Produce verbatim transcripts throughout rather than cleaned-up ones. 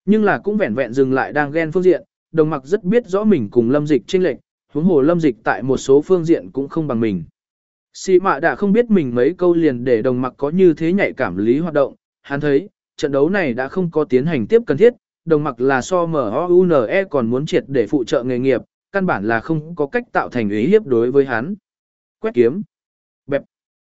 Nhưng là cũng vẹn vẹn dừng lại đang ghen phương diện, đồng mặc rất biết rõ mình cùng lâm dịch chênh lệch, huống hồ lâm dịch tại một số phương diện cũng không bằng mình. Sĩ mạ đã không biết mình mấy câu liền để đồng mặc có như thế nhạy cảm lý hoạt động, hắn thấy, trận đấu này đã không có tiến hành tiếp cần thiết, đồng mặc là so em o u en e còn muốn triệt để phụ trợ nghề nghiệp, căn bản là không có cách tạo thành ý hiếp đối với hắn. Quét kiếm. Bẹp.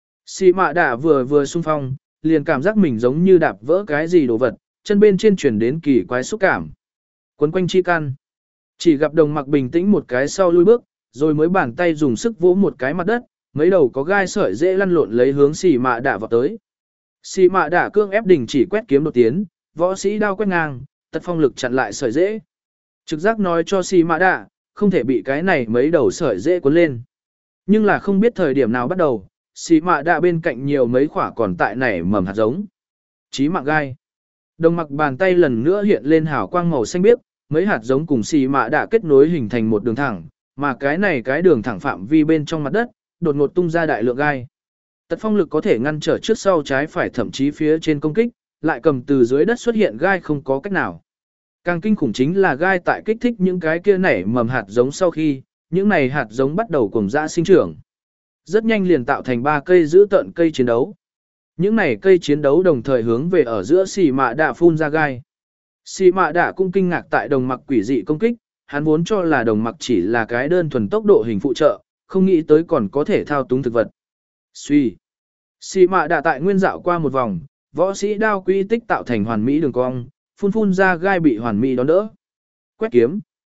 Sĩ mạ đã vừa vừa xung phong, liền cảm giác mình giống như đạp vỡ cái gì đồ vật, chân bên trên chuyển đến kỳ quái xúc cảm. Quấn quanh chi căn. Chỉ gặp đồng mặc bình tĩnh một cái sau lui bước, rồi mới bàn tay dùng sức vỗ một cái mặt đất, mấy đầu có gai sợi dễ lăn lộn lấy hướng xì mạ đả vào tới. Xì mạ đả cương ép đình chỉ quét kiếm đột tiến, võ sĩ đao quét ngang, tật phong lực chặn lại sợi dễ. Trực giác nói cho xì mạ đả, không thể bị cái này mấy đầu sợi dễ cuốn lên. Nhưng là không biết thời điểm nào bắt đầu, xì mạ đả bên cạnh nhiều mấy khỏa còn tại nảy mầm hạt giống. Chí mạng gai. Đồng mặc bàn tay lần nữa hiện lên hào quang màu xanh biếc, mấy hạt giống cùng xì mạ đả kết nối hình thành một đường thẳng, mà cái này cái đường thẳng phạm vi bên trong mặt đất, đột ngột tung ra đại lượng gai. Tật phong lực có thể ngăn trở trước sau trái phải thậm chí phía trên công kích, lại cầm từ dưới đất xuất hiện gai không có cách nào. Càng kinh khủng chính là gai tại kích thích những cái kia nảy mầm hạt giống sau khi, những này hạt giống bắt đầu cùng dã sinh trưởng. Rất nhanh liền tạo thành ba cây giữ tận cây chiến đấu. Những này cây chiến đấu đồng thời hướng về ở giữa xì mạ đạ phun ra gai. Xì mạ đạ cũng kinh ngạc tại đồng mặc quỷ dị công kích, hắn vốn cho là đồng mặc chỉ là cái đơn thuần tốc độ hình phụ trợ, không nghĩ tới còn có thể thao túng thực vật. Suy. Xì mạ đạ tại nguyên dạo qua một vòng, võ sĩ đao quy tích tạo thành hoàn mỹ đường cong, phun phun ra gai bị hoàn mỹ đón đỡ. Quét kiếm.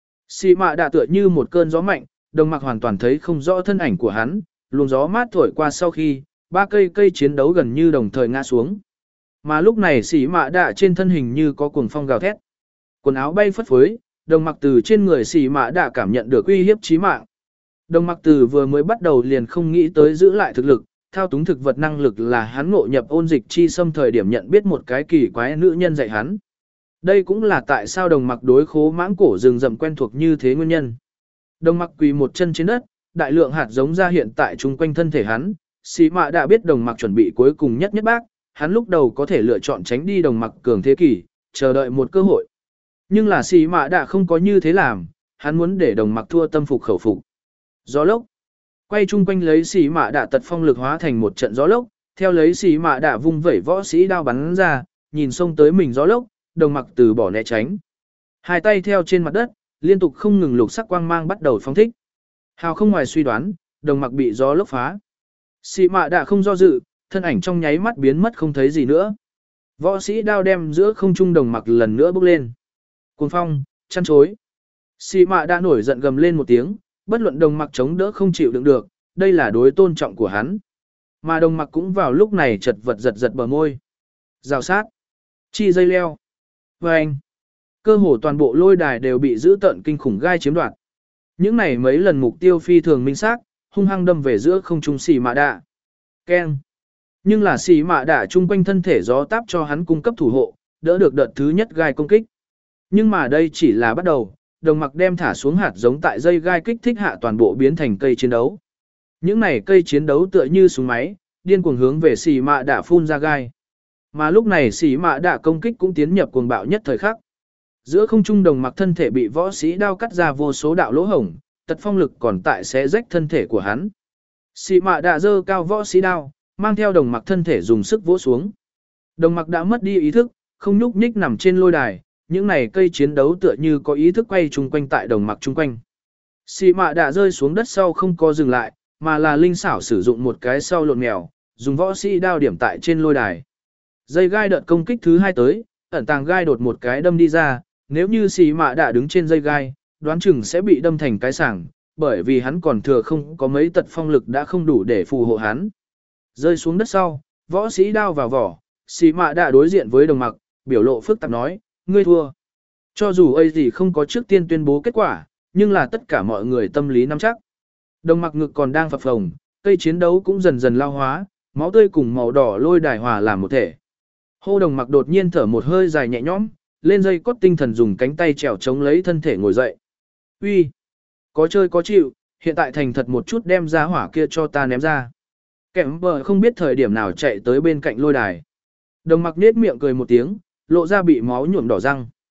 Xì mạ đạ tựa như một cơn gió mạnh, đồng mặc hoàn toàn thấy không rõ thân ảnh của hắn, luồng gió mát thổi qua sau khi, ba cây cây chiến đấu gần như đồng thời ngã xuống. Mà lúc này xì mạ đạ trên thân hình như có cuồng phong gào thét. Quần áo bay phất phới, đồng mặc từ trên người xì mạ đạ cảm nhận được uy hiếp chí mạng. Đồng mặc từ vừa mới bắt đầu liền không nghĩ tới giữ lại thực lực, thao túng thực vật năng lực là hắn ngộ nhập ôn dịch chi xâm thời điểm nhận biết một cái kỳ quái nữ nhân dạy hắn. Đây cũng là tại sao đồng mặc đối khố mãng cổ rừng rậm quen thuộc như thế nguyên nhân. Đồng mặc quỳ một chân trên đất, đại lượng hạt giống ra hiện tại chung quanh thân thể hắn, xì mạ đã biết đồng mặc chuẩn bị cuối cùng nhất nhất bác, hắn lúc đầu có thể lựa chọn tránh đi đồng mặc cường thế kỷ, chờ đợi một cơ hội. Nhưng là xì mạ đã không có như thế làm, hắn muốn để đồng mặc thua tâm phục khẩu phục. Gió lốc. Quay chung quanh lấy xì mạ đạ tật phong lực hóa thành một trận gió lốc, theo lấy xì mạ đạ vung vẩy võ sĩ đao bắn ra, nhìn xông tới mình gió lốc, đồng mặc từ bỏ né tránh. Hai tay theo trên mặt đất, liên tục không ngừng lục sắc quang mang bắt đầu phóng thích. Hào không ngoài suy đoán, đồng mặc bị gió lốc phá. Xì mạ đạ không do dự, thân ảnh trong nháy mắt biến mất không thấy gì nữa. Võ sĩ đao đem giữa không trung đồng mặc lần nữa bốc lên. Cuồng phong, chăn chối. Xì mạ đã nổi giận gầm lên một tiếng, bất luận đồng mặc chống đỡ không chịu đựng được, đây là đối tôn trọng của hắn. Mà đồng mặc cũng vào lúc này chật vật giật giật bờ môi. Rào sát. Chi dây leo. Và anh. Cơ hồ toàn bộ lôi đài đều bị giữ tận kinh khủng gai chiếm đoạt. Những này mấy lần mục tiêu phi thường minh xác, hung hăng đâm về giữa không trung xì mạ đạ. Keng. Nhưng là xì mạ đạ chung quanh thân thể gió táp cho hắn cung cấp thủ hộ, đỡ được đợt thứ nhất gai công kích. Nhưng mà đây chỉ là bắt đầu, đồng mặc đem thả xuống hạt giống tại dây gai kích thích hạ toàn bộ biến thành cây chiến đấu. Những này cây chiến đấu tựa như súng máy, điên cuồng hướng về xì mạ đạ phun ra gai. Mà lúc này xì mạ đạ công kích cũng tiến nhập cuồng bạo nhất thời khắc. Giữa không trung đồng mặc thân thể bị võ sĩ đao cắt ra vô số đạo lỗ hổng, tật phong lực còn tại xé rách thân thể của hắn. Xì mạ đạ giơ cao võ sĩ đao, mang theo đồng mặc thân thể dùng sức vỗ xuống. Đồng mặc đã mất đi ý thức, không nhúc nhích nằm trên lôi đài, những này cây chiến đấu tựa như có ý thức quay chung quanh tại đồng mặc chung quanh. Xì mạ đạ rơi xuống đất sau không có dừng lại, mà là linh xảo sử dụng một cái sau lộn mèo, dùng võ sĩ đao điểm tại trên lôi đài. Dây gai đợt công kích thứ hai tới, ẩn tàng gai đột một cái đâm đi ra, nếu như xì mạ đạ đứng trên dây gai, đoán chừng sẽ bị đâm thành cái sảng, bởi vì hắn còn thừa không có mấy tật phong lực đã không đủ để phù hộ hắn. Rơi xuống đất sau, võ sĩ đao vào vỏ, xì mạ đạ đối diện với đồng mặc, biểu lộ phức tạp nói, ngươi thua. Cho dù ấy gì không có trước tiên tuyên bố kết quả, nhưng là tất cả mọi người tâm lý nắm chắc. Đồng mặc ngực còn đang phập phồng, cây chiến đấu cũng dần dần lao hóa, máu tươi cùng màu đỏ lôi đài hòa làm một thể. Hô đồng mặc đột nhiên thở một hơi dài nhẹ nhõm, lên dây cốt tinh thần dùng cánh tay trèo chống lấy thân thể ngồi dậy. Uy, có chơi có chịu, hiện tại thành thật một chút đem ra hỏa kia cho ta ném ra. Kẻm bờ không biết thời điểm nào chạy tới bên cạnh lôi đài. Đồng mặc nết miệng cười một tiếng, lộ ra bị máu nhuộm đỏ răng.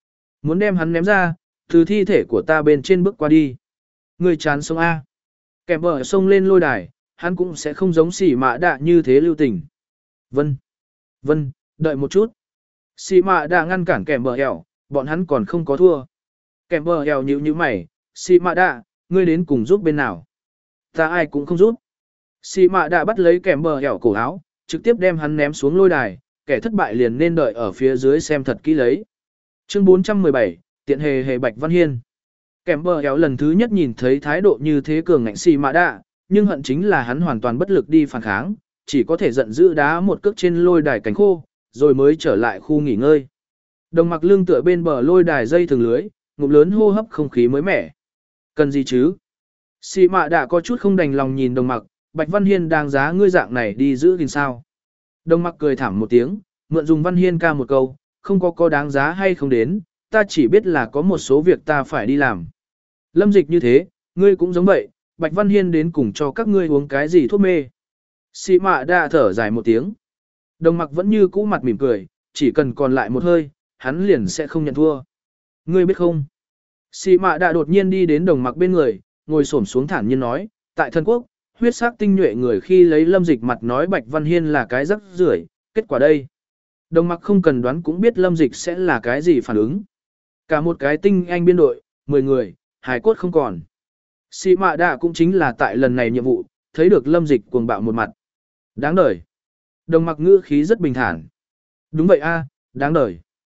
Muốn đem hắn ném ra, từ thi thể của ta bên trên bước qua đi. Ngươi chán sống A. Kèm bờ sông lên lôi đài, hắn cũng sẽ không giống xỉ mạ đạ như thế lưu tình. Vân. Vân, đợi một chút. Xỉ mạ đạ ngăn cản kèm bờ hẻo, bọn hắn còn không có thua. Kèm bờ hẻo nhíu nhíu mày, xỉ mạ đạ, ngươi đến cùng giúp bên nào? Ta ai cũng không giúp. Xỉ mạ đạ bắt lấy kèm bờ hẻo cổ áo, trực tiếp đem hắn ném xuống lôi đài, kẻ thất bại liền nên đợi ở phía dưới xem thật kỹ lấy. Chương bốn trăm mười bảy, tiện hề hề Bạch Văn Hiên. Kèm bờ éo lần thứ nhất nhìn thấy thái độ như thế cường ngạnh xì mạ đạ, nhưng hận chính là hắn hoàn toàn bất lực đi phản kháng, chỉ có thể giận dữ đá một cước trên lôi đài cánh khô, rồi mới trở lại khu nghỉ ngơi. Đồng mặc lưng tựa bên bờ lôi đài dây thường lưới, ngụm lớn hô hấp không khí mới mẻ. Cần gì chứ? Xì mạ đạ có chút không đành lòng nhìn đồng mặc, Bạch Văn Hiên đang giá ngươi dạng này đi giữ gìn sao. Đồng mặc cười thảm một tiếng, mượn dùng Văn Hiên ca một câu, không có có đáng giá hay không đến, ta chỉ biết là có một số việc ta phải đi làm. Lâm Dịch như thế, ngươi cũng giống vậy, Bạch Văn Hiên đến cùng cho các ngươi uống cái gì thuốc mê. Sĩ mạ đã thở dài một tiếng. Đồng mặc vẫn như cũ mặt mỉm cười, chỉ cần còn lại một hơi, hắn liền sẽ không nhận thua. Ngươi biết không? Sĩ mạ đã đột nhiên đi đến đồng mặc bên người, ngồi xổm xuống thản nhiên nói, tại thần quốc, huyết sắc tinh nhuệ người khi lấy Lâm Dịch mặt nói Bạch Văn Hiên là cái rắc rưởi, kết quả đây. Đồng mặc không cần đoán cũng biết Lâm Dịch sẽ là cái gì phản ứng. Cả một cái tinh anh biên đội, mười người, hài cốt không còn. Sĩ mạ đạ cũng chính là tại lần này nhiệm vụ, thấy được Lâm Dịch cuồng bạo một mặt. Đáng đời. Đồng mặc ngữ khí rất bình thản. Đúng vậy a, đáng đời.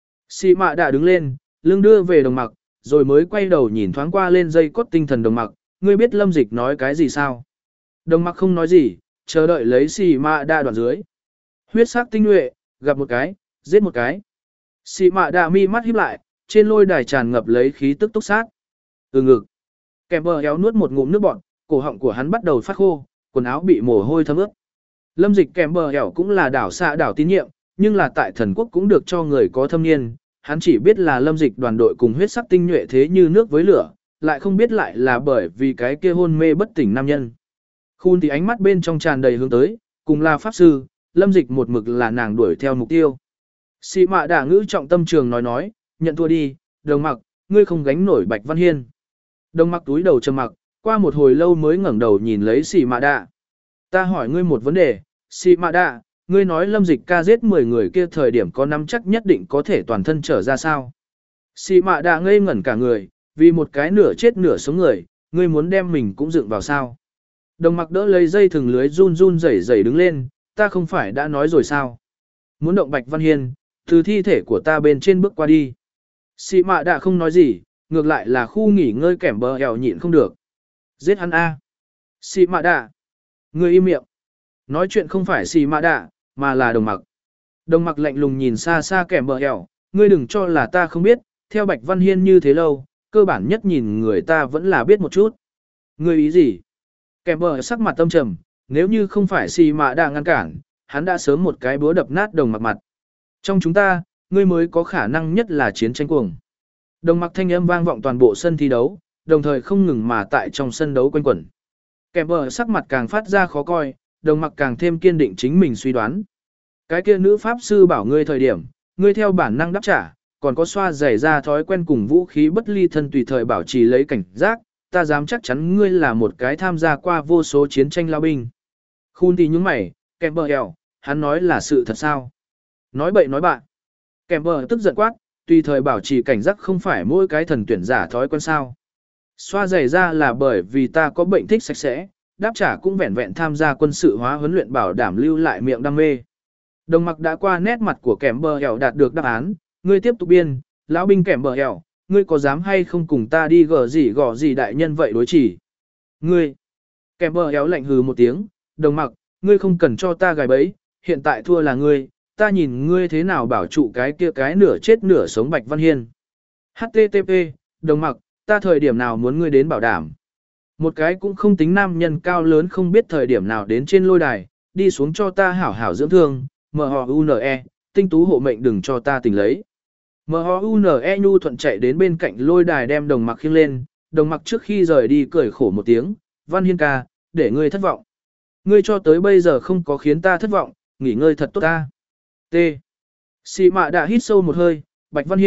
Sĩ mạ đạ đứng lên, lưng đưa về đồng mặc, rồi mới quay đầu nhìn thoáng qua lên dây cốt tinh thần đồng mặc, ngươi biết Lâm Dịch nói cái gì sao? Đồng mặc không nói gì, chờ đợi lấy sĩ mạ đạ đoạn dưới. Huyết sắc tinh nhuệ, gặp một cái, giết một cái. Sĩ mạ đạ mi mắt híp lại, trên lôi đài tràn ngập lấy khí tức túc sát. Từ ngực. Kèm bờ éo nuốt một ngụm nước bọt, cổ họng của hắn bắt đầu phát khô, quần áo bị mồ hôi thấm ướt. Lâm Dịch kèm bờ éo cũng là đảo xạ đảo tín nhiệm, nhưng là tại thần quốc cũng được cho người có thâm niên. Hắn chỉ biết là Lâm Dịch đoàn đội cùng huyết sắc tinh nhuệ thế như nước với lửa, lại không biết lại là bởi vì cái kia hôn mê bất tỉnh nam nhân. Khun thì ánh mắt bên trong tràn đầy hướng tới, cùng là pháp sư, Lâm Dịch một mực là nàng đuổi theo mục tiêu. Sĩ mạ đả ngữ trọng tâm trường nói nói, nhận thua đi, đồng mặc, ngươi không gánh nổi Bạch Văn Hiên. Đồng mặc túi đầu trầm mặc, qua một hồi lâu mới ngẩng đầu nhìn lấy Sĩ mạ đạ. Ta hỏi ngươi một vấn đề, Sĩ mạ đạ, ngươi nói Lâm Dịch ca giết mười người kia thời điểm có nắm chắc nhất định có thể toàn thân trở ra sao? Sĩ mạ đạ ngây ngẩn cả người, vì một cái nửa chết nửa sống người, ngươi muốn đem mình cũng dựng vào sao? Đồng mặc đỡ lấy dây thừng lưới run run rẩy rẩy đứng lên, ta không phải đã nói rồi sao? Muốn động Bạch Văn Hiên, từ thi thể của ta bên trên bước qua đi. Sĩ mạ đạ không nói gì, ngược lại là khu nghỉ ngơi kẻm bờ hẻo nhịn không được. Giết hắn a. Sĩ mạ đạ. Người im miệng. Nói chuyện không phải sĩ mạ đạ, mà là đồng mặc. Đồng mặc lạnh lùng nhìn xa xa kẻm bờ hẻo, ngươi đừng cho là ta không biết, theo Bạch Văn Hiên như thế lâu, cơ bản nhất nhìn người ta vẫn là biết một chút. Ngươi ý gì? Kẻm bờ sắc mặt tâm trầm, nếu như không phải sĩ mạ đạ ngăn cản, hắn đã sớm một cái búa đập nát đồng mặc mặt. Trong chúng ta, ngươi mới có khả năng nhất là chiến tranh cuồng. Đồng mặc thanh âm vang vọng toàn bộ sân thi đấu, đồng thời không ngừng mà tại trong sân đấu quanh quẩn. Kèm bờ sắc mặt càng phát ra khó coi, đồng mặc càng thêm kiên định chính mình suy đoán. Cái kia nữ pháp sư bảo ngươi thời điểm, ngươi theo bản năng đáp trả, còn có xoa giày ra thói quen cùng vũ khí bất ly thân tùy thời bảo trì lấy cảnh giác, ta dám chắc chắn ngươi là một cái tham gia qua vô số chiến tranh lao binh. Khun thì nhúng mày, kèm bờ hèo, hắn nói là sự thật sao? Nói bậy nói bạn. Kèm bờ tức giận quát, tùy thời bảo trì cảnh giác không phải mỗi cái thần tuyển giả thói quen sao. Xoa giày ra là bởi vì ta có bệnh thích sạch sẽ, đáp trả cũng vẹn vẹn tham gia quân sự hóa huấn luyện bảo đảm lưu lại miệng đam mê. Đồng mặc đã qua nét mặt của kèm bờ hẻo đạt được đáp án, ngươi tiếp tục biên, lão binh kèm bờ hẻo, ngươi có dám hay không cùng ta đi gở gì gõ gì đại nhân vậy đối chỉ. Ngươi, kèm bờ hẻo lạnh hừ một tiếng, đồng mặc, ngươi không cần cho ta gài bẫy, hiện tại thua là ngươi. Ta nhìn ngươi thế nào bảo trụ cái kia cái nửa chết nửa sống Bạch Văn Hiên. hát tê tê pê, đồng mặc, ta thời điểm nào muốn ngươi đến bảo đảm. Một cái cũng không tính nam nhân cao lớn không biết thời điểm nào đến trên lôi đài, đi xuống cho ta hảo hảo dưỡng thương, mờ hò u nờ e, tinh tú hộ mệnh đừng cho ta tỉnh lấy. mờ hò u nờ e nhu thuận chạy đến bên cạnh lôi đài đem đồng mặc khiêng lên, đồng mặc trước khi rời đi cười khổ một tiếng, Văn Hiên ca, để ngươi thất vọng. Ngươi cho tới bây giờ không có khiến ta thất vọng, nghỉ ngơi thật tốt ta. T. Sĩ mạ đã hít sâu một hơi, Bạch Văn Hiên,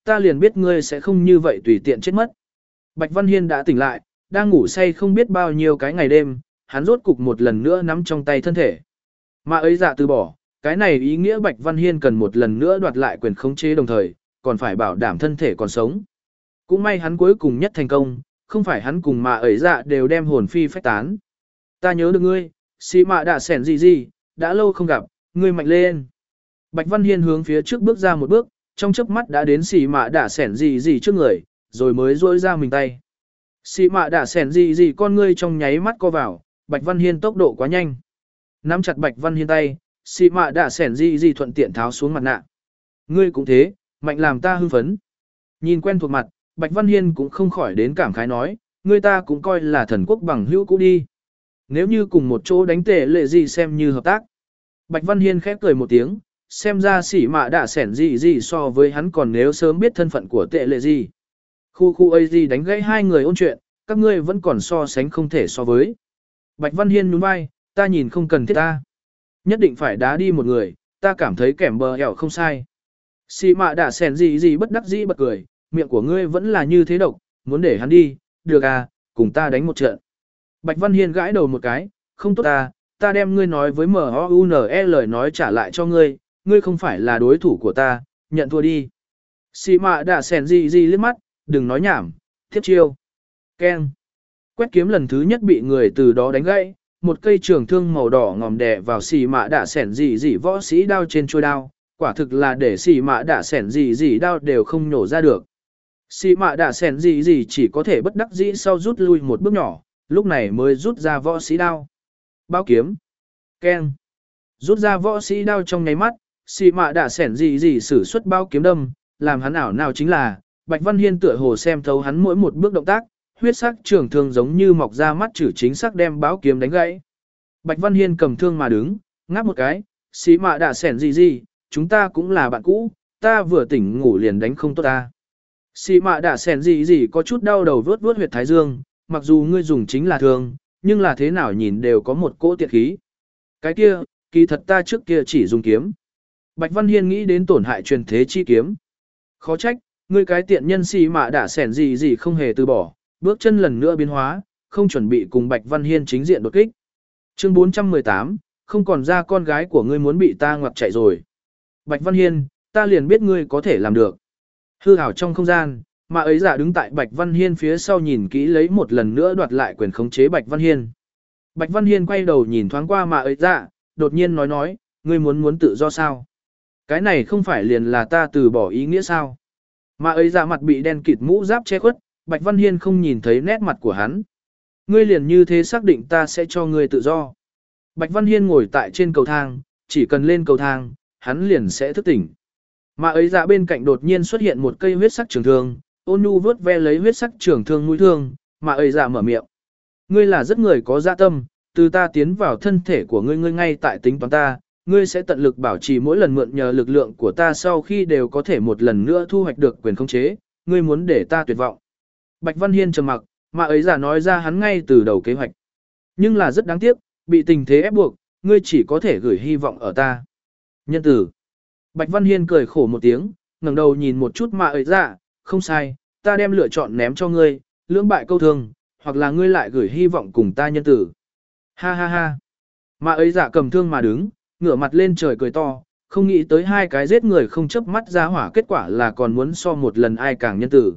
ta liền biết ngươi sẽ không như vậy tùy tiện chết mất. Bạch Văn Hiên đã tỉnh lại, đang ngủ say không biết bao nhiêu cái ngày đêm, hắn rốt cục một lần nữa nắm trong tay thân thể. Mà ấy dạ từ bỏ, cái này ý nghĩa Bạch Văn Hiên cần một lần nữa đoạt lại quyền khống chế đồng thời, còn phải bảo đảm thân thể còn sống. Cũng may hắn cuối cùng nhất thành công, không phải hắn cùng mà ấy dạ đều đem hồn phi phách tán. Ta nhớ được ngươi, xì mạ đã sẻn gì gì, đã lâu không gặp, ngươi mạnh lên. Bạch Văn Hiên hướng phía trước bước ra một bước, trong chớp mắt đã đến xì mạ đã sẻn gì gì trước người, rồi mới duỗi ra mình tay. Xì mạ đã sẻn gì gì con ngươi trong nháy mắt co vào, Bạch Văn Hiên tốc độ quá nhanh. Nắm chặt Bạch Văn Hiên tay, xì mạ đã sẻn gì gì thuận tiện tháo xuống mặt nạ. Ngươi cũng thế, mạnh làm ta hưng phấn. Nhìn quen thuộc mặt, Bạch Văn Hiên cũng không khỏi đến cảm khái nói, ngươi ta cũng coi là thần quốc bằng hữu cũ đi. Nếu như cùng một chỗ đánh tệ lệ gì xem như hợp tác. Bạch Văn Hiên khép cười một tiếng, xem ra xỉ mạ đã sẻn gì gì so với hắn còn nếu sớm biết thân phận của tệ lệ gì. Khu khu ấy gì đánh gãy hai người ôn chuyện, các ngươi vẫn còn so sánh không thể so với. Bạch Văn Hiên nhún vai, ta nhìn không cần thiết ta. Nhất định phải đá đi một người, ta cảm thấy kẻm bờ hẻo không sai. Xỉ mạ đã sẻn gì gì bất đắc dĩ bật cười, miệng của ngươi vẫn là như thế độc, muốn để hắn đi, được à, cùng ta đánh một trận. Bạch Văn Hiên gãi đầu một cái, không tốt ta, ta đem ngươi nói với em o u en e lời nói trả lại cho ngươi, ngươi không phải là đối thủ của ta, nhận thua đi. Xì mạ đã sèn gì gì liếc mắt, đừng nói nhảm, tiếp chiêu. Keng. Quét kiếm lần thứ nhất bị người từ đó đánh gãy, một cây trường thương màu đỏ ngòm đè vào xì mạ đã sèn gì gì võ sĩ đao trên chuôi đao, quả thực là để xì mạ đã sèn gì gì đao đều không nhổ ra được. Xì mạ đã sèn gì gì chỉ có thể bất đắc dĩ sau rút lui một bước nhỏ, lúc này mới rút ra võ sĩ đao. Bao kiếm. Keng. Rút ra võ sĩ đao trong nháy mắt, xì mạ đã sẻn gì gì sử xuất bao kiếm đâm, làm hắn ảo nào chính là, Bạch Văn Hiên tựa hồ xem thấu hắn mỗi một bước động tác, huyết sắc trường thương giống như mọc ra mắt chử chính xác đem báo kiếm đánh gãy. Bạch Văn Hiên cầm thương mà đứng, ngáp một cái, xì mạ đã sẻn gì gì, chúng ta cũng là bạn cũ, ta vừa tỉnh ngủ liền đánh không tốt ta. Xì mạ đã sẻn gì gì có chút đau đầu vớt vớt huyệt thái dương, mặc dù ngươi dùng chính là thương, nhưng là thế nào nhìn đều có một cỗ tiệt khí. Cái kia, kỳ thật ta trước kia chỉ dùng kiếm. Bạch Văn Hiên nghĩ đến tổn hại truyền thế chi kiếm. Khó trách, ngươi cái tiện nhân xì mạ đã sẻn gì gì không hề từ bỏ, bước chân lần nữa biến hóa, không chuẩn bị cùng Bạch Văn Hiên chính diện đột kích. Chương bốn trăm mười tám, không còn ra con gái của ngươi muốn bị ta ngoặt chạy rồi. Bạch Văn Hiên, ta liền biết ngươi có thể làm được. Hư hảo trong không gian, mà ấy giả đứng tại Bạch Văn Hiên phía sau nhìn kỹ lấy một lần nữa đoạt lại quyền khống chế Bạch Văn Hiên. Bạch Văn Hiên quay đầu nhìn thoáng qua mà ấy giả, đột nhiên nói nói, ngươi muốn muốn tự do sao? Cái này không phải liền là ta từ bỏ ý nghĩa sao? Mà ấy giả mặt bị đen kịt mũ giáp che khuất, Bạch Văn Hiên không nhìn thấy nét mặt của hắn. Ngươi liền như thế xác định ta sẽ cho ngươi tự do. Bạch Văn Hiên ngồi tại trên cầu thang, chỉ cần lên cầu thang, hắn liền sẽ thức tỉnh. Mà ấy giả bên cạnh đột nhiên xuất hiện một cây huyết sắc trường thương, ôn nhu vớt ve lấy huyết sắc trường thương mũi thương, mà ấy giả mở miệng. Ngươi là rất người có dạ tâm, từ ta tiến vào thân thể của ngươi ngươi ngay tại tính toán ta, ngươi sẽ tận lực bảo trì mỗi lần mượn nhờ lực lượng của ta sau khi đều có thể một lần nữa thu hoạch được quyền khống chế, ngươi muốn để ta tuyệt vọng. Bạch Văn Hiên trầm mặc, mà ấy giả nói ra hắn ngay từ đầu kế hoạch. Nhưng là rất đáng tiếc, bị tình thế ép buộc, ngươi chỉ có thể gửi hy vọng ở ta. Nhân tử. Bạch Văn Hiên cười khổ một tiếng, ngẩng đầu nhìn một chút mà ấy giả, không sai, ta đem lựa chọn ném cho ngươi, lưỡng bại câu thương, hoặc là ngươi lại gửi hy vọng cùng ta nhân tử. Ha ha ha. Mà ấy giả cầm thương mà đứng, ngửa mặt lên trời cười to, không nghĩ tới hai cái giết người không chớp mắt ra hỏa kết quả là còn muốn so một lần ai càng nhân tử.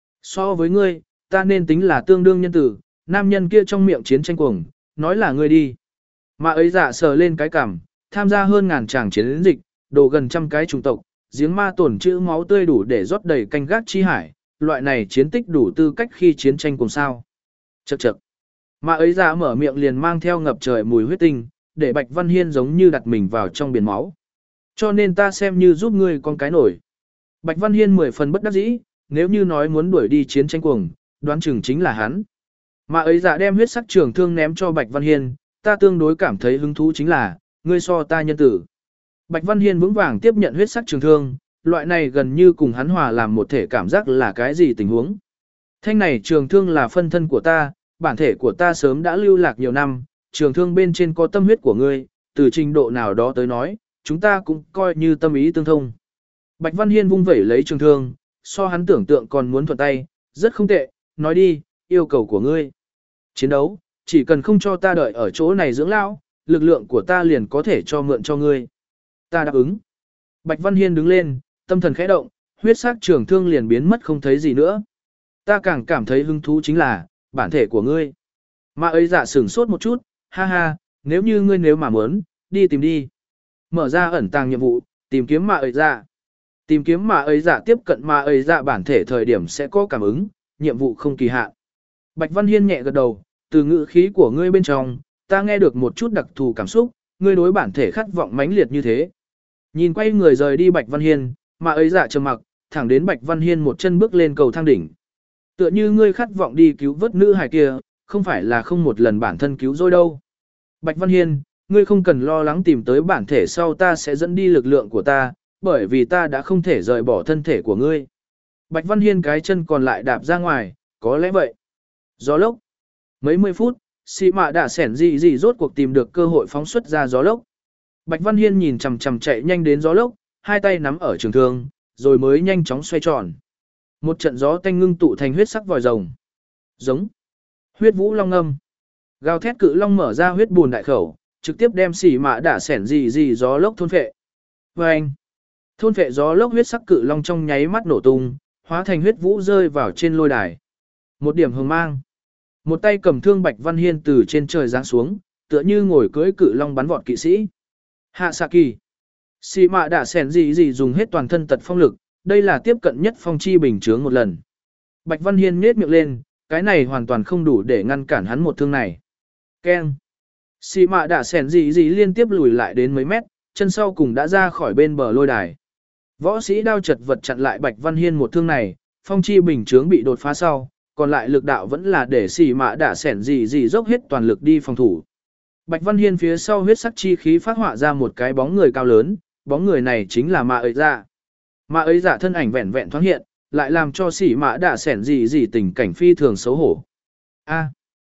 So với ngươi, ta nên tính là tương đương nhân tử, nam nhân kia trong miệng chiến tranh cuồng, nói là ngươi đi. Mà ấy giả sờ lên cái cằm, tham gia hơn ngàn tràng chiến dịch, đồ gần trăm cái chủng tộc, giếng ma tổn chữ máu tươi đủ để rót đầy canh gác chi hải, loại này chiến tích đủ tư cách khi chiến tranh cùng sao. Chậc chậc. Mà ấy giả mở miệng liền mang theo ngập trời mùi huyết tinh, để Bạch Văn Hiên giống như đặt mình vào trong biển máu. Cho nên ta xem như giúp ngươi con cái nổi. Bạch Văn Hiên mười phần bất đắc dĩ, nếu như nói muốn đuổi đi chiến tranh cuồng, đoán chừng chính là hắn. Mà ấy giả đem huyết sắc trường thương ném cho Bạch Văn Hiên, ta tương đối cảm thấy hứng thú chính là, ngươi so ta nhân tử. Bạch Văn Hiên vững vàng tiếp nhận huyết sắc trường thương, loại này gần như cùng hắn hòa làm một thể cảm giác là cái gì tình huống. Thanh này trường thương là phân thân của ta, bản thể của ta sớm đã lưu lạc nhiều năm, trường thương bên trên có tâm huyết của ngươi, từ trình độ nào đó tới nói, chúng ta cũng coi như tâm ý tương thông. Bạch Văn Hiên vung vẩy lấy trường thương, so hắn tưởng tượng còn muốn thuận tay, rất không tệ, nói đi, yêu cầu của ngươi. Chiến đấu, chỉ cần không cho ta đợi ở chỗ này dưỡng lão, lực lượng của ta liền có thể cho mượn cho ngươi. Ta đáp ứng. Bạch Văn Hiên đứng lên, tâm thần khẽ động, huyết sắc trường thương liền biến mất không thấy gì nữa. Ta càng cảm thấy hứng thú chính là, bản thể của ngươi. Mà ấy dạ sửng sốt một chút, ha ha, nếu như ngươi nếu mà muốn, đi tìm đi. Mở ra ẩn tàng nhiệm vụ, tìm kiếm mà ấy dạ. Tìm kiếm mà ấy dạ tiếp cận mà ấy dạ bản thể thời điểm sẽ có cảm ứng, nhiệm vụ không kỳ hạn. Bạch Văn Hiên nhẹ gật đầu, từ ngữ khí của ngươi bên trong, ta nghe được một chút đặc thù cảm xúc, ngươi đối bản thể khát vọng mãnh liệt như thế. Nhìn quay người rời đi Bạch Văn Hiên, mà ấy dạ trầm mặc, thẳng đến Bạch Văn Hiên một chân bước lên cầu thang đỉnh. Tựa như ngươi khát vọng đi cứu vớt nữ hài kia, không phải là không một lần bản thân cứu rồi đâu. Bạch Văn Hiên, ngươi không cần lo lắng tìm tới bản thể sau ta sẽ dẫn đi lực lượng của ta, bởi vì ta đã không thể rời bỏ thân thể của ngươi. Bạch Văn Hiên cái chân còn lại đạp ra ngoài, có lẽ vậy. Gió lốc. Mấy mươi phút, xì mạ đã sẻn gì gì rốt cuộc tìm được cơ hội phóng xuất ra gió lốc. Bạch Văn Hiên nhìn chằm chằm chạy nhanh đến gió lốc, hai tay nắm ở trường thương, rồi mới nhanh chóng xoay tròn. Một trận gió tanh ngưng tụ thành huyết sắc vòi rồng. Giống. Huyết vũ long ngâm. Gào thét cự long mở ra huyết buồn đại khẩu, trực tiếp đem xỉ mạ đã sẻn gì gì gió lốc thôn phệ. Và anh. Thôn phệ gió lốc huyết sắc cự long trong nháy mắt nổ tung, hóa thành huyết vũ rơi vào trên lôi đài. Một điểm hồng mang. Một tay cầm thương Bạch Văn Hiên từ trên trời giáng xuống, tựa như ngồi cưỡi cự long bắn vọt kỵ sĩ. Hạ xạ kỳ. Xì mạ đã sẻn gì gì dùng hết toàn thân tật phong lực, đây là tiếp cận nhất phong chi bình chướng một lần. Bạch Văn Hiên nhếch miệng lên, cái này hoàn toàn không đủ để ngăn cản hắn một thương này. Keng. Xì mạ đã sẻn gì gì liên tiếp lùi lại đến mấy mét, chân sau cùng đã ra khỏi bên bờ lôi đài. Võ sĩ đao chật vật chặn lại Bạch Văn Hiên một thương này, phong chi bình chướng bị đột phá sau, còn lại lực đạo vẫn là để xì mạ đã sẻn gì gì dốc hết toàn lực đi phòng thủ. Bạch Văn Hiên phía sau huyết sắc chi khí phát họa ra một cái bóng người cao lớn, bóng người này chính là Mạ ấy dạ. Mạ ấy dạ thân ảnh vẹn vẹn thoáng hiện, lại làm cho xỉ mạ đã sẻn gì gì tình cảnh phi thường xấu hổ. A,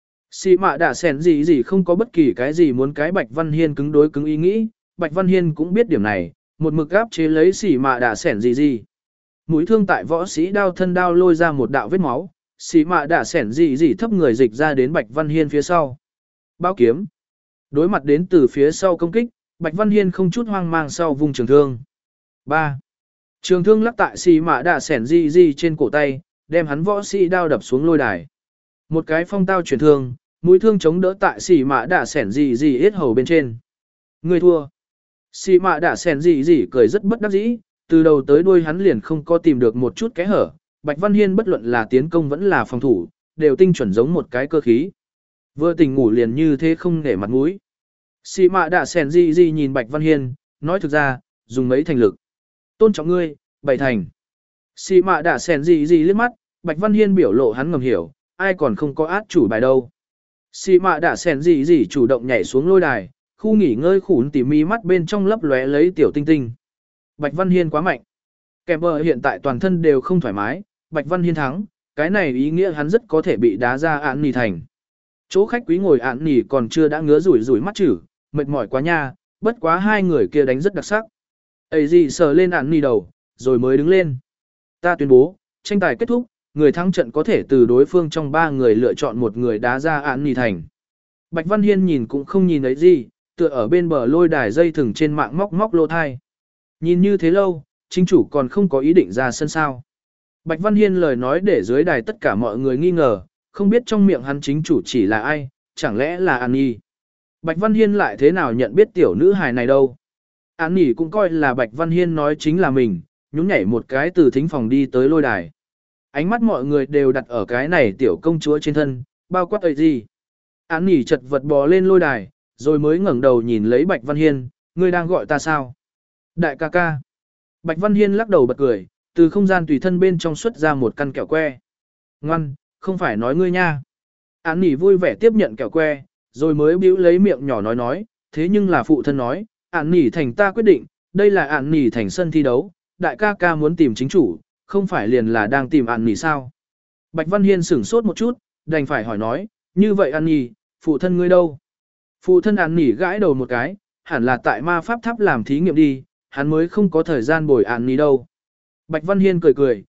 xỉ mạ đã sẻn gì gì không có bất kỳ cái gì muốn cái Bạch Văn Hiên cứng đối cứng ý nghĩ, Bạch Văn Hiên cũng biết điểm này, một mực áp chế lấy xỉ mạ đã sẻn gì gì. Mũi thương tại võ sĩ đao thân đao lôi ra một đạo vết máu, xỉ mạ đã sẻn gì gì thấp người dịch ra đến Bạch Văn Hiên phía sau. Bao kiếm. Đối mặt đến từ phía sau công kích, Bạch Văn Hiên không chút hoang mang sau vùng trường thương. ba. Trường thương lắc tại xì mạ đạ sẻn di di trên cổ tay, đem hắn võ sĩ đao đập xuống lôi đài. Một cái phong tao chuyển thương, mũi thương chống đỡ tại xì mạ đạ sẻn di di hết hầu bên trên. Người thua. Xì mạ đạ sẻn di di cười rất bất đắc dĩ, từ đầu tới đuôi hắn liền không có tìm được một chút kẽ hở. Bạch Văn Hiên bất luận là tiến công vẫn là phòng thủ, đều tinh chuẩn giống một cái cơ khí. Vừa tỉnh ngủ liền như thế không nể mặt mũi. Xì mạ đạ sẻn di di nhìn Bạch Văn Hiên, nói thực ra, dùng mấy thành lực. Tôn trọng ngươi, bảy thành. Xì mạ đạ sẻn di di liếc mắt, Bạch Văn Hiên biểu lộ hắn ngầm hiểu, ai còn không có át chủ bài đâu. Xì mạ đạ sẻn di di chủ động nhảy xuống lôi đài, khu nghỉ ngơi khủn tỉ mi mắt bên trong lấp lóe lấy tiểu tinh tinh. Bạch Văn Hiên quá mạnh. Kèm bờ hiện tại toàn thân đều không thoải mái, Bạch Văn Hiên thắng, cái này ý nghĩa hắn rất có thể bị đá ra án nì thành. Chỗ khách quý ngồi án nì còn chưa đã ngứa rủi rủi mắt chữ, mệt mỏi quá nha, bất quá hai người kia đánh rất đặc sắc. Ấy gì sờ lên án nì đầu, rồi mới đứng lên. Ta tuyên bố, tranh tài kết thúc, người thắng trận có thể từ đối phương trong ba người lựa chọn một người đá ra án nì thành. Bạch Văn Hiên nhìn cũng không nhìn thấy gì, tựa ở bên bờ lôi đài dây thừng trên mạng móc móc lô thai. Nhìn như thế lâu, chính chủ còn không có ý định ra sân sao. Bạch Văn Hiên lời nói để dưới đài tất cả mọi người nghi ngờ, không biết trong miệng hắn chính chủ chỉ là ai, chẳng lẽ là An Nhi. Bạch Văn Hiên lại thế nào nhận biết tiểu nữ hài này đâu. An Nhi cũng coi là Bạch Văn Hiên nói chính là mình, nhún nhảy một cái từ thính phòng đi tới lôi đài. Ánh mắt mọi người đều đặt ở cái này tiểu công chúa trên thân, bao quát ấy gì. An Nhi chật vật bò lên lôi đài, rồi mới ngẩng đầu nhìn lấy Bạch Văn Hiên, ngươi đang gọi ta sao? Đại ca ca. Bạch Văn Hiên lắc đầu bật cười, từ không gian tùy thân bên trong xuất ra một căn kẹo que. Ngoan, không phải nói ngươi nha. Án nỉ vui vẻ tiếp nhận kẹo que, rồi mới bĩu lấy miệng nhỏ nói nói, thế nhưng là phụ thân nói, án nỉ thành ta quyết định, đây là án nỉ thành sân thi đấu, đại ca ca muốn tìm chính chủ, không phải liền là đang tìm án nỉ sao. Bạch Văn Hiên sửng sốt một chút, đành phải hỏi nói, như vậy án nỉ, phụ thân ngươi đâu? Phụ thân án nỉ gãi đầu một cái, hẳn là tại ma pháp tháp làm thí nghiệm đi, hắn mới không có thời gian bồi án nỉ đâu. Bạch Văn Hiên cười cười,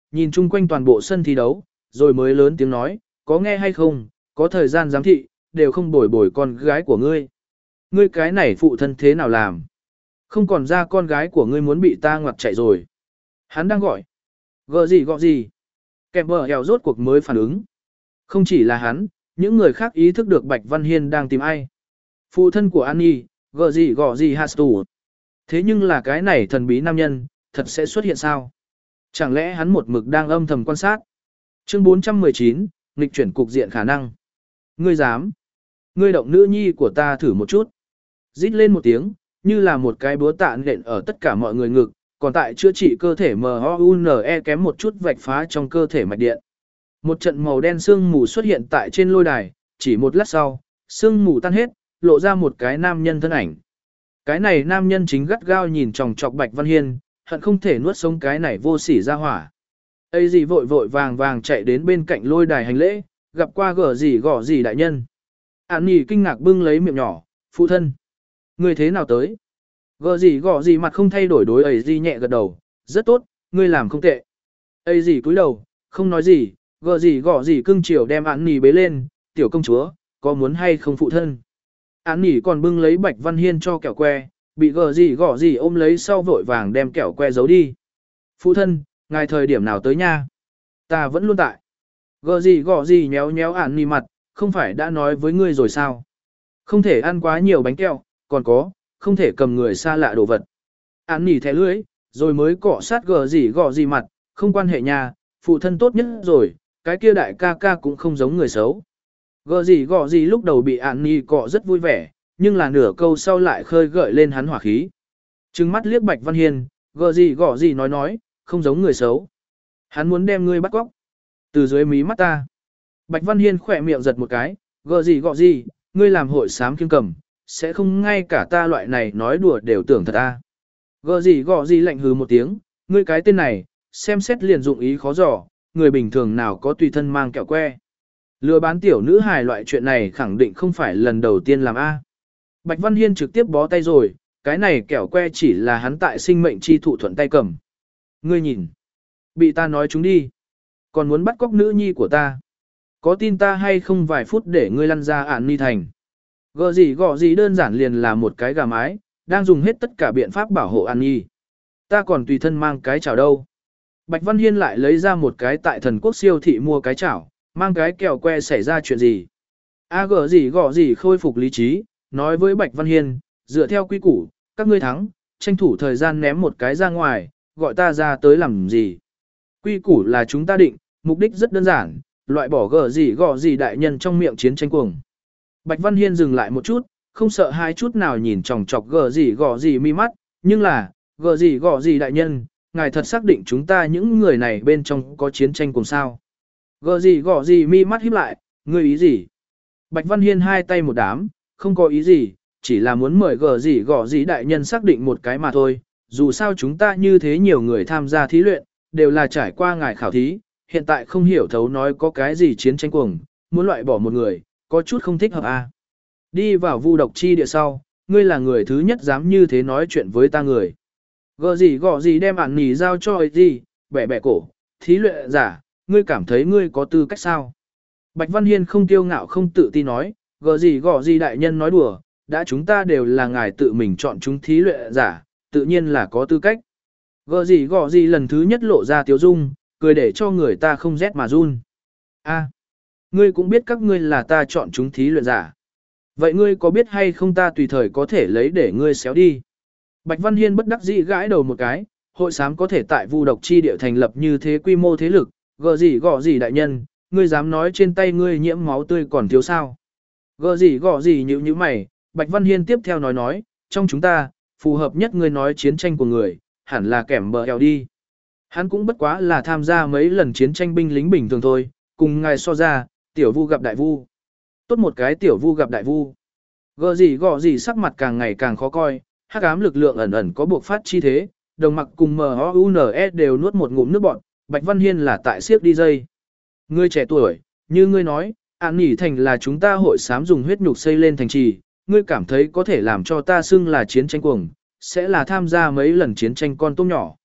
nhìn chung quanh toàn bộ sân thi đấu, rồi mới lớn tiếng nói, có nghe hay không, có thời gian giám thị, đều không bồi bồi con gái của ngươi. Ngươi cái này phụ thân thế nào làm? Không còn ra con gái của ngươi muốn bị ta ngoặt chạy rồi. Hắn đang gọi. Gợ gì gọi gì? Kèm bờ hèo rốt cuộc mới phản ứng. Không chỉ là hắn, những người khác ý thức được Bạch Văn Hiên đang tìm ai. Phụ thân của An Nhi, gợ gì gọi gì Hastu. Thế nhưng là cái này thần bí nam nhân, thật sẽ xuất hiện sao? Chẳng lẽ hắn một mực đang âm thầm quan sát? Chương bốn trăm mười chín, nghịch chuyển cục diện khả năng. Ngươi dám? Ngươi động nữ nhi của ta thử một chút. Rít lên một tiếng, như là một cái búa tạ nện ở tất cả mọi người ngực, còn tại chữa trị cơ thể em o u en e kém một chút vạch phá trong cơ thể mạch điện. Một trận màu đen sương mù xuất hiện tại trên lôi đài, chỉ một lát sau, sương mù tan hết, lộ ra một cái nam nhân thân ảnh. Cái này nam nhân chính gắt gao nhìn chòng chọc Bạch Văn Hiên, hận không thể nuốt sống cái này vô sỉ ra hỏa. Ây gì vội vội vàng vàng chạy đến bên cạnh lôi đài hành lễ, gặp qua gở gì gõ gì đại nhân. Án nhì kinh ngạc bưng lấy miệng nhỏ, phụ thân. Ngươi thế nào tới? Gở gì gõ gì mặt không thay đổi đối ấy gì nhẹ gật đầu, rất tốt, ngươi làm không tệ. Ây gì cúi đầu, không nói gì, gở gì gõ gì cưng chiều đem án nhì bế lên, tiểu công chúa, có muốn hay không phụ thân? Án nhì còn bưng lấy Bạch Văn Hiên cho kẹo que, bị gở gì gõ gì ôm lấy sau vội vàng đem kẹo que giấu đi. Phụ thân, ngài thời điểm nào tới nha? Ta vẫn luôn tại. Gở gì gõ gì nhéo nhéo án nhì mặt, không phải đã nói với ngươi rồi sao? Không thể ăn quá nhiều bánh kẹo, còn có, không thể cầm người xa lạ đồ vật. Án nhì thẻ lưỡi, rồi mới cọ sát gở gì gõ gì mặt, không quan hệ nha, phụ thân tốt nhất rồi, cái kia đại ca ca cũng không giống người xấu. Gở gì gõ gì lúc đầu bị án nhì cọ rất vui vẻ, nhưng là nửa câu sau lại khơi gợi lên hắn hỏa khí. Trừng mắt liếc Bạch Văn Hiên, gở gì gõ gì nói nói, không giống người xấu. Hắn muốn đem ngươi bắt cóc. Từ dưới mí mắt ta. Bạch Văn Hiên khỏe miệng giật một cái, gở gì gõ gì, ngươi làm hội sám kiêng cầm, sẽ không ngay cả ta loại này nói đùa đều tưởng thật a. Gở gì gõ gì lạnh hừ một tiếng, ngươi cái tên này, xem xét liền dụng ý khó dò, người bình thường nào có tùy thân mang kẹo que. Lừa bán tiểu nữ hài loại chuyện này khẳng định không phải lần đầu tiên làm a. Bạch Văn Hiên trực tiếp bó tay rồi, cái này kẹo que chỉ là hắn tại sinh mệnh chi thụ thuận tay cầm. Ngươi nhìn, bị ta nói chúng đi, còn muốn bắt cóc nữ nhi của ta. Có tin ta hay không vài phút để ngươi lăn ra ản ni thành. Gợ gì gọ gì đơn giản liền là một cái gà mái, đang dùng hết tất cả biện pháp bảo hộ An Nhi. Ta còn tùy thân mang cái chảo đâu. Bạch Văn Hiên lại lấy ra một cái tại thần quốc siêu thị mua cái chảo, mang cái kẹo que xảy ra chuyện gì. A gợ gì gọ gì khôi phục lý trí, nói với Bạch Văn Hiên, dựa theo quy củ, các ngươi thắng, tranh thủ thời gian ném một cái ra ngoài, gọi ta ra tới làm gì. Quy củ là chúng ta định, mục đích rất đơn giản, loại bỏ gở gì gọ gì đại nhân trong miệng chiến tranh cuồng. Bạch Văn Hiên dừng lại một chút, không sợ hai chút nào nhìn chòng chọc gở gì gọ gì mi mắt, nhưng là, gở gì gọ gì đại nhân, ngài thật xác định chúng ta những người này bên trong có chiến tranh cuồng sao. Gở gì gọ gì mi mắt híp lại, ngươi ý gì? Bạch Văn Hiên hai tay một đám, không có ý gì, chỉ là muốn mời gở gì gọ gì đại nhân xác định một cái mà thôi, dù sao chúng ta như thế nhiều người tham gia thí luyện, đều là trải qua ngài khảo thí, hiện tại không hiểu thấu nói có cái gì chiến tranh cuồng, muốn loại bỏ một người, có chút không thích hợp à. Đi vào vu độc chi địa sau, ngươi là người thứ nhất dám như thế nói chuyện với ta người. Gở gì gọ gì đem ản nỉ giao cho ấy gì, bẻ bẻ cổ, thí luyện giả, ngươi cảm thấy ngươi có tư cách sao? Bạch Văn Hiên không tiêu ngạo không tự ti nói, gở gì gọ gì đại nhân nói đùa, đã chúng ta đều là ngài tự mình chọn chúng thí luyện giả, tự nhiên là có tư cách. Gở gì gọ gì lần thứ nhất lộ ra tiếu dung, cười để cho người ta không rét mà run. A, ngươi cũng biết các ngươi là ta chọn chúng thí luyện giả. Vậy ngươi có biết hay không ta tùy thời có thể lấy để ngươi xéo đi? Bạch Văn Hiên bất đắc dĩ gãi đầu một cái, hội sám có thể tại vu độc chi địa thành lập như thế quy mô thế lực, gở gì gọ gì đại nhân, ngươi dám nói trên tay ngươi nhiễm máu tươi còn thiếu sao? Gở gì gọ gì nhíu nhíu mày, Bạch Văn Hiên tiếp theo nói nói, trong chúng ta, phù hợp nhất ngươi nói chiến tranh của người, hẳn là kẻm bờ eo đi. Hắn cũng bất quá là tham gia mấy lần chiến tranh binh lính bình thường thôi, cùng ngài so ra, tiểu vu gặp đại vu. Tốt một cái tiểu vu gặp đại vu. Gở gì gọ gì sắc mặt càng ngày càng khó coi, hắc ám lực lượng ẩn ẩn có buộc phát chi thế, đồng mặc cùng em o u en e đều nuốt một ngụm nước bọt, Bạch Văn Hiên là tại siếc đi dây. Ngươi trẻ tuổi, như ngươi nói, An Nhĩ Thành là chúng ta hội sám dùng huyết nhục xây lên thành trì, ngươi cảm thấy có thể làm cho ta xưng là chiến tranh cuồng, sẽ là tham gia mấy lần chiến tranh con tôm nhỏ.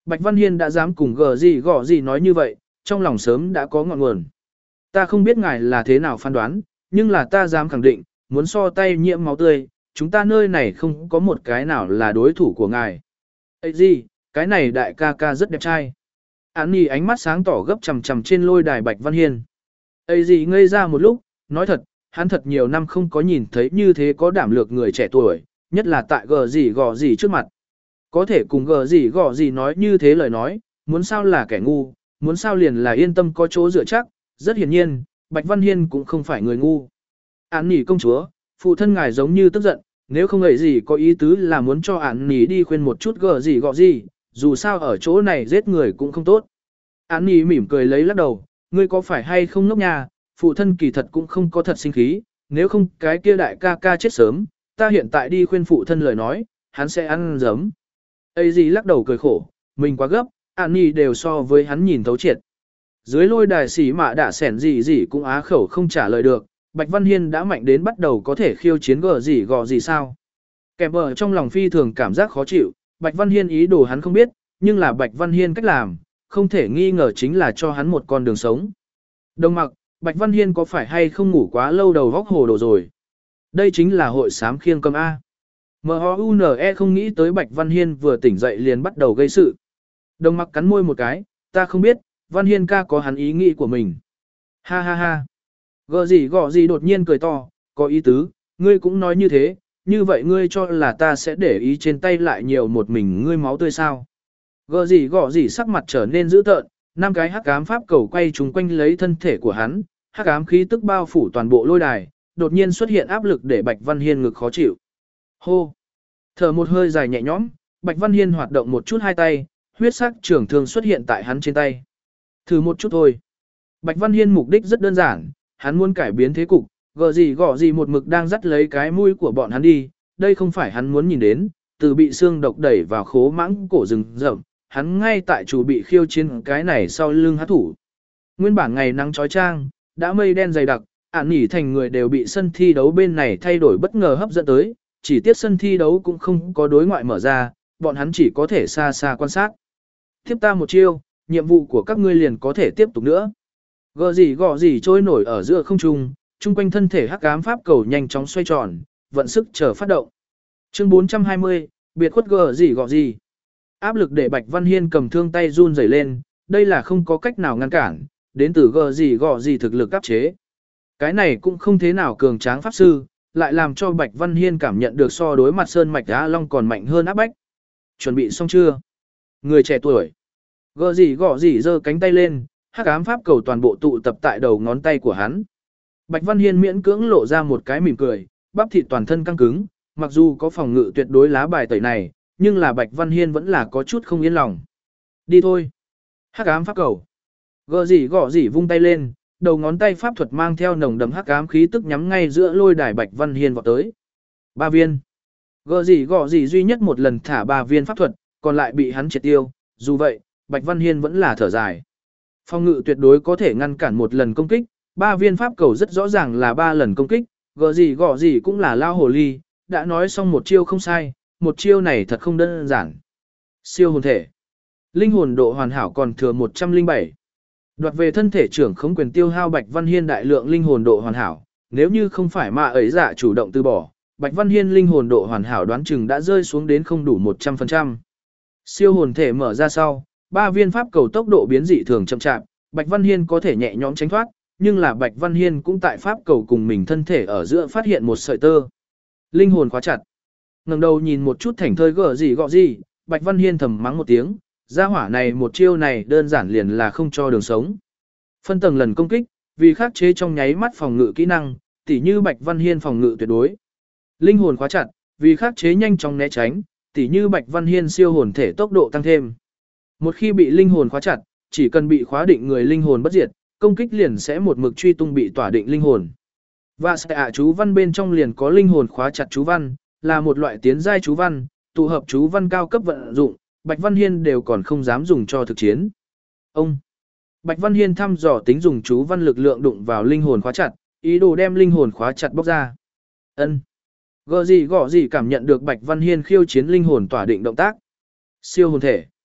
Bạch Văn Hiên đã dám cùng gờ gì gọ gì nói như vậy, trong lòng sớm đã có ngọn nguồn. Ta không biết ngài là thế nào phán đoán, nhưng là ta dám khẳng định, muốn so tay nhiễm máu tươi, chúng ta nơi này không có một cái nào là đối thủ của ngài. Ê gì, cái này đại ca ca rất đẹp trai. Án Nhi ánh mắt sáng tỏ gấp chằm chằm trên lôi đài Bạch Văn Hiên. Ê gì ngây ra một lúc, nói thật, hắn thật nhiều năm không có nhìn thấy như thế có đảm lược người trẻ tuổi, nhất là tại gờ gì gò gì trước mặt. Có thể cùng gờ gì gò gì nói như thế lời nói, muốn sao là kẻ ngu, muốn sao liền là yên tâm có chỗ dựa chắc, rất hiển nhiên, Bạch Văn Hiên cũng không phải người ngu. Án Nhi công chúa, phụ thân ngài giống như tức giận, nếu không ấy gì có ý tứ là muốn cho Án Nhi đi khuyên một chút gờ gì gò gì, dù sao ở chỗ này giết người cũng không tốt. Án Nhi mỉm cười lấy lắc đầu, ngươi có phải hay không ngốc nhà, phụ thân kỳ thật cũng không có thật sinh khí, nếu không cái kia đại ca ca chết sớm, ta hiện tại đi khuyên phụ thân lời nói, hắn sẽ ăn giấm. Ấy gì lắc đầu cười khổ, mình quá gấp, Án Nhi đều so với hắn nhìn thấu triệt. Dưới lôi đài xỉ mạ đã sẻn gì gì cũng á khẩu không trả lời được, Bạch Văn Hiên đã mạnh đến bắt đầu có thể khiêu chiến gờ gì gò gì sao. Kèm ở trong lòng phi thường cảm giác khó chịu, Bạch Văn Hiên ý đồ hắn không biết, nhưng là Bạch Văn Hiên cách làm, không thể nghi ngờ chính là cho hắn một con đường sống. Đồng mặc, Bạch Văn Hiên có phải hay không ngủ quá lâu đầu góc hồ đồ rồi? Đây chính là hội sám khiêng cầm A. em o u en e không nghĩ tới Bạch Văn Hiên vừa tỉnh dậy liền bắt đầu gây sự. Đồng mặc cắn môi một cái, ta không biết, Văn Hiên ca có hắn ý nghĩ của mình. Ha ha ha. Gờ gì gọ gì đột nhiên cười to, có ý tứ, ngươi cũng nói như thế, như vậy ngươi cho là ta sẽ để ý trên tay lại nhiều một mình ngươi máu tươi sao. Gờ gì gọ gì sắc mặt trở nên dữ tợn, năm cái hắc ám pháp cầu quay trúng quanh lấy thân thể của hắn, hắc ám khí tức bao phủ toàn bộ lôi đài, đột nhiên xuất hiện áp lực để Bạch Văn Hiên ngực khó chịu. Hô. Thở một hơi dài nhẹ nhõm, Bạch Văn Hiên hoạt động một chút hai tay, huyết sắc trường thương xuất hiện tại hắn trên tay. Thử một chút thôi. Bạch Văn Hiên mục đích rất đơn giản, hắn muốn cải biến thế cục, gờ gì gọ gì một mực đang dắt lấy cái mũi của bọn hắn đi, đây không phải hắn muốn nhìn đến, từ bị xương độc đẩy vào khố mãng cổ rừng rậm, hắn ngay tại chủ bị khiêu chiến cái này sau lưng hát thủ. Nguyên bản ngày nắng chói chang, đã mây đen dày đặc, ản nhỉ thành người đều bị sân thi đấu bên này thay đổi bất ngờ hấp dẫn tới, chỉ tiếc sân thi đấu cũng không có đối ngoại mở ra, bọn hắn chỉ có thể xa xa quan sát. Tiếp ta một chiêu, nhiệm vụ của các ngươi liền có thể tiếp tục nữa. Gờ gì gọ gì trôi nổi ở giữa không trung, chung quanh thân thể hắc ám pháp cầu nhanh chóng xoay tròn, vận sức chờ phát động. Chương bốn trăm hai mươi, biệt khuất gờ gì gọ gì. Áp lực để Bạch Văn Hiên cầm thương tay run rẩy lên, đây là không có cách nào ngăn cản, đến từ gờ gì gọ gì thực lực áp chế. Cái này cũng không thế nào cường tráng pháp sư, lại làm cho Bạch Văn Hiên cảm nhận được so đối mặt Sơn Mạch Á Long còn mạnh hơn áp bách. Chuẩn bị xong chưa? Người trẻ tuổi. Gờ gì gọ gì giơ cánh tay lên, hắc ám pháp cầu toàn bộ tụ tập tại đầu ngón tay của hắn. Bạch Văn Hiên miễn cưỡng lộ ra một cái mỉm cười, bắp thịt toàn thân căng cứng, mặc dù có phòng ngự tuyệt đối lá bài tẩy này, nhưng là Bạch Văn Hiên vẫn là có chút không yên lòng. Đi thôi. Hắc ám pháp cầu. Gờ gì gọ gì vung tay lên, đầu ngón tay pháp thuật mang theo nồng đậm hắc ám khí tức nhắm ngay giữa lôi đài Bạch Văn Hiên vọt tới. Ba viên. Gờ gì gọ gì duy nhất một lần thả ba viên pháp thuật, còn lại bị hắn triệt tiêu, dù vậy, Bạch Văn Hiên vẫn là thở dài. Phòng ngự tuyệt đối có thể ngăn cản một lần công kích, ba viên pháp cầu rất rõ ràng là ba lần công kích, gờ gì gọ gì cũng là lao hồ ly, đã nói xong một chiêu không sai, một chiêu này thật không đơn giản. Siêu hồn thể. Linh hồn độ hoàn hảo còn thừa một trăm lẻ bảy. Đoạt về thân thể trưởng khống quyền tiêu hao Bạch Văn Hiên đại lượng linh hồn độ hoàn hảo, nếu như không phải mà ấy dạ chủ động từ bỏ, Bạch Văn Hiên linh hồn độ hoàn hảo đoán chừng đã rơi xuống đến không đủ một trăm phần trăm. Siêu hồn thể mở ra sau, ba viên pháp cầu tốc độ biến dị thường chậm chạp, Bạch Văn Hiên có thể nhẹ nhõm tránh thoát, nhưng là Bạch Văn Hiên cũng tại pháp cầu cùng mình thân thể ở giữa phát hiện một sợi tơ. Linh hồn khóa chặt. Ngẩng đầu nhìn một chút thảnh thơi gở gì gọ gì, Bạch Văn Hiên thầm mắng một tiếng, gia hỏa này một chiêu này đơn giản liền là không cho đường sống. Phân tầng lần công kích, vì khắc chế trong nháy mắt phòng ngự kỹ năng, tỉ như Bạch Văn Hiên phòng ngự tuyệt đối. Linh hồn khóa chặt, vì khắc chế nhanh chóng né tránh, tỉ như Bạch Văn Hiên siêu hồn thể tốc độ tăng thêm. Một khi bị linh hồn khóa chặt, chỉ cần bị khóa định người linh hồn bất diệt, công kích liền sẽ một mực truy tung bị tỏa định linh hồn. Và sẽ ạ chú văn bên trong liền có linh hồn khóa chặt chú văn, là một loại tiến giai chú văn, tụ hợp chú văn cao cấp vận dụng, Bạch Văn Hiên đều còn không dám dùng cho thực chiến. Ông Bạch Văn Hiên thăm dò tính dùng chú văn lực lượng đụng vào linh hồn khóa chặt, ý đồ đem linh hồn khóa chặt bóc ra. Ân. Gõ gì gõ gì cảm nhận được Bạch Văn Hiên khiêu chiến linh hồn tỏa định động tác. Siêu hồn thể.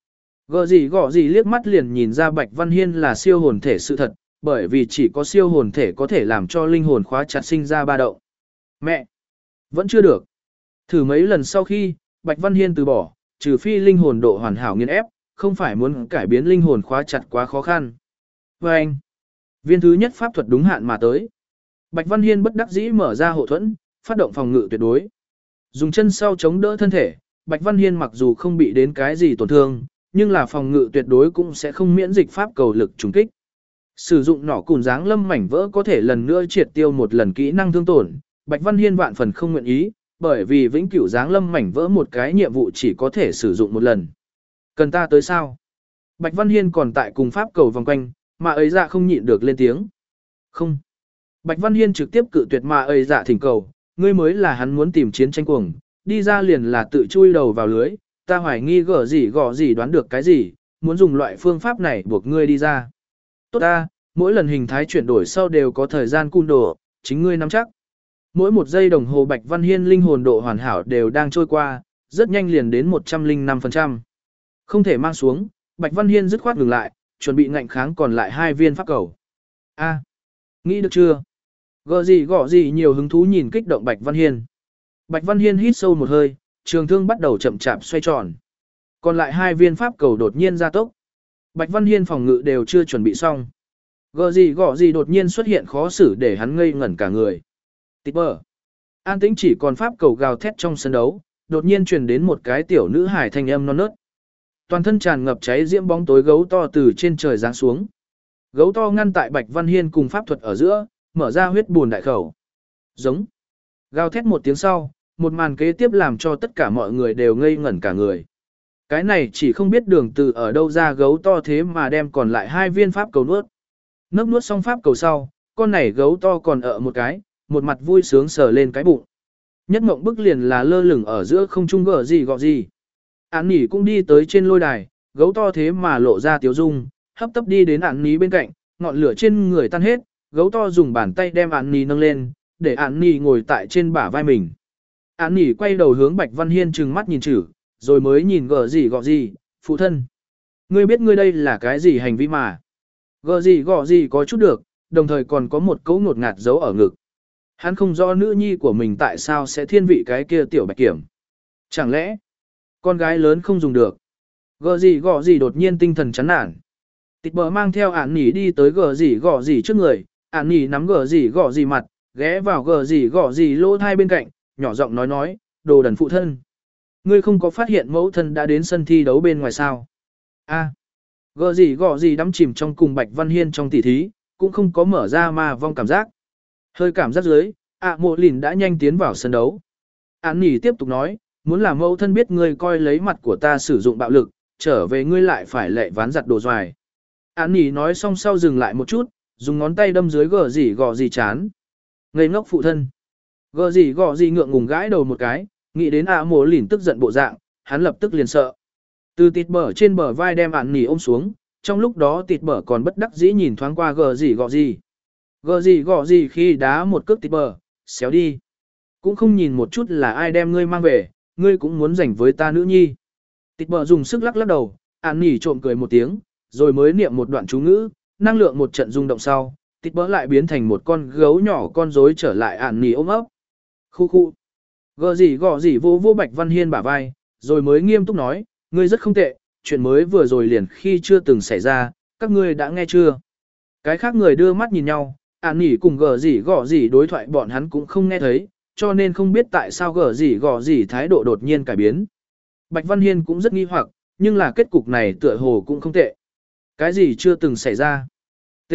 Gờ gì gọ gì liếc mắt liền nhìn ra Bạch Văn Hiên là siêu hồn thể sự thật, bởi vì chỉ có siêu hồn thể có thể làm cho linh hồn khóa chặt sinh ra ba động. Mẹ! Vẫn chưa được. Thử mấy lần sau khi, Bạch Văn Hiên từ bỏ, trừ phi linh hồn độ hoàn hảo nghiên ép, không phải muốn cải biến linh hồn khóa chặt quá khó khăn. Và anh! Viên thứ nhất pháp thuật đúng hạn mà tới. Bạch Văn Hiên bất đắc dĩ mở ra hộ thuẫn, phát động phòng ngự tuyệt đối. Dùng chân sau chống đỡ thân thể, Bạch Văn Hiên mặc dù không bị đến cái gì tổn thương, nhưng là phòng ngự tuyệt đối cũng sẽ không miễn dịch pháp cầu lực trùng kích. Sử dụng nỏ cùn dáng lâm mảnh vỡ có thể lần nữa triệt tiêu một lần kỹ năng thương tổn, Bạch Văn Hiên vạn phần không nguyện ý, bởi vì vĩnh cửu dáng lâm mảnh vỡ một cái nhiệm vụ chỉ có thể sử dụng một lần. Cần ta tới sao? Bạch Văn Hiên còn tại cùng pháp cầu vòng quanh, mà ấy dạ không nhịn được lên tiếng. Không. Bạch Văn Hiên trực tiếp cự tuyệt mà ấy dạ thỉnh cầu, ngươi mới là hắn muốn tìm chiến tranh cuồng, đi ra liền là tự chui đầu vào lưới, ta hoài nghi gở gì gò gì đoán được cái gì, muốn dùng loại phương pháp này buộc ngươi đi ra. Tốt ta, mỗi lần hình thái chuyển đổi sau đều có thời gian cung đồ, chính ngươi nắm chắc. Mỗi một giây đồng hồ Bạch Văn Hiên linh hồn độ hoàn hảo đều đang trôi qua, rất nhanh liền đến một trăm lẻ năm phần trăm. Không thể mang xuống, Bạch Văn Hiên dứt khoát ngừng lại, chuẩn bị ngạnh kháng còn lại hai viên pháp cầu. A, nghĩ được chưa? Gọ gì gọ gì nhiều hứng thú nhìn kích động Bạch Văn Hiên. Bạch Văn Hiên hít sâu một hơi, trường thương bắt đầu chậm chạp xoay tròn. Còn lại hai viên pháp cầu đột nhiên gia tốc. Bạch Văn Hiên phòng ngự đều chưa chuẩn bị xong. Gọ gì gọ gì đột nhiên xuất hiện khó xử để hắn ngây ngẩn cả người. Tít bờ. An tĩnh chỉ còn pháp cầu gào thét trong sân đấu, đột nhiên truyền đến một cái tiểu nữ hài thanh âm non nớt. Toàn thân tràn ngập cháy diễm bóng tối gấu to từ trên trời giáng xuống. Gấu to ngăn tại Bạch Văn Hiên cùng pháp thuật ở giữa, mở ra huyết buồn đại khẩu. Giống. Gào thét một tiếng sau, một màn kế tiếp làm cho tất cả mọi người đều ngây ngẩn cả người. Cái này chỉ không biết đường từ ở đâu ra gấu to thế mà đem còn lại hai viên pháp cầu nuốt. Nốc nuốt xong pháp cầu sau, con này gấu to còn ở một cái, một mặt vui sướng sờ lên cái bụng. Nhất mộng bức liền là lơ lửng ở giữa không trung gở gì gọ gì. Án nỉ cũng đi tới trên lôi đài, gấu to thế mà lộ ra tiếu dung, hấp tấp đi đến án nỉ bên cạnh, ngọn lửa trên người tan hết, gấu to dùng bàn tay đem án nỉ nâng lên, để án nỉ ngồi tại trên bả vai mình. Án nỉ quay đầu hướng Bạch Văn Hiên trừng mắt nhìn chử, rồi mới nhìn gở gì gọ gì, phụ thân. Ngươi biết ngươi đây là cái gì hành vi mà. Gở gì gọ gì có chút được, đồng thời còn có một cấu ngột ngạt giấu ở ngực. Hắn không rõ nữ nhi của mình tại sao sẽ thiên vị cái kia tiểu bạch kiểm. Chẳng lẽ, con gái lớn không dùng được. Gở gì gọ gì đột nhiên tinh thần chán nản. Tịt bờ mang theo ản nỉ đi tới gở gì gọ gì trước người, ản nỉ nắm gở gì gọ gì mặt, ghé vào gở gì gọ gì lỗ thai bên cạnh, nhỏ giọng nói nói, đồ đần phụ thân. Ngươi không có phát hiện mẫu thân đã đến sân thi đấu bên ngoài sao? A, gở gì gọ gì đắm chìm trong cùng Bạch Văn Hiên trong tỉ thí, cũng không có mở ra ma vong cảm giác. Hơi cảm giác dưới, ạ mộ lìn đã nhanh tiến vào sân đấu. Án nỉ tiếp tục nói, muốn làm mẫu thân biết ngươi coi lấy mặt của ta sử dụng bạo lực, trở về ngươi lại phải lệ ván giặt đồ doài. Án nỉ nói xong sau dừng lại một chút, dùng ngón tay đâm dưới gờ gì gò gì chán. Ngây ngốc phụ thân. Gờ gì gò gì ngượng ngùng gãi đầu một cái, nghĩ đến ạ mộ lìn tức giận bộ dạng, hắn lập tức liền sợ. Từ tịt bờ trên bờ vai đem án nỉ ôm xuống, trong lúc đó tịt bờ còn bất đắc dĩ nhìn thoáng qua gờ gì gò gì. Gờ gì gọ gì khi đá một cước tịt bờ, xéo đi. Cũng không nhìn một chút là ai đem ngươi mang về, ngươi cũng muốn giành với ta nữ nhi. Tịt bờ dùng sức lắc lắc đầu, ản nỉ trộm cười một tiếng, rồi mới niệm một đoạn chú ngữ, năng lượng một trận rung động sau, tịt bờ lại biến thành một con gấu nhỏ con rối trở lại ản nỉ ôm ấp. Khu khu. Gờ gì gọ gì vô vô Bạch Văn Hiên bả vai, rồi mới nghiêm túc nói, ngươi rất không tệ, chuyện mới vừa rồi liền khi chưa từng xảy ra, các ngươi đã nghe chưa? Cái khác người đưa mắt nhìn nhau. Ản nỉ cùng gở gì gọ gì đối thoại bọn hắn cũng không nghe thấy, cho nên không biết tại sao gở gì gọ gì thái độ đột nhiên cải biến. Bạch Văn Hiên cũng rất nghi hoặc, nhưng là kết cục này tựa hồ cũng không tệ. Cái gì chưa từng xảy ra? T.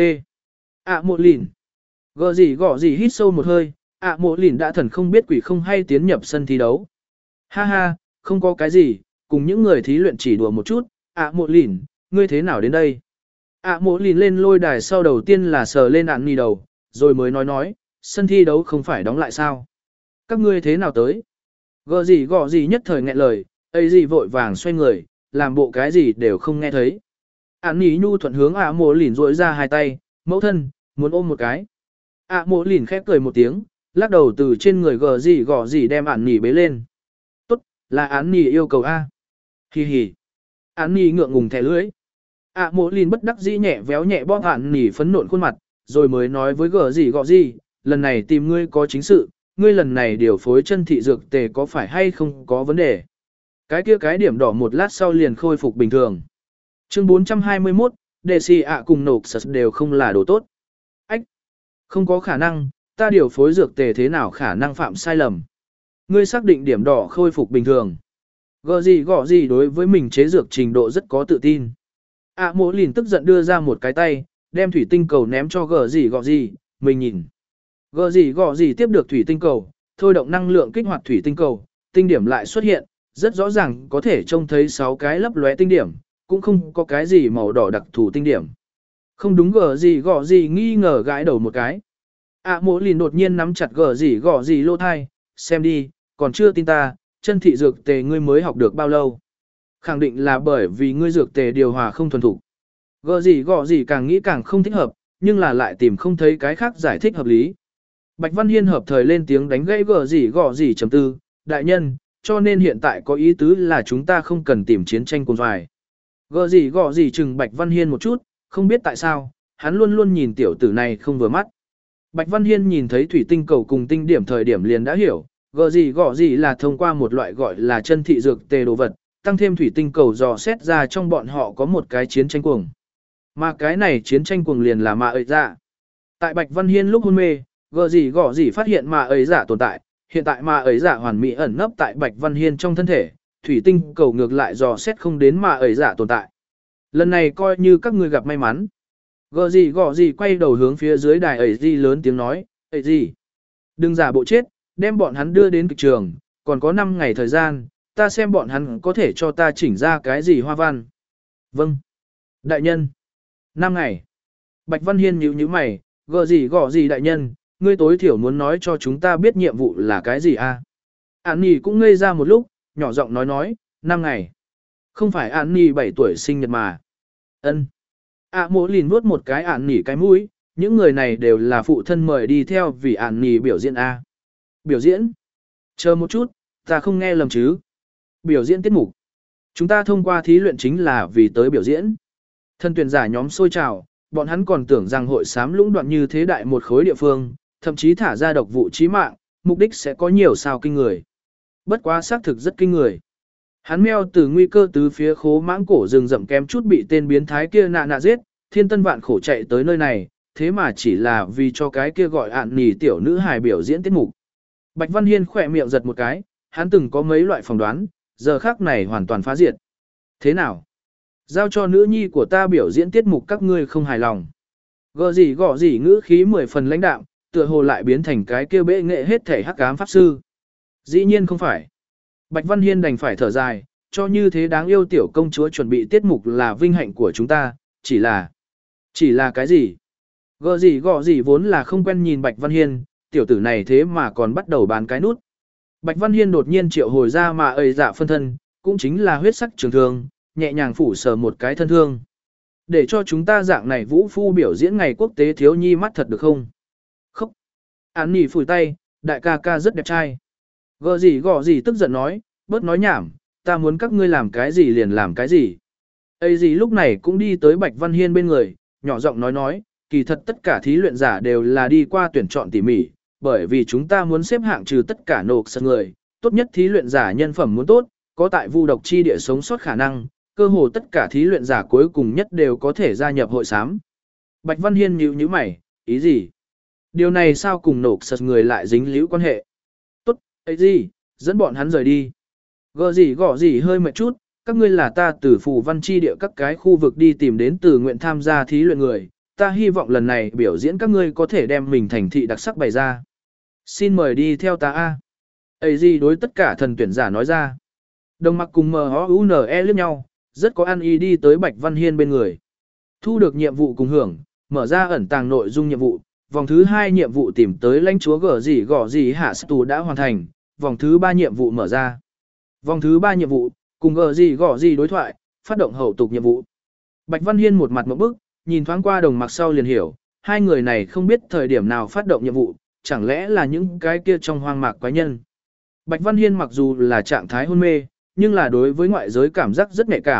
ạ mộ lìn. Gở gì gọ gì hít sâu một hơi, ạ mộ lìn đã thần không biết quỷ không hay tiến nhập sân thi đấu. Ha ha, không có cái gì, cùng những người thí luyện chỉ đùa một chút, ạ mộ lìn, ngươi thế nào đến đây? ạ mộ lìn lên lôi đài sau đầu tiên là sờ lên ạn nỉ đầu, rồi mới nói nói, sân thi đấu không phải đóng lại sao? Các ngươi thế nào tới? Gờ gì gọ gì nhất thời nghẹn lời, ấy gì vội vàng xoay người, làm bộ cái gì đều không nghe thấy. Ạn nỉ nhu thuận hướng ạ mộ lìn rỗi ra hai tay, mẫu thân, muốn ôm một cái. ạ mộ lìn khép cười một tiếng, lắc đầu từ trên người gờ gì gọ gì đem ạn nỉ bế lên. Tốt, là ạn nỉ yêu cầu A. Hi hi. Án nỉ ngượng ngùng thẻ lưỡi. ạ mộ lìn bất đắc dĩ nhẹ véo nhẹ bóp án nỉ phấn nộn khuôn mặt, rồi mới nói với gờ gì gọ gì, lần này tìm ngươi có chính sự, ngươi lần này điều phối chân thị dược tề có phải hay không có vấn đề. Cái kia cái điểm đỏ một lát sau liền khôi phục bình thường. Chương bốn trăm hai mươi mốt, đệ sĩ ạ cùng nộp sật đều không là đồ tốt. Ách! Không có khả năng, ta điều phối dược tề thế nào khả năng phạm sai lầm. Ngươi xác định điểm đỏ khôi phục bình thường. Gọ gì gọ gì đối với mình chế dược trình độ rất có tự tin. ạ mộ lìn tức giận đưa ra một cái tay, đem thủy tinh cầu ném cho gờ gì gọ gì, mình nhìn. Gờ gì gọ gì tiếp được thủy tinh cầu, thôi động năng lượng kích hoạt thủy tinh cầu, tinh điểm lại xuất hiện, rất rõ ràng có thể trông thấy sáu cái lấp lóe tinh điểm, cũng không có cái gì màu đỏ đặc thù tinh điểm. Không đúng gờ gì gọ gì nghi ngờ gãi đầu một cái. ạ mộ lìn đột nhiên nắm chặt gờ gì gọ gì lô thai, xem đi, còn chưa tin ta, chân thị dược tề ngươi mới học được bao lâu. Khẳng định là bởi vì ngươi dược tề điều hòa không thuần thục. Gờ gì gọ gì càng nghĩ càng không thích hợp, nhưng là lại tìm không thấy cái khác giải thích hợp lý. Bạch Văn Hiên hợp thời lên tiếng đánh gãy gờ gì gọ gì chấm tư, đại nhân, cho nên hiện tại có ý tứ là chúng ta không cần tìm chiến tranh cùng vài. Gờ gì gọ gì chừng Bạch Văn Hiên một chút, không biết tại sao, hắn luôn luôn nhìn tiểu tử này không vừa mắt. Bạch Văn Hiên nhìn thấy thủy tinh cầu cùng tinh điểm thời điểm liền đã hiểu, gờ gì gọ gì là thông qua một loại gọi là chân thị dược tề đồ vật, tăng thêm thủy tinh cầu dò xét ra trong bọn họ có một cái chiến tranh cuồng. Mà cái này chiến tranh cuồng liền là mà ơi dạ. Tại Bạch Văn Hiên lúc hôn mê, gờ gì gọ gì phát hiện mà ấy giả tồn tại, hiện tại mà ấy giả hoàn mỹ ẩn nấp tại Bạch Văn Hiên trong thân thể, thủy tinh cầu ngược lại dò xét không đến mà ấy giả tồn tại. Lần này coi như các ngươi gặp may mắn. Gờ gì gọ gì quay đầu hướng phía dưới đài ấy gì lớn tiếng nói, ấy gì. Đừng giả bộ chết, đem bọn hắn đưa đến kịch trường, còn có năm ngày thời gian, ta xem bọn hắn có thể cho ta chỉnh ra cái gì hoa văn. Vâng. Đại nhân. năm ngày. Bạch Văn Hiên nhíu nhíu mày, gờ gì gọ gì đại nhân, ngươi tối thiểu muốn nói cho chúng ta biết nhiệm vụ là cái gì a? Án Nhi cũng ngây ra một lúc, nhỏ giọng nói nói, năm ngày. Không phải Án Nhi bảy tuổi sinh nhật mà. Ân. ạ mộ lìn vuốt một cái Án Nhi cái mũi, những người này đều là phụ thân mời đi theo vì Án Nhi biểu diễn a. Biểu diễn? Chờ một chút, ta không nghe lầm chứ. Biểu diễn tiết mục. Chúng ta thông qua thí luyện chính là vì tới biểu diễn. Thân tuyển giả nhóm sôi trào, bọn hắn còn tưởng rằng hội xám lũng đoạn như thế đại một khối địa phương, thậm chí thả ra độc vụ chí mạng, mục đích sẽ có nhiều sao kinh người. Bất quá xác thực rất kinh người. Hắn meo từ nguy cơ tứ phía khố mãng cổ rừng rậm kém chút bị tên biến thái kia nạ nạ giết, thiên tân vạn khổ chạy tới nơi này, thế mà chỉ là vì cho cái kia gọi ạn nỉ tiểu nữ hài biểu diễn tiết mục. Bạch Văn Hiên khỏe miệng giật một cái, hắn từng có mấy loại phỏng đoán, giờ khác này hoàn toàn phá diệt. Thế nào? Giao cho nữ nhi của ta biểu diễn tiết mục các ngươi không hài lòng. Gờ gì gọ gì ngữ khí mười phần lãnh đạm, tựa hồ lại biến thành cái kia bệ nghệ hết thể hắc ám pháp sư. Dĩ nhiên không phải. Bạch Văn Hiên đành phải thở dài, cho như thế đáng yêu tiểu công chúa chuẩn bị tiết mục là vinh hạnh của chúng ta, chỉ là... Chỉ là cái gì? Gờ gì gọ gì vốn là không quen nhìn Bạch Văn Hiên, tiểu tử này thế mà còn bắt đầu bán cái nút. Bạch Văn Hiên đột nhiên triệu hồi ra mà ơi dạ phân thân, cũng chính là huyết sắc trường thương, nhẹ nhàng phủ sờ một cái thân thương. Để cho chúng ta dạng này vũ phu biểu diễn ngày quốc tế thiếu nhi mắt thật được không? Khóc. Án nỉ phủi tay, đại ca ca rất đẹp trai. Gờ gì gọ gì tức giận nói, bớt nói nhảm, ta muốn các ngươi làm cái gì liền làm cái gì. Ây gì lúc này cũng đi tới Bạch Văn Hiên bên người, nhỏ giọng nói nói, kỳ thật tất cả thí luyện giả đều là đi qua tuyển chọn tỉ mỉ, bởi vì chúng ta muốn xếp hạng trừ tất cả nộp sân người, tốt nhất thí luyện giả nhân phẩm muốn tốt, có tại vu độc chi địa sống sót khả năng, cơ hồ tất cả thí luyện giả cuối cùng nhất đều có thể gia nhập hội xám. Bạch Văn Hiên nhíu nhíu mày, ý gì? Điều này sao cùng nộp sật người lại dính líu quan hệ? Tốt, ấy gì, dẫn bọn hắn rời đi. Gờ gì gõ gì hơi mệt chút, các ngươi là ta từ phù văn chi địa các cái khu vực đi tìm đến từ nguyện tham gia thí luyện người, ta hy vọng lần này biểu diễn các ngươi có thể đem mình thành thị đặc sắc bày ra. Xin mời đi theo ta a. Ấy gì đối tất cả thần tuyển giả nói ra. Đồng mặc cùng M O U N E liếc nhau, rất có ăn ý đi tới Bạch Văn Hiên bên người. Thu được nhiệm vụ cùng hưởng, mở ra ẩn tàng nội dung nhiệm vụ, vòng thứ hai nhiệm vụ tìm tới lãnh chúa gở gì gõ gì hạ tù đã hoàn thành, vòng thứ ba nhiệm vụ mở ra. Vòng thứ ba nhiệm vụ, cùng gở gì gõ gì đối thoại, phát động hậu tục nhiệm vụ. Bạch Văn Hiên một mặt ngộp bức, nhìn thoáng qua đồng mặc sau liền hiểu, hai người này không biết thời điểm nào phát động nhiệm vụ, chẳng lẽ là những cái kia trong hoang mạc quái nhân. Bạch Văn Hiên mặc dù là trạng thái hôn mê, nhưng là đối với ngoại giới cảm giác rất nhạy cảm,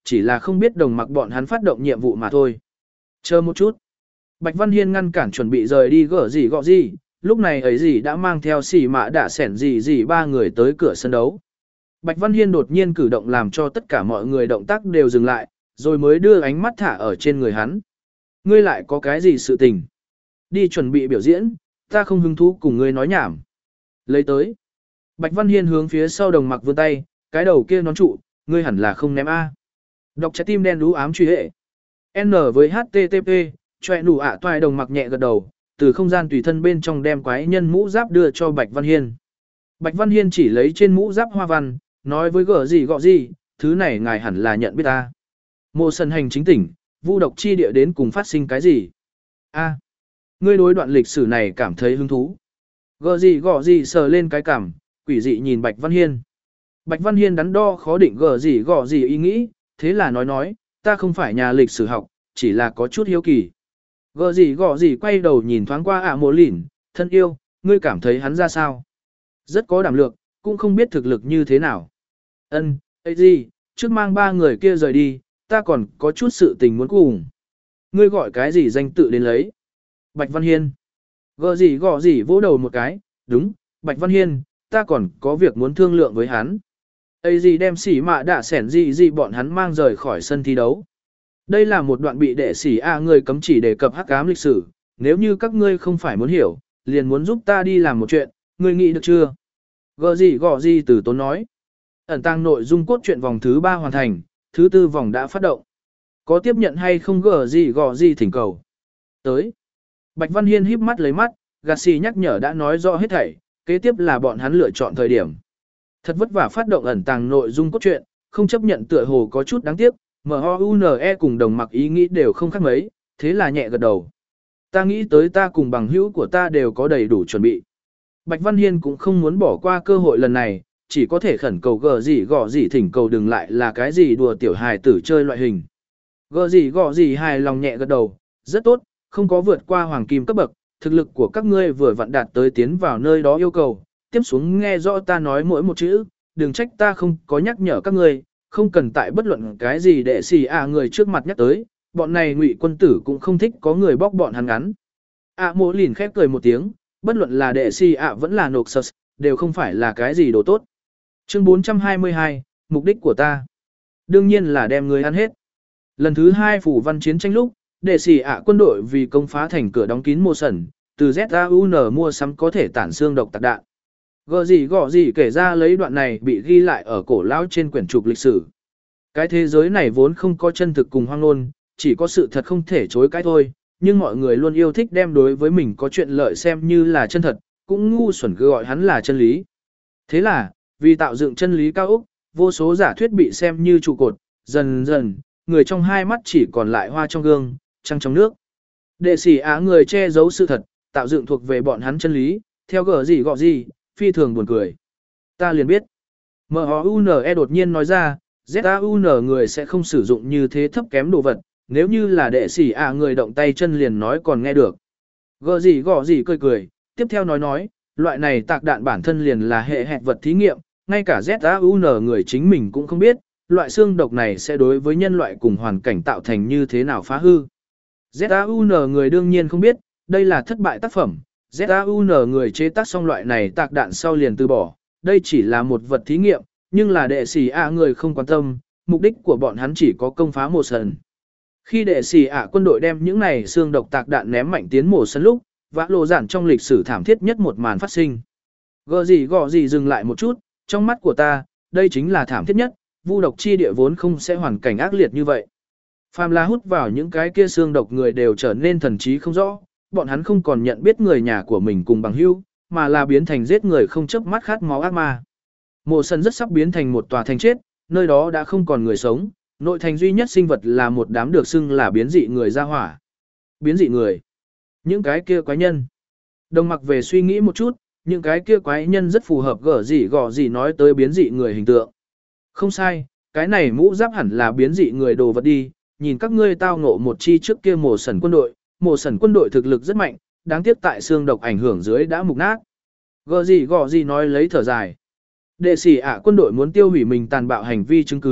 chỉ là không biết đồng mặc bọn hắn phát động nhiệm vụ mà thôi. Chờ một chút. Bạch Văn Hiên ngăn cản chuẩn bị rời đi gỡ gì gọ gì, lúc này ấy gì đã mang theo xỉ mạ đã sẻn gì gì ba người tới cửa sân đấu. Bạch Văn Hiên đột nhiên cử động làm cho tất cả mọi người động tác đều dừng lại, rồi mới đưa ánh mắt thả ở trên người hắn. Ngươi lại có cái gì sự tình? Đi chuẩn bị biểu diễn, ta không hứng thú cùng ngươi nói nhảm. Lấy tới. Bạch Văn Hiên hướng phía sau đồng mặc vươn tay, cái đầu kia nón trụ, ngươi hẳn là không ném A. Đọc trái tim đen đú ám truy hệ. N với hát tê tê pê, chòe nụ ạ toại đồng mặc nhẹ gật đầu, từ không gian tùy thân bên trong đem quái nhân mũ giáp đưa cho Bạch Văn Hiên. Bạch Văn Hiên chỉ lấy trên mũ giáp hoa văn, nói với gỡ gì gọ gì, thứ này ngài hẳn là nhận biết ta. Mộ sần hành chính tỉnh, vu độc chi địa đến cùng phát sinh cái gì? A, ngươi đối đoạn lịch sử này cảm thấy hứng thú. Gỡ gì gọ gì sờ lên cái cảm, quỷ dị nhìn Bạch Văn Hiên. Bạch Văn Hiên đắn đo khó định gỡ gì gọ gì ý nghĩ, thế là nói nói, ta không phải nhà lịch sử học, chỉ là có chút hiếu kỳ. Gỡ gì gọ gì quay đầu nhìn thoáng qua ạ mộ lỉn, thân yêu, ngươi cảm thấy hắn ra sao? Rất có đảm lược, cũng không biết thực lực như thế nào. Ân, ấy gì, trước mang ba người kia rời đi, ta còn có chút sự tình muốn cùng. Ngươi gọi cái gì danh tự đến lấy? Bạch Văn Hiên. Gỡ gì gọ gì vỗ đầu một cái, đúng, Bạch Văn Hiên, ta còn có việc muốn thương lượng với hắn. Ấy gì đem xỉ mạ đạ sẻn gì gì bọn hắn mang rời khỏi sân thi đấu. Đây là một đoạn bị đệ sĩ A người cấm chỉ đề cập hắc ám lịch sử, nếu như các ngươi không phải muốn hiểu, liền muốn giúp ta đi làm một chuyện, ngươi nghĩ được chưa? Gỡ gì gọ gì từ tốn nói. Ẩn tăng nội dung cốt truyện vòng thứ ba hoàn thành, thứ tư vòng đã phát động. Có tiếp nhận hay không gỡ gì gọ gì thỉnh cầu. Tới. Bạch Văn Hiên híp mắt lấy mắt, gạt xì nhắc nhở đã nói rõ hết thảy, kế tiếp là bọn hắn lựa chọn thời điểm. Thật vất vả phát động ẩn tàng nội dung cốt truyện, không chấp nhận tựa hồ có chút đáng tiếc, em o u en e cùng đồng mặc ý nghĩ đều không khác mấy, thế là nhẹ gật đầu. Ta nghĩ tới ta cùng bằng hữu của ta đều có đầy đủ chuẩn bị. Bạch Văn Hiên cũng không muốn bỏ qua cơ hội lần này, chỉ có thể khẩn cầu gờ gì gọ gì thỉnh cầu đừng lại là cái gì đùa tiểu hài tử chơi loại hình. Gờ gì gọ gì hài lòng nhẹ gật đầu, rất tốt, không có vượt qua hoàng kim cấp bậc, thực lực của các ngươi vừa vặn đạt tới tiến vào nơi đó yêu cầu, tiếp xuống nghe rõ ta nói mỗi một chữ, đừng trách ta không có nhắc nhở các ngươi, không cần tại bất luận cái gì để xì à người trước mặt nhắc tới, bọn này ngụy quân tử cũng không thích có người bóc bọn hắn ngắn. À mộ lìn khép cười một tiếng, bất luận là đệ xì à vẫn là nộp sật, đều không phải là cái gì đồ tốt. Chương bốn trăm hai mươi hai, mục đích của ta. Đương nhiên là đem người ăn hết. Lần thứ hai phủ văn chiến tranh lúc, đệ xì ạ quân đội vì công phá thành cửa đóng kín mô sẩn, từ Z A U N mua sắm có thể tản xương độc tạc đạn. Gọ gì gọ gì kể ra lấy đoạn này bị ghi lại ở cổ lão trên quyển trục lịch sử. Cái thế giới này vốn không có chân thực cùng hoang ngôn, chỉ có sự thật không thể chối cãi thôi, nhưng mọi người luôn yêu thích đem đối với mình có chuyện lợi xem như là chân thật, cũng ngu xuẩn cứ gọi hắn là chân lý. Thế là, vì tạo dựng chân lý cao ốc, vô số giả thuyết bị xem như trụ cột, dần dần, người trong hai mắt chỉ còn lại hoa trong gương, trăng trong nước. Đệ sĩ á người che giấu sự thật, tạo dựng thuộc về bọn hắn chân lý, theo gở gì gọ gì, phi thường buồn cười. Ta liền biết. em o u en e đột nhiên nói ra, Z A U N người sẽ không sử dụng như thế thấp kém đồ vật, nếu như là đệ sĩ ạ người động tay chân liền nói còn nghe được. Gở gì gọ gì cười cười, tiếp theo nói nói, loại này tạc đạn bản thân liền là hệ hẹt vật thí nghiệm, ngay cả Z A U N người chính mình cũng không biết, loại xương độc này sẽ đối với nhân loại cùng hoàn cảnh tạo thành như thế nào phá hư. Z A U N người đương nhiên không biết, đây là thất bại tác phẩm, Z A U N người chế tác xong loại này tạc đạn sau liền từ bỏ, đây chỉ là một vật thí nghiệm, nhưng là đệ sĩ ạ người không quan tâm, mục đích của bọn hắn chỉ có công phá mộ sân. Khi đệ sĩ ạ quân đội đem những này xương độc tạc đạn ném mạnh tiến mộ sân lúc, vã lộ giản trong lịch sử thảm thiết nhất một màn phát sinh. Gờ gì gọ gì dừng lại một chút, trong mắt của ta, đây chính là thảm thiết nhất, vu độc chi địa vốn không sẽ hoàn cảnh ác liệt như vậy. Phàm là hút vào những cái kia xương độc người đều trở nên thần trí không rõ, bọn hắn không còn nhận biết người nhà của mình cùng bằng hữu, mà là biến thành giết người không chớp mắt khát máu ác ma. Mộ sân rất sắp biến thành một tòa thành chết, nơi đó đã không còn người sống, nội thành duy nhất sinh vật là một đám được xưng là biến dị người ra hỏa. Biến dị người. Những cái kia quái nhân. Đồng mặc về suy nghĩ một chút, những cái kia quái nhân rất phù hợp gở gì gọ gì nói tới biến dị người hình tượng. Không sai, cái này mũ giáp hẳn là biến dị người đồ vật đi, nhìn các ngươi tao ngộ một chi trước kia mổ sẩn quân đội, mổ sẩn quân đội thực lực rất mạnh, đáng tiếc tại xương độc ảnh hưởng dưới đã mục nát. Gở gì gọ gì nói lấy thở dài. Đệ sĩ ạ quân đội muốn tiêu hủy mình tàn bạo hành vi chứng cứ,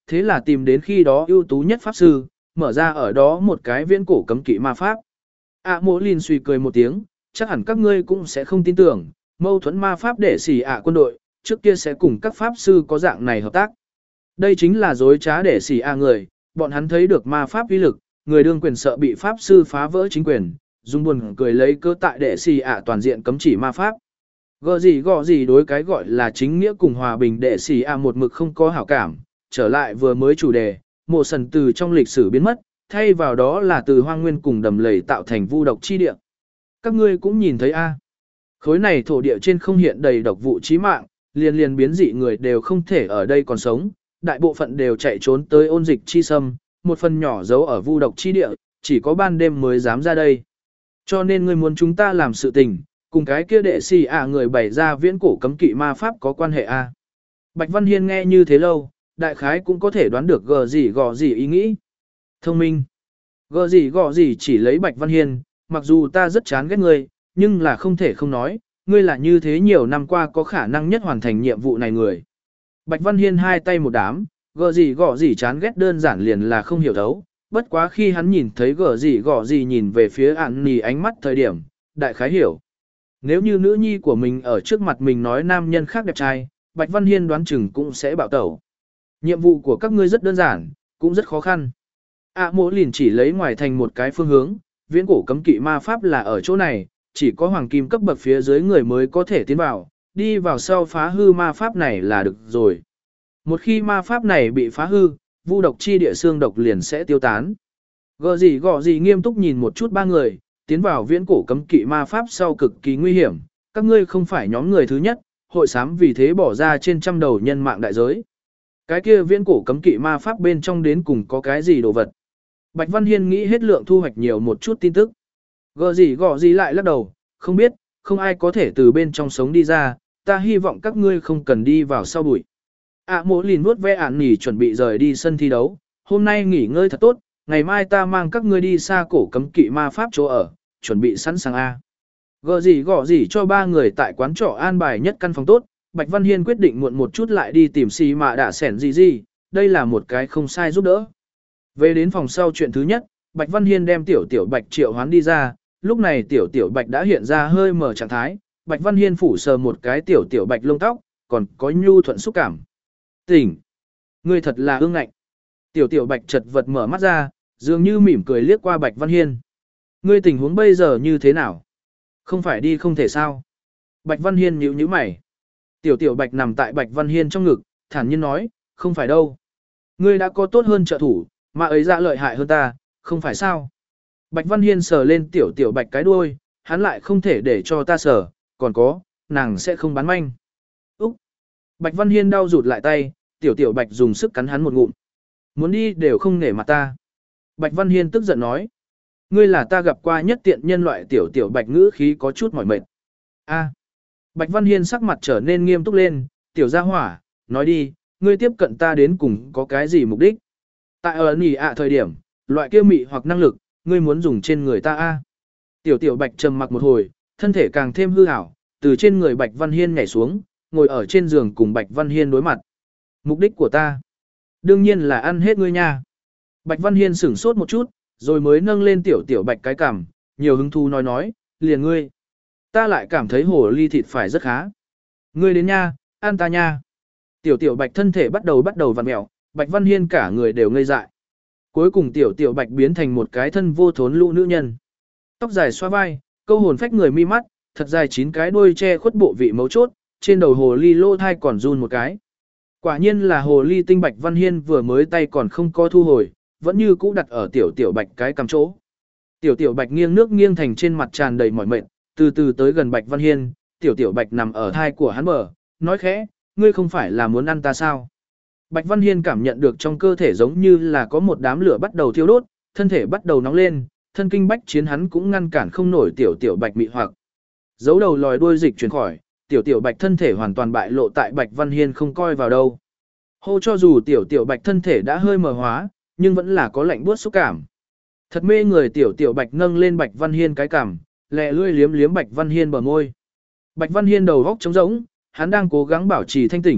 thế là tìm đến khi đó ưu tú nhất pháp sư, mở ra ở đó một cái viễn cổ cấm kỵ ma pháp. ạ mộ lìn suy cười một tiếng, chắc hẳn các ngươi cũng sẽ không tin tưởng, mâu thuẫn ma pháp để xỉ ạ quân đội, trước kia sẽ cùng các pháp sư có dạng này hợp tác. Đây chính là dối trá để xỉ ạ người, bọn hắn thấy được ma pháp uy lực, người đương quyền sợ bị pháp sư phá vỡ chính quyền, dùng buồn cười lấy cơ tại để xỉ ạ toàn diện cấm chỉ ma pháp. Gọ gì gọ gì đối cái gọi là chính nghĩa cùng hòa bình để xỉ ạ một mực không có hảo cảm, trở lại vừa mới chủ đề, mộ sần từ trong lịch sử biến mất, thay vào đó là từ hoang nguyên cùng đầm lầy tạo thành vu độc chi địa. Các ngươi cũng nhìn thấy a, khối này thổ địa trên không hiện đầy độc vụ chí mạng, liền liền biến dị người đều không thể ở đây còn sống, đại bộ phận đều chạy trốn tới ôn dịch chi xâm, một phần nhỏ giấu ở vu độc chi địa, chỉ có ban đêm mới dám ra đây. Cho nên ngươi muốn chúng ta làm sự tình, cùng cái kia đệ xì ạ người bày ra viễn cổ cấm kỵ ma pháp có quan hệ a. Bạch Văn Hiên nghe như thế lâu, đại khái cũng có thể đoán được gờ gì gò gì ý nghĩ. Thông minh. Gờ gì gò gì chỉ lấy Bạch Văn Hiên, mặc dù ta rất chán ghét ngươi, nhưng là không thể không nói, ngươi là như thế nhiều năm qua có khả năng nhất hoàn thành nhiệm vụ này người. Bạch Văn Hiên hai tay một đám, gờ gì gò gì chán ghét đơn giản liền là không hiểu thấu, bất quá khi hắn nhìn thấy gờ gì gò gì nhìn về phía ản nì ánh mắt thời điểm, đại khái hiểu. Nếu như nữ nhi của mình ở trước mặt mình nói nam nhân khác đẹp trai, Bạch Văn Hiên đoán chừng cũng sẽ bạo tẩu. Nhiệm vụ của các ngươi rất đơn giản, cũng rất khó khăn. ạ mộ lìn chỉ lấy ngoài thành một cái phương hướng, viễn cổ cấm kỵ ma pháp là ở chỗ này, chỉ có hoàng kim cấp bậc phía dưới người mới có thể tiến vào, đi vào sau phá hư ma pháp này là được rồi. Một khi ma pháp này bị phá hư, vu độc chi địa xương độc liền sẽ tiêu tán. Gờ gì gọ gì nghiêm túc nhìn một chút ba người, tiến vào viễn cổ cấm kỵ ma pháp sau cực kỳ nguy hiểm, các ngươi không phải nhóm người thứ nhất, hội sám vì thế bỏ ra trên trăm đầu nhân mạng đại giới. Cái kia viễn cổ cấm kỵ ma pháp bên trong đến cùng có cái gì đồ vật. Bạch Văn Hiên nghĩ hết lượng thu hoạch nhiều một chút tin tức. Gờ gì gọ gì lại lắc đầu, không biết, không ai có thể từ bên trong sống đi ra, ta hy vọng các ngươi không cần đi vào sau bụi. ạ mộ lìn vuốt ve ản nỉ chuẩn bị rời đi sân thi đấu, hôm nay nghỉ ngơi thật tốt, ngày mai ta mang các ngươi đi xa cổ cấm kỵ ma pháp chỗ ở, chuẩn bị sẵn sàng A. Gờ gì gọ gì cho ba người tại quán trọ an bài nhất căn phòng tốt, Bạch Văn Hiên quyết định muộn một chút lại đi tìm xì mà đã sẻn gì gì, đây là một cái không sai giúp đỡ. Về đến phòng sau chuyện thứ nhất, Bạch Văn Hiên đem tiểu tiểu Bạch triệu hoán đi ra, lúc này tiểu tiểu Bạch đã hiện ra hơi mở trạng thái, Bạch Văn Hiên phủ sờ một cái tiểu tiểu Bạch lông tóc, còn có nhu thuận xúc cảm. Tỉnh! Ngươi thật là ương ngạnh. Tiểu tiểu Bạch chật vật mở mắt ra, dường như mỉm cười liếc qua Bạch Văn Hiên. Ngươi tình huống bây giờ như thế nào? Không phải đi không thể sao? Bạch Văn Hiên nhíu nhíu mày. Tiểu tiểu Bạch nằm tại Bạch Văn Hiên trong ngực, thản nhiên nói, không phải đâu. Ngươi đã có tốt hơn trợ thủ, mà ấy ra lợi hại hơn ta, không phải sao? Bạch Văn Hiên sờ lên tiểu tiểu Bạch cái đuôi, hắn lại không thể để cho ta sờ, còn có, nàng sẽ không bán manh. Úc! Bạch Văn Hiên đau rụt lại tay, tiểu tiểu Bạch dùng sức cắn hắn một ngụm. Muốn đi đều không nể mặt ta. Bạch Văn Hiên tức giận nói. Ngươi là ta gặp qua nhất tiện nhân loại tiểu tiểu Bạch ngữ khí có chút mỏi mệt. A. Bạch Văn Hiên sắc mặt trở nên nghiêm túc lên, tiểu gia hỏa, nói đi, ngươi tiếp cận ta đến cùng có cái gì mục đích? Tại ở nỉ ạ thời điểm, loại kia mị hoặc năng lực, ngươi muốn dùng trên người ta a? Tiểu tiểu Bạch trầm mặc một hồi, thân thể càng thêm hư ảo, từ trên người Bạch Văn Hiên nhảy xuống, ngồi ở trên giường cùng Bạch Văn Hiên đối mặt. Mục đích của ta, đương nhiên là ăn hết ngươi nha. Bạch Văn Hiên sửng sốt một chút, rồi mới nâng lên tiểu tiểu Bạch cái cằm, nhiều hứng thú nói nói, liền ngươi. Ta lại cảm thấy hồ ly thịt phải rất khá. Ngươi đến nha, ăn ta nha. Tiểu tiểu Bạch thân thể bắt đầu bắt đầu vặn mẹo, Bạch Văn Hiên cả người đều ngây dại. Cuối cùng tiểu tiểu Bạch biến thành một cái thân vô thốn lũ nữ nhân. Tóc dài xoa vai, câu hồn phách người mi mắt, thật dài chín cái đuôi che khuất bộ vị mấu chốt, trên đầu hồ ly lô thai còn run một cái. Quả nhiên là hồ ly tinh. Bạch Văn Hiên vừa mới tay còn không có thu hồi, vẫn như cũ đặt ở tiểu tiểu Bạch cái cằm chỗ. Tiểu tiểu Bạch nghiêng nước nghiêng thành trên mặt tràn đầy mỏi mệt, từ từ tới gần Bạch Văn Hiên, tiểu tiểu Bạch nằm ở thai của hắn bờ, nói khẽ, ngươi không phải là muốn ăn ta sao? Bạch Văn Hiên cảm nhận được trong cơ thể giống như là có một đám lửa bắt đầu thiêu đốt, thân thể bắt đầu nóng lên, thân kinh bách chiến hắn cũng ngăn cản không nổi tiểu tiểu Bạch mị hoặc. Giấu đầu lòi đuôi dịch chuyển khỏi, tiểu tiểu Bạch thân thể hoàn toàn bại lộ tại Bạch Văn Hiên không coi vào đâu. Hô cho dù tiểu tiểu Bạch thân thể đã hơi mờ hóa, nhưng vẫn là có lạnh buốt xúc cảm. Thật mê người. Tiểu tiểu Bạch nâng lên Bạch Văn Hiên cái cằm, lẹ lưỡi liếm liếm Bạch Văn Hiên bờ môi. Bạch Văn Hiên đầu góc trống rỗng, hắn đang cố gắng bảo trì thanh tỉnh,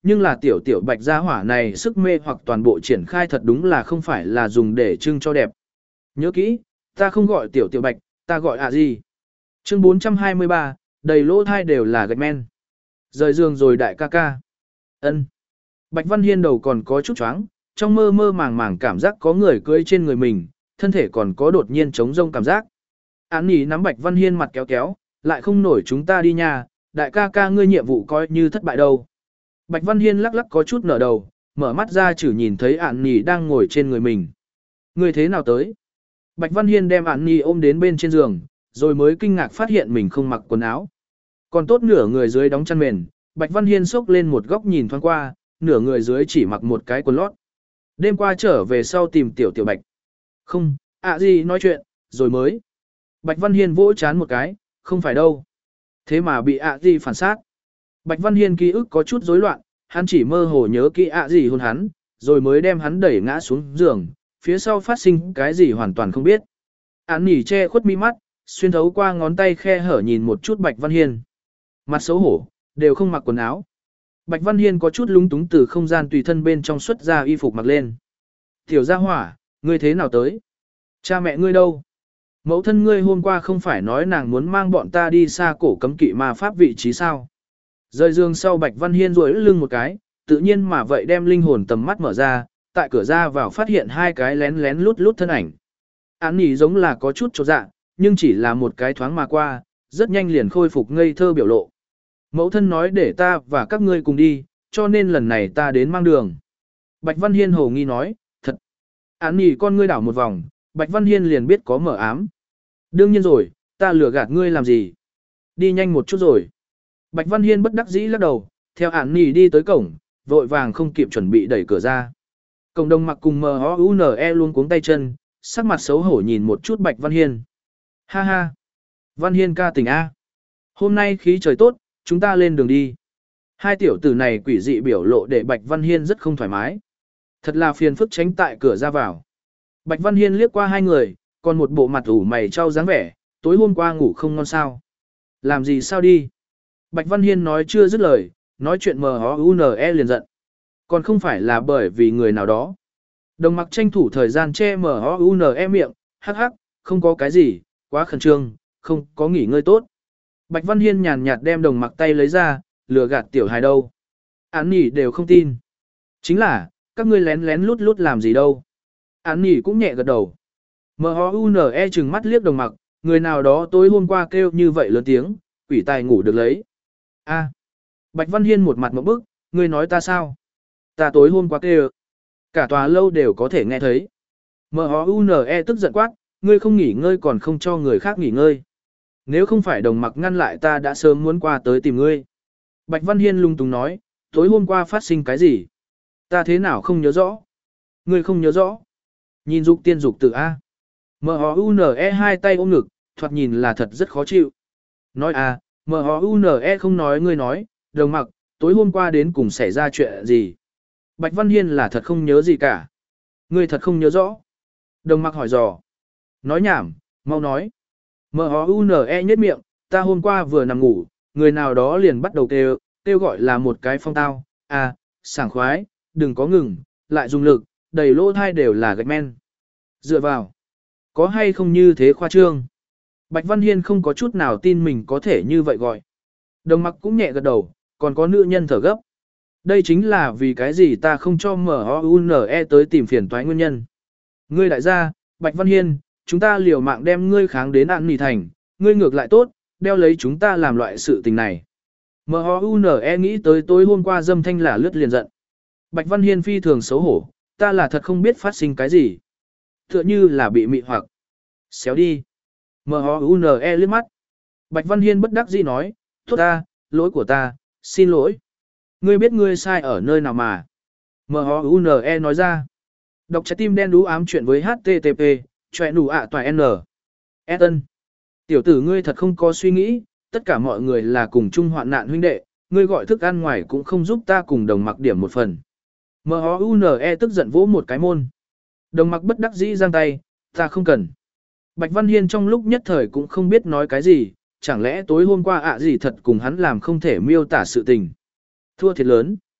nhưng là tiểu tiểu bạch gia hỏa này sức mê hoặc toàn bộ triển khai thật đúng là không phải là dùng để trưng cho đẹp. Nhớ kỹ, ta không gọi tiểu tiểu bạch, ta gọi ạ gì. Chương bốn trăm hai mươi ba, đầy lỗ thai đều là gạch men. Rời giường rồi đại ca ca. Ân. Bạch Văn Hiên đầu còn có chút choáng, trong mơ mơ màng màng cảm giác có người cưỡi trên người mình, thân thể còn có đột nhiên trống rông cảm giác. Án Nhi nắm Bạch Văn Hiên mặt kéo kéo, lại không nổi chúng ta đi nhà, đại ca ca ngươi nhiệm vụ coi như thất bại đâu. Bạch Văn Hiên lắc lắc có chút nở đầu, mở mắt ra chỉ nhìn thấy Án Nhi đang ngồi trên người mình. Ngươi thế nào tới? Bạch Văn Hiên đem Án Nhi ôm đến bên trên giường, rồi mới kinh ngạc phát hiện mình không mặc quần áo. Còn tốt nửa người dưới đóng chăn mền, Bạch Văn Hiên xốc lên một góc nhìn thoáng qua, nửa người dưới chỉ mặc một cái quần lót. Đêm qua trở về sau tìm tiểu tiểu Bạch. Không, ạ gì nói chuyện, rồi mới. Bạch Văn Hiên vỗ chán một cái, không phải đâu. Thế mà bị ạ gì phản sát. Bạch Văn Hiên ký ức có chút rối loạn, hắn chỉ mơ hồ nhớ kỹ ạ gì hôn hắn, rồi mới đem hắn đẩy ngã xuống giường, phía sau phát sinh cái gì hoàn toàn không biết. Án Nỉ che khuất mi mắt, xuyên thấu qua ngón tay khe hở nhìn một chút Bạch Văn Hiên. Mặt xấu hổ, đều không mặc quần áo. Bạch Văn Hiên có chút lúng túng từ không gian tùy thân bên trong xuất ra y phục mặc lên. Tiểu gia hỏa, ngươi thế nào tới? Cha mẹ ngươi đâu? Mẫu thân ngươi hôm qua không phải nói nàng muốn mang bọn ta đi xa cổ cấm kỵ ma pháp vị trí sao? Rời giường sau Bạch Văn Hiên duỗi lưng một cái, tự nhiên mà vậy đem linh hồn tầm mắt mở ra, tại cửa ra vào phát hiện hai cái lén lén lút lút thân ảnh. Án Nỉ giống là có chút chột dạ, nhưng chỉ là một cái thoáng mà qua, rất nhanh liền khôi phục ngây thơ biểu lộ. Mẫu thân nói để ta và các ngươi cùng đi, cho nên lần này ta đến mang đường. Bạch Văn Hiên hồ nghi nói, thật. Án Nỉ con ngươi đảo một vòng, Bạch Văn Hiên liền biết có mở ám. Đương nhiên rồi, ta lừa gạt ngươi làm gì? Đi nhanh một chút rồi. Bạch Văn Hiên bất đắc dĩ lắc đầu, theo Án Nỉ đi tới cổng, vội vàng không kịp chuẩn bị đẩy cửa ra. Cộng đồng mặc cùng M O U N E luôn cuống tay chân, sắc mặt xấu hổ nhìn một chút Bạch Văn Hiên. Ha ha. Văn Hiên ca tỉnh A. Hôm nay khí trời tốt, chúng ta lên đường đi. Hai tiểu tử này quỷ dị biểu lộ để Bạch Văn Hiên rất không thoải mái. Thật là phiền phức tránh tại cửa ra vào. Bạch Văn Hiên liếc qua hai người, còn một bộ mặt ủ mày trao dáng vẻ, tối hôm qua ngủ không ngon sao. Làm gì sao đi. Bạch Văn Hiên nói chưa dứt lời, nói chuyện M O U N E liền giận. Còn không phải là bởi vì người nào đó. Đồng mặc tranh thủ thời gian che M O U N E miệng, hắc hắc, không có cái gì, quá khẩn trương, không có nghỉ ngơi tốt. Bạch Văn Hiên nhàn nhạt đem đồng mặc tay lấy ra, lừa gạt tiểu hài đâu. Án Nỉ đều không tin. Chính là, các ngươi lén lén lút lút làm gì đâu. Án Nỉ cũng nhẹ gật đầu. M O U N E trừng mắt liếc đồng mặc, người nào đó tối hôm qua kêu như vậy lớn tiếng, quỷ tài ngủ được lấy. A. Bạch Văn Hiên một mặt một bức, ngươi nói ta sao? Ta tối hôm qua kêu. Cả tòa lâu đều có thể nghe thấy. M O U N E tức giận quát, ngươi không nghỉ ngơi còn không cho người khác nghỉ ngơi. Nếu không phải đồng mặc ngăn lại ta đã sớm muốn qua tới tìm ngươi. Bạch Văn Hiên lung tung nói, tối hôm qua phát sinh cái gì? Ta thế nào không nhớ rõ? Ngươi không nhớ rõ? Nhìn dục tiên dục tự A. M O U N E hai tay ôm ngực, thoạt nhìn là thật rất khó chịu. Nói à, M O U N E không nói ngươi nói, đồng mặc, tối hôm qua đến cùng xảy ra chuyện gì? Bạch Văn Hiên là thật không nhớ gì cả. Ngươi thật không nhớ rõ. Đồng mặc hỏi dò. Nói nhảm, mau nói. M O U N E nhếch miệng, ta hôm qua vừa nằm ngủ, người nào đó liền bắt đầu kêu, kêu gọi là một cái phong tao, à, sảng khoái, đừng có ngừng, lại dùng lực, đầy lỗ thai đều là gạch men. Dựa vào. Có hay không như thế khoa trương? Bạch Văn Hiên không có chút nào tin mình có thể như vậy gọi. Đồng mặc cũng nhẹ gật đầu, còn có nữ nhân thở gấp. Đây chính là vì cái gì ta không cho M O U N E tới tìm phiền toái nguyên nhân. Ngươi đại gia, Bạch Văn Hiên, chúng ta liều mạng đem ngươi kháng đến Án Nỉ thành, ngươi ngược lại tốt, đeo lấy chúng ta làm loại sự tình này. M O U N E nghĩ tới tối hôm qua dâm thanh là lướt liền giận. Bạch Văn Hiên phi thường xấu hổ, ta là thật không biết phát sinh cái gì. Tựa như là bị mị hoặc. Xéo đi. M O U N E liếc mắt. Bạch Văn Hiên bất đắc dĩ nói, tốt ta, lỗi của ta, xin lỗi. Ngươi biết ngươi sai ở nơi nào mà. M O U N E nói ra. Đọc trái tim đen đú ám chuyện với H T T P, chọe nụ ạ toài N. Ethan. Tiểu tử ngươi thật không có suy nghĩ, tất cả mọi người là cùng chung hoạn nạn huynh đệ, ngươi gọi thức ăn ngoài cũng không giúp ta cùng đồng mặc điểm một phần. M O U N E tức giận vỗ một cái môn. Đồng mặc bất đắc dĩ giang tay, ta không cần. Bạch Văn Hiên trong lúc nhất thời cũng không biết nói cái gì, chẳng lẽ tối hôm qua ạ gì thật cùng hắn làm không thể miêu tả sự tình. Thua thiệt lớn,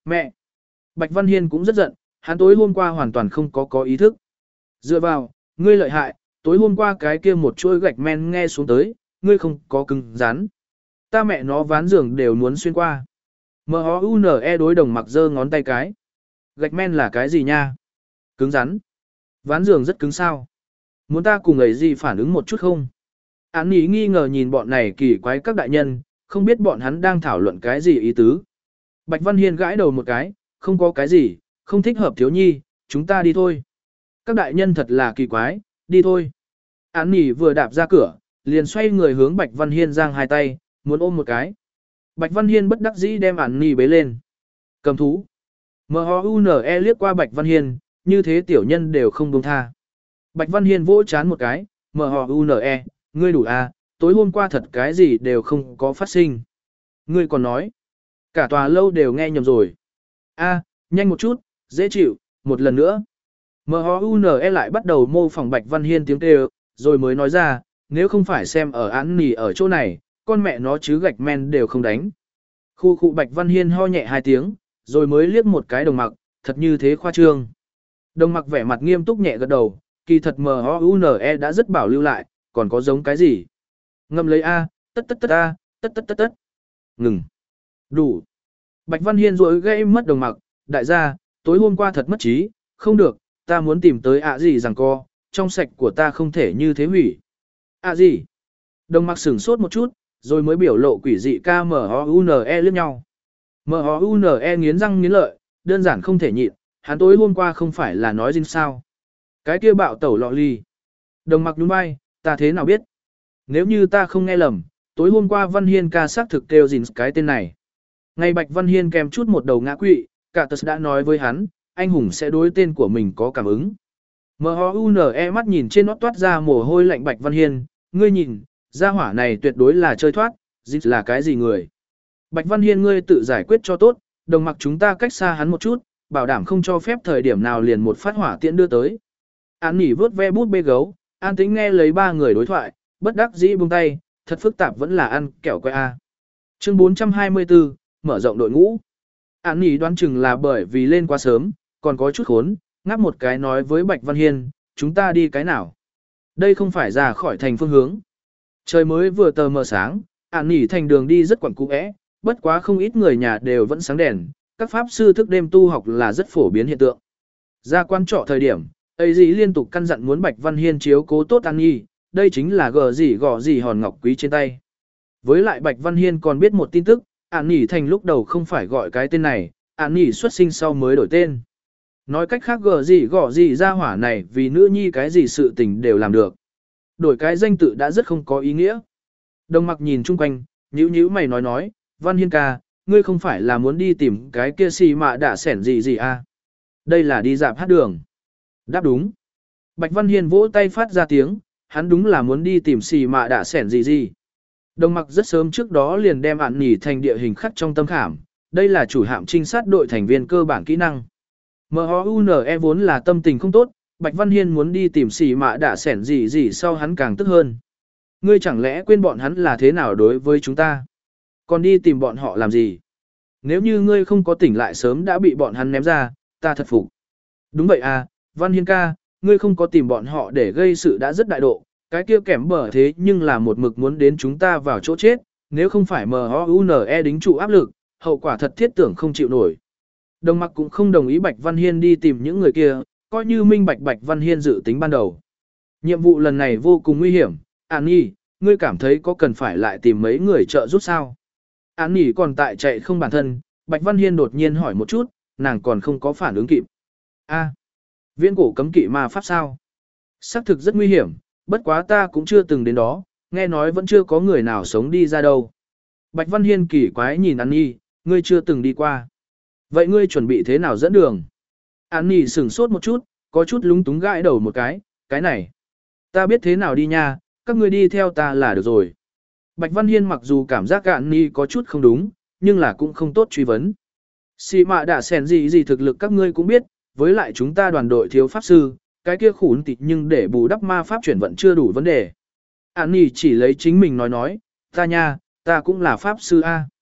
Mẹ! Bạch Văn Hiên cũng rất giận, hắn tối hôm qua hoàn toàn không có có ý thức. Dựa vào, ngươi lợi hại, tối hôm qua cái kia một chuỗi gạch men nghe xuống tới, ngươi không có cứng rắn. Ta mẹ nó ván giường đều muốn xuyên qua. M-O-U-N-E đối Đồng Mặc giơ ngón tay cái. Gạch men là cái gì nha? Cứng rắn. Ván giường rất cứng sao. Muốn ta cùng ấy gì phản ứng một chút không? Án ý nghi ngờ nhìn bọn này kỳ quái các đại nhân, không biết bọn hắn đang thảo luận cái gì ý tứ. Bạch Văn Hiên gãi đầu một cái, không có cái gì, không thích hợp thiếu nhi, chúng ta đi thôi. Các đại nhân thật là kỳ quái, đi thôi. Án nỉ vừa đạp ra cửa, liền xoay người hướng Bạch Văn Hiên giang hai tay, muốn ôm một cái. Bạch Văn Hiên bất đắc dĩ đem án nỉ bế lên. Cầm thú. M-O-U-N-E liếc qua Bạch Văn Hiên, như thế tiểu nhân đều không buông tha. Bạch Văn Hiên vỗ chán một cái, M-O-U-N-E, ngươi đủ à, tối hôm qua thật cái gì đều không có phát sinh. Ngươi còn nói, cả tòa lâu đều nghe nhầm rồi. A, nhanh một chút, dễ chịu, một lần nữa. M-O-U-N-E lại bắt đầu mô phỏng Bạch Văn Hiên tiếng kêu, rồi mới nói ra, nếu không phải xem ở án nỉ ở chỗ này, con mẹ nó chứ gạch men đều không đánh. Khu khu Bạch Văn Hiên ho nhẹ hai tiếng, rồi mới liếc một cái Đồng Mặc, thật như thế khoa trương. Đồng Mặc vẻ mặt nghiêm túc nhẹ gật đầu, kỳ thật M-O-U-N-E đã rất bảo lưu lại, còn có giống cái gì? Ngâm lấy A, tất tất tất A, tất tất tất tất. Ngừng. Đủ. Bạch Văn Hiên rối gây mất Đồng Mặc, đại gia, tối hôm qua thật mất trí, không được, ta muốn tìm tới ạ gì rằng co, trong sạch của ta không thể như thế hủy. ạ gì? Đồng Mặc sửng sốt một chút, rồi mới biểu lộ quỷ dị K M O U N E liếc nhau. M O U N E nghiến răng nghiến lợi, đơn giản không thể nhịn, hắn tối hôm qua không phải là nói gì sao. Cái kia bạo tẩu lọ ly. Đồng Mặc nhún vai, ta thế nào biết? Nếu như ta không nghe lầm, tối hôm qua Văn Hiên ca xác thực kêu gìn cái tên này. Ngày Bạch Văn Hiên kèm chút một đầu ngã quỵ, cả tật đã nói với hắn, anh hùng sẽ đối tên của mình có cảm ứng. M O U N E mắt nhìn trên nót toát ra mồ hôi lạnh Bạch Văn Hiên, ngươi nhìn, gia hỏa này tuyệt đối là chơi thoát, dịch là cái gì người. Bạch Văn Hiên ngươi tự giải quyết cho tốt, Đồng Mặc chúng ta cách xa hắn một chút, bảo đảm không cho phép thời điểm nào liền một phát hỏa tiễn đưa tới. Án nỉ vớt ve bút bê gấu, an tĩnh nghe lấy ba người đối thoại, bất đắc dĩ buông tay, thật phức tạp vẫn là ăn kẹo que A. Chương bốn trăm hai mươi tư, mở rộng đội ngũ. Án nỉ đoán chừng là bởi vì lên quá sớm, còn có chút khốn, ngáp một cái nói với Bạch Văn Hiên, chúng ta đi cái nào? Đây không phải ra khỏi thành phương hướng. Trời mới vừa tờ mờ sáng, án nỉ thành đường đi rất quẩn cũ ẽ, bất quá không ít người nhà đều vẫn sáng đèn, các pháp sư thức đêm tu học là rất phổ biến hiện tượng. Ra quan trọ thời điểm, ấy gì liên tục căn dặn muốn Bạch Văn Hiên chiếu cố tốt An Nhi, đây chính là gờ gì gò gì hòn ngọc quý trên tay. Với lại Bạch Văn Hiên còn biết một tin tức, An Nhi thành lúc đầu không phải gọi cái tên này, An Nhi xuất sinh sau mới đổi tên. Nói cách khác gờ gì gò gì ra hỏa này vì nữ nhi cái gì sự tình đều làm được. Đổi cái danh tự đã rất không có ý nghĩa. Đồng Mặc nhìn chung quanh, nhíu nhíu mày nói nói, Văn Hiên ca, ngươi không phải là muốn đi tìm cái kia xì mạ đã sẻn gì gì à? Đây là đi dạp hát đường. Đáp đúng. Bạch Văn Hiên vỗ tay phát ra tiếng, hắn đúng là muốn đi tìm xì mạ đã sẻn gì gì. Đồng Mặc rất sớm trước đó liền đem Án Nỉ thành địa hình khắc trong tâm khảm, đây là chủ hạm trinh sát đội thành viên cơ bản kỹ năng. M O U N E vốn là tâm tình không tốt, Bạch Văn Hiên muốn đi tìm xì mạ đã sẻn gì gì sau hắn càng tức hơn. Ngươi chẳng lẽ quên bọn hắn là thế nào đối với chúng ta? Còn đi tìm bọn họ làm gì? Nếu như ngươi không có tỉnh lại sớm đã bị bọn hắn ném ra, ta thật phục. Đúng vậy à, Văn Hiên ca, ngươi không có tìm bọn họ để gây sự đã rất đại độ, cái kia kẻm bở thế nhưng là một mực muốn đến chúng ta vào chỗ chết, nếu không phải M O U N E đính trụ áp lực, hậu quả thật thiết tưởng không chịu nổi. Đồng Mặc cũng không đồng ý Bạch Văn Hiên đi tìm những người kia, coi như minh bạch Bạch Văn Hiên dự tính ban đầu. Nhiệm vụ lần này vô cùng nguy hiểm, An Nhi, ngươi cảm thấy có cần phải lại tìm mấy người trợ giúp sao? Án Nỉ còn tại chạy không bản thân, Bạch Văn Hiên đột nhiên hỏi một chút, nàng còn không có phản ứng kịp. A, viễn cổ cấm kỵ ma pháp sao? Xác thực rất nguy hiểm, bất quá ta cũng chưa từng đến đó, nghe nói vẫn chưa có người nào sống đi ra đâu. Bạch Văn Hiên kỳ quái nhìn An Nhi, ngươi chưa từng đi qua. Vậy ngươi chuẩn bị thế nào dẫn đường? An Nhi sửng sốt một chút, có chút lúng túng gãi đầu một cái, cái này. Ta biết thế nào đi nha, các ngươi đi theo ta là được rồi. Bạch Văn Hiên mặc dù cảm giác An Nhi có chút không đúng, nhưng là cũng không tốt truy vấn. Xì mạ đã xèn gì gì thực lực các ngươi cũng biết, với lại chúng ta đoàn đội thiếu pháp sư, cái kia khủn tịt nhưng để bù đắp ma pháp chuyển vận chưa đủ vấn đề. An Nhi chỉ lấy chính mình nói nói, ta nha, ta cũng là pháp sư A.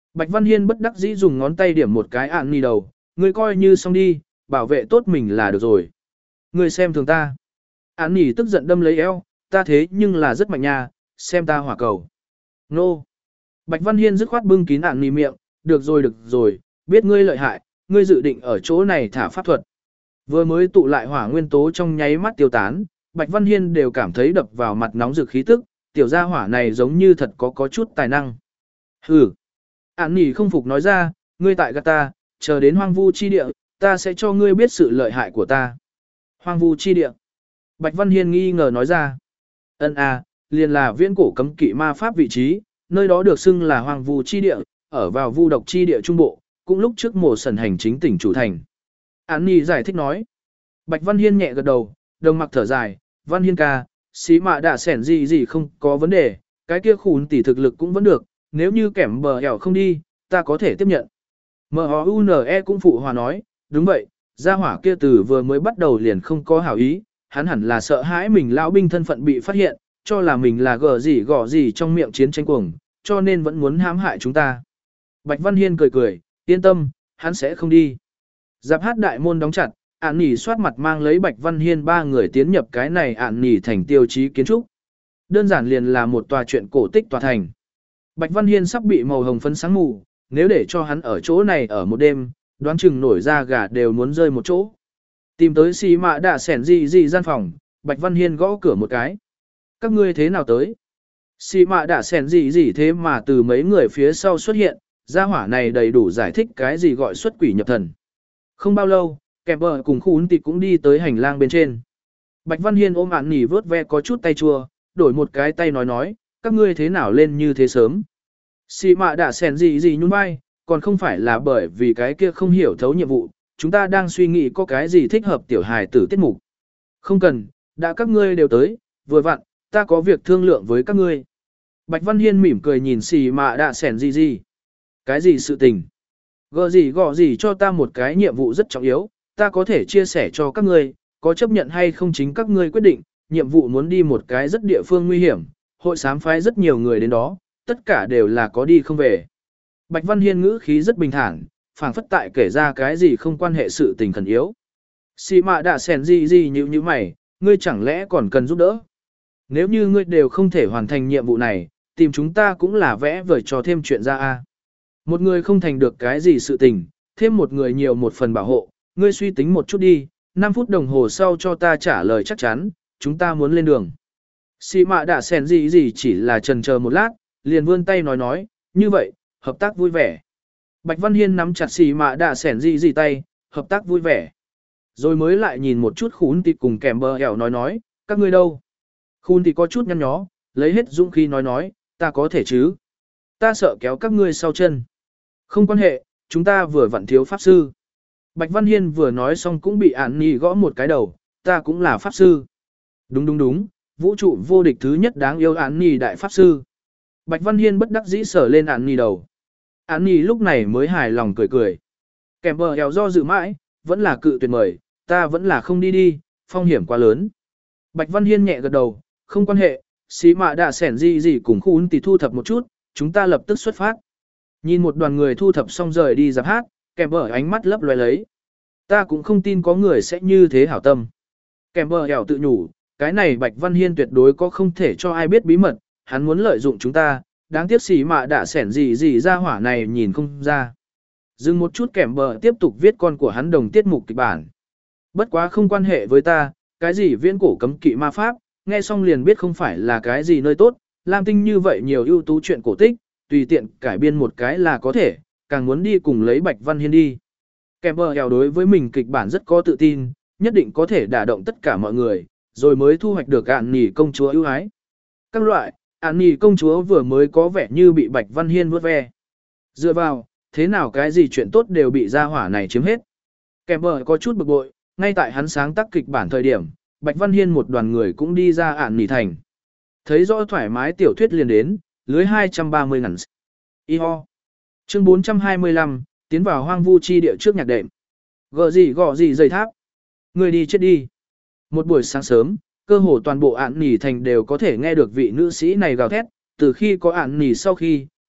Bạch Văn Hiên bất đắc dĩ dùng ngón tay điểm một cái ạn nỉ đầu, ngươi coi như xong đi, bảo vệ tốt mình là được rồi. Ngươi xem thường ta. Ạn nỉ tức giận đâm lấy eo, ta thế nhưng là rất mạnh nha, xem ta hỏa cầu. Nô. Bạch Văn Hiên dứt khoát bưng kín ạn nỉ miệng, được rồi được rồi, biết ngươi lợi hại, ngươi dự định ở chỗ này thả pháp thuật. Vừa mới tụ lại hỏa nguyên tố trong nháy mắt tiêu tán, Bạch Văn Hiên đều cảm thấy đập vào mặt nóng rực khí tức, tiểu gia hỏa này giống như thật có có chút tài năng. Hừ. Ản nỉ không phục nói ra, ngươi tại gạt ta, chờ đến hoang vu chi địa, ta sẽ cho ngươi biết sự lợi hại của ta. Hoang vu chi địa. Bạch Văn Hiên nghi ngờ nói ra. Ân à, liền là viễn cổ cấm kỵ ma pháp vị trí, nơi đó được xưng là hoang vu chi địa, ở vào vu độc chi địa trung bộ, cũng lúc trước mổ sần hành chính tỉnh chủ thành. Ản nỉ giải thích nói. Bạch Văn Hiên nhẹ gật đầu, đồng mặc thở dài, Văn Hiên ca, xí mạ đã sẻn gì gì không có vấn đề, cái kia khủn tỷ thực lực cũng vẫn được, nếu như kẻm bờ hẻo không đi, ta có thể tiếp nhận. em hát u en e cũng phụ hòa nói, đúng vậy, gia hỏa kia từ vừa mới bắt đầu liền không có hảo ý, hắn hẳn là sợ hãi mình lão binh thân phận bị phát hiện, cho là mình là gở gì gõ gì trong miệng chiến tranh cuồng, cho nên vẫn muốn hãm hại chúng ta. Bạch Văn Hiên cười cười, yên tâm, hắn sẽ không đi. Giáp hát đại môn đóng chặt, ạn nỉ soát mặt mang lấy Bạch Văn Hiên ba người tiến nhập cái này ạn nỉ thành tiêu chí kiến trúc. Đơn giản liền là một tòa chuyện cổ tích tòa thành. Bạch Văn Hiên sắp bị màu hồng phấn sáng mù, nếu để cho hắn ở chỗ này ở một đêm, đoán chừng nổi ra gà đều muốn rơi một chỗ. Tìm tới xì mạ đạ sẻn gì gì gian phòng, Bạch Văn Hiên gõ cửa một cái. Các ngươi thế nào tới? Xì mạ đạ sẻn gì gì thế mà từ mấy người phía sau xuất hiện, gia hỏa này đầy đủ giải thích cái gì gọi xuất quỷ nhập thần. Không bao lâu, kẹp bờ cùng khún tị cũng đi tới hành lang bên trên. Bạch Văn Hiên ôm ạn nỉ vớt ve có chút tay chua, đổi một cái tay nói nói, các ngươi thế nào lên như thế sớm. Xì mạ đã sèn gì gì nhún vai, còn không phải là bởi vì cái kia không hiểu thấu nhiệm vụ, chúng ta đang suy nghĩ có cái gì thích hợp tiểu hài tử tiết mục. Không cần, đã các ngươi đều tới, vừa vặn, ta có việc thương lượng với các ngươi. Bạch Văn Hiên mỉm cười nhìn xì mạ đã sèn gì gì. Cái gì sự tình? Gõ gì gõ gì cho ta một cái nhiệm vụ rất trọng yếu, ta có thể chia sẻ cho các ngươi, có chấp nhận hay không chính các ngươi quyết định, nhiệm vụ muốn đi một cái rất địa phương nguy hiểm, hội sám phái rất nhiều người đến đó, tất cả đều là có đi không về. Bạch Văn Hiên ngữ khí rất bình thản, phảng phất tại kể ra cái gì không quan hệ sự tình khẩn yếu. Xì mạ đã sèn gì gì như như mày, ngươi chẳng lẽ còn cần giúp đỡ? Nếu như ngươi đều không thể hoàn thành nhiệm vụ này, tìm chúng ta cũng là vẽ vời cho thêm chuyện ra a. Một người không thành được cái gì sự tình, thêm một người nhiều một phần bảo hộ, ngươi suy tính một chút đi, năm phút đồng hồ sau cho ta trả lời chắc chắn, chúng ta muốn lên đường. Xì mạ đã sèn gì gì chỉ là chần chờ một lát, liền vươn tay nói nói, như vậy, hợp tác vui vẻ. Bạch Văn Hiên nắm chặt xì mạ đã sèn gì gì tay, hợp tác vui vẻ. Rồi mới lại nhìn một chút khún tịt cùng kèm bờ hẻo nói nói, các ngươi đâu? Khún tịt có chút nhăn nhó, lấy hết dũng khí nói nói, ta có thể chứ. Ta sợ kéo các ngươi sau chân. Không quan hệ, chúng ta vừa vặn thiếu pháp sư. Bạch Văn Hiên vừa nói xong cũng bị ản nỉ gõ một cái đầu, ta cũng là pháp sư. Đúng đúng đúng, vũ trụ vô địch thứ nhất đáng yêu ản nỉ đại pháp sư. Bạch Văn Hiên bất đắc dĩ sở lên ản nỉ đầu. Ản nỉ lúc này mới hài lòng cười cười. Kèm bờ hèo do dự mãi, vẫn là cự tuyệt mời, ta vẫn là không đi đi, phong hiểm quá lớn. Bạch Văn Hiên nhẹ gật đầu, không quan hệ, xí mạ đã sẻn gì gì cùng khún tỷ thu thập một chút, chúng ta lập tức xuất phát. Nhìn một đoàn người thu thập xong rời đi giáp hát, kèm bờ ánh mắt lấp loé lấy. Ta cũng không tin có người sẽ như thế hảo tâm. Kèm bờ hẻo tự nhủ, cái này Bạch Văn Hiên tuyệt đối có không thể cho ai biết bí mật, hắn muốn lợi dụng chúng ta, đáng tiếc xỉ mạ đã sẻn gì gì ra hỏa này nhìn không ra. Dừng một chút kèm bờ tiếp tục viết con của hắn đồng tiết mục kịch bản. Bất quá không quan hệ với ta, cái gì viễn cổ cấm kỵ ma pháp, nghe xong liền biết không phải là cái gì nơi tốt, Lam Tinh như vậy nhiều ưu tú chuyện cổ tích, tùy tiện cải biên một cái là có thể, càng muốn đi cùng lấy Bạch Văn Hiên đi. Kèm bờ hèo đối với mình kịch bản rất có tự tin, nhất định có thể đả động tất cả mọi người, rồi mới thu hoạch được ạn nỉ công chúa ưu ái. Các loại, ạn nỉ công chúa vừa mới có vẻ như bị Bạch Văn Hiên vuốt ve. Dựa vào, thế nào cái gì chuyện tốt đều bị gia hỏa này chiếm hết. Kèm bờ có chút bực bội, ngay tại hắn sáng tác kịch bản thời điểm, Bạch Văn Hiên một đoàn người cũng đi ra ạn nỉ thành. Thấy rõ thoải mái tiểu thuyết liền đến, lưới hai trăm ba mươi ngàn. Y-ho. Chương bốn trăm hai mươi lăm, tiến vào hoang vu chi địa trước nhạc đệm. Gõ gì gõ gì dây tháp. Người đi chết đi. Một buổi sáng sớm, cơ hồ toàn bộ ạn nỉ thành đều có thể nghe được vị nữ sĩ này gào thét, từ khi có ạn nỉ sau khi,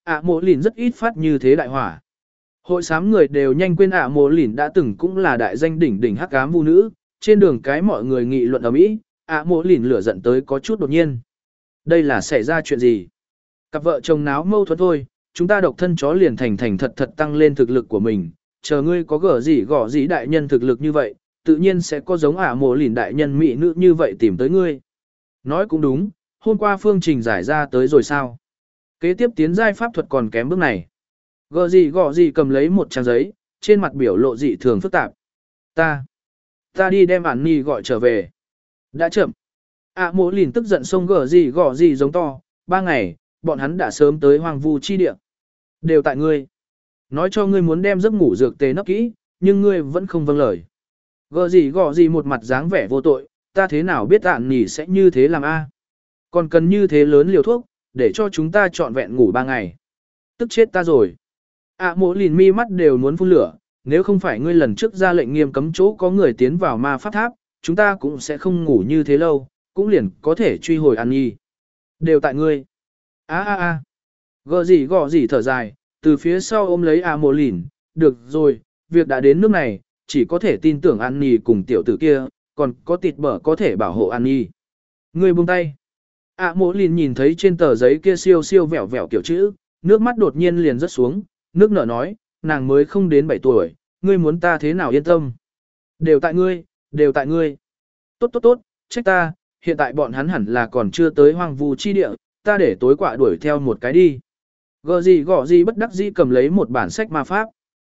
ạ mộ lìn rất ít phát như thế đại hỏa. Hội xám người đều nhanh quên ạ mộ lìn đã từng cũng là đại danh đỉnh đỉnh hắc ám vu nữ, trên đường cái mọi người nghị luận ở mỹ, ạ mộ lìn lửa giận tới có chút đột nhiên. Đây là xảy ra chuyện gì? Cặp vợ chồng náo mâu thuẫn thôi, chúng ta độc thân chó liền thành thành thật thật tăng lên thực lực của mình, chờ ngươi có gở gì gõ gì đại nhân thực lực như vậy, tự nhiên sẽ có giống ả mộ lìn đại nhân mỹ nữ như vậy tìm tới ngươi. Nói cũng đúng, hôm qua phương trình giải ra tới rồi sao? Kế tiếp tiến giai pháp thuật còn kém bước này. Gở gì gõ gì cầm lấy một trang giấy, trên mặt biểu lộ dị thường phức tạp. Ta, ta đi đem ản nhi gọi trở về. Đã chậm. Ả mộ lìn tức giận xông gở gì gõ gì giống to, ba ngày, bọn hắn đã sớm tới hoang vu chi địa. Đều tại ngươi. Nói cho ngươi muốn đem giấc ngủ dược tê nấp kỹ, nhưng ngươi vẫn không vâng lời. Gờ gì gọ gì một mặt dáng vẻ vô tội, ta thế nào biết ạn nỉ sẽ như thế làm a? Còn cần như thế lớn liều thuốc, để cho chúng ta trọn vẹn ngủ ba ngày. Tức chết ta rồi. À mộ lìn mi mắt đều muốn phun lửa, nếu không phải ngươi lần trước ra lệnh nghiêm cấm chỗ có người tiến vào ma pháp tháp, chúng ta cũng sẽ không ngủ như thế lâu, cũng liền có thể truy hồi ăn nhi. Đều tại ngươi. A a a. Gờ gì gọ gì thở dài, từ phía sau ôm lấy A mộ lìn, được rồi, việc đã đến nước này, chỉ có thể tin tưởng An Nhi cùng tiểu tử kia, còn có tịt bở có thể bảo hộ An Nhi. Ngươi buông tay. A mộ lìn nhìn thấy trên tờ giấy kia siêu siêu vẹo vẹo kiểu chữ, nước mắt đột nhiên liền rớt xuống, nước nở nói, nàng mới không đến bảy tuổi, ngươi muốn ta thế nào yên tâm. Đều tại ngươi, đều tại ngươi. Tốt tốt tốt, trách ta, hiện tại bọn hắn hẳn là còn chưa tới hoang vu chi địa, ta để tối quạ đuổi theo một cái đi. Gờ gì gõ gì bất đắc dĩ cầm lấy một bản sách ma pháp.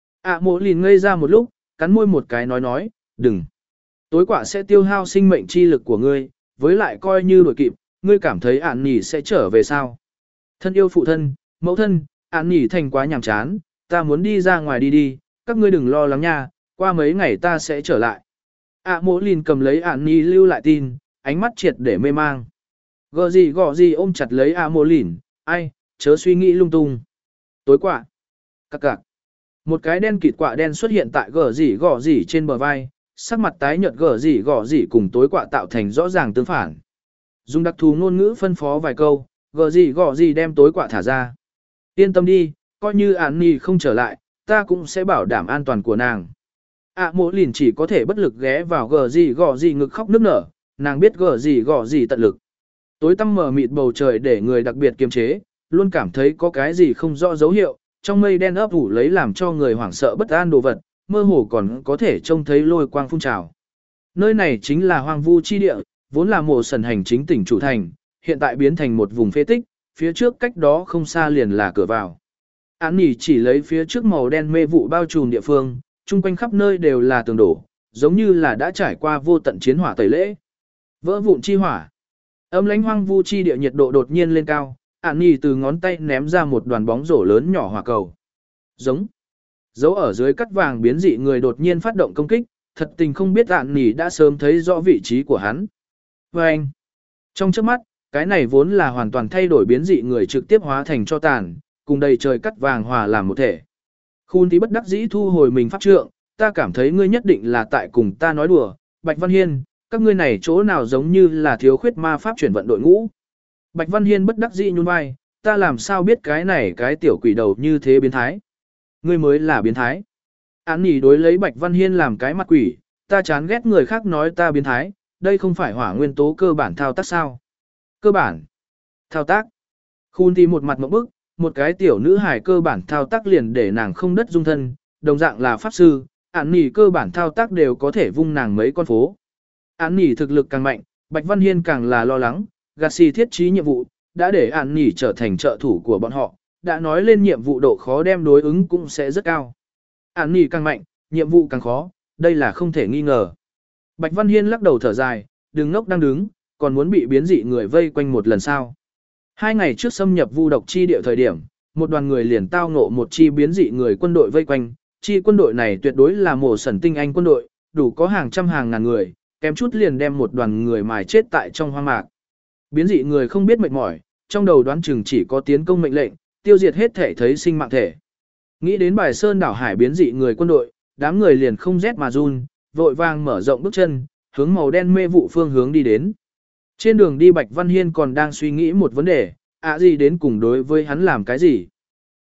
À mộ lìn ngây ra một lúc, cắn môi một cái nói nói, đừng. Tối quả sẽ tiêu hao sinh mệnh chi lực của ngươi, với lại coi như đuổi kịp, ngươi cảm thấy ản nhỉ sẽ trở về sao. Thân yêu phụ thân, mẫu thân, ản nhỉ thành quá nhàm chán, ta muốn đi ra ngoài đi đi, các ngươi đừng lo lắng nha, qua mấy ngày ta sẽ trở lại. À mộ lìn cầm lấy ản nhỉ lưu lại tin, ánh mắt triệt để mê mang. Gờ gì gõ gì ôm chặt lấy à mộ lìn, ai, chớ suy nghĩ lung tung. Tối quả. Cặc cặc. Một cái đen kịt quạ đen xuất hiện tại gở gì gỏ gì trên bờ vai, sắc mặt tái nhợt gở gì gỏ gì cùng tối quạ tạo thành rõ ràng tương phản. Dùng đặc thù ngôn ngữ phân phó vài câu, gở gì gỏ gì đem tối quạ thả ra. Yên tâm đi, coi như An Nhi không trở lại, ta cũng sẽ bảo đảm an toàn của nàng. À mộ lìn chỉ có thể bất lực ghé vào gở gì gỏ gì ngực khóc nức nở, nàng biết gở gì gỏ gì tận lực. Tối tăm mờ mịt bầu trời để người đặc biệt kiềm chế, luôn cảm thấy có cái gì không rõ dấu hiệu, trong mây đen ấp ủ lấy làm cho người hoảng sợ bất an đồ vật, mơ hồ còn có thể trông thấy lôi quang phun trào. Nơi này chính là hoang vu chi địa, vốn là mộ sần hành chính tỉnh chủ thành, hiện tại biến thành một vùng phế tích, phía trước cách đó không xa liền là cửa vào. Án nỉ chỉ lấy phía trước màu đen mê vụ bao trùm địa phương, chung quanh khắp nơi đều là tường đổ, giống như là đã trải qua vô tận chiến hỏa tẩy lễ. Vỡ vụn chi hỏa. Âm lãnh hoang vu chi địa nhiệt độ đột nhiên lên cao, Ản Nhi từ ngón tay ném ra một đoàn bóng rổ lớn nhỏ hỏa cầu. Giống. Dấu ở dưới cắt vàng biến dị người đột nhiên phát động công kích, thật tình không biết Ản Nhi đã sớm thấy rõ vị trí của hắn. Và anh. Trong chớp mắt, cái này vốn là hoàn toàn thay đổi biến dị người trực tiếp hóa thành cho tàn, cùng đầy trời cắt vàng hòa làm một thể. Khun tí bất đắc dĩ thu hồi mình pháp trượng, ta cảm thấy ngươi nhất định là tại cùng ta nói đùa, Bạch Văn Hiên, các ngươi này chỗ nào giống như là thiếu khuyết ma pháp chuyển vận đội ngũ. Bạch Văn Hiên bất đắc dĩ nhún vai, ta làm sao biết cái này cái tiểu quỷ đầu như thế biến thái. Ngươi mới là biến thái. Án nỉ đối lấy Bạch Văn Hiên làm cái mặt quỷ, ta chán ghét người khác nói ta biến thái, đây không phải hỏa nguyên tố cơ bản thao tác sao. Cơ bản. Thao tác. Khun thì một mặt mộng bức, một cái tiểu nữ hài cơ bản thao tác liền để nàng không đất dung thân, đồng dạng là pháp sư, án nỉ cơ bản thao tác đều có thể vung nàng mấy con phố. Án nỉ thực lực càng mạnh, Bạch Văn Hiên càng là lo lắng. Garcia thiết trí nhiệm vụ, đã để An Nhi trở thành trợ thủ của bọn họ, đã nói lên nhiệm vụ độ khó đem đối ứng cũng sẽ rất cao. An Nhi càng mạnh, nhiệm vụ càng khó, đây là không thể nghi ngờ. Bạch Văn Hiên lắc đầu thở dài, đừng ngốc đang đứng, còn muốn bị biến dị người vây quanh một lần sao. Hai ngày trước xâm nhập vu độc chi địa thời điểm, một đoàn người liền tao ngộ một chi biến dị người quân đội vây quanh, chi quân đội này tuyệt đối là mổ sẩn tinh anh quân đội, đủ có hàng trăm hàng ngàn người, kém chút liền đem một đoàn người mài chết tại trong hoang mạc. Biến dị người không biết mệt mỏi, trong đầu đoán chừng chỉ có tiến công mệnh lệnh, tiêu diệt hết thể thấy sinh mạng thể. Nghĩ đến bài sơn đảo hải biến dị người quân đội, đám người liền không rét mà run, vội vàng mở rộng bước chân, hướng màu đen mê vụ phương hướng đi đến. Trên đường đi Bạch Văn Hiên còn đang suy nghĩ một vấn đề, ạ gì đến cùng đối với hắn làm cái gì?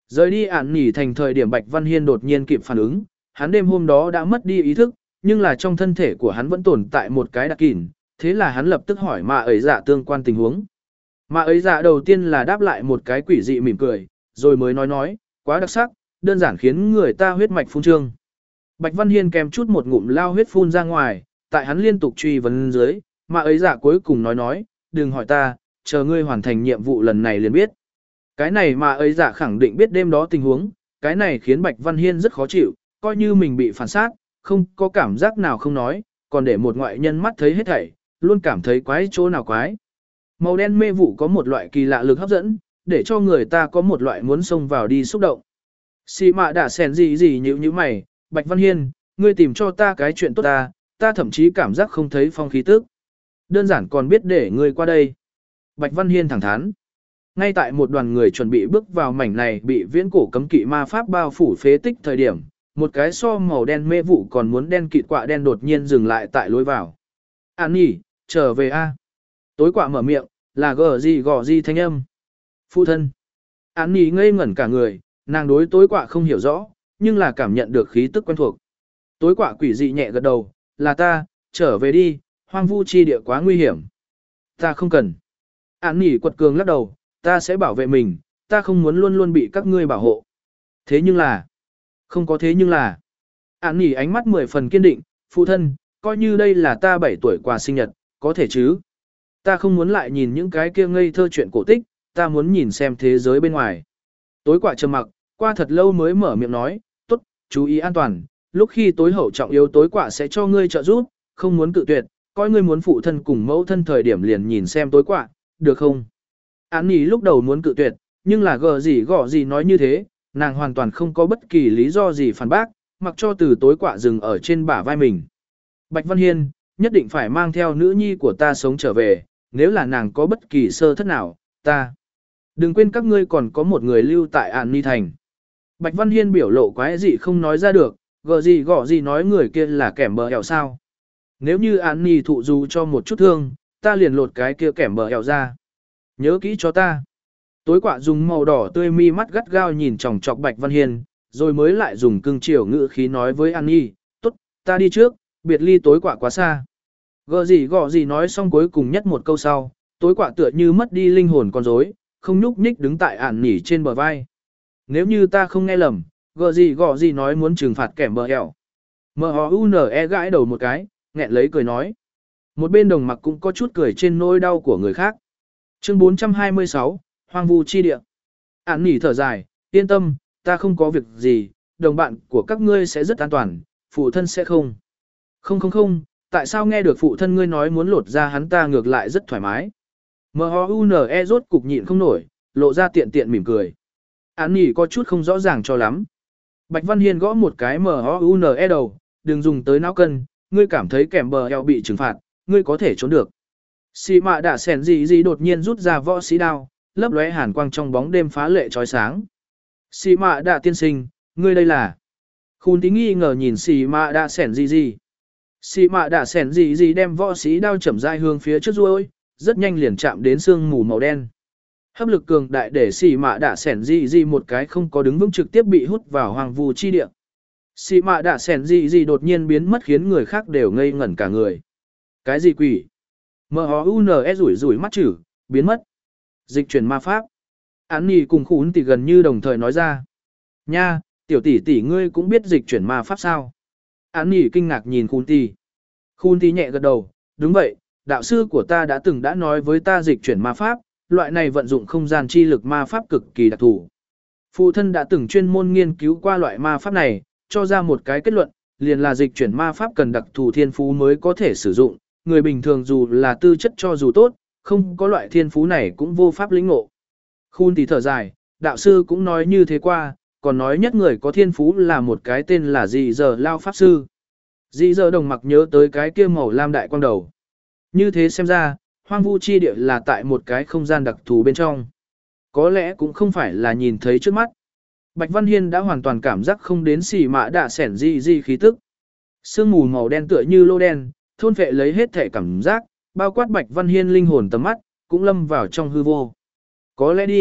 Rời đi ản nỉ thành thời điểm Bạch Văn Hiên đột nhiên kịp phản ứng, hắn đêm hôm đó đã mất đi ý thức, nhưng là trong thân thể của hắn vẫn tồn tại một cái đặc kỉn, thế là hắn lập tức hỏi mà ấy dạ tương quan tình huống. Mà ấy dạ đầu tiên là đáp lại một cái quỷ dị mỉm cười, rồi mới nói nói, quá đặc sắc, đơn giản khiến người ta huyết mạch phun trương. Bạch Văn Hiên kèm chút một ngụm lao huyết phun ra ngoài, tại hắn liên tục truy vấn dưới, mà ấy dạ cuối cùng nói nói, đừng hỏi ta, chờ ngươi hoàn thành nhiệm vụ lần này liền biết. Cái này mà ấy dạ khẳng định biết đêm đó tình huống, cái này khiến Bạch Văn Hiên rất khó chịu, coi như mình bị phản sát, không có cảm giác nào không nói, còn để một ngoại nhân mắt thấy hết thảy, luôn cảm thấy quái chỗ nào quái. Màu đen mê vụ có một loại kỳ lạ lực hấp dẫn, để cho người ta có một loại muốn xông vào đi xúc động. Xì mạ đã xèn gì gì nhíu nhíu mày, Bạch Văn Hiên, ngươi tìm cho ta cái chuyện tốt ta, ta thậm chí cảm giác không thấy phong khí tức. Đơn giản còn biết để ngươi qua đây. Bạch Văn Hiên thẳng thắn. Ngay tại một đoàn người chuẩn bị bước vào mảnh này bị viễn cổ cấm kỵ ma pháp bao phủ phế tích thời điểm, một cái so màu đen mê vụ còn muốn đen kịt quạ đen đột nhiên dừng lại tại lối vào. An nhỉ, trở về a. Tối quạ mở miệng, là gờ gì gò gì thanh âm. Phụ thân. An nhỉ ngây ngẩn cả người, nàng đối tối quạ không hiểu rõ, nhưng là cảm nhận được khí tức quen thuộc. Tối quạ quỷ dị nhẹ gật đầu, là ta, trở về đi, hoang vu chi địa quá nguy hiểm. Ta không cần. An nhỉ quật cường lắc đầu, ta sẽ bảo vệ mình, ta không muốn luôn luôn bị các ngươi bảo hộ. Thế nhưng là, không có thế nhưng là, An nhỉ ánh mắt mười phần kiên định, phụ thân, coi như đây là ta bảy tuổi quà sinh nhật, có thể chứ. Ta không muốn lại nhìn những cái kia ngây thơ chuyện cổ tích, ta muốn nhìn xem thế giới bên ngoài. Tối quạ trầm mặc, qua thật lâu mới mở miệng nói, tốt, chú ý an toàn, lúc khi tối hậu trọng yếu tối quạ sẽ cho ngươi trợ giúp, không muốn cự tuyệt, coi ngươi muốn phụ thân cùng mẫu thân thời điểm liền nhìn xem tối quạ, được không? Án nhỉ lúc đầu muốn cự tuyệt, nhưng là gờ gì gõ gì nói như thế, nàng hoàn toàn không có bất kỳ lý do gì phản bác, mặc cho từ tối quạ dừng ở trên bả vai mình. Bạch Văn Hiên, nhất định phải mang theo nữ nhi của ta sống trở về, nếu là nàng có bất kỳ sơ thất nào, ta. Đừng quên các ngươi còn có một người lưu tại An Ni Thành. Bạch Văn Hiên biểu lộ quái dị không nói ra được, gờ gì gõ gì nói người kia là kẻm bờ hẹo sao. Nếu như An Ni thụ dù cho một chút thương, ta liền lột cái kia kẻm bờ hẹo ra. Nhớ kỹ cho ta. Tối quạ dùng màu đỏ tươi mi mắt gắt gao nhìn chòng chọc Bạch Văn Hiên, rồi mới lại dùng cưng chiều ngữ khí nói với An Ni, tốt, ta đi trước, biệt ly tối quạ quá xa. Gờ gì gõ gì nói xong cuối cùng nhất một câu sau, tối quạ tựa như mất đi linh hồn con rối, không nhúc nhích đứng tại An Nỉ trên bờ vai. Nếu như ta không nghe lầm, gờ gì gõ gì nói muốn trừng phạt kẻm bờ hẹo. M-H-U-N-E gãi đầu một cái, nghẹn lấy cười nói. Một bên đồng mặc cũng có chút cười trên nỗi đau của người khác. Chương bốn trăm hai mươi sáu, Hoang vu chi địa. An Nỉ thở dài, yên tâm, ta không có việc gì, đồng bạn của các ngươi sẽ rất an toàn, phụ thân sẽ không. Không không không, tại sao nghe được phụ thân ngươi nói muốn lột ra hắn ta ngược lại rất thoải mái. M-H-U-N-E rốt cục nhịn không nổi, lộ ra tiện tiện mỉm cười. An Nỉ có chút không rõ ràng cho lắm. Bạch Văn Hiên gõ một cái M-H-U-N-E đầu, đừng dùng tới não cân, ngươi cảm thấy kẻm bờ eo bị trừng phạt, ngươi có thể trốn được. Xì mạ đã sẻn gì gì đột nhiên rút ra võ sĩ đao, lấp lóe hàn quang trong bóng đêm phá lệ chói sáng. Xì mạ đã tiên sinh, ngươi đây là. Khun tí nghi ngờ nhìn xì mạ đã sẻn gì gì. Xì mạ đã sẻn gì gì đem võ sĩ đao chậm rãi hướng phía trước ruôi, rất nhanh liền chạm đến sương mù màu đen. Hấp lực cường đại để xì mạ đã sẻn gì gì một cái không có đứng vững trực tiếp bị hút vào hoàng vu chi địa. Xì mạ đã sẻn gì gì đột nhiên biến mất khiến người khác đều ngây ngẩn cả người. Cái gì quỷ? M-H-U-N-E rủi rủi mắt chữ, biến mất. Dịch chuyển ma pháp. Án Nhi cùng Khún tỷ gần như đồng thời nói ra. Nha, tiểu tỷ tỷ ngươi cũng biết dịch chuyển ma pháp sao? Án Nhi kinh ngạc nhìn Khún tỷ. Khún tỷ nhẹ gật đầu, đúng vậy, đạo sư của ta đã từng đã nói với ta dịch chuyển ma pháp, loại này vận dụng không gian chi lực ma pháp cực kỳ đặc thù. Phụ thân đã từng chuyên môn nghiên cứu qua loại ma pháp này, cho ra một cái kết luận, liền là dịch chuyển ma pháp cần đặc thù thiên phú mới có thể sử dụng, người bình thường dù là tư chất cho dù tốt, không có loại thiên phú này cũng vô pháp lĩnh ngộ. Khun tỷ thở dài, đạo sư cũng nói như thế qua, còn nói nhất người có thiên phú là một cái tên là dị giờ lao pháp sư. Dị giờ đồng mặc nhớ tới cái kia màu lam đại quang đầu. Như thế xem ra, hoang vu chi địa là tại một cái không gian đặc thù bên trong. Có lẽ cũng không phải là nhìn thấy trước mắt. Bạch Văn Hiên đã hoàn toàn cảm giác không đến xì mã đạ sẻn di di khí tức. Sương mù màu đen tựa như lô đen, thôn vệ lấy hết thể cảm giác, bao quát Bạch Văn Hiên linh hồn tầm mắt, cũng lâm vào trong hư vô. Có lẽ đi,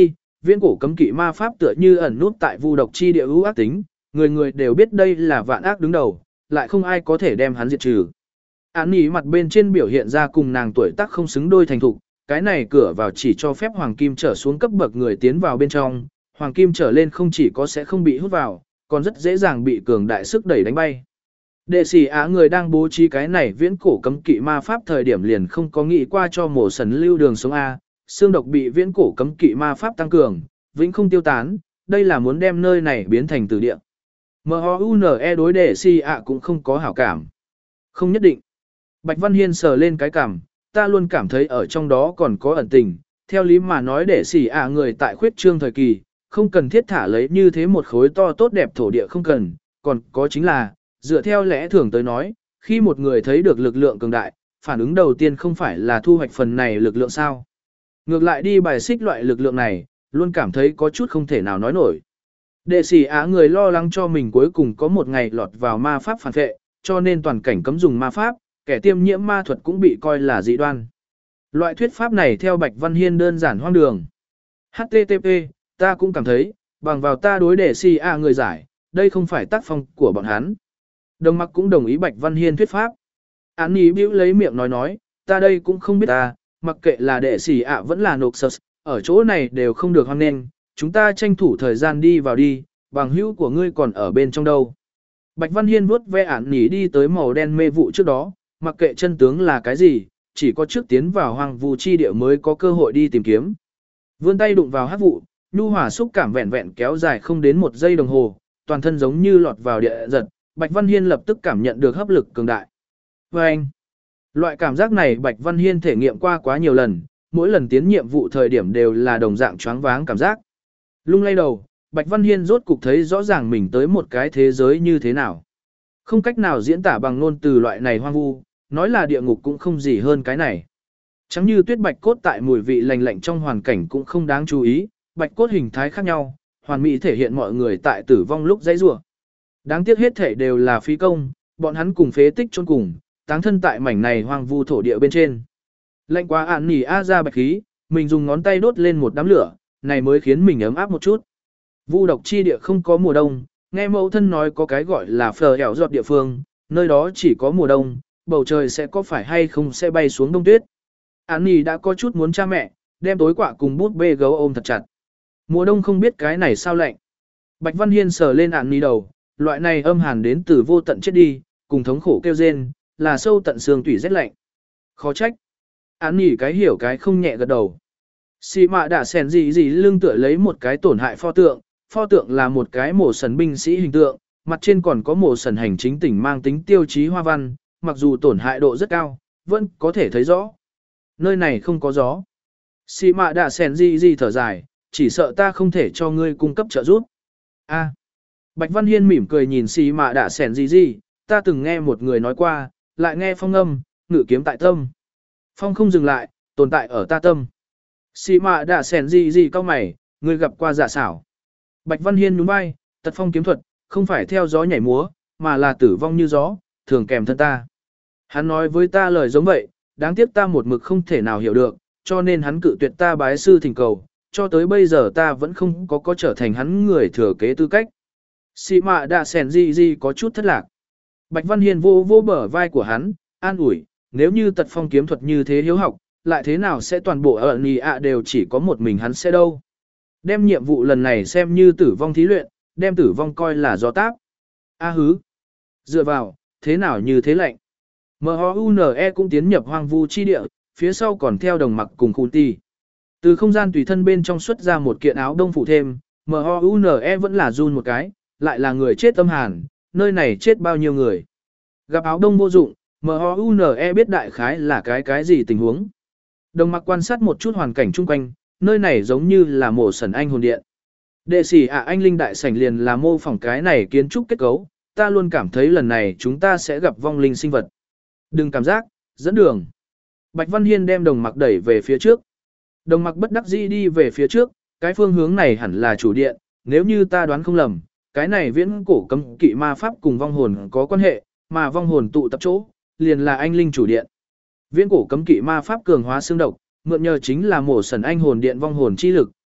Viễn cổ cấm kỵ ma pháp tựa như ẩn nút tại vu độc chi địa ưu ác tính, người người đều biết đây là vạn ác đứng đầu, lại không ai có thể đem hắn diệt trừ. Án nhỉ mặt bên trên biểu hiện ra cùng nàng tuổi tác không xứng đôi thành thục, cái này cửa vào chỉ cho phép hoàng kim trở xuống cấp bậc người tiến vào bên trong, hoàng kim trở lên không chỉ có sẽ không bị hút vào, còn rất dễ dàng bị cường đại sức đẩy đánh bay. Đệ sĩ Á người đang bố trí cái này viễn cổ cấm kỵ ma pháp thời điểm liền không có nghĩ qua cho mổ sần lưu đường sống A, xương độc bị viễn cổ cấm kỵ ma pháp tăng cường, vĩnh không tiêu tán, đây là muốn đem nơi này biến thành tử địa. em o u en e đối đệ sĩ Á cũng không có hảo cảm. Không nhất định. Bạch Văn Hiên sờ lên cái cằm, ta luôn cảm thấy ở trong đó còn có ẩn tình, theo lý mà nói đệ sĩ Á người tại khuyết trương thời kỳ, không cần thiết thả lấy như thế một khối to tốt đẹp thổ địa không cần, còn có chính là, dựa theo lẽ thường tới nói, khi một người thấy được lực lượng cường đại, phản ứng đầu tiên không phải là thu hoạch phần này lực lượng sao. Ngược lại đi bài xích loại lực lượng này, luôn cảm thấy có chút không thể nào nói nổi. Đệ sĩ Á người lo lắng cho mình cuối cùng có một ngày lọt vào ma pháp phản vệ, cho nên toàn cảnh cấm dùng ma pháp, kẻ tiêm nhiễm ma thuật cũng bị coi là dị đoan. Loại thuyết pháp này theo Bạch Văn Hiên đơn giản hoang đường. hát tê tê pê, ta cũng cảm thấy, bằng vào ta đối đệ sĩ Á người giải, đây không phải tác phong của bọn hắn. Đồng Mặc cũng đồng ý Bạch Văn Hiên thuyết pháp. Án ý bĩu lấy miệng nói nói, ta đây cũng không biết ta, mặc kệ là đệ sĩ ạ vẫn là nộp sật, ở chỗ này đều không được hoan nghênh, chúng ta tranh thủ thời gian đi vào đi, bằng hữu của ngươi còn ở bên trong đâu. Bạch Văn Hiên vuốt ve án nhỉ đi tới màu đen mê vụ trước đó, mặc kệ chân tướng là cái gì, chỉ có trước tiến vào hoang vu chi địa mới có cơ hội đi tìm kiếm. Vươn tay đụng vào hắc vụ, nhu hòa xúc cảm vẹn vẹn kéo dài không đến một giây đồng hồ, toàn thân giống như lọt vào địa giật. Bạch Văn Hiên lập tức cảm nhận được hấp lực cường đại. Và anh, loại cảm giác này Bạch Văn Hiên thể nghiệm qua quá nhiều lần, mỗi lần tiến nhiệm vụ thời điểm đều là đồng dạng choáng váng cảm giác. Lung lay đầu, Bạch Văn Hiên rốt cục thấy rõ ràng mình tới một cái thế giới như thế nào. Không cách nào diễn tả bằng ngôn từ loại này hoang vu, nói là địa ngục cũng không gì hơn cái này. Chẳng như tuyết bạch cốt tại mùi vị lành lạnh trong hoàn cảnh cũng không đáng chú ý, bạch cốt hình thái khác nhau, hoàn mỹ thể hiện mọi người tại tử vong lúc dãy rủa. Đáng tiếc hết thể đều là phí công, bọn hắn cùng phế tích chôn cùng, táng thân tại mảnh này hoang vu thổ địa bên trên. Lạnh quá ạn nỉ a ra bạch khí, mình dùng ngón tay đốt lên một đám lửa, này mới khiến mình ấm áp một chút. Vu độc chi địa không có mùa đông, nghe mẫu thân nói có cái gọi là phờ hẻo giọt địa phương, nơi đó chỉ có mùa đông, bầu trời sẽ có phải hay không sẽ bay xuống đông tuyết. Ạn nỉ đã có chút muốn cha mẹ, đem tối quạ cùng bút bê gấu ôm thật chặt. Mùa đông không biết cái này sao lạnh. Bạch Văn Hiên sờ lên ạn nỉ đầu. Loại này âm hàn đến từ vô tận chết đi, cùng thống khổ kêu rên, là sâu tận xương tủy rét lạnh. Khó trách. Án nhỉ cái hiểu cái không nhẹ gật đầu. Xì mạ đã sèn gì gì lưng tựa lấy một cái tổn hại pho tượng, pho tượng là một cái mổ sần binh sĩ hình tượng, mặt trên còn có mổ sần hành chính tỉnh mang tính tiêu chí hoa văn, mặc dù tổn hại độ rất cao, vẫn có thể thấy rõ. Nơi này không có gió. Xì mạ đã sèn gì gì thở dài, chỉ sợ ta không thể cho ngươi cung cấp trợ giúp. A. Bạch Văn Hiên mỉm cười nhìn xì mạ đã sẻn gì gì, ta từng nghe một người nói qua, lại nghe phong âm, ngự kiếm tại tâm. Phong không dừng lại, tồn tại ở ta tâm. Xì mạ đã sẻn gì gì cao mày, người gặp qua giả xảo. Bạch Văn Hiên nhún vai, tật phong kiếm thuật, không phải theo gió nhảy múa, mà là tử vong như gió, thường kèm thân ta. Hắn nói với ta lời giống vậy, đáng tiếc ta một mực không thể nào hiểu được, cho nên hắn cự tuyệt ta bái sư thỉnh cầu, cho tới bây giờ ta vẫn không có có trở thành hắn người thừa kế tư cách. Xì mạ đã sèn gì gì có chút thất lạc. Bạch Văn Hiên vô vô bờ vai của hắn, an ủi, nếu như tật phong kiếm thuật như thế hiếu học, lại thế nào sẽ toàn bộ ở nì ạ đều chỉ có một mình hắn sẽ đâu. Đem nhiệm vụ lần này xem như tử vong thí luyện, đem tử vong coi là gió táp. A hứ. Dựa vào, thế nào như thế lạnh. em o u en e cũng tiến nhập hoang vu chi địa, phía sau còn theo đồng mặc cùng khu ti. Từ không gian tùy thân bên trong xuất ra một kiện áo đông phụ thêm, em o u en e vẫn là run một cái, lại là người chết tâm hàn, nơi này chết bao nhiêu người. Gặp áo đông vô dụng, em o u en e biết đại khái là cái cái gì tình huống. Đồng mặc quan sát một chút hoàn cảnh chung quanh, nơi này giống như là mộ sần anh hồn điện. Đệ sĩ ạ anh linh đại sảnh liền là mô phỏng cái này kiến trúc kết cấu, ta luôn cảm thấy lần này chúng ta sẽ gặp vong linh sinh vật. Đừng cảm giác, dẫn đường. Bạch Văn Hiên đem đồng mặc đẩy về phía trước. Đồng mặc bất đắc dĩ đi về phía trước, cái phương hướng này hẳn là chủ điện, nếu như ta đoán không lầm, cái này viễn cổ cấm kỵ ma pháp cùng vong hồn có quan hệ, mà vong hồn tụ tập chỗ, liền là anh linh chủ điện. Viễn cổ cấm kỵ ma pháp cường hóa xương độc, mượn nhờ chính là mổ sần anh hồn điện vong hồn chi lực,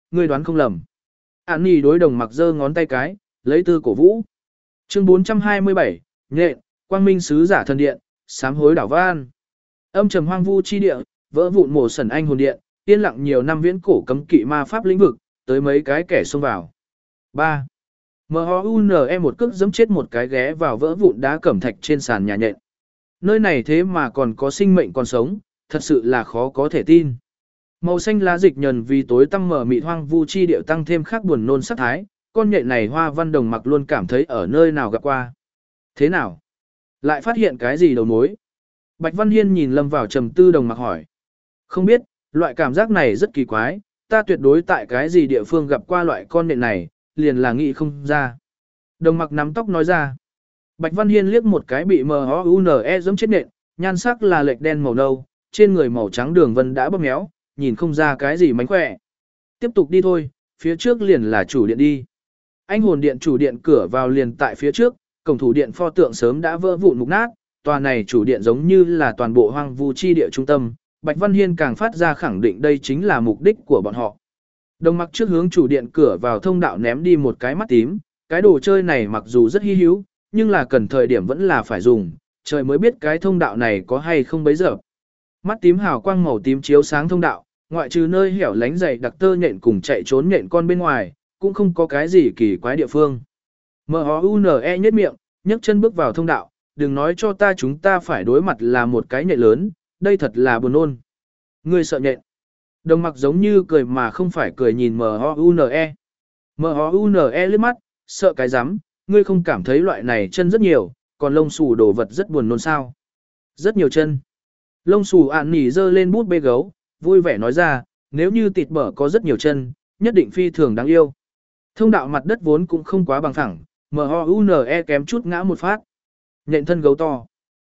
ngươi đoán không lầm. An Nhi đối Đồng Mặc giơ ngón tay cái, lấy tư cổ vũ. Chương bốn trăm hai mươi bảy, nhện, quang minh sứ giả thần điện, sám hối đảo Van. Âm trầm hoang vu chi địa, vỡ vụn mổ sần anh hồn điện, yên lặng nhiều năm viễn cổ cấm kỵ ma pháp lĩnh vực, tới mấy cái kẻ xông vào. ba. M-O-U-N-E một cước giẫm chết một cái ghé vào vỡ vụn đá cẩm thạch trên sàn nhà nhện. Nơi này thế mà còn có sinh mệnh còn sống, thật sự là khó có thể tin. Màu xanh lá dịch nhờn vì tối tăm mở mịt hoang vu chi điệu tăng thêm khác buồn nôn sắc thái, con nhện này Hoa Văn Đồng Mặc luôn cảm thấy ở nơi nào gặp qua. Thế nào? Lại phát hiện cái gì đầu mối? Bạch Văn Hiên nhìn lâm vào trầm tư Đồng Mặc hỏi. Không biết, loại cảm giác này rất kỳ quái, ta tuyệt đối tại cái gì địa phương gặp qua loại con nhện này, liền là nghĩ không ra. Đồng Mặc nắm tóc nói ra. Bạch Văn Hiên liếc một cái bị M-O-U-N-E giẫm chết nện, nhan sắc là lệch đen màu nâu, trên người màu trắng đường vân đã bóp méo, nhìn không ra cái gì mánh khỏe. Tiếp tục đi thôi, phía trước liền là chủ điện đi. Anh hồn điện chủ điện cửa vào liền tại phía trước, cổng thủ điện pho tượng sớm đã vỡ vụn mục nát, tòa này chủ điện giống như là toàn bộ hoang vu chi địa trung tâm, Bạch Văn Hiên càng phát ra khẳng định đây chính là mục đích của bọn họ. Đồng Mặc trước hướng chủ điện cửa vào thông đạo ném đi một cái mắt tím, cái đồ chơi này mặc dù rất hi hữu, nhưng là cần thời điểm vẫn là phải dùng, trời mới biết cái thông đạo này có hay không bấy giờ. Mắt tím hào quang màu tím chiếu sáng thông đạo, ngoại trừ nơi hẻo lánh dày đặc tơ nhện cùng chạy trốn nhện con bên ngoài, cũng không có cái gì kỳ quái địa phương. M-O-U-N-E nhếch miệng, nhấc chân bước vào thông đạo, đừng nói cho ta chúng ta phải đối mặt là một cái nhện lớn, đây thật là buồn nôn. Ngươi sợ nhện. Đồng Mặc giống như cười mà không phải cười nhìn M-O-U-N-E. M-O-U-N-E liếc mắt, sợ cái rắm, ngươi không cảm thấy loại này chân rất nhiều, còn lông xù đồ vật rất buồn nôn sao. Rất nhiều chân. Lông xù ạn nỉ dơ lên bút bê gấu, vui vẻ nói ra, nếu như tịt bở có rất nhiều chân, nhất định phi thường đáng yêu. Thông đạo mặt đất vốn cũng không quá bằng phẳng, M-O-U-N-E kém chút ngã một phát. Nhện thân gấu to.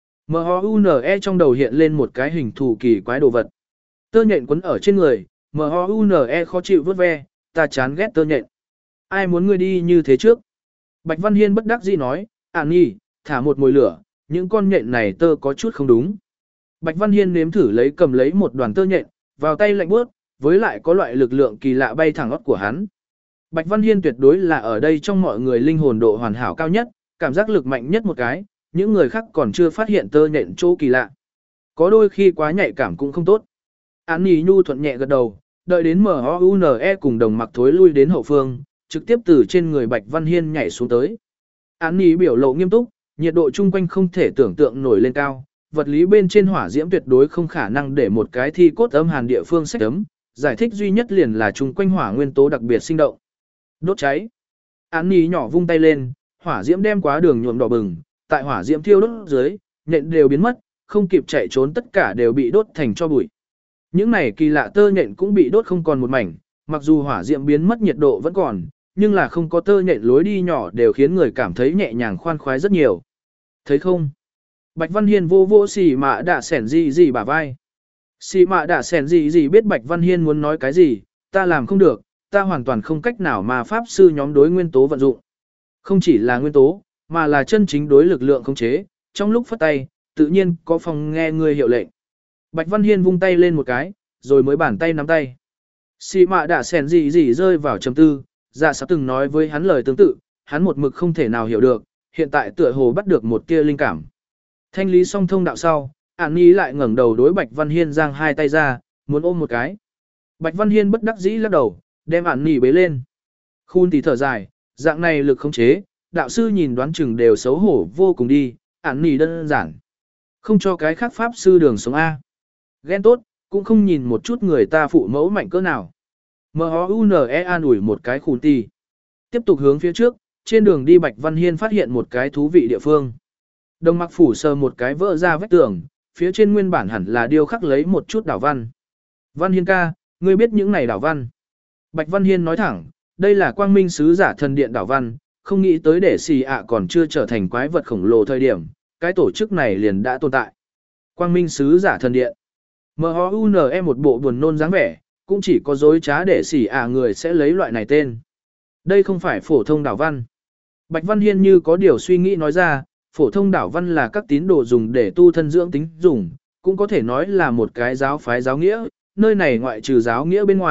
M-O-U-N-E trong đầu hiện lên một cái hình thù kỳ quái đồ vật. Tơ nhện quấn ở trên người, M-O-U-N-E khó chịu vớt ve, ta chán ghét tơ nhện. Ai muốn ngươi đi như thế trước? Bạch Văn Hiên bất đắc dĩ nói, An Nhi, thả một mồi lửa, những con nhện này tơ có chút không đúng. Bạch Văn Hiên nếm thử lấy cầm lấy một đoàn tơ nhện, vào tay lạnh bước, với lại có loại lực lượng kỳ lạ bay thẳng óc của hắn. Bạch Văn Hiên tuyệt đối là ở đây trong mọi người linh hồn độ hoàn hảo cao nhất, cảm giác lực mạnh nhất một cái, những người khác còn chưa phát hiện tơ nhện chỗ kỳ lạ. Có đôi khi quá nhạy cảm cũng không tốt. Án Nhi nhu thuận nhẹ gật đầu, đợi đến M-O-U-N-E cùng Đồng Mặc thối lui đến hậu phương, trực tiếp từ trên người Bạch Văn Hiên nhảy xuống tới. Án Nhi biểu lộ nghiêm túc, nhiệt độ chung quanh không thể tưởng tượng nổi lên cao, vật lý bên trên hỏa diễm tuyệt đối không khả năng để một cái thi cốt âm hàn địa phương sách ấm, giải thích duy nhất liền là chung quanh hỏa nguyên tố đặc biệt sinh động. Đốt cháy. Án Nhi nhỏ vung tay lên, hỏa diễm đem quá đường nhuộm đỏ bừng, tại hỏa diễm thiêu đốt dưới, nhện đều biến mất, không kịp chạy trốn tất cả đều bị đốt thành tro bụi. Những này kỳ lạ tơ nhện cũng bị đốt không còn một mảnh, mặc dù hỏa diễm biến mất nhiệt độ vẫn còn, nhưng là không có tơ nhện lối đi nhỏ đều khiến người cảm thấy nhẹ nhàng khoan khoái rất nhiều. Thấy không? Bạch Văn Hiên vô vô xì mạ đã sẻn gì gì bả vai. Xì mạ đã sẻn gì gì biết Bạch Văn Hiên muốn nói cái gì, ta làm không được, ta hoàn toàn không cách nào mà pháp sư nhóm đối nguyên tố vận dụng. Không chỉ là nguyên tố, mà là chân chính đối lực lượng khống chế, trong lúc phất tay, tự nhiên có phòng nghe người hiệu lệnh. Bạch Văn Hiên vung tay lên một cái, rồi mới bàn tay nắm tay. Xì mạ đã sẻn gì gì rơi vào trầm tư, dạ sắp từng nói với hắn lời tương tự, hắn một mực không thể nào hiểu được, hiện tại tựa hồ bắt được một tia linh cảm. Thanh lý xong thông đạo sau, Ản Nhi lại ngẩng đầu đối Bạch Văn Hiên giang hai tay ra, muốn ôm một cái. Bạch Văn Hiên bất đắc dĩ lắc đầu, đem Ản Nhi bế lên. Khun thì thở dài, dạng này lực khống chế, đạo sư nhìn đoán chừng đều xấu hổ vô cùng đi, Ản Nhi đơn giản. Không cho cái khác pháp sư đường sống A. Ghen tốt, cũng không nhìn một chút người ta phụ mẫu mạnh cỡ nào. M-O-U-N-E an ủi một cái khun tì. Tiếp tục hướng phía trước, trên đường đi Bạch Văn Hiên phát hiện một cái thú vị địa phương. Đồng Mặc phủ sờ một cái vỡ ra vách tường, phía trên nguyên bản hẳn là điêu khắc lấy một chút đảo văn. Văn Hiên ca, ngươi biết những này đảo văn. Bạch Văn Hiên nói thẳng, đây là quang minh sứ giả thần điện đảo văn, không nghĩ tới để xì ạ còn chưa trở thành quái vật khổng lồ thời điểm, cái tổ chức này liền đã tồn tại. Quang minh sứ giả thần điện. M-O-U-N-E một bộ buồn nôn dáng vẻ, cũng chỉ có dối trá để xì ạ người sẽ lấy loại này tên. Đây không phải phổ thông đảo văn. Bạch Văn Hiên như có điều suy nghĩ nói ra, phổ thông đảo văn là các tín đồ dùng để tu thân dưỡng tính dùng, cũng có thể nói là một cái giáo phái giáo nghĩa, nơi này ngoại trừ giáo nghĩa bên ngoài,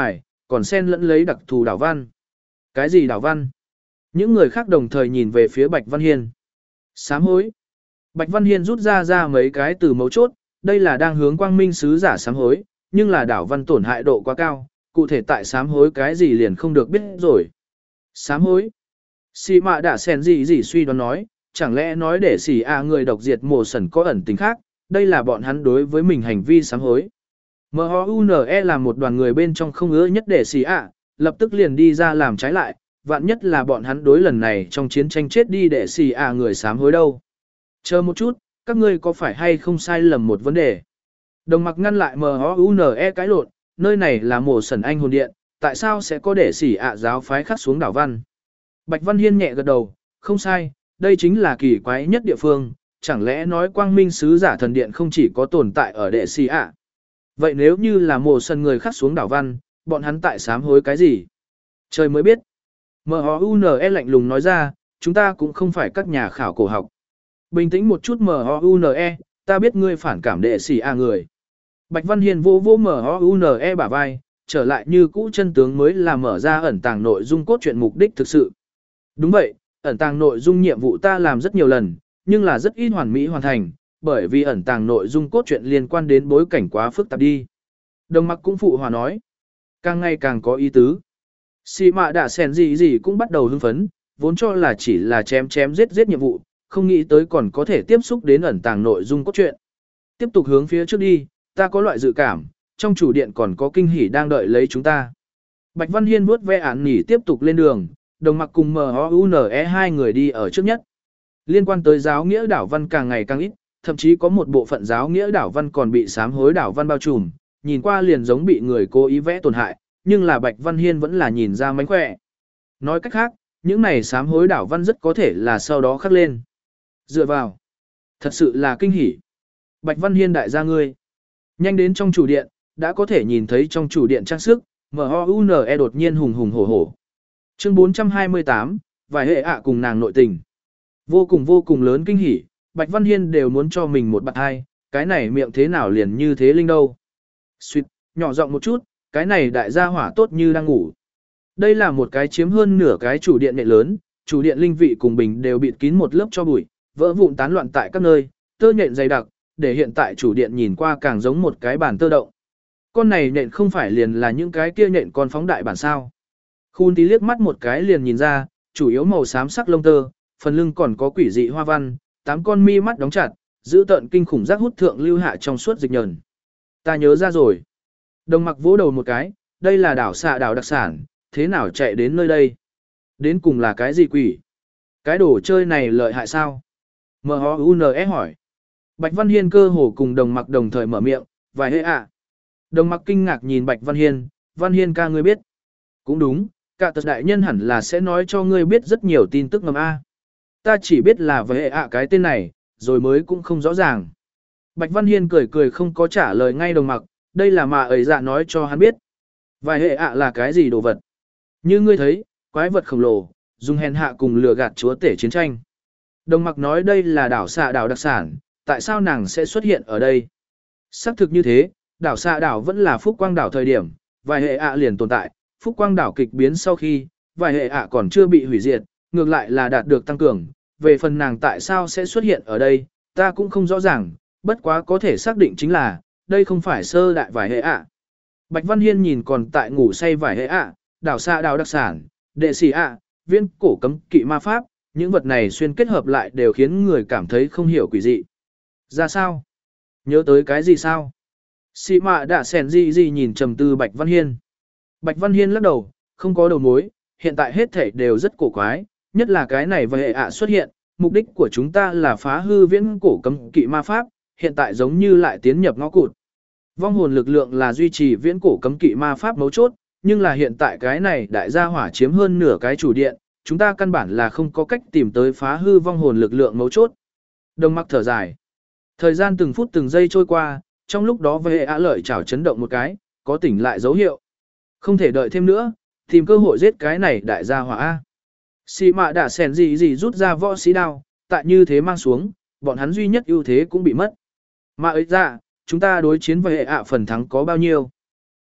còn xen lẫn lấy đặc thù đảo văn. Cái gì đảo văn? Những người khác đồng thời nhìn về phía Bạch Văn Hiên. Sám hối. Bạch Văn Hiên rút ra ra mấy cái từ mấu chốt, đây là đang hướng quang minh sứ giả sám hối, nhưng là đảo văn tổn hại độ quá cao, cụ thể tại sám hối cái gì liền không được biết rồi. Sám hối. Xì mạ đã xèn gì gì suy đoán nói, chẳng lẽ nói để xì à người độc diệt mồ sẩn có ẩn tính khác, đây là bọn hắn đối với mình hành vi sám hối. em hát u en e là một đoàn người bên trong không ưa nhất để xì à, lập tức liền đi ra làm trái lại, vạn nhất là bọn hắn đối lần này trong chiến tranh chết đi để xì à người sám hối đâu. Chờ một chút, các ngươi có phải hay không sai lầm một vấn đề? Đồng mặc ngăn lại em hát u en e cái lộn, nơi này là mồ sẩn anh hồn điện, tại sao sẽ có để xì ạ giáo phái khắc xuống đảo văn? Bạch Văn Hiên nhẹ gật đầu, không sai, đây chính là kỳ quái nhất địa phương, chẳng lẽ nói quang minh sứ giả thần điện không chỉ có tồn tại ở đệ xì ạ? Vậy nếu như là mồ sẩn người khắc xuống đảo văn, bọn hắn tại sám hối cái gì? Trời mới biết. em hát u en e lạnh lùng nói ra, chúng ta cũng không phải các nhà khảo cổ học. Bình tĩnh một chút em hát u en e, ta biết ngươi phản cảm đệ xì ạ người. Bạch Văn Hiên vô vô em hát u en e bả vai, trở lại như cũ chân tướng mới là mở ra ẩn tàng nội dung cốt truyện mục đích thực sự. Đúng vậy, ẩn tàng nội dung nhiệm vụ ta làm rất nhiều lần, nhưng là rất ít hoàn mỹ hoàn thành, bởi vì ẩn tàng nội dung cốt truyện liên quan đến bối cảnh quá phức tạp đi. Đồng mặc cũng phụ hòa nói, càng ngày càng có ý tứ. Xì mạ đã xèn gì gì cũng bắt đầu hưng phấn, vốn cho là chỉ là chém chém giết giết nhiệm vụ, không nghĩ tới còn có thể tiếp xúc đến ẩn tàng nội dung cốt truyện. Tiếp tục hướng phía trước đi, ta có loại dự cảm, trong chủ điện còn có kinh hỉ đang đợi lấy chúng ta. Bạch Văn Hiên vuốt ve án nhỉ tiếp tục lên đường, đồng mặc cùng em hát u en e hai người đi ở trước nhất. Liên quan tới giáo nghĩa đảo văn càng ngày càng ít, thậm chí có một bộ phận giáo nghĩa đảo văn còn bị sám hối đảo văn bao trùm, nhìn qua liền giống bị người cố ý vẽ tổn hại, nhưng là Bạch Văn Hiên vẫn là nhìn ra mánh khỏe. Nói cách khác, những này sám hối đảo văn rất có thể là sau đó khắc lên. Dựa vào, thật sự là kinh hỉ. Bạch Văn Hiên đại gia ngươi. Nhanh đến trong chủ điện, đã có thể nhìn thấy trong chủ điện trang sức, em hát u en e đột nhiên hùng hùng hổ hổ. Chương bốn trăm hai mươi tám, vài hệ ạ cùng nàng nội tình. Vô cùng vô cùng lớn kinh hỉ, Bạch Văn Hiên đều muốn cho mình một bạn hai, cái này miệng thế nào liền như thế linh đâu. Xuyệt, nhỏ giọng một chút, cái này đại gia hỏa tốt như đang ngủ. Đây là một cái chiếm hơn nửa cái chủ điện nệm lớn, chủ điện linh vị cùng bình đều bịt kín một lớp cho bụi, vỡ vụn tán loạn tại các nơi, tơ nhện dày đặc, để hiện tại chủ điện nhìn qua càng giống một cái bản tơ động. Con này nhện không phải liền là những cái kia nhện con phóng đại bản sao. Khun tí liếc mắt một cái liền nhìn ra, chủ yếu màu xám sắc lông tơ, phần lưng còn có quỷ dị hoa văn, tám con mi mắt đóng chặt, giữ tợn kinh khủng giác hút thượng lưu hạ trong suốt dịch nhờn. Ta nhớ ra rồi. Đồng mặc vỗ đầu một cái, đây là đảo xạ đảo đặc sản, thế nào chạy đến nơi đây? Đến cùng là cái gì quỷ? Cái đồ chơi này lợi hại sao? em hát u en e hỏi. Bạch Văn Hiên cơ hồ cùng đồng mặc đồng thời mở miệng, vài hệ ạ. Đồng mặc kinh ngạc nhìn Bạch Văn Hiên, Văn Hiên ca ngươi biết. Cũng đúng, cả tật đại nhân hẳn là sẽ nói cho ngươi biết rất nhiều tin tức ngầm A. Ta chỉ biết là vài hệ ạ cái tên này, rồi mới cũng không rõ ràng. Bạch Văn Hiên cười cười không có trả lời ngay đồng mặc, đây là mà ấy dạ nói cho hắn biết. Vài hệ ạ là cái gì đồ vật? Như ngươi thấy, quái vật khổng lồ, dùng hèn hạ cùng lừa gạt chúa tể chiến tranh. Đồng mặc nói đây là đảo xạ đảo đặc sản, tại sao nàng sẽ xuất hiện ở đây? Xác thực như thế, đảo xạ đảo vẫn là Phúc Quang đảo thời điểm, vài hệ ạ liền tồn tại, Phúc Quang đảo kịch biến sau khi, vài hệ ạ còn chưa bị hủy diệt, ngược lại là đạt được tăng cường, về phần nàng tại sao sẽ xuất hiện ở đây, ta cũng không rõ ràng, bất quá có thể xác định chính là, đây không phải sơ đại vài hệ ạ. Bạch Văn Hiên nhìn còn tại ngủ say vài hệ ạ, đảo xạ đảo đặc sản, đệ sĩ ạ, viên cổ cấm kỵ ma pháp, những vật này xuyên kết hợp lại đều khiến người cảm thấy không hiểu quỷ dị. Ra sao? Nhớ tới cái gì sao? Sĩ mạ đã sèn gì gì nhìn trầm tư Bạch Văn Hiên. Bạch Văn Hiên lắc đầu, không có đầu mối, hiện tại hết thảy đều rất cổ quái, nhất là cái này và hệ ạ xuất hiện, mục đích của chúng ta là phá hư viễn cổ cấm kỵ ma pháp, hiện tại giống như lại tiến nhập ngõ cụt. Vong hồn lực lượng là duy trì viễn cổ cấm kỵ ma pháp mấu chốt, nhưng là hiện tại cái này đại gia hỏa chiếm hơn nửa cái chủ điện, chúng ta căn bản là không có cách tìm tới phá hư vong hồn lực lượng mấu chốt. Đồng mặc thở dài. Thời gian từng phút từng giây trôi qua, trong lúc đó vệ ạ lợi chảo chấn động một cái, có tỉnh lại dấu hiệu. Không thể đợi thêm nữa, tìm cơ hội giết cái này đại gia hỏa A. Xì mạ đã sèn gì gì rút ra võ sĩ đao, tại như thế mang xuống, bọn hắn duy nhất ưu thế cũng bị mất. Mà ấy ra, chúng ta đối chiến với hệ ạ phần thắng có bao nhiêu?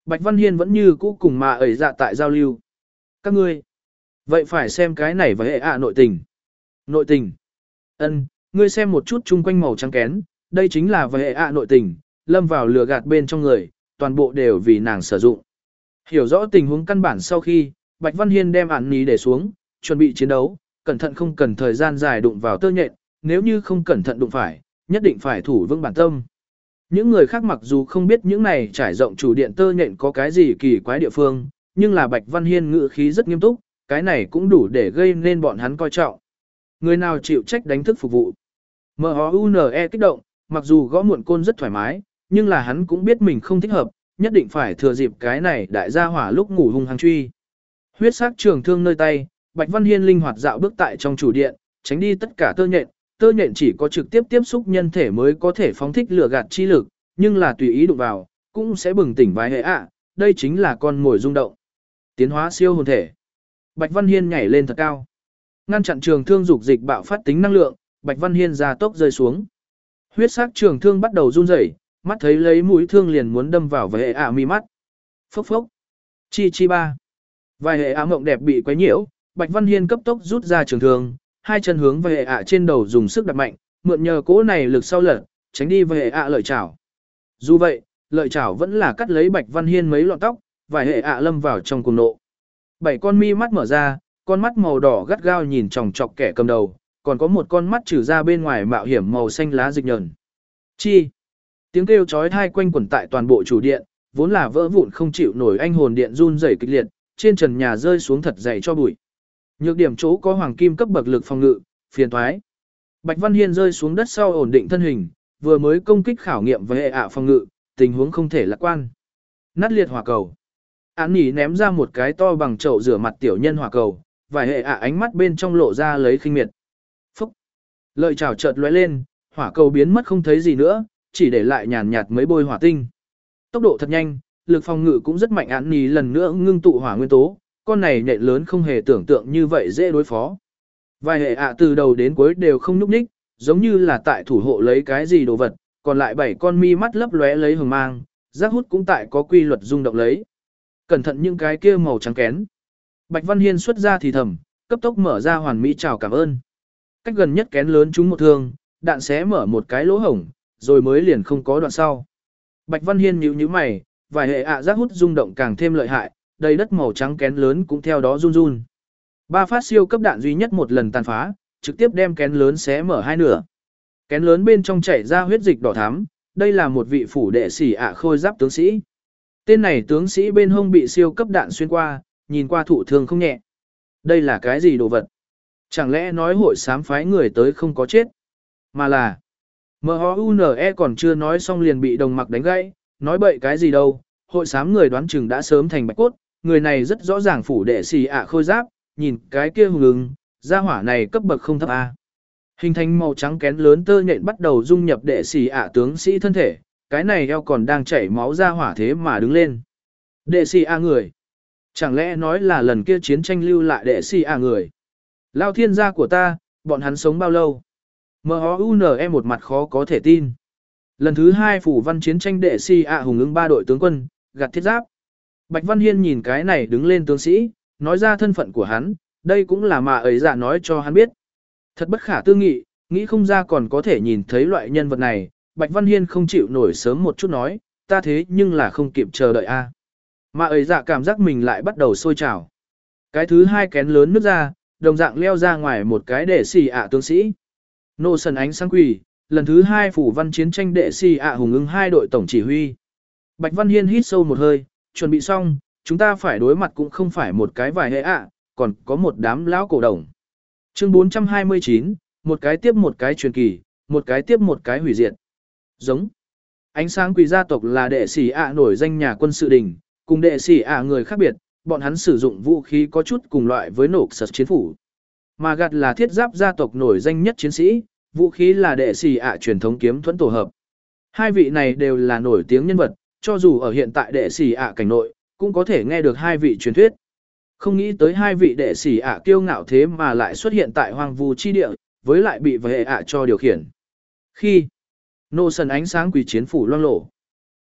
Bạch Văn Hiên vẫn như cũ cùng mà ẩy dạ tại giao lưu. Các ngươi, vậy phải xem cái này và hệ ạ nội tình. Nội tình. Ân, ngươi xem một chút chung quanh màu trắng kén, đây chính là và hệ ạ nội tình, lâm vào lừa gạt bên trong người, toàn bộ đều vì nàng sử dụng. Hiểu rõ tình huống căn bản sau khi, Bạch Văn Hiên đem ản ní để xuống, chuẩn bị chiến đấu, cẩn thận không cần thời gian dài đụng vào tơ nhện, nếu như không cẩn thận đụng phải, nhất định phải thủ vững bản tâm. Những người khác mặc dù không biết những này trải rộng chủ điện tơ nhện có cái gì kỳ quái địa phương, nhưng là Bạch Văn Hiên ngữ khí rất nghiêm túc, cái này cũng đủ để gây nên bọn hắn coi trọng. Người nào chịu trách đánh thức phục vụ. em o u en e kích động, mặc dù gõ muộn côn rất thoải mái, nhưng là hắn cũng biết mình không thích hợp, nhất định phải thừa dịp cái này đại gia hỏa lúc ngủ hung hăng truy. Huyết sắc trường thương nơi tay, Bạch Văn Hiên linh hoạt dạo bước tại trong chủ điện, tránh đi tất cả tơ nhện, tơ nhện chỉ có trực tiếp tiếp xúc nhân thể mới có thể phóng thích lửa gạt chi lực, nhưng là tùy ý đụng vào, cũng sẽ bừng tỉnh vài hệ ạ, đây chính là con mồi rung động. Tiến hóa siêu hồn thể. Bạch Văn Hiên nhảy lên thật cao. Ngăn chặn trường thương dục dịch bạo phát tính năng lượng, Bạch Văn Hiên ra tốc rơi xuống. Huyết sắc trường thương bắt đầu run rẩy, mắt thấy lấy mũi thương liền muốn đâm vào vài hệ ạ mi mắt. Phốc phốc. Chi chi ba. Vài hệ ạ mộng đẹp bị quấy nhiễu, Bạch Văn Hiên cấp tốc rút ra trường thương, hai chân hướng về hệ ạ trên đầu dùng sức đặt mạnh, mượn nhờ cỗ này lực sau lật, tránh đi về hệ ạ lợi chảo. Dù vậy, lợi chảo vẫn là cắt lấy Bạch Văn Hiên mấy lọn tóc, vài hệ ạ lâm vào trong cuồng nộ. Bảy con mi mắt mở ra, con mắt màu đỏ gắt gao nhìn chòng chọc kẻ cầm đầu, còn có một con mắt trừ ra bên ngoài mạo hiểm màu xanh lá dịch nhờn. Chi! Tiếng kêu chói tai quanh quẩn tại toàn bộ chủ điện, vốn là vỡ vụn không chịu nổi anh hồn điện run rẩy kịch liệt, trên trần nhà rơi xuống thật dày cho bụi. Nhược điểm chỗ có hoàng kim cấp bậc lực phòng ngự, phiền toái. Bạch Văn Hiên rơi xuống đất sau ổn định thân hình, vừa mới công kích khảo nghiệm với hệ ạ phòng ngự, tình huống không thể lạc quan. Nát liệt hỏa cầu. Án nhỉ ném ra một cái to bằng chậu rửa mặt tiểu nhân hỏa cầu, vài hệ ạ ánh mắt bên trong lộ ra lấy khinh miệt. Phúc. Lợi chảo chợt lóe lên, hỏa cầu biến mất không thấy gì nữa, chỉ để lại nhàn nhạt mấy bôi hỏa tinh. Tốc độ thật nhanh, lực phòng ngự cũng rất mạnh, án nhỉ lần nữa ngưng tụ hỏa nguyên tố. Con này nhện lớn không hề tưởng tượng như vậy dễ đối phó. Vài hệ ạ từ đầu đến cuối đều không nhúc nhích, giống như là tại thủ hộ lấy cái gì đồ vật, còn lại bảy con mi mắt lấp lóe lấy hừng mang, giác hút cũng tại có quy luật rung động lấy. Cẩn thận những cái kia màu trắng kén. Bạch Văn Hiên xuất ra thì thầm, cấp tốc mở ra hoàn mỹ chào cảm ơn. Cách gần nhất kén lớn trúng một thương, đạn xé mở một cái lỗ hổng, rồi mới liền không có đoạn sau. Bạch Văn Hiên nhíu nhíu mày, vài hệ ạ giác hút rung động càng thêm lợi hại, đầy đất màu trắng kén lớn cũng theo đó run run. Ba phát siêu cấp đạn duy nhất một lần tàn phá, trực tiếp đem kén lớn xé mở hai nửa. Kén lớn bên trong chảy ra huyết dịch đỏ thắm, đây là một vị phủ đệ sĩ ạ khôi giáp tướng sĩ. Tên này tướng sĩ bên hông bị siêu cấp đạn xuyên qua, nhìn qua thụ thương không nhẹ. Đây là cái gì đồ vật? Chẳng lẽ nói hội sám phái người tới không có chết? Mà là em o u en e còn chưa nói xong liền bị đồng mặc đánh gãy, nói bậy cái gì đâu, hội sám người đoán chừng đã sớm thành bạch cốt, người này rất rõ ràng phủ đệ xì ạ khôi giáp, nhìn cái kia hùng ứng, gia hỏa này cấp bậc không thấp A. Hình thành màu trắng kén lớn tơ nhện bắt đầu dung nhập đệ xì ạ tướng sĩ thân thể, cái này eo còn đang chảy máu ra hỏa thế mà đứng lên. Đệ xì ạ người. Chẳng lẽ nói là lần kia chiến tranh lưu lại đệ xì ạ người. Lao thiên gia của ta, bọn hắn sống bao lâu? em o u en e một mặt khó có thể tin. Lần thứ hai phủ văn chiến tranh đệ xì ạ hùng ứng ba đội tướng quân, gạt thiết giáp. Bạch Văn Hiên nhìn cái này đứng lên tướng sĩ, nói ra thân phận của hắn, đây cũng là mà ấy dạ nói cho hắn biết. Thật bất khả tư nghị, nghĩ không ra còn có thể nhìn thấy loại nhân vật này, Bạch Văn Hiên không chịu nổi sớm một chút nói, ta thế nhưng là không kịp chờ đợi a. Mà ấy dạ cảm giác mình lại bắt đầu sôi trào. Cái thứ hai kén lớn nứt ra, đồng dạng leo ra ngoài một cái đệ xì ạ tướng sĩ. Nô sần ánh sáng quỷ, lần thứ hai phủ văn chiến tranh đệ xì ạ hùng ứng hai đội tổng chỉ huy. Bạch Văn Hiên hít sâu một hơi, chuẩn bị xong, chúng ta phải đối mặt cũng không phải một cái vài hệ ạ, còn có một đám lão cổ đồng. Chương bốn trăm hai mươi chín, một cái tiếp một cái truyền kỳ, một cái tiếp một cái hủy diệt. Giống. Ánh sáng quỷ gia tộc là đệ sĩ ạ nổi danh nhà quân sự đình, cùng đệ sĩ ạ người khác biệt, bọn hắn sử dụng vũ khí có chút cùng loại với nổ sật chiến phủ. Mà gạt là thiết giáp gia tộc nổi danh nhất chiến sĩ, vũ khí là đệ sĩ ạ truyền thống kiếm thuẫn tổ hợp. Hai vị này đều là nổi tiếng nhân vật, cho dù ở hiện tại đệ sĩ ạ cảnh nội, cũng có thể nghe được hai vị truyền thuyết. Không nghĩ tới hai vị đệ sĩ ạ kiêu ngạo thế mà lại xuất hiện tại hoang vu chi địa, với lại bị vệ ạ cho điều khiển. Khi nô sần ánh sáng quỷ chiến phủ loang lổ,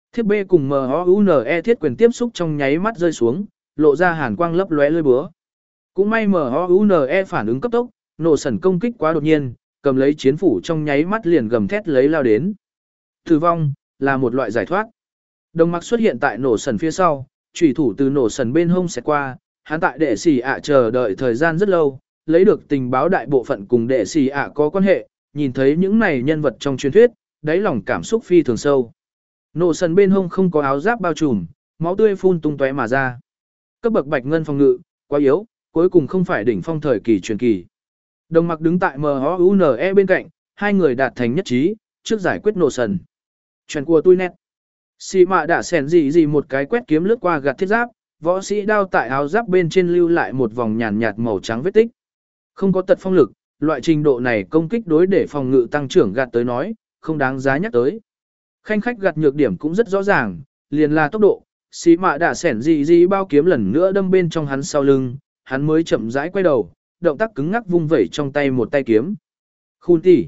Thiết B cùng M O U N E thiết quyền tiếp xúc trong nháy mắt rơi xuống, lộ ra hàn quang lấp lóe lưỡi búa. Cũng may M O U N E phản ứng cấp tốc, nổ sần công kích quá đột nhiên, cầm lấy chiến phủ trong nháy mắt liền gầm thét lấy lao đến. Tử vong là một loại giải thoát. Đồng mặc xuất hiện tại nổ sần phía sau, chủy thủ từ nổ sần bên hông sẽ qua, hắn tại đệ sĩ ạ chờ đợi thời gian rất lâu, lấy được tình báo đại bộ phận cùng đệ sĩ ạ có quan hệ, nhìn thấy những này nhân vật trong truyền thuyết, đáy lòng cảm xúc phi thường sâu. Nổ sần bên hông không có áo giáp bao trùm, máu tươi phun tung tóe mà ra. Cấp bậc bạch ngân phòng ngự, quá yếu, cuối cùng không phải đỉnh phong thời kỳ truyền kỳ. Đồng mặc đứng tại M O U N E bên cạnh, hai người đạt thành nhất trí, trước giải quyết nổ sần. Chuyện của tôi nét. Xì mạ đã xèn gì gì một cái quét kiếm lướt qua gạt thiết giáp, võ sĩ đao tại áo giáp bên trên lưu lại một vòng nhàn nhạt màu trắng vết tích. Không có tật phong lực, loại trình độ này công kích đối để phòng ngự tăng trưởng gạt tới nói, không đáng giá nhắc tới. Khanh khách gạt nhược điểm cũng rất rõ ràng, liền là tốc độ, xì mạ đã xẻn gì gì bao kiếm lần nữa đâm bên trong hắn sau lưng, hắn mới chậm rãi quay đầu, động tác cứng ngắc vung vẩy trong tay một tay kiếm. Khun tỉ.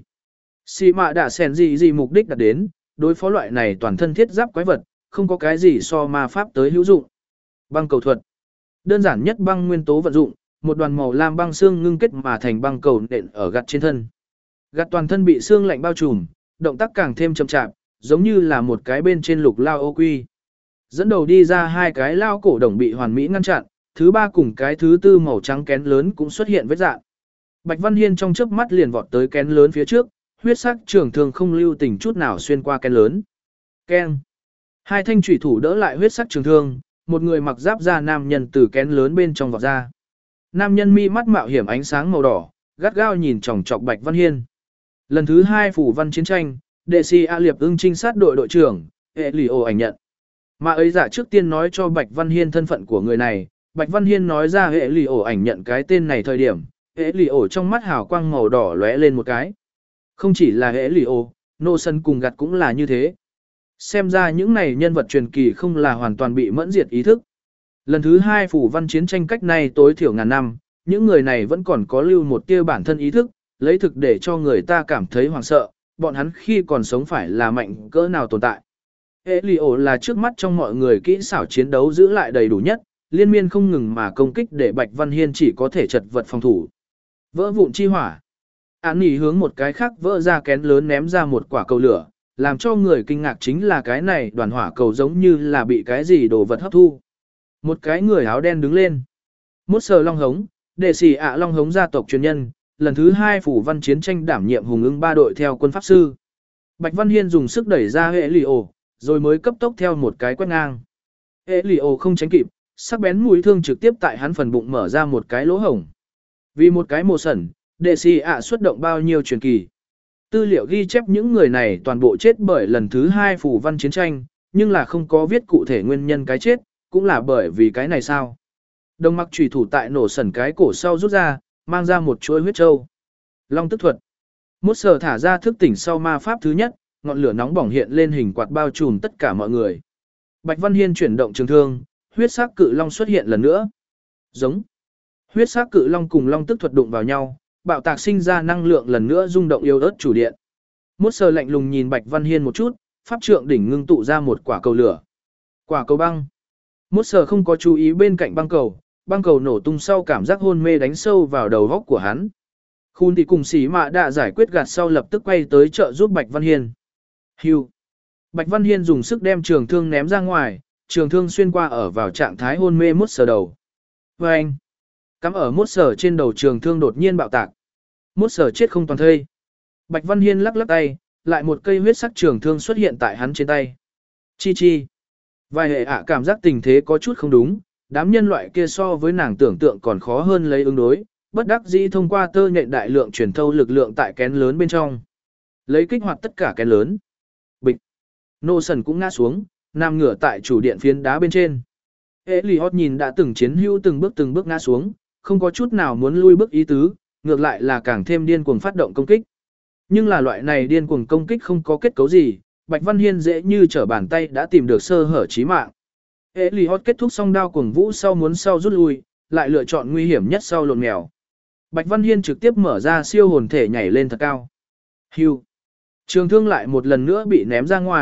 Xì mạ đã xẻn gì gì mục đích đạt đến, đối phó loại này toàn thân thiết giáp quái vật, không có cái gì so ma pháp tới hữu dụng. Băng cầu thuật. Đơn giản nhất băng nguyên tố vận dụng, một đoàn màu lam băng xương ngưng kết mà thành băng cầu nện ở gạt trên thân. Gạt toàn thân bị xương lạnh bao trùm, động tác càng thêm chậm chạp, giống như là một cái bên trên lục lao ô quy. Dẫn đầu đi ra hai cái lao cổ đồng bị hoàn mỹ ngăn chặn, thứ ba cùng cái thứ tư màu trắng kén lớn cũng xuất hiện vết dạng. Bạch Văn Hiên trong chớp mắt liền vọt tới kén lớn phía trước, huyết sắc trường thương không lưu tình chút nào xuyên qua kén lớn. Keng. Hai thanh chủy thủ đỡ lại huyết sắc trường thương, một người mặc giáp da nam nhân từ kén lớn bên trong vọt ra. Nam nhân mi mắt mạo hiểm ánh sáng màu đỏ, gắt gao nhìn chòng chọc Bạch Văn Hiên. Lần thứ hai phủ văn chiến tranh, đệ sĩ A Liệp ưng trinh sát đội đội trưởng, hệ lì ổ ảnh nhận. Mà ấy giả trước tiên nói cho Bạch Văn Hiên thân phận của người này, Bạch Văn Hiên nói ra hệ lì ổ ảnh nhận cái tên này thời điểm, hệ lì ổ trong mắt hào quang màu đỏ lóe lên một cái. Không chỉ là hệ lì ổ, nô sân cùng gặt cũng là như thế. Xem ra những này nhân vật truyền kỳ không là hoàn toàn bị mẫn diệt ý thức. Lần thứ hai phủ văn chiến tranh cách này tối thiểu ngàn năm, những người này vẫn còn có lưu một tia bản thân ý thức, lấy thực để cho người ta cảm thấy hoảng sợ, bọn hắn khi còn sống phải là mạnh cỡ nào tồn tại. Hệ lì ổ là trước mắt trong mọi người kỹ xảo chiến đấu giữ lại đầy đủ nhất, liên miên không ngừng mà công kích để Bạch Văn Hiên chỉ có thể chật vật phòng thủ. Vỡ vụn chi hỏa. Án nỉ hướng một cái khác vỡ ra kén lớn ném ra một quả cầu lửa, làm cho người kinh ngạc chính là cái này đoàn hỏa cầu giống như là bị cái gì đồ vật hấp thu. Một cái người áo đen đứng lên. Mốt sờ long hống, đệ sĩ ạ long hống gia tộc truyền nhân, lần thứ hai phủ văn chiến tranh đảm nhiệm hùng ưng ba đội theo quân pháp sư. Bạch Văn Hiên dùng sức đẩy ra hệ lì ổ, rồi mới cấp tốc theo một cái quét ngang. Hệ lì ổ không tránh kịp, sắc bén mũi thương trực tiếp tại hắn phần bụng mở ra một cái lỗ hổng. Vì một cái mồ sẩn, đệ sĩ ạ xuất động bao nhiêu truyền kỳ. Tư liệu ghi chép những người này toàn bộ chết bởi lần thứ hai phủ văn chiến tranh, nhưng là không có viết cụ thể nguyên nhân cái chết, cũng là bởi vì cái này sao. Đồng mặc chủy thủ tại nổ sẩn cái cổ sau rút ra, mang ra một chuỗi huyết châu. Long tức thuật. Mốt sờ thả ra thức tỉnh sau ma pháp thứ nhất, ngọn lửa nóng bỏng hiện lên hình quạt bao trùm tất cả mọi người. Bạch Văn Hiên chuyển động trường thương, huyết sắc cự long xuất hiện lần nữa. Giống. Huyết sắc cự long cùng long tức thuật đụng vào nhau, bạo tạc sinh ra năng lượng lần nữa rung động yếu ớt chủ điện. Mốt sờ lạnh lùng nhìn Bạch Văn Hiên một chút, pháp trượng đỉnh ngưng tụ ra một quả cầu lửa. Quả cầu băng. Mốt sờ không có chú ý bên cạnh băng cầu, băng cầu nổ tung sau cảm giác hôn mê đánh sâu vào đầu góc của hắn. Khun thì cùng xỉ mạ đã giải quyết gạt sau lập tức quay tới trợ giúp Bạch Văn Hiên. Hưu. Bạch Văn Hiên dùng sức đem trường thương ném ra ngoài, trường thương xuyên qua ở vào trạng thái hôn mê mốt sờ đầu. Và anh. Cắm ở mốt sờ trên đầu trường thương đột nhiên bạo tạc. Mốt sờ chết không toàn thây. Bạch Văn Hiên lắc lắc tay, lại một cây huyết sắc trường thương xuất hiện tại hắn trên tay. Chi chi. Vài hệ ạ cảm giác tình thế có chút không đúng, đám nhân loại kia so với nàng tưởng tượng còn khó hơn lấy ứng đối, bất đắc dĩ thông qua tơ nhện đại lượng truyền thâu lực lượng tại kén lớn bên trong. Lấy kích hoạt tất cả kén lớn. Bịch. Nô sần cũng ngã xuống, nằm ngửa tại chủ điện phiến đá bên trên. Elliot nhìn đã từng chiến hữu từng bước từng bước ngã xuống, không có chút nào muốn lui bước ý tứ, ngược lại là càng thêm điên cuồng phát động công kích. Nhưng là loại này điên cuồng công kích không có kết cấu gì, Bạch Văn Hiên dễ như trở bàn tay đã tìm được sơ hở chí mạng. Elliot kết thúc xong đao cuồng vũ sau muốn sau rút lui, lại lựa chọn nguy hiểm nhất sau lộn mèo. Bạch Văn Hiên trực tiếp mở ra siêu hồn thể nhảy lên thật cao. Hưu. Trường thương lại một lần nữa bị ném ra ngoài,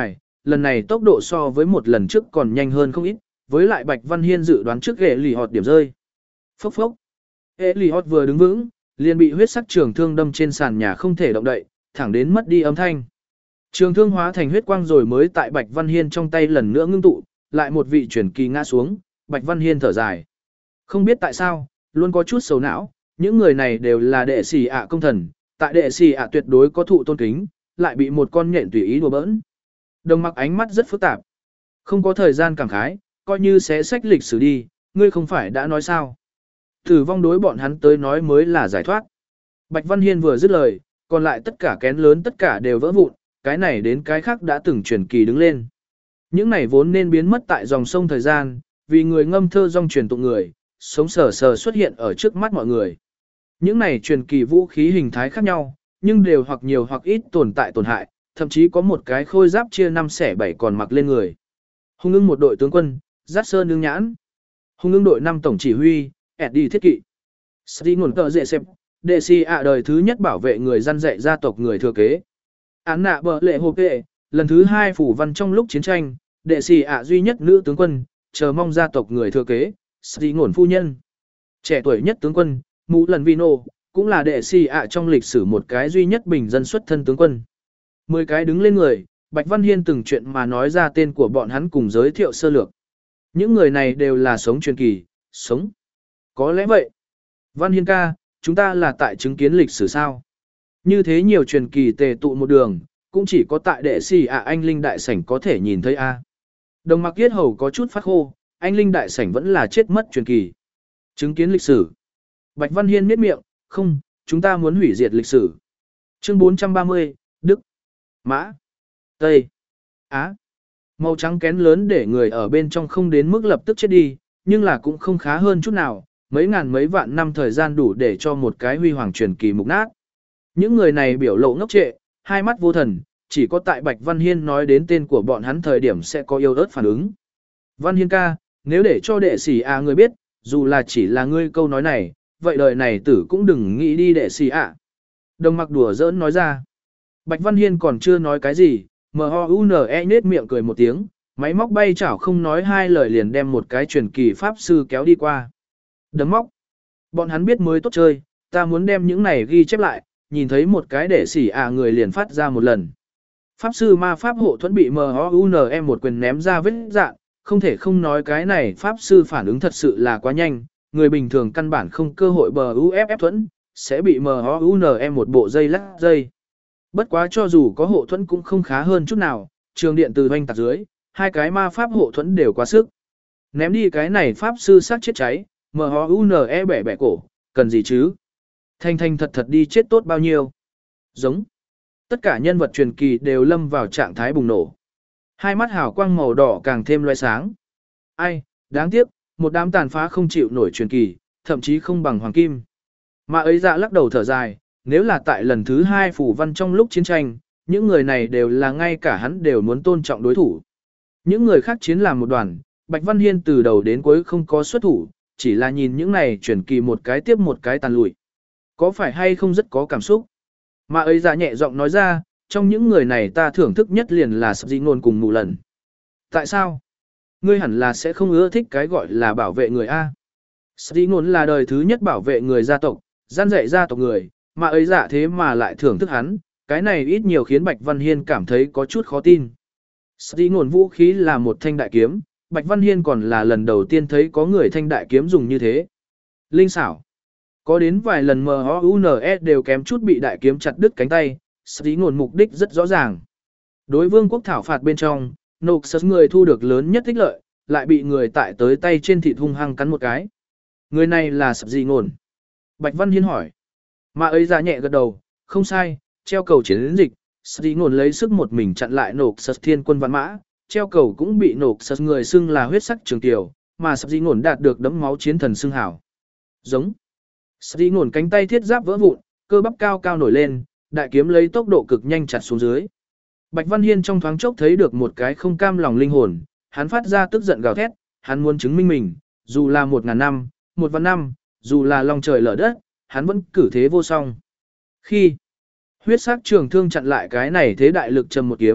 lần này tốc độ so với một lần trước còn nhanh hơn không ít, với lại Bạch Văn Hiên dự đoán trước ghệ lì họt điểm rơi. Phốc phốc. Ghệ lì họt vừa đứng vững, liền bị huyết sắc trường thương đâm trên sàn nhà không thể động đậy, thẳng đến mất đi âm thanh. Trường thương hóa thành huyết quang rồi mới tại Bạch Văn Hiên trong tay lần nữa ngưng tụ, lại một vị truyền kỳ ngã xuống, Bạch Văn Hiên thở dài. Không biết tại sao, luôn có chút xấu não, những người này đều là đệ sĩ ạ công thần, tại đệ sĩ ạ tuyệt đối có thụ tôn kính, lại bị một con nhện tùy ý đùa bỡn. Đồng Mặc ánh mắt rất phức tạp. Không có thời gian cảm khái, coi như sẽ sách lịch sử đi, ngươi không phải đã nói sao. Tử vong đối bọn hắn tới nói mới là giải thoát. Bạch Văn Hiên vừa dứt lời, còn lại tất cả kén lớn tất cả đều vỡ vụn, cái này đến cái khác đã từng truyền kỳ đứng lên. Những này vốn nên biến mất tại dòng sông thời gian, vì người ngâm thơ dòng truyền tụng người, sống sờ sờ xuất hiện ở trước mắt mọi người. Những này truyền kỳ vũ khí hình thái khác nhau, nhưng đều hoặc nhiều hoặc ít tồn tại tổn hại, thậm chí có một cái khôi giáp chia năm xẻ bảy còn mặc lên người. Hùng ưng một đội tướng quân, Giác Sơn Nương Nhãn. Hùng ưng đội năm tổng chỉ huy, Eddie Thiết Kỵ. Sĩ nguồn tờ dễ xem, đệ sĩ ạ đời thứ nhất bảo vệ người dân dạy gia tộc người thừa kế. Án nạ bờ lệ hồ kệ, lần thứ hai phủ văn trong lúc chiến tranh, đệ sĩ ạ duy nhất nữ tướng quân, chờ mong gia tộc người thừa kế, Sĩ nguồn phu nhân. Trẻ tuổi nhất tướng quân, Mũ lần Vino, cũng là đệ sĩ ạ trong lịch sử một cái duy nhất bình dân xuất thân tướng quân. Mười cái đứng lên người, Bạch Văn Hiên từng chuyện mà nói ra tên của bọn hắn cùng giới thiệu sơ lược. Những người này đều là sống truyền kỳ, sống. Có lẽ vậy. Văn Hiên ca, chúng ta là tại chứng kiến lịch sử sao. Như thế nhiều truyền kỳ tề tụ một đường, cũng chỉ có tại đệ sĩ ạ anh Linh Đại Sảnh có thể nhìn thấy a. Đồng Mặc Yết Hầu có chút phát khô, anh Linh Đại Sảnh vẫn là chết mất truyền kỳ. Chứng kiến lịch sử. Bạch Văn Hiên miết miệng, không, chúng ta muốn hủy diệt lịch sử. Chương bốn trăm ba mươi, Đức, Mã, Tây, Á. Màu trắng kén lớn để người ở bên trong không đến mức lập tức chết đi, nhưng là cũng không khá hơn chút nào, mấy ngàn mấy vạn năm thời gian đủ để cho một cái huy hoàng truyền kỳ mục nát. Những người này biểu lộ ngốc trệ, hai mắt vô thần, chỉ có tại Bạch Văn Hiên nói đến tên của bọn hắn thời điểm sẽ có yêu ớt phản ứng. Văn Hiên ca, nếu để cho đệ sĩ à người biết, dù là chỉ là ngươi câu nói này, vậy đời này tử cũng đừng nghĩ đi đệ sĩ ạ. Đồng Mặc đùa giỡn nói ra. Bạch Văn Hiên còn chưa nói cái gì, M O U N E nết miệng cười một tiếng, máy móc bay chảo không nói hai lời liền đem một cái truyền kỳ pháp sư kéo đi qua. Đấm móc. Bọn hắn biết mới tốt chơi, ta muốn đem những này ghi chép lại, nhìn thấy một cái đệ sĩ à người liền phát ra một lần. Pháp sư ma pháp hộ thuẫn bị M O U N E một quyền ném ra vết dạn, không thể không nói cái này pháp sư phản ứng thật sự là quá nhanh, người bình thường căn bản không cơ hội bờ u ép ép thuẫn, sẽ bị M O U N E một bộ dây lắc dây. Bất quá cho dù có hộ thuẫn cũng không khá hơn chút nào, trường điện từ hoanh tạc dưới, hai cái ma pháp hộ thuẫn đều quá sức. Ném đi cái này pháp sư sát chết cháy, M O U N E bẻ bẻ cổ, cần gì chứ? Thanh thanh thật thật đi chết tốt bao nhiêu? Giống. Tất cả nhân vật truyền kỳ đều lâm vào trạng thái bùng nổ. Hai mắt hào quang màu đỏ càng thêm loe sáng. Ai, đáng tiếc, một đám tàn phá không chịu nổi truyền kỳ, thậm chí không bằng hoàng kim. Mà ấy dạ lắc đầu thở dài, nếu là tại lần thứ hai phủ văn trong lúc chiến tranh, những người này đều là ngay cả hắn đều muốn tôn trọng đối thủ. Những người khác chiến làm một đoàn, Bạch Văn Hiên từ đầu đến cuối không có xuất thủ, chỉ là nhìn những này truyền kỳ một cái tiếp một cái tàn lụi. Có phải hay không rất có cảm xúc? Mà ấy dạ nhẹ giọng nói ra, trong những người này ta thưởng thức nhất liền là Sập Dị Ngôn cùng Mù Lần. Tại sao? Ngươi hẳn là sẽ không ưa thích cái gọi là bảo vệ người A. Sập Dị Ngôn là đời thứ nhất bảo vệ người gia tộc, gian dạy gia tộc người, mà ấy dạ thế mà lại thưởng thức hắn, cái này ít nhiều khiến Bạch Văn Hiên cảm thấy có chút khó tin. Sập Dị Ngôn vũ khí là một thanh đại kiếm, Bạch Văn Hiên còn là lần đầu tiên thấy có người thanh đại kiếm dùng như thế. Linh xảo. Có đến vài lần M O U N E đều kém chút bị đại kiếm chặt đứt cánh tay, Sập Dị Ngôn mục đích rất rõ ràng. Đối vương quốc thảo phạt bên trong, Noxus người thu được lớn nhất ích lợi, lại bị người tại tới tay trên thịt hung hăng cắn một cái. Người này là Sập Dị Ngôn. Bạch Văn Hiên hỏi. Mà ấy ra nhẹ gật đầu, không sai, treo cầu chiến dịch, Sập Dị Ngôn lấy sức một mình chặn lại Noxus thiên quân vạn mã, treo cầu cũng bị Noxus người xưng là huyết sắc trường tiểu, mà Sập Dị Ngôn đạt được đấm máu chiến thần xưng hảo. Giống. Sập Dị Ngôn cánh tay thiết giáp vỡ vụn, cơ bắp cao cao nổi lên, đại kiếm lấy tốc độ cực nhanh chặt xuống dưới. Bạch Văn Hiên trong thoáng chốc thấy được một cái không cam lòng linh hồn, hắn phát ra tức giận gào thét, hắn muốn chứng minh mình, dù là một ngàn năm, một vạn năm, dù là lòng trời lở đất, hắn vẫn cử thế vô song. Khi huyết sắc trường thương chặn lại cái này thế đại lực trầm một kiếm,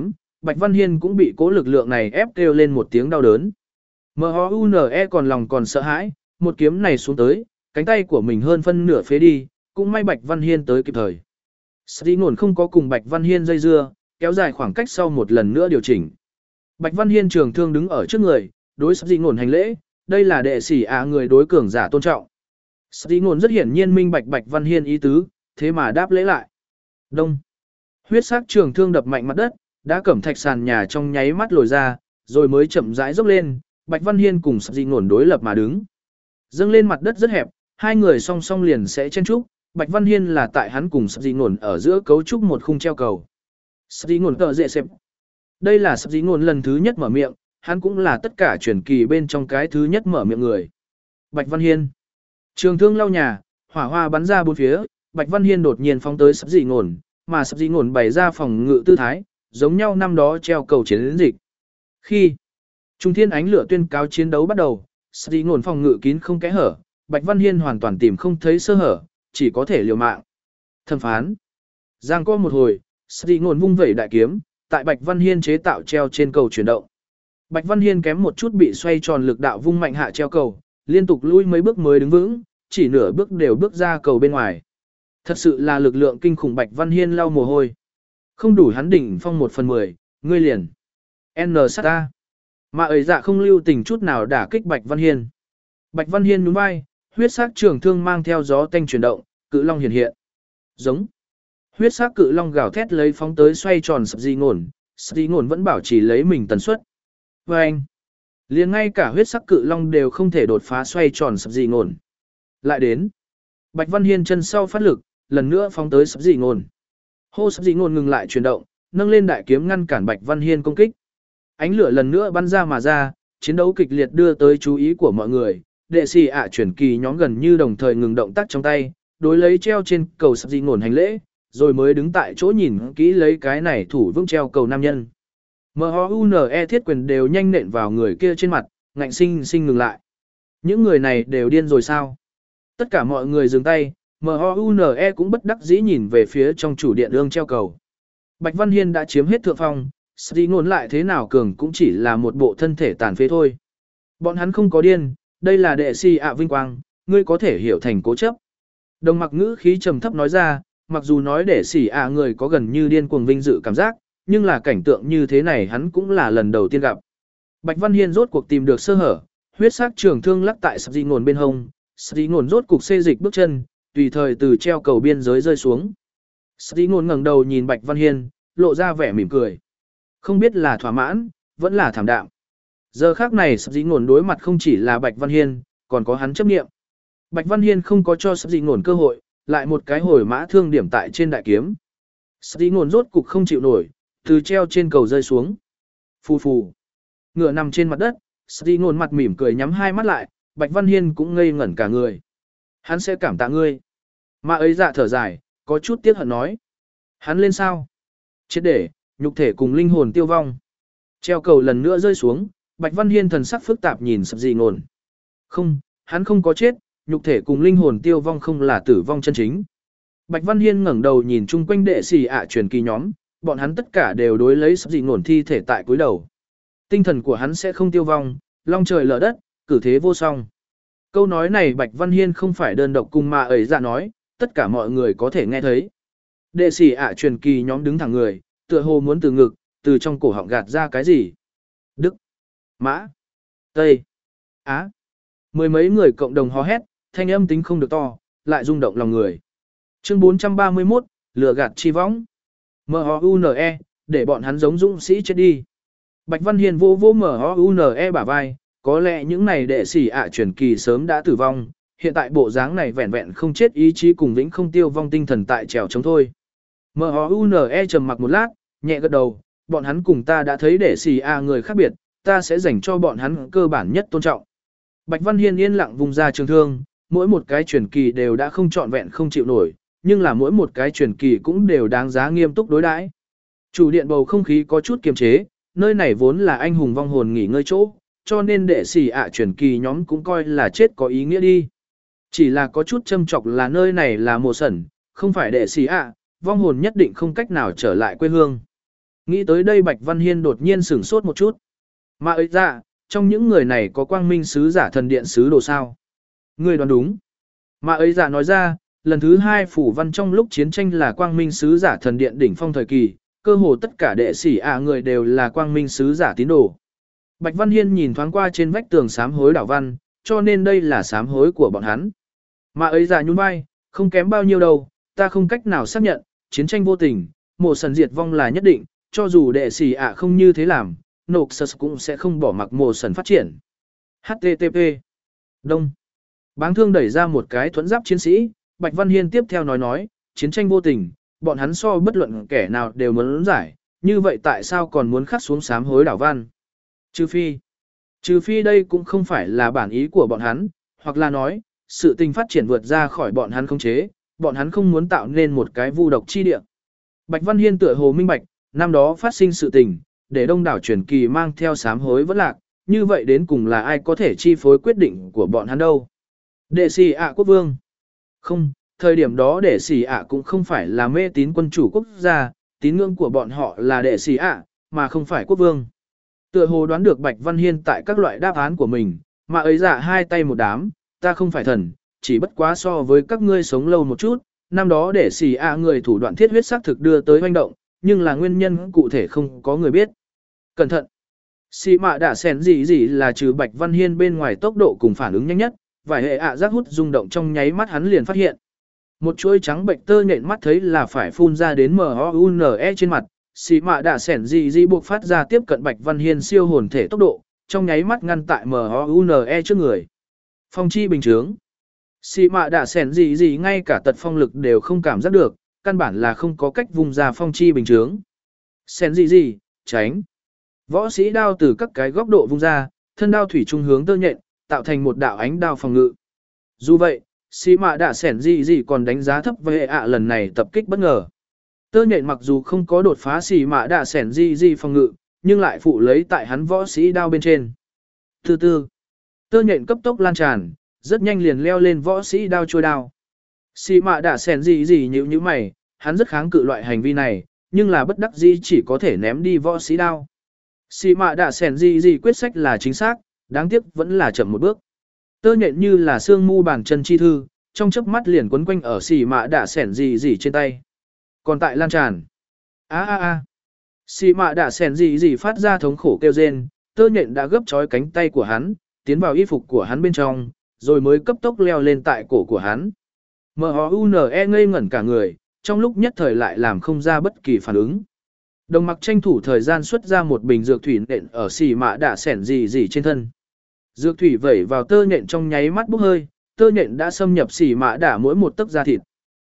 Bạch Văn Hiên cũng bị cố lực lượng này ép kêu lên một tiếng đau đớn. M O U N E còn lòng còn sợ hãi, một kiếm này xuống tới, cánh tay của mình hơn phân nửa phế đi, cũng may Bạch Văn Hiên tới kịp thời. Sĩ Ngôn không có cùng Bạch Văn Hiên dây dưa, kéo dài khoảng cách sau một lần nữa điều chỉnh. Bạch Văn Hiên trường thương đứng ở trước người, đối Sĩ Ngôn hành lễ, đây là đệ sĩ ạ người đối cường giả tôn trọng. Sĩ Ngôn rất hiển nhiên minh bạch Bạch Văn Hiên ý tứ, thế mà đáp lễ lại. Đông. Huyết sắc trường thương đập mạnh mặt đất, đã cẩm thạch sàn nhà trong nháy mắt lồi ra, rồi mới chậm rãi dốc lên, Bạch Văn Hiên cùng Sĩ Ngôn đối lập mà đứng. Dâng lên mặt đất rất hẹp, hai người song song liền sẽ chen trúc, Bạch Văn Hiên là tại hắn cùng Sĩ Ngôn ở giữa cấu trúc một khung treo cầu. Sĩ Ngôn tợ dễ xem. Đây là Sĩ Ngôn lần thứ nhất mở miệng, hắn cũng là tất cả truyền kỳ bên trong cái thứ nhất mở miệng người. Bạch Văn Hiên. Trường thương lau nhà, hỏa hoa bắn ra bốn phía, Bạch Văn Hiên đột nhiên phóng tới Sĩ Ngôn, mà Sĩ Ngôn bày ra phòng ngự tư thái, giống nhau năm đó treo cầu chiến dịch. Khi Trung Thiên ánh lửa tuyên cáo chiến đấu bắt đầu, Sĩ Ngôn phòng ngự kín không kẽ hở, Bạch Văn Hiên hoàn toàn tìm không thấy sơ hở, chỉ có thể liều mạng. Thẩm phán. Giang co một hồi, Sĩ Ngôn vung vẩy đại kiếm, tại Bạch Văn Hiên chế tạo treo trên cầu chuyển động. Bạch Văn Hiên kém một chút bị xoay tròn lực đạo vung mạnh hạ treo cầu, liên tục lui mấy bước mới đứng vững, chỉ nửa bước đều bước ra cầu bên ngoài. Thật sự là lực lượng kinh khủng. Bạch Văn Hiên lau mồ hôi. Không đủ hắn đỉnh phong một phần mười, ngươi liền. N sát A. Mà ấy dạ không lưu tình chút nào đả kích Bạch Văn Hiên. Bạch Văn Hiên nhún vai, huyết sắc trường thương mang theo gió tanh chuyển động, cự long hiện hiện. Giống. Huyết sắc cự long gào thét lấy phóng tới xoay tròn Sĩ Ngôn, Sĩ Ngôn vẫn bảo trì lấy mình tần suất. Và anh. Liền ngay cả huyết sắc cự long đều không thể đột phá xoay tròn Sĩ Ngôn. Lại đến. Bạch Văn Hiên chân sau phát lực, lần nữa phóng tới Sĩ Ngôn. Hô Sĩ Ngôn ngừng lại chuyển động, nâng lên đại kiếm ngăn cản Bạch Văn Hiên công kích. Ánh lửa lần nữa bắn ra mà ra, chiến đấu kịch liệt đưa tới chú ý của mọi người. Đệ sĩ ạ chuyển kỳ nhóm gần như đồng thời ngừng động tác trong tay, đối lấy treo trên cầu Sĩ Ngôn hành lễ, rồi mới đứng tại chỗ nhìn kỹ lấy cái này thủ vững treo cầu nam nhân. M O U N E thiết quyền đều nhanh nện vào người kia trên mặt, ngạnh sinh sinh ngừng lại. Những người này đều điên rồi sao? Tất cả mọi người dừng tay, M O U N E cũng bất đắc dĩ nhìn về phía trong chủ điện ương treo cầu. Bạch Văn Hiên đã chiếm hết thượng phong, Sĩ Ngôn lại thế nào cường cũng chỉ là một bộ thân thể tàn phế thôi. Bọn hắn không có điên, đây là đệ sĩ ạ vinh quang, ngươi có thể hiểu thành cố chấp. Đồng Mặc ngữ khí trầm thấp nói ra, mặc dù nói đệ sĩ ạ người có gần như điên cuồng vinh dự cảm giác, nhưng là cảnh tượng như thế này hắn cũng là lần đầu tiên gặp. Bạch Văn Hiên rốt cuộc tìm được sơ hở, huyết sắc trường thương lắc tại Sĩ Ngôn bên hông, Sĩ Ngôn rốt cuộc xê dịch bước chân, tùy thời từ treo cầu biên giới rơi xuống. Sĩ Ngôn ngẩng đầu nhìn Bạch Văn Hiên, lộ ra vẻ mỉm cười. Không biết là thỏa mãn, vẫn là thảm đạm. Giờ khắc này Sĩ Ngôn đối mặt không chỉ là Bạch Văn Hiên, còn có hắn chấp niệm. Bạch Văn Hiên không có cho Sĩ Ngôn cơ hội, lại một cái hồi mã thương điểm tại trên đại kiếm. Sĩ Ngôn rốt cục không chịu nổi, từ treo trên cầu rơi xuống. Phù phù. Ngựa nằm trên mặt đất, Sĩ Ngôn mặt mỉm cười nhắm hai mắt lại, Bạch Văn Hiên cũng ngây ngẩn cả người. Hắn sẽ cảm tạ ngươi. Mà ấy dạ thở dài, có chút tiếc hận nói. Hắn lên sao? Chết để, nhục thể cùng linh hồn tiêu vong. Treo cầu lần nữa rơi xuống, Bạch Văn Hiên thần sắc phức tạp nhìn Sĩ Ngôn. Không, hắn không có chết, nhục thể cùng linh hồn tiêu vong không là tử vong chân chính. Bạch Văn Hiên ngẩng đầu nhìn chung quanh đệ sĩ ạ truyền kỳ nhóm, bọn hắn tất cả đều đối lấy Sĩ Ngôn thi thể tại cúi đầu. Tinh thần của hắn sẽ không tiêu vong, long trời lở đất, cử thế vô song. Câu nói này Bạch Văn Hiên không phải đơn độc cùng mà ấy dạ nói, tất cả mọi người có thể nghe thấy. Đệ sĩ ạ truyền kỳ nhóm đứng thẳng người, tựa hồ muốn từ ngực, từ trong cổ họng gạt ra cái gì. Đức, Mã, Tây, Á. Mười mấy người cộng đồng hò hét, thanh âm tính không được to, lại rung động lòng người. Chương bốn trăm ba mươi mốt, lừa gạt chi võng. M O U N E, để bọn hắn giống dũng sĩ chết đi. Bạch Văn Hiên vô vô M O U N E bả vai, có lẽ những này đệ sĩ ạ truyền kỳ sớm đã tử vong, hiện tại bộ dáng này vẹn vẹn không chết ý chí cùng vĩnh không tiêu vong tinh thần tại trèo chống thôi. M O U N E trầm mặc một lát, nhẹ gật đầu, bọn hắn cùng ta đã thấy đệ sĩ ạ người khác biệt, ta sẽ dành cho bọn hắn cơ bản nhất tôn trọng. Bạch Văn Hiên yên lặng vùng ra trường thương, mỗi một cái truyền kỳ đều đã không trọn vẹn không chịu nổi, nhưng là mỗi một cái truyền kỳ cũng đều đáng giá nghiêm túc đối đãi. Chủ điện bầu không khí có chút kiềm chế, nơi này vốn là anh hùng vong hồn nghỉ ngơi chỗ, cho nên đệ sĩ ạ truyền kỳ nhóm cũng coi là chết có ý nghĩa đi. Chỉ là có chút châm chọc là nơi này là mồ sẩn, không phải đệ sĩ ạ, vong hồn nhất định không cách nào trở lại quê hương. Nghĩ tới đây Bạch Văn Hiên đột nhiên sửng sốt một chút. Mà ấy ra, trong những người này có quang minh sứ giả thần điện sứ đồ sao? Người đoán đúng. Mà ấy giả nói ra, lần thứ hai phủ văn trong lúc chiến tranh là quang minh sứ giả thần điện đỉnh phong thời kỳ, cơ hồ tất cả đệ sĩ ạ người đều là quang minh sứ giả tín đồ. Bạch Văn Hiên nhìn thoáng qua trên vách tường sám hối đảo văn, cho nên đây là sám hối của bọn hắn. Mà ấy giả nhún vai, không kém bao nhiêu đâu, ta không cách nào xác nhận, chiến tranh vô tình, mộ sần diệt vong là nhất định, cho dù đệ sĩ ạ không như thế làm, Noxus cũng sẽ không bỏ mặc mộ sần phát triển. hát tê tê pê Đông. Báng thương đẩy ra một cái thuẫn giáp chiến sĩ, Bạch Văn Hiên tiếp theo nói nói, chiến tranh vô tình, bọn hắn so bất luận kẻ nào đều muốn giải, như vậy tại sao còn muốn khắc xuống sám hối đảo văn? Trừ phi, trừ phi đây cũng không phải là bản ý của bọn hắn, hoặc là nói, sự tình phát triển vượt ra khỏi bọn hắn khống chế, bọn hắn không muốn tạo nên một cái vu độc chi địa. Bạch Văn Hiên tựa hồ minh bạch, năm đó phát sinh sự tình, để đông đảo truyền kỳ mang theo sám hối vẫn lạc, như vậy đến cùng là ai có thể chi phối quyết định của bọn hắn đâu? Đệ sĩ ạ quốc vương. Không, thời điểm đó đệ sĩ ạ cũng không phải là mê tín quân chủ quốc gia, tín ngưỡng của bọn họ là đệ sĩ ạ, mà không phải quốc vương. Tựa hồ đoán được Bạch Văn Hiên tại các loại đáp án của mình, mà ấy dạ hai tay một đám, ta không phải thần, chỉ bất quá so với các ngươi sống lâu một chút, năm đó đệ sĩ ạ người thủ đoạn thiết huyết xác thực đưa tới hoành động, nhưng là nguyên nhân cụ thể không có người biết. Cẩn thận! Xì mạ đã xèn gì gì là trừ Bạch Văn Hiên bên ngoài tốc độ cùng phản ứng nhanh nhất, vài hệ ạ giác hút rung động trong nháy mắt hắn liền phát hiện. Một chuỗi trắng bệnh tơ nhện mắt thấy là phải phun ra đến MOUNE trên mặt, xì mạ đã xẻn gì gì buộc phát ra tiếp cận Bạch Văn Hiên siêu hồn thể tốc độ, trong nháy mắt ngăn tại MOUNE trước người. Phong chi bình chướng. Xì mạ đã xẻn gì gì ngay cả tật phong lực đều không cảm giác được, căn bản là không có cách vùng ra phong chi bình chướng. Xẻn gì gì, tránh. Võ sĩ đao từ các cái góc độ vung ra, thân đao thủy trung hướng tơ nhện, tạo thành một đạo ánh đao phòng ngự. Dù vậy, xì mạ đã xẻn gì gì còn đánh giá thấp với hệ ạ lần này tập kích bất ngờ. Tơ nhện mặc dù không có đột phá xì mạ đã xẻn gì gì phòng ngự, nhưng lại phụ lấy tại hắn võ sĩ đao bên trên. Từ từ, tơ nhện cấp tốc lan tràn, rất nhanh liền leo lên võ sĩ đao trôi đao. Xì mạ đã xẻn gì gì nhíu nhíu mày, hắn rất kháng cự loại hành vi này, nhưng là bất đắc dĩ chỉ có thể ném đi võ sĩ đao. Xì mạ đã xẻn gì gì quyết sách là chính xác, đáng tiếc vẫn là chậm một bước. Tơ nhện như là xương mu bàn chân chi thư, trong chớp mắt liền quấn quanh ở xì mạ đã xẻn gì gì trên tay. Còn tại lan tràn. a a a Xì mạ đã xẻn gì gì phát ra thống khổ kêu rên, tơ nhện đã gấp trói cánh tay của hắn, tiến vào y phục của hắn bên trong, rồi mới cấp tốc leo lên tại cổ của hắn. M-O-U-N-E ngây ngẩn cả người, trong lúc nhất thời lại làm không ra bất kỳ phản ứng. Đồng mặc tranh thủ thời gian xuất ra một bình dược thủy nện ở xì mạ đã xẻn gì gì trên thân. Dược thủy vẩy vào tơ nhện trong nháy mắt bốc hơi, tơ nhện đã xâm nhập xì mạ đã mỗi một tấc da thịt.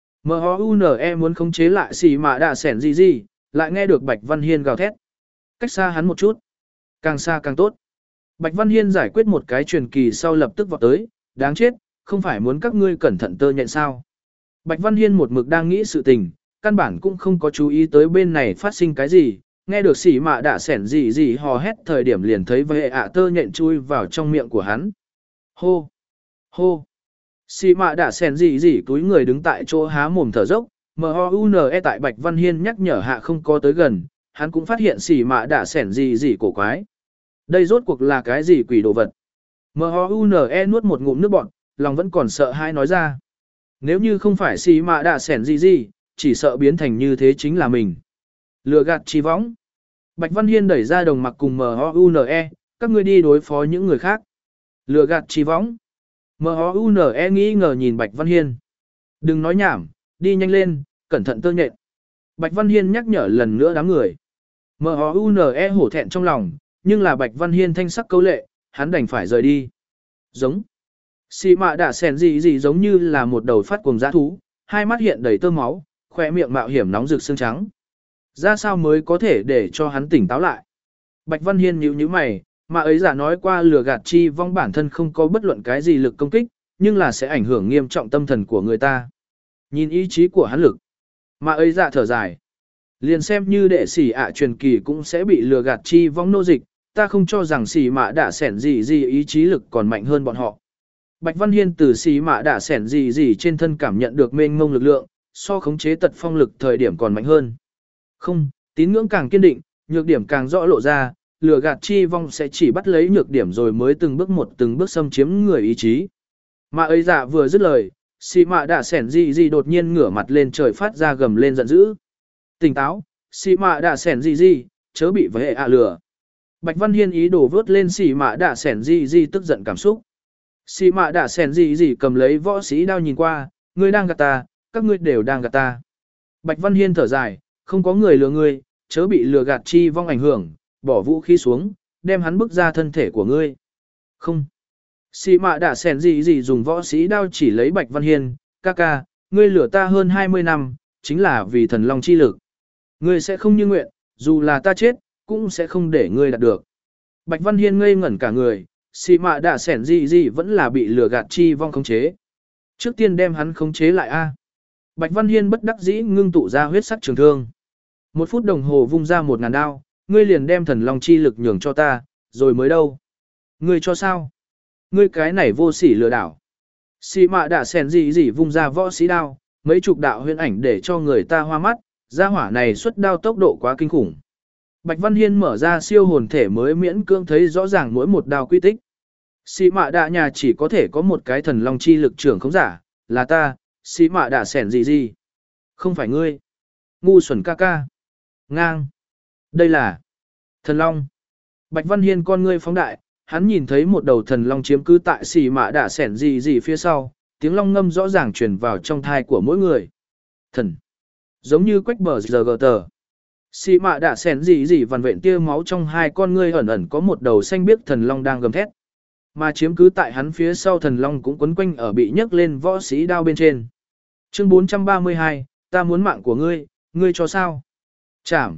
M-O-U-N-E muốn khống chế lại xì mạ đã xẻn gì gì, lại nghe được Bạch Văn Hiên gào thét. Cách xa hắn một chút. Càng xa càng tốt. Bạch Văn Hiên giải quyết một cái truyền kỳ sau lập tức vọt tới, đáng chết, không phải muốn các ngươi cẩn thận tơ nhện sao. Bạch Văn Hiên một mực đang nghĩ sự tình, căn bản cũng không có chú ý tới bên này phát sinh cái gì, nghe được xỉ mạ đã xẻn gì gì hò hét thời điểm liền thấy với ạ tơ nhện chui vào trong miệng của hắn. Hô! Hô! Xỉ mạ đã xẻn gì gì túi người đứng tại chỗ há mồm thở dốc, M-O-U-N-E tại Bạch Văn Hiên nhắc nhở hạ không có tới gần, hắn cũng phát hiện xỉ mạ đã xẻn gì gì cổ quái. Đây rốt cuộc là cái gì quỷ đồ vật? M-O-U-N-E nuốt một ngụm nước bọt, lòng vẫn còn sợ hãi nói ra. Nếu như không phải xỉ mạ đã xẻn gì gì, chỉ sợ biến thành như thế chính là mình. Lừa gạt chi võng. Bạch Văn Hiên đẩy ra đồng mặc cùng M-O-U-N-E, các ngươi đi đối phó những người khác. Lừa gạt chi võng. M-O-U-N-E nghĩ ngờ nhìn Bạch Văn Hiên. Đừng nói nhảm, đi nhanh lên, cẩn thận tơ nhện. Bạch Văn Hiên nhắc nhở lần nữa đám người. M-O-U-N-E hổ thẹn trong lòng, nhưng là Bạch Văn Hiên thanh sắc câu lệ, hắn đành phải rời đi. Giống. Xì mạ đã xèn gì gì giống như là một đầu phát cuồng dã thú, hai mắt hiện đầy tơ máu, khỏe miệng mạo hiểm nóng rực xương trắng. Ra sao mới có thể để cho hắn tỉnh táo lại? Bạch Văn Hiên nhíu nhíu mày, mà ấy giả nói qua lừa gạt chi vong bản thân không có bất luận cái gì lực công kích, nhưng là sẽ ảnh hưởng nghiêm trọng tâm thần của người ta. Nhìn ý chí của hắn lực, mà ấy giả thở dài. Liền xem như đệ sĩ ạ truyền kỳ cũng sẽ bị lừa gạt chi vong nô dịch, ta không cho rằng xỉ mạ đã xẻn gì gì ý chí lực còn mạnh hơn bọn họ. Bạch Văn Hiên từ xỉ mạ đã xẻn gì gì trên thân cảm nhận được mênh mông lực lượng, so khống chế tật phong lực thời điểm còn mạnh hơn. Không, tín ngưỡng càng kiên định, nhược điểm càng rõ lộ ra, lừa gạt chi vong sẽ chỉ bắt lấy nhược điểm rồi mới từng bước một từng bước xâm chiếm người ý chí. Mà ấy dạ vừa dứt lời, xì mạ đạ sẻn gì gì đột nhiên ngửa mặt lên trời phát ra gầm lên giận dữ. Tỉnh táo, xì mạ đạ sẻn gì gì, chớ bị với hệ ạ lừa. Bạch Văn Hiên ý đồ vớt lên xì mạ đạ sẻn gì gì tức giận cảm xúc. Xì mạ đạ sẻn gì gì cầm lấy võ sĩ đao nhìn qua, ngươi đang gạt ta, các ngươi đều đang gạt ta. Bạch Văn Hiên thở dài, không có người lừa ngươi, chớ bị lừa gạt chi vong ảnh hưởng, bỏ vũ khí xuống, đem hắn bức ra thân thể của ngươi. Không. Xì mạ đạ sẻn gì gì dùng võ sĩ đao chỉ lấy Bạch Văn Hiên, ca ca, ngươi lừa ta hơn hai mươi năm, chính là vì thần long chi lực. Ngươi sẽ không như nguyện, dù là ta chết, cũng sẽ không để ngươi đạt được. Bạch Văn Hiên ngây ngẩn cả người, xì mạ đạ sẻn gì gì vẫn là bị lừa gạt chi vong khống chế. Trước tiên đem hắn khống chế lại a. Bạch Văn Hiên bất đắc dĩ ngưng tụ ra huyết sắc trường thương. Một phút đồng hồ vung ra một ngàn đao, ngươi liền đem thần long chi lực nhường cho ta, rồi mới đâu. Ngươi cho sao? Ngươi cái này vô sỉ lừa đảo. Xì mạ đạ sẻn gì gì vung ra võ sĩ đao, mấy chục đạo huyễn ảnh để cho người ta hoa mắt, gia hỏa này xuất đao tốc độ quá kinh khủng. Bạch Văn Hiên mở ra siêu hồn thể mới miễn cưỡng thấy rõ ràng mỗi một đao quy tích. Xì mạ đạ nhà chỉ có thể có một cái thần long chi lực trưởng không giả, là ta, xì mạ đạ sẻn gì gì. Không phải ngươi. Ngu xuẩn ca ca. Ngang. Đây là thần long. Bạch Văn Hiên con ngươi phóng đại, hắn nhìn thấy một đầu thần long chiếm cứ tại xì mạ đạ sẻn gì gì phía sau, tiếng long ngâm rõ ràng truyền vào trong thai của mỗi người. Thần. Giống như quách bờ giờ gờ tờ. Xì mạ đạ sẻn gì gì vằn vện tia máu trong hai con ngươi ẩn ẩn có một đầu xanh biếc thần long đang gầm thét. Mà chiếm cứ tại hắn phía sau thần long cũng quấn quanh ở bị nhấc lên võ sĩ đao bên trên. Chương bốn trăm ba mươi hai, ta muốn mạng của ngươi, ngươi cho sao? Chảm.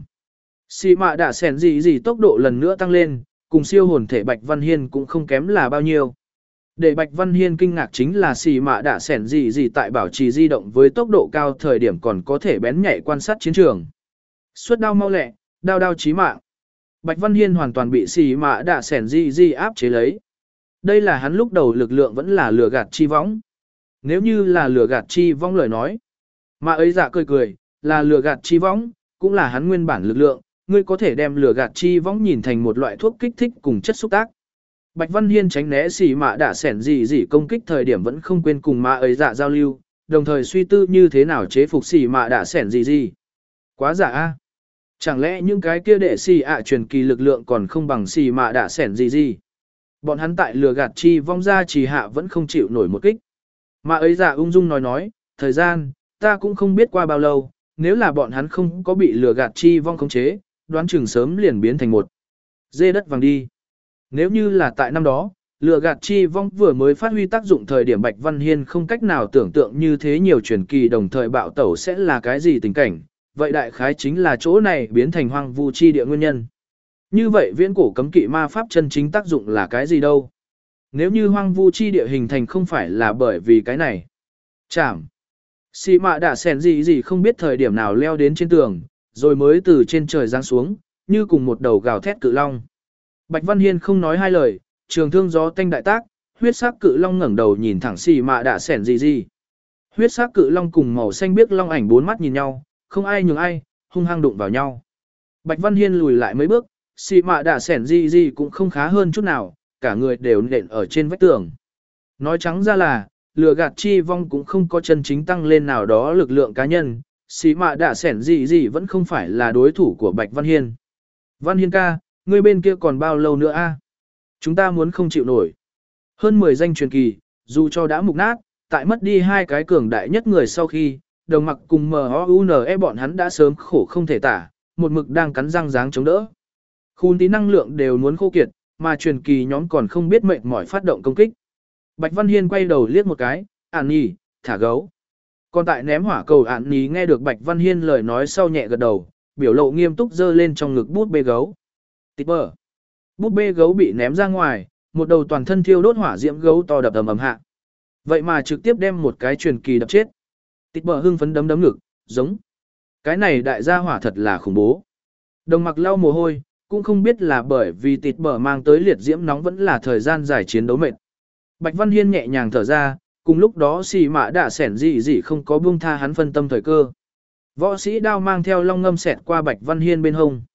Xì mạ đạ sẻn gì gì tốc độ lần nữa tăng lên, cùng siêu hồn thể Bạch Văn Hiên cũng không kém là bao nhiêu. Để Bạch Văn Hiên kinh ngạc chính là xì mạ đạ sẻn gì gì tại bảo trì di động với tốc độ cao thời điểm còn có thể bén nhạy quan sát chiến trường. Xuất đao mau lẹ, đao đao chí mạng. Bạch Văn Hiên hoàn toàn bị xì mạ đạ sẻn gì gì áp chế lấy. Đây là hắn lúc đầu lực lượng vẫn là lừa gạt chi võng. Nếu như là lừa gạt chi võng lời nói. Mà ấy dạ cười cười, là lừa gạt chi võng, cũng là hắn nguyên bản lực lượng. Ngươi có thể đem lừa gạt chi võng nhìn thành một loại thuốc kích thích cùng chất xúc tác. Bạch Văn Hiên tránh né xì mạ đạ sẻn gì gì công kích thời điểm vẫn không quên cùng ma ấy dạ giao lưu, đồng thời suy tư như thế nào chế phục xì mạ đạ sẻn gì gì. Quá giả a. Chẳng lẽ những cái kia đệ xì ạ truyền kỳ lực lượng còn không bằng xì mạ đạ sẻn gì gì. Bọn hắn tại lừa gạt chi vong ra trì hạ vẫn không chịu nổi một kích. Mà ấy dạ ung dung nói nói, thời gian, ta cũng không biết qua bao lâu, nếu là bọn hắn không có bị lừa gạt chi vong khống chế, đoán chừng sớm liền biến thành một dê đất vàng đi. Nếu như là tại năm đó, lừa gạt chi vong vừa mới phát huy tác dụng thời điểm Bạch Văn Hiên không cách nào tưởng tượng như thế nhiều truyền kỳ đồng thời bạo tẩu sẽ là cái gì tình cảnh, vậy đại khái chính là chỗ này biến thành hoang vu chi địa nguyên nhân. Như vậy viễn cổ cấm kỵ ma pháp chân chính tác dụng là cái gì đâu? Nếu như hoang vu chi địa hình thành không phải là bởi vì cái này. Chảm. Xì mạ đạ sẻn gì gì không biết thời điểm nào leo đến trên tường, rồi mới từ trên trời giáng xuống, như cùng một đầu gào thét cự long. Bạch Văn Hiên không nói hai lời, trường thương gió tanh đại tác, huyết sắc cự long ngẩng đầu nhìn thẳng xì mạ đạ sẻn gì gì. Huyết sắc cự long cùng màu xanh biếc long ảnh bốn mắt nhìn nhau, không ai nhường ai, hung hăng đụng vào nhau. Bạch Văn Hiên lùi lại mấy bước, xì mạ đạ sẻn gì gì cũng không khá hơn chút nào, cả người đều nện ở trên vách tường. Nói trắng ra là, lừa gạt chi vong cũng không có chân chính tăng lên nào đó lực lượng cá nhân, xì mạ đạ sẻn gì gì vẫn không phải là đối thủ của Bạch Văn Hiên. Văn Hiên ca, ngươi bên kia còn bao lâu nữa a? Chúng ta muốn không chịu nổi. Hơn mười danh truyền kỳ, dù cho đã mục nát, tại mất đi hai cái cường đại nhất người sau khi, đồng mặc cùng em o u en e bọn hắn đã sớm khổ không thể tả, một mực đang cắn răng dáng chống đỡ. Khun tí năng lượng đều muốn khô kiệt, mà truyền kỳ nhóm còn không biết mệt mỏi phát động công kích. Bạch Văn Hiên quay đầu liếc một cái, ản nhì, thả gấu. Còn tại ném hỏa cầu ản nhì nghe được Bạch Văn Hiên lời nói sau nhẹ gật đầu, biểu lộ nghiêm túc giơ lên trong ngực bút bê gấu. Tít bờ. Bút bê gấu bị ném ra ngoài, một đầu toàn thân thiêu đốt hỏa diễm gấu to đập ầm ầm hạ. Vậy mà trực tiếp đem một cái truyền kỳ đập chết. Tít bờ hưng phấn đấm đấm ngực, giống. Cái này đại gia hỏa thật là khủng bố. Đồng mặc lau mồ hôi, cũng không biết là bởi vì tít bờ mang tới liệt diễm nóng vẫn là thời gian dài chiến đấu mệt. Bạch Văn Hiên nhẹ nhàng thở ra, cùng lúc đó xì mạ đạ sẻn gì gì không có buông tha hắn phân tâm thời cơ. Võ sĩ đao mang theo long ngâm xẹt qua Bạch Văn Hiên bên hông.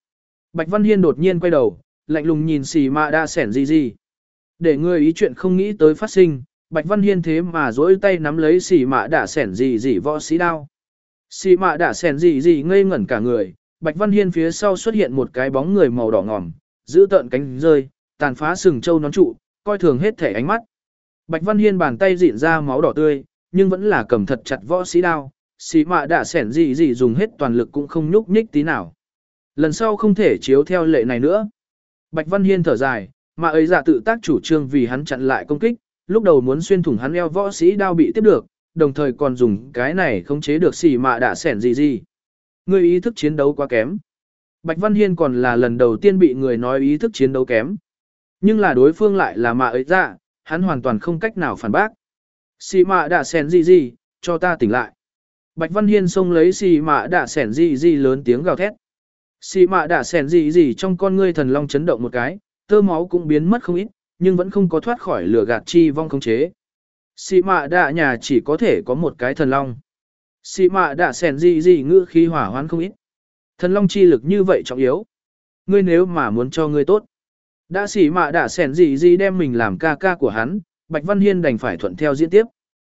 Bạch Văn Hiên đột nhiên quay đầu, lạnh lùng nhìn xì mạ đa sẻn gì gì. Để người ý chuyện không nghĩ tới phát sinh, Bạch Văn Hiên thế mà dỗi tay nắm lấy xì mạ đa sẻn gì gì võ sĩ đao. Xì mạ đa sẻn gì gì ngây ngẩn cả người, Bạch Văn Hiên phía sau xuất hiện một cái bóng người màu đỏ ngòm, giữ tợn cánh rơi, tàn phá sừng châu nón trụ, coi thường hết thể ánh mắt. Bạch Văn Hiên bàn tay dịn ra máu đỏ tươi, nhưng vẫn là cầm thật chặt võ sĩ đao, xì mạ đa sẻn gì gì dùng hết toàn lực cũng không nhúc nhích tí nào. Lần sau không thể chiếu theo lệ này nữa. Bạch Văn Hiên thở dài, mà ấy giả tự tác chủ trương vì hắn chặn lại công kích, lúc đầu muốn xuyên thủng hắn eo võ sĩ đao bị tiếp được, đồng thời còn dùng cái này khống chế được xì mạ đạ sẻn gì gì. Người ý thức chiến đấu quá kém. Bạch Văn Hiên còn là lần đầu tiên bị người nói ý thức chiến đấu kém. Nhưng là đối phương lại là mạ ấy giả, hắn hoàn toàn không cách nào phản bác. Xì mạ đạ sẻn gì gì, cho ta tỉnh lại. Bạch Văn Hiên xông lấy xì mạ đạ sẻn gì gì lớn tiếng gào thét. Xì mạ đạ sẻn gì gì trong con ngươi thần long chấn động một cái, tơ máu cũng biến mất không ít, nhưng vẫn không có thoát khỏi lửa gạt chi vong khống chế. Xì mạ đạ nhà chỉ có thể có một cái thần long. Xì mạ đạ sẻn gì gì ngữ khí hỏa hoán không ít. Thần long chi lực như vậy trọng yếu. Ngươi nếu mà muốn cho ngươi tốt. Đã xì mạ đạ sẻn gì gì đem mình làm ca ca của hắn, Bạch Văn Hiên đành phải thuận theo diễn tiếp.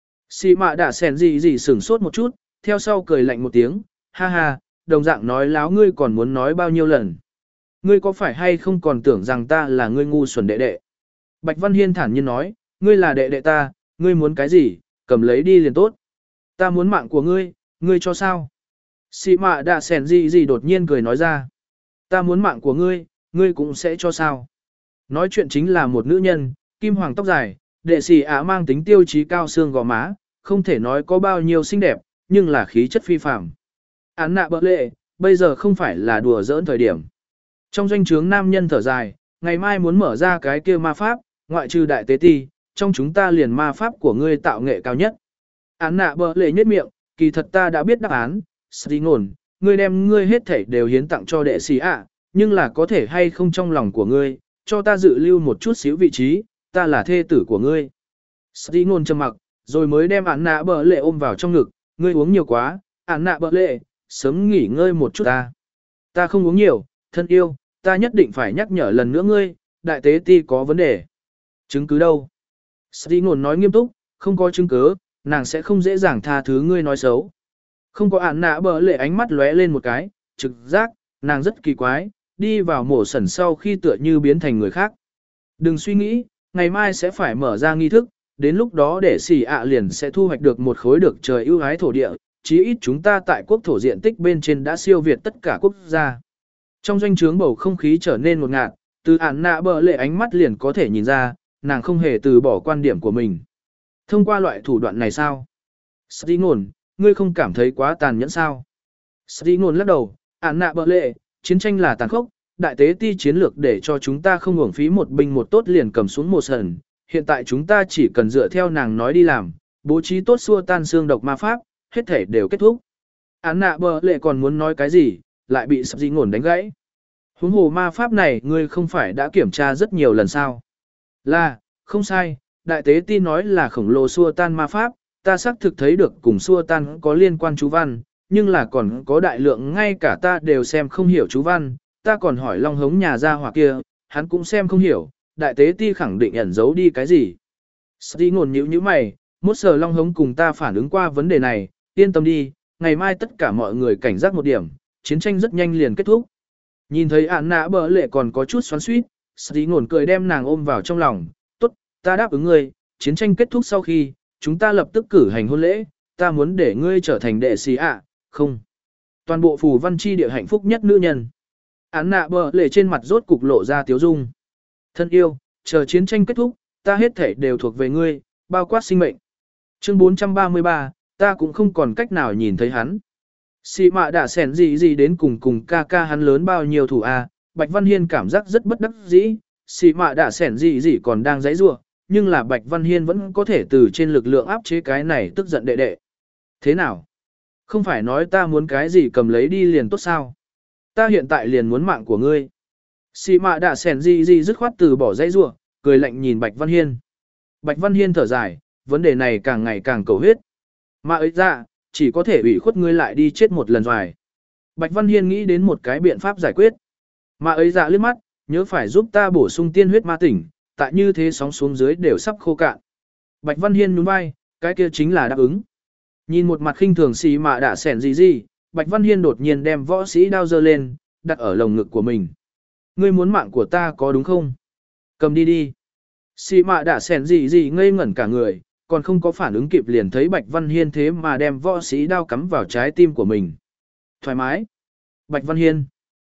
Xì mạ đạ sẻn gì gì sửng sốt một chút, theo sau cười lạnh một tiếng, ha ha, đồng dạng nói láo ngươi còn muốn nói bao nhiêu lần. Ngươi có phải hay không còn tưởng rằng ta là ngươi ngu xuẩn đệ đệ. Bạch Văn Hiên thản nhiên nói, ngươi là đệ đệ ta, ngươi muốn cái gì, cầm lấy đi liền tốt. Ta muốn mạng của ngươi, ngươi cho sao? Xì mạ đạ sẻn gì gì đột nhiên cười nói ra. Ta muốn mạng của ngươi, ngươi cũng sẽ cho sao? Nói chuyện chính là một nữ nhân, kim hoàng tóc dài, đệ sĩ ả mang tính tiêu chí cao xương gò má, không thể nói có bao nhiêu xinh đẹp, nhưng là khí chất phi phàm. Án nạ bợ lệ, bây giờ không phải là đùa giỡn thời điểm. Trong doanh trướng nam nhân thở dài, ngày mai muốn mở ra cái kia ma pháp, ngoại trừ đại tế ti, trong chúng ta liền ma pháp của ngươi tạo nghệ cao nhất. Án nạ bợ lệ nhếch miệng, kỳ thật ta đã biết đáp án, Sri ngồn, ngươi đem ngươi hết thảy đều hiến tặng cho đệ sĩ ạ, nhưng là có thể hay không trong lòng của ngươi, cho ta dự lưu một chút xíu vị trí, ta là thê tử của ngươi. Sri ngồn trầm mặc, rồi mới đem án nạ bợ lệ ôm vào trong ngực, ngươi uống nhiều quá, án nạ bợ lệ, sớm nghỉ ngơi một chút ta. Ta không uống nhiều, thân yêu, ta nhất định phải nhắc nhở lần nữa ngươi, đại tế ti có vấn đề. Chứng cứ đâu? Sri ngồn nói nghiêm túc, không có chứng cứ, nàng sẽ không dễ dàng tha thứ ngươi nói xấu. Không có án nạ bợ lệ ánh mắt lóe lên một cái, trực giác, nàng rất kỳ quái, đi vào mổ sẩn sau khi tựa như biến thành người khác. Đừng suy nghĩ, ngày mai sẽ phải mở ra nghi thức, đến lúc đó để xỉ ạ liền sẽ thu hoạch được một khối được trời ưu ái thổ địa, chí ít chúng ta tại quốc thổ diện tích bên trên đã siêu việt tất cả quốc gia. Trong doanh trướng bầu không khí trở nên ngột ngạt, từ án nạ bợ lệ ánh mắt liền có thể nhìn ra, nàng không hề từ bỏ quan điểm của mình. Thông qua loại thủ đoạn này sao? Sri ngồn, ngươi không cảm thấy quá tàn nhẫn sao? Sri ngồn lắc đầu, án nạ bợ lệ, chiến tranh là tàn khốc, đại tế ti chiến lược để cho chúng ta không uổng phí một binh một tốt liền cầm xuống một sần. Hiện tại chúng ta chỉ cần dựa theo nàng nói đi làm, bố trí tốt xua tan xương độc ma pháp, hết thể đều kết thúc. Án nạ bợ lệ còn muốn nói cái gì, lại bị Sri ngồn đánh gãy. Huống hồ ma pháp này ngươi không phải đã kiểm tra rất nhiều lần sao? Là, không sai, đại tế ti nói là khổng lồ xua tan ma pháp, ta xác thực thấy được cùng xua tan có liên quan chú văn, nhưng là còn có đại lượng ngay cả ta đều xem không hiểu chú văn, ta còn hỏi Long Hống nhà gia hỏa kia, hắn cũng xem không hiểu, đại tế ti khẳng định ẩn giấu đi cái gì. Sri ngồn nhíu nhíu mày, mốt sở Long Hống cùng ta phản ứng qua vấn đề này, yên tâm đi, ngày mai tất cả mọi người cảnh giác một điểm, chiến tranh rất nhanh liền kết thúc. Nhìn thấy án nạ bợ lệ còn có chút xoắn xuýt, Sri ngồn cười đem nàng ôm vào trong lòng, tốt, ta đáp ứng ngươi, chiến tranh kết thúc sau khi, chúng ta lập tức cử hành hôn lễ, ta muốn để ngươi trở thành đệ sĩ ạ, không. Toàn bộ phù văn chi địa hạnh phúc nhất nữ nhân. Án nạ bợ lệ trên mặt rốt cục lộ ra tiếu dung. Thân yêu, chờ chiến tranh kết thúc, ta hết thể đều thuộc về ngươi, bao quát sinh mệnh. Chương bốn trăm ba mươi ba, ta cũng không còn cách nào nhìn thấy hắn. Xì mạ đã xẻn gì gì đến cùng cùng ca ca hắn lớn bao nhiêu thủ a, Bạch Văn Hiên cảm giác rất bất đắc dĩ, xì mạ đã xẻn gì gì còn đang giãy giụa, nhưng là Bạch Văn Hiên vẫn có thể từ trên lực lượng áp chế cái này tức giận đệ đệ. Thế nào? Không phải nói ta muốn cái gì cầm lấy đi liền tốt sao? Ta hiện tại liền muốn mạng của ngươi. Xì mạ đã xẻn gì gì dứt khoát từ bỏ giãy giụa, cười lạnh nhìn Bạch Văn Hiên. Bạch Văn Hiên thở dài, vấn đề này càng ngày càng cầu huyết. Mà ấy ra, chỉ có thể ủy khuất ngươi lại đi chết một lần rồi. Bạch Văn Hiên nghĩ đến một cái biện pháp giải quyết. Mà ấy dạ liếc mắt, nhớ phải giúp ta bổ sung tiên huyết ma tỉnh, tại như thế sóng xuống dưới đều sắp khô cạn. Bạch Văn Hiên nhún vai, cái kia chính là đáp ứng. Nhìn một mặt khinh thường xì mạ đạ sẻn gì gì, Bạch Văn Hiên đột nhiên đem võ sĩ đao giơ lên, đặt ở lồng ngực của mình. Ngươi muốn mạng của ta có đúng không? Cầm đi đi. Xì mạ đạ sẻn gì gì ngây ngẩn cả người, còn không có phản ứng kịp liền thấy Bạch Văn Hiên thế mà đem võ sĩ đao cắm vào trái tim của mình. Thoải mái. Bạch Văn Hiên.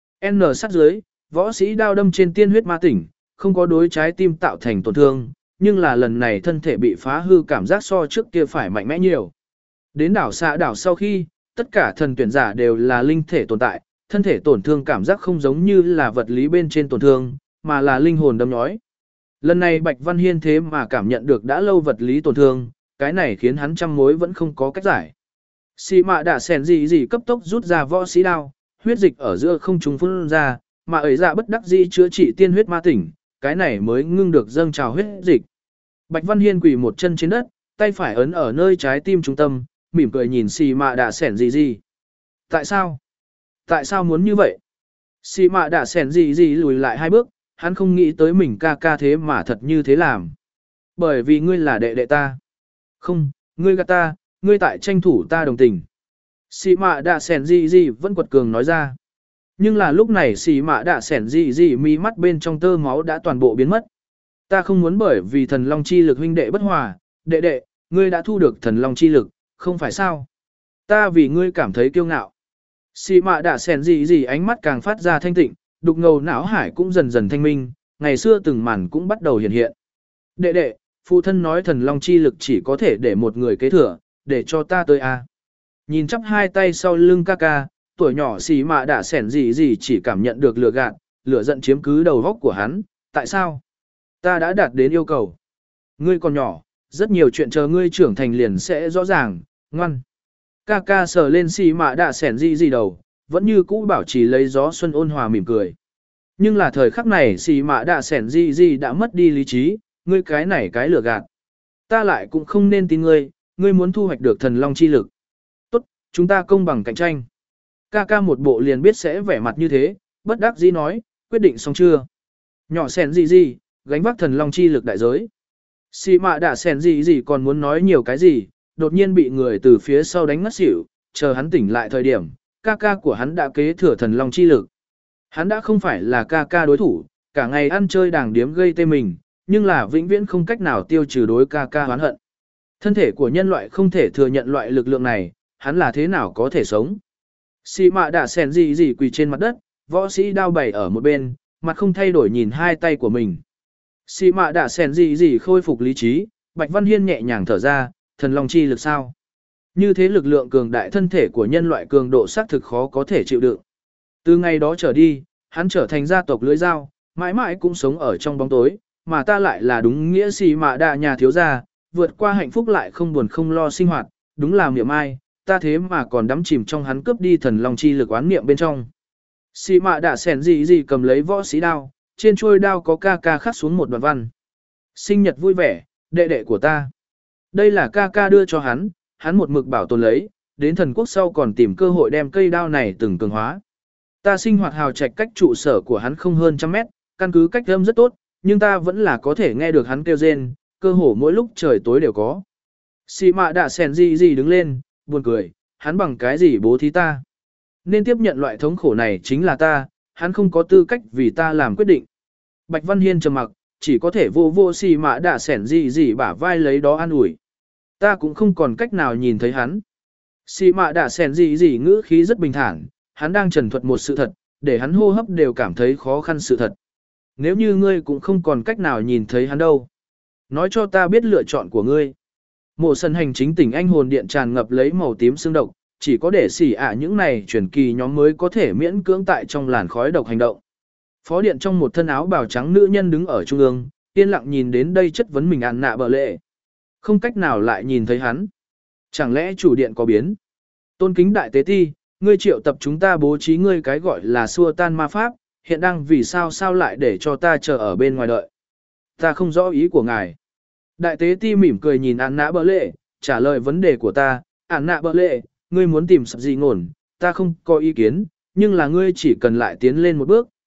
N sát dưới, võ sĩ đao đâm trên tiên huyết ma tỉnh, không có đối trái tim tạo thành tổn thương, nhưng là lần này thân thể bị phá hư cảm giác so trước kia phải mạnh mẽ nhiều. Đến đảo xạ đảo sau khi, tất cả thần tuyển giả đều là linh thể tồn tại, thân thể tổn thương cảm giác không giống như là vật lý bên trên tổn thương, mà là linh hồn đâm nhói. Lần này Bạch Văn Hiên thế mà cảm nhận được đã lâu vật lý tổn thương, cái này khiến hắn trăm mối vẫn không có cách giải. Xì mạ đã sèn gì gì cấp tốc rút ra võ sĩ đao, huyết dịch ở giữa không trung phun ra, mà ấy ra bất đắc dĩ chữa trị tiên huyết ma tỉnh, cái này mới ngưng được dâng trào huyết dịch. Bạch Văn Hiên quỳ một chân trên đất, tay phải ấn ở nơi trái tim trung tâm, mỉm cười nhìn xì mạ đã sèn gì gì. Tại sao? Tại sao muốn như vậy? Xì mạ đã sèn gì gì lùi lại hai bước, hắn không nghĩ tới mình ca ca thế mà thật như thế làm. Bởi vì ngươi là đệ đệ ta. Không, ngươi gạt ta, ngươi tại tranh thủ ta đồng tình. Xì mạ đã sèn gì gì vẫn quật cường nói ra. Nhưng là lúc này xì mạ đã sèn gì gì mi mắt bên trong tơ máu đã toàn bộ biến mất. Ta không muốn bởi vì thần long chi lực huynh đệ bất hòa, đệ đệ, ngươi đã thu được thần long chi lực, không phải sao? Ta vì ngươi cảm thấy kiêu ngạo. Xì mạ đã sèn gì gì ánh mắt càng phát ra thanh tịnh, đục ngầu não hải cũng dần dần thanh minh, ngày xưa từng màn cũng bắt đầu hiện hiện. Đệ đệ, phụ thân nói thần long chi lực chỉ có thể để một người kế thừa, để cho ta tới a. Nhìn chắp hai tay sau lưng ca ca, tuổi nhỏ xì mạ đã sẻn gì gì chỉ cảm nhận được lửa gạt, lửa giận chiếm cứ đầu góc của hắn, tại sao? Ta đã đạt đến yêu cầu. Ngươi còn nhỏ, rất nhiều chuyện chờ ngươi trưởng thành liền sẽ rõ ràng, ngoan. Ca ca sờ lên xì mạ đã sẻn gì gì đầu, vẫn như cũ bảo trì lấy gió xuân ôn hòa mỉm cười. Nhưng là thời khắc này xì mạ đã sẻn gì gì đã mất đi lý trí, ngươi cái này cái lửa gạt. Ta lại cũng không nên tin ngươi, ngươi muốn thu hoạch được thần long chi lực. Tốt, chúng ta công bằng cạnh tranh. Ca ca một bộ liền biết sẽ vẻ mặt như thế, bất đắc dĩ nói, quyết định xong chưa? Nhỏ sẻn gì gì, gánh vác thần long chi lực đại giới. Xì mạ đã sẻn gì gì còn muốn nói nhiều cái gì, đột nhiên bị người từ phía sau đánh ngất xỉu, chờ hắn tỉnh lại thời điểm, ca ca của hắn đã kế thừa thần long chi lực. Hắn đã không phải là ca ca đối thủ, cả ngày ăn chơi đàng điếm gây tê mình, nhưng là vĩnh viễn không cách nào tiêu trừ đối ca ca oán hận. Thân thể của nhân loại không thể thừa nhận loại lực lượng này, hắn là thế nào có thể sống? Xì mạ đã sèn gì gì quỳ trên mặt đất, võ sĩ đao bày ở một bên, mặt không thay đổi nhìn hai tay của mình. Xì mạ đã sèn gì gì khôi phục lý trí, Bạch Văn Hiên nhẹ nhàng thở ra, thần long chi lực sao? Như thế lực lượng cường đại thân thể của nhân loại cường độ xác thực khó có thể chịu đựng. Từ ngày đó trở đi, hắn trở thành gia tộc lưỡi dao, mãi mãi cũng sống ở trong bóng tối, mà ta lại là đúng nghĩa xì mạ đạ nhà thiếu gia, vượt qua hạnh phúc lại không buồn không lo sinh hoạt, đúng là miệng ai, ta thế mà còn đắm chìm trong hắn cướp đi thần long chi lực oán niệm bên trong. Xì mạ đạ sẻn gì gì cầm lấy võ sĩ đao, trên chuôi đao có ca ca khắc xuống một đoạn văn. Sinh nhật vui vẻ, đệ đệ của ta. Đây là ca ca đưa cho hắn, hắn một mực bảo tồn lấy, đến thần quốc sau còn tìm cơ hội đem cây đao này từng cường hóa. Ta sinh hoạt hào trạch cách trụ sở của hắn không hơn trăm mét, căn cứ cách âm rất tốt, nhưng ta vẫn là có thể nghe được hắn kêu rên, cơ hồ mỗi lúc trời tối đều có. Xì mạ đã sèn gì gì đứng lên, buồn cười, hắn bằng cái gì bố thí ta. Nên tiếp nhận loại thống khổ này chính là ta, hắn không có tư cách vì ta làm quyết định. Bạch Văn Hiên trầm mặc, chỉ có thể vô vô xì mạ đã sèn gì gì bả vai lấy đó an ủi. Ta cũng không còn cách nào nhìn thấy hắn. Xì mạ đã sèn gì gì ngữ khí rất bình thản, hắn đang trần thuật một sự thật, để hắn hô hấp đều cảm thấy khó khăn sự thật. Nếu như ngươi cũng không còn cách nào nhìn thấy hắn đâu. Nói cho ta biết lựa chọn của ngươi. Mộ sân hành chính tỉnh anh hồn điện tràn ngập lấy màu tím xương độc, chỉ có để xỉ ả những này truyền kỳ nhóm mới có thể miễn cưỡng tại trong làn khói độc hành động. Phó điện trong một thân áo bào trắng nữ nhân đứng ở trung ương, yên lặng nhìn đến đây chất vấn mình ạn nạ bờ lệ. Không cách nào lại nhìn thấy hắn. Chẳng lẽ chủ điện có biến? Tôn kính đại tế ti, ngươi triệu tập chúng ta bố trí ngươi cái gọi là xua tan ma pháp, hiện đang vì sao sao lại để cho ta chờ ở bên ngoài đợi. Ta không rõ ý của ngài. Đại tế ti mỉm cười nhìn ạn nạ bờ lệ, trả lời vấn đề của ta. Ạn nạ bờ lệ, ngươi muốn tìm sập gì ngổn, ta không có ý kiến, nhưng là ngươi chỉ cần lại tiến lên một bước,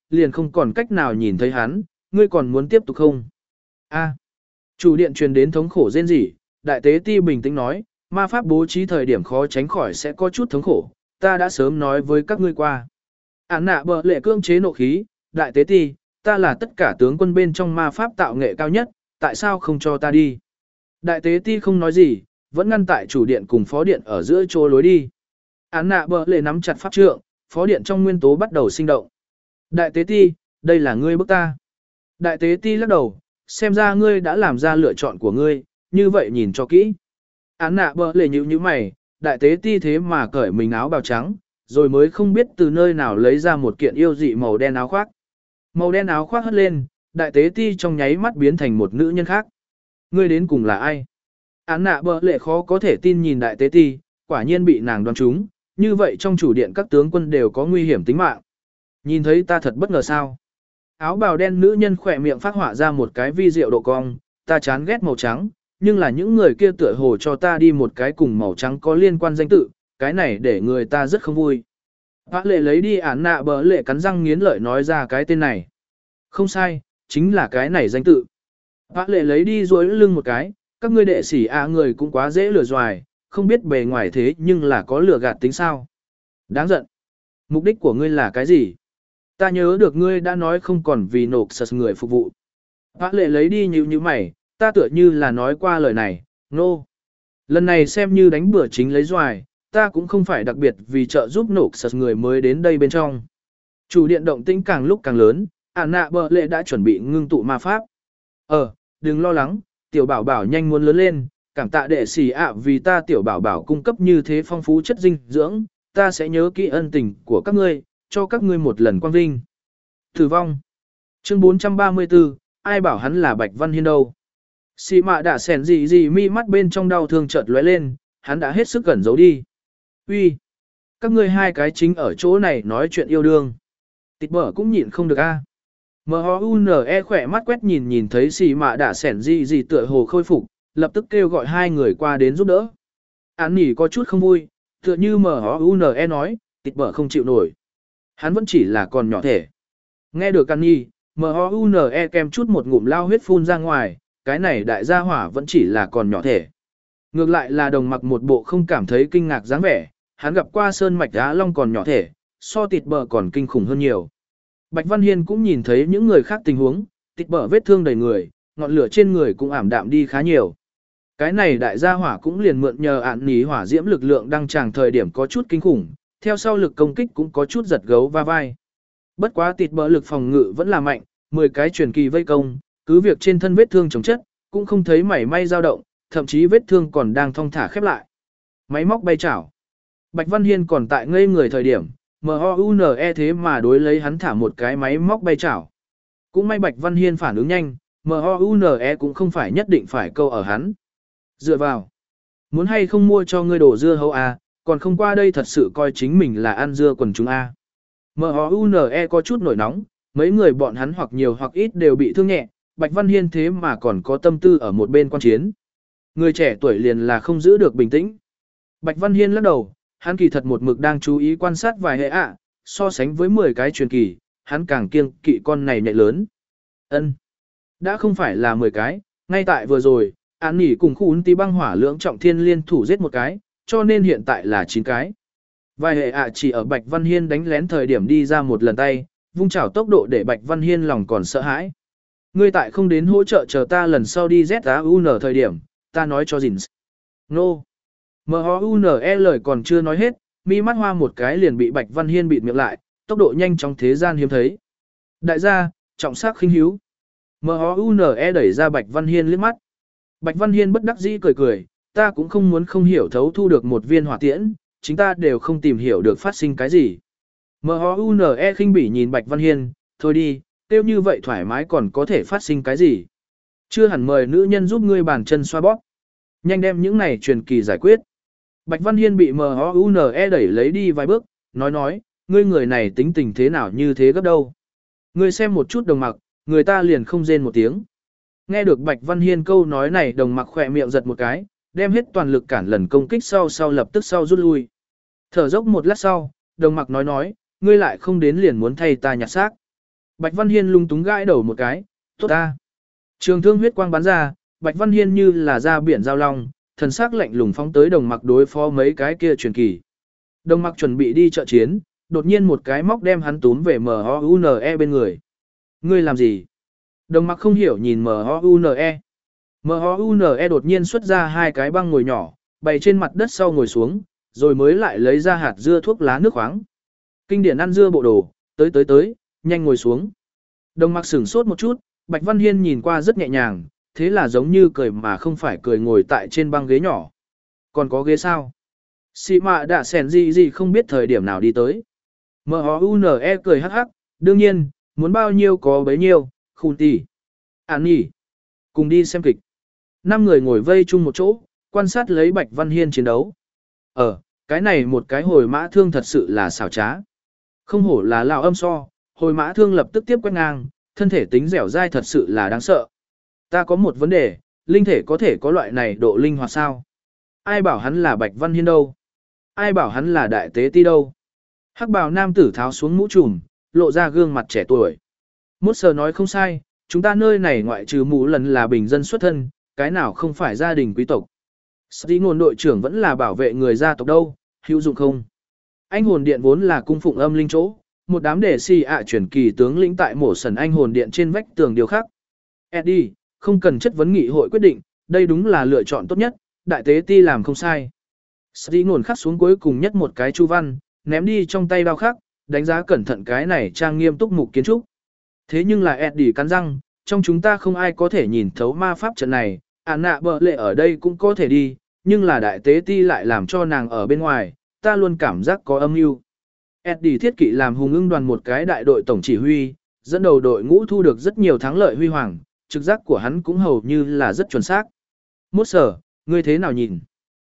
liền không còn cách nào nhìn thấy hắn, ngươi còn muốn tiếp tục không? A. Chủ điện truyền đến thống khổ rên rỉ, đại tế ti bình tĩnh nói, ma pháp bố trí thời điểm khó tránh khỏi sẽ có chút thống khổ, ta đã sớm nói với các ngươi qua. Án nạ bờ lệ cương chế nộ khí, đại tế ti, ta là tất cả tướng quân bên trong ma pháp tạo nghệ cao nhất, tại sao không cho ta đi? Đại tế ti không nói gì, vẫn ngăn tại chủ điện cùng phó điện ở giữa chỗ lối đi. Án nạ bờ lệ nắm chặt pháp trượng, phó điện trong nguyên tố bắt đầu sinh động. Đại tế ti, đây là ngươi bức ta. Đại tế ti lắc đầu, xem ra ngươi đã làm ra lựa chọn của ngươi, như vậy nhìn cho kỹ. Án nạ bờ lệ nhíu nhíu mày, đại tế ti thế mà cởi mình áo bào trắng, rồi mới không biết từ nơi nào lấy ra một kiện yêu dị màu đen áo khoác. Màu đen áo khoác hất lên, đại tế ti trong nháy mắt biến thành một nữ nhân khác. Ngươi đến cùng là ai? Án nạ bờ lệ khó có thể tin nhìn đại tế ti, quả nhiên bị nàng đoán trúng, như vậy trong chủ điện các tướng quân đều có nguy hiểm tính mạng. Nhìn thấy ta thật bất ngờ sao? Áo bào đen nữ nhân khỏe miệng phát họa ra một cái vi diệu độ cong, ta chán ghét màu trắng, nhưng là những người kia tựa hồ cho ta đi một cái cùng màu trắng có liên quan danh tự, cái này để người ta rất không vui. Bác lệ lấy đi án nạ bờ lệ cắn răng nghiến lợi nói ra cái tên này. Không sai, chính là cái này danh tự. Bác lệ lấy đi duỗi lưng một cái, các ngươi đệ sĩ à người cũng quá dễ lừa doài, không biết bề ngoài thế nhưng là có lừa gạt tính sao. Đáng giận. Mục đích của ngươi là cái gì? Ta nhớ được ngươi đã nói không còn vì nộp sật người phục vụ. Bác lệ lấy đi như như mày, ta tựa như là nói qua lời này, nô. No. Lần này xem như đánh bữa chính lấy doài, ta cũng không phải đặc biệt vì trợ giúp nộp sật người mới đến đây bên trong. Chủ điện động tĩnh càng lúc càng lớn, ả nạ bờ lệ đã chuẩn bị ngưng tụ ma pháp. Ờ, đừng lo lắng, tiểu bảo bảo nhanh muốn lớn lên, cảm tạ đệ sĩ ạ vì ta tiểu bảo bảo cung cấp như thế phong phú chất dinh dưỡng, ta sẽ nhớ kỹ ân tình của các ngươi, cho các ngươi một lần quang vinh. Tử vong. Chương bốn trăm ba mươi tư, ai bảo hắn là Bạch Văn Hiên đâu. Xì mạ đã sẻn gì gì mi mắt bên trong đau thương chợt lóe lên, hắn đã hết sức gần giấu đi. Uy, các ngươi hai cái chính ở chỗ này nói chuyện yêu đương. Tịt bở cũng nhịn không được a. M-H-U-N-E khỏe mắt quét nhìn nhìn thấy xì mạ đã sẻn gì gì tựa hồ khôi phục, lập tức kêu gọi hai người qua đến giúp đỡ. Án nỉ có chút không vui, tựa như M-H-U-N-E nói, tịt bở không chịu nổi. Hắn vẫn chỉ là còn nhỏ thể. Nghe được An nhi, M-H-U-N-E kem chút một ngụm lao huyết phun ra ngoài, cái này đại gia hỏa vẫn chỉ là còn nhỏ thể. Ngược lại là đồng mặc một bộ không cảm thấy kinh ngạc dáng vẻ, hắn gặp qua sơn mạch Á Long còn nhỏ thể, so tịt bờ còn kinh khủng hơn nhiều. Bạch Văn Hiên cũng nhìn thấy những người khác tình huống, tịt bờ vết thương đầy người, ngọn lửa trên người cũng ảm đạm đi khá nhiều. Cái này đại gia hỏa cũng liền mượn nhờ ạn nỉ hỏa diễm lực lượng đang tràng thời điểm có chút kinh khủng, theo sau lực công kích cũng có chút giật gấu va vai. Bất quá tịt bờ lực phòng ngự vẫn là mạnh, mười cái truyền kỳ vây công, cứ việc trên thân vết thương chống chất, cũng không thấy mảy may dao động, thậm chí vết thương còn đang thong thả khép lại. Máy móc bay chảo. Bạch Văn Hiên còn tại ngây người thời điểm, M-O-U-N-E thế mà đối lấy hắn thả một cái máy móc bay chảo. Cũng may Bạch Văn Hiên phản ứng nhanh, M-O-U-N-E cũng không phải nhất định phải câu ở hắn. Dựa vào. Muốn hay không mua cho ngươi đổ dưa hấu à, còn không qua đây thật sự coi chính mình là ăn dưa quần chúng A. M-O-U-N-E có chút nổi nóng, mấy người bọn hắn hoặc nhiều hoặc ít đều bị thương nhẹ, Bạch Văn Hiên thế mà còn có tâm tư ở một bên quan chiến. Người trẻ tuổi liền là không giữ được bình tĩnh. Bạch Văn Hiên lắc đầu, hắn kỳ thật một mực đang chú ý quan sát vài hệ ạ, so sánh với mười cái truyền kỳ, hắn càng kiêng kỵ con này nhạy lớn. Ân, đã không phải là mười cái, ngay tại vừa rồi, án nỉ cùng khu tí băng hỏa lưỡng trọng thiên liên thủ giết một cái, cho nên hiện tại là chín cái. Vài hệ ạ chỉ ở Bạch Văn Hiên đánh lén thời điểm đi ra một lần tay, vung chảo tốc độ để Bạch Văn Hiên lòng còn sợ hãi. Ngươi tại không đến hỗ trợ chờ ta lần sau đi Z A U N thời điểm, ta nói cho Dins. Nô. M-O-U-N-E lời còn chưa nói hết, mi mắt hoa một cái liền bị Bạch Văn Hiên bịt miệng lại, tốc độ nhanh trong thế gian hiếm thấy. Đại gia, trọng sắc khinh hiếu. M-O-U-N-E đẩy ra Bạch Văn Hiên liếc mắt. Bạch Văn Hiên bất đắc dĩ cười cười, ta cũng không muốn không hiểu thấu thu được một viên hỏa tiễn, chính ta đều không tìm hiểu được phát sinh cái gì. M-O-U-N-E khinh bỉ nhìn Bạch Văn Hiên, thôi đi, tiêu như vậy thoải mái còn có thể phát sinh cái gì. Chưa hẳn mời nữ nhân giúp ngươi bàn chân xoa bóp. Nhanh đem những này truyền kỳ giải quyết. Bạch Văn Hiên bị M-O-U-N-E đẩy lấy đi vài bước, nói nói, ngươi người này tính tình thế nào như thế gấp đâu. Ngươi xem một chút đồng mặc, người ta liền không rên một tiếng. Nghe được Bạch Văn Hiên câu nói này đồng mặc khỏe miệng giật một cái, đem hết toàn lực cản lần công kích sau sau lập tức sau rút lui. Thở dốc một lát sau, đồng mặc nói nói, ngươi lại không đến liền muốn thay ta nhặt xác. Bạch Văn Hiên lung túng gãi đầu một cái, tốt ta. Trường thương huyết quang bắn ra, Bạch Văn Hiên như là ra biển giao long, thần sắc lạnh lùng phóng tới Đồng Mặc đối phó mấy cái kia truyền kỳ. Đồng Mặc chuẩn bị đi trợ chiến, đột nhiên một cái móc đem hắn túm về M O U N E bên người. Ngươi làm gì? Đồng Mặc không hiểu nhìn M O U N E. M O U N E đột nhiên xuất ra hai cái băng ngồi nhỏ, bày trên mặt đất sau ngồi xuống, rồi mới lại lấy ra hạt dưa thuốc lá nước khoáng. Kinh điển ăn dưa bộ đồ, tới tới tới, nhanh ngồi xuống. Đồng Mặc sửng sốt một chút, Bạch Văn Hiên nhìn qua rất nhẹ nhàng, thế là giống như cười mà không phải cười ngồi tại trên băng ghế nhỏ. Còn có ghế sao? Sĩ mạ đã sèn gì gì không biết thời điểm nào đi tới. M O U N E cười hắc hắc, đương nhiên, muốn bao nhiêu có bấy nhiêu, khun tỷ. An nhỉ. Cùng đi xem kịch. Năm người ngồi vây chung một chỗ, quan sát lấy Bạch Văn Hiên chiến đấu. Ờ, cái này một cái hồi mã thương thật sự là xảo trá. Không hổ là lão âm so, hồi mã thương lập tức tiếp quét ngang, thân thể tính dẻo dai thật sự là đáng sợ. Ta có một vấn đề, linh thể có thể có loại này độ linh hoạt sao? Ai bảo hắn là Bạch Văn Hiên đâu? Ai bảo hắn là đại tế ti đâu? Hắc bào nam tử tháo xuống mũ trùm, lộ ra gương mặt trẻ tuổi. Mốt sờ nói không sai, chúng ta nơi này ngoại trừ mũ lần là bình dân xuất thân, cái nào không phải gia đình quý tộc. Sĩ ngôn đội trưởng vẫn là bảo vệ người gia tộc đâu, hữu dụng không? Anh hồn điện vốn là cung phụng âm linh chỗ, một đám đệ si ạ chuyển kỳ tướng lĩnh tại mổ sần anh hồn điện trên vách tường điều khắc. Eddie, không cần chất vấn nghị hội quyết định, đây đúng là lựa chọn tốt nhất, đại tế ti làm không sai. Sĩ ngôn khắc xuống cuối cùng nhất một cái chu văn, ném đi trong tay đao khắc, đánh giá cẩn thận cái này trang nghiêm túc mục kiến trúc. Thế nhưng là Eddie cắn răng, trong chúng ta không ai có thể nhìn thấu ma pháp trận này, ả nạ bợ lệ ở đây cũng có thể đi, nhưng là đại tế ti lại làm cho nàng ở bên ngoài, ta luôn cảm giác có âm mưu. Eddie thiết kỵ làm hùng ưng đoàn một cái đại đội tổng chỉ huy, dẫn đầu đội ngũ thu được rất nhiều thắng lợi huy hoàng, trực giác của hắn cũng hầu như là rất chuẩn xác. Mốt sở, ngươi thế nào nhìn?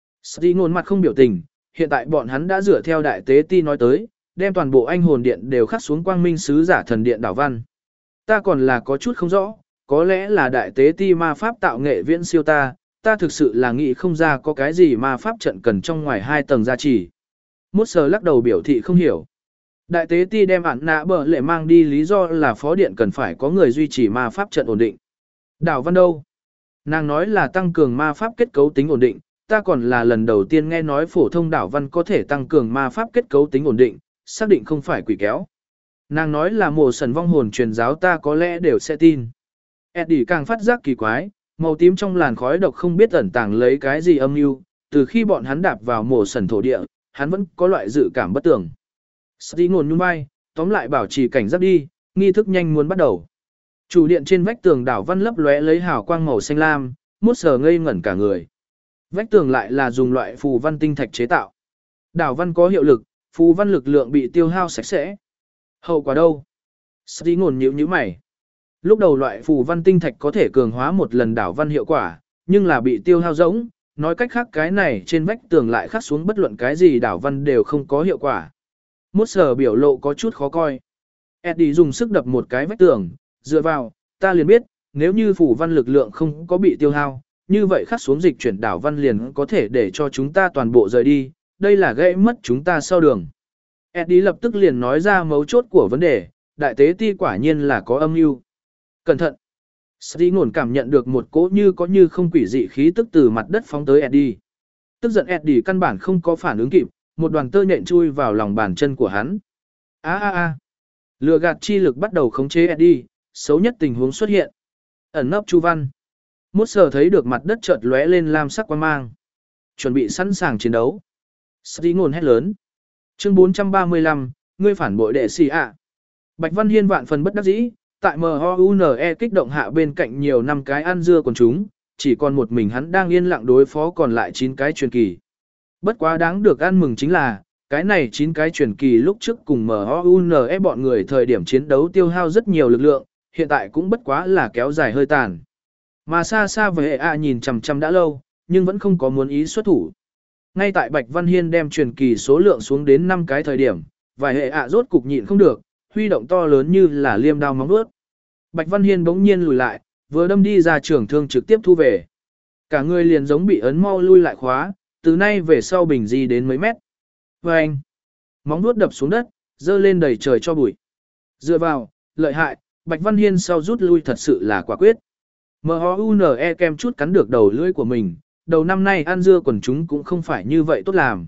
Sĩ ngôn mặt không biểu tình, hiện tại bọn hắn đã dựa theo đại tế ti nói tới, đem toàn bộ anh hồn điện đều khắc xuống quang minh sứ giả thần điện đảo văn. Ta còn là có chút không rõ, có lẽ là đại tế ti ma pháp tạo nghệ viễn siêu ta, ta thực sự là nghĩ không ra có cái gì ma pháp trận cần trong ngoài hai tầng gia trì. Mốt sờ lắc đầu biểu thị không hiểu. Đại tế ti đem ản nạ bờ lệ mang đi lý do là phó điện cần phải có người duy trì ma pháp trận ổn định. Đảo văn đâu? Nàng nói là tăng cường ma pháp kết cấu tính ổn định, ta còn là lần đầu tiên nghe nói phổ thông đảo văn có thể tăng cường ma pháp kết cấu tính ổn định, xác định không phải quỷ kéo. Nàng nói là mồ sần vong hồn truyền giáo ta có lẽ đều sẽ tin. Eddie càng phát giác kỳ quái, màu tím trong làn khói độc không biết ẩn tàng lấy cái gì âm mưu, từ khi bọn hắn đạp vào mồ sần thổ địa, hắn vẫn có loại dự cảm bất tường. Sĩ ngôn nhún vai, tóm lại bảo trì cảnh giác đi, nghi thức nhanh muốn bắt đầu. Chủ điện trên vách tường đảo văn lấp lóe lấy hào quang màu xanh lam, mốt sờ ngây ngẩn cả người. Vách tường lại là dùng loại phù văn tinh thạch chế tạo. Đảo văn có hiệu lực, phù văn lực lượng bị tiêu hao sạch sẽ. Hậu quả đâu? Sĩ ngôn nhíu nhíu mày. Lúc đầu loại phù văn tinh thạch có thể cường hóa một lần đảo văn hiệu quả, nhưng là bị tiêu hao rỗng, nói cách khác cái này trên vách tường lại khắc xuống bất luận cái gì đảo văn đều không có hiệu quả. Mốt sờ biểu lộ có chút khó coi. Eddie dùng sức đập một cái vách tường, dựa vào, ta liền biết, nếu như phù văn lực lượng không có bị tiêu hao, như vậy khắc xuống dịch chuyển đảo văn liền có thể để cho chúng ta toàn bộ rời đi, đây là gãy mất chúng ta sau đường. Eddie lập tức liền nói ra mấu chốt của vấn đề, đại tế ti quả nhiên là có âm mưu. Cẩn thận! Sĩ ngôn cảm nhận được một cỗ như có như không quỷ dị khí tức từ mặt đất phóng tới Eddie. Tức giận Eddie căn bản không có phản ứng kịp, một đoàn tơ nhện chui vào lòng bàn chân của hắn. A a a! Lừa gạt chi lực bắt đầu khống chế Eddie, xấu nhất tình huống xuất hiện. Ẩn nấp chu văn. Mốt sờ thấy được mặt đất chợt lóe lên lam sắc quang mang. Chuẩn bị sẵn sàng chiến đấu. Sĩ ngôn hét lớn. Chương bốn trăm ba mươi lăm, ngươi phản bội đệ sĩ ạ. Bạch Văn Hiên vạn phần bất đắc dĩ, tại M O U N E kích động hạ bên cạnh nhiều năm cái ăn dưa còn chúng, chỉ còn một mình hắn đang yên lặng đối phó còn lại chín cái truyền kỳ. Bất quá đáng được ăn mừng chính là, cái này chín cái truyền kỳ lúc trước cùng M O U N E bọn người thời điểm chiến đấu tiêu hao rất nhiều lực lượng, hiện tại cũng bất quá là kéo dài hơi tàn. Mà xa xa với hệ A nhìn chằm chằm đã lâu, nhưng vẫn không có muốn ý xuất thủ. Ngay tại Bạch Văn Hiên đem truyền kỳ số lượng xuống đến năm cái thời điểm, vài hệ ạ rốt cục nhịn không được, huy động to lớn như là liêm đao móng vuốt. Bạch Văn Hiên bỗng nhiên lùi lại, vừa đâm đi ra trường thương trực tiếp thu về. Cả người liền giống bị ấn mau lui lại khóa, từ nay về sau bình di đến mấy mét. Và anh, móng vuốt đập xuống đất, dơ lên đầy trời cho bụi. Dựa vào, Lợi hại, Bạch Văn Hiên sau rút lui thật sự là quả quyết. M-O-U-N-E kem chút cắn được đầu lưỡi của mình, đầu năm nay ăn dưa quần chúng cũng không phải như vậy tốt làm.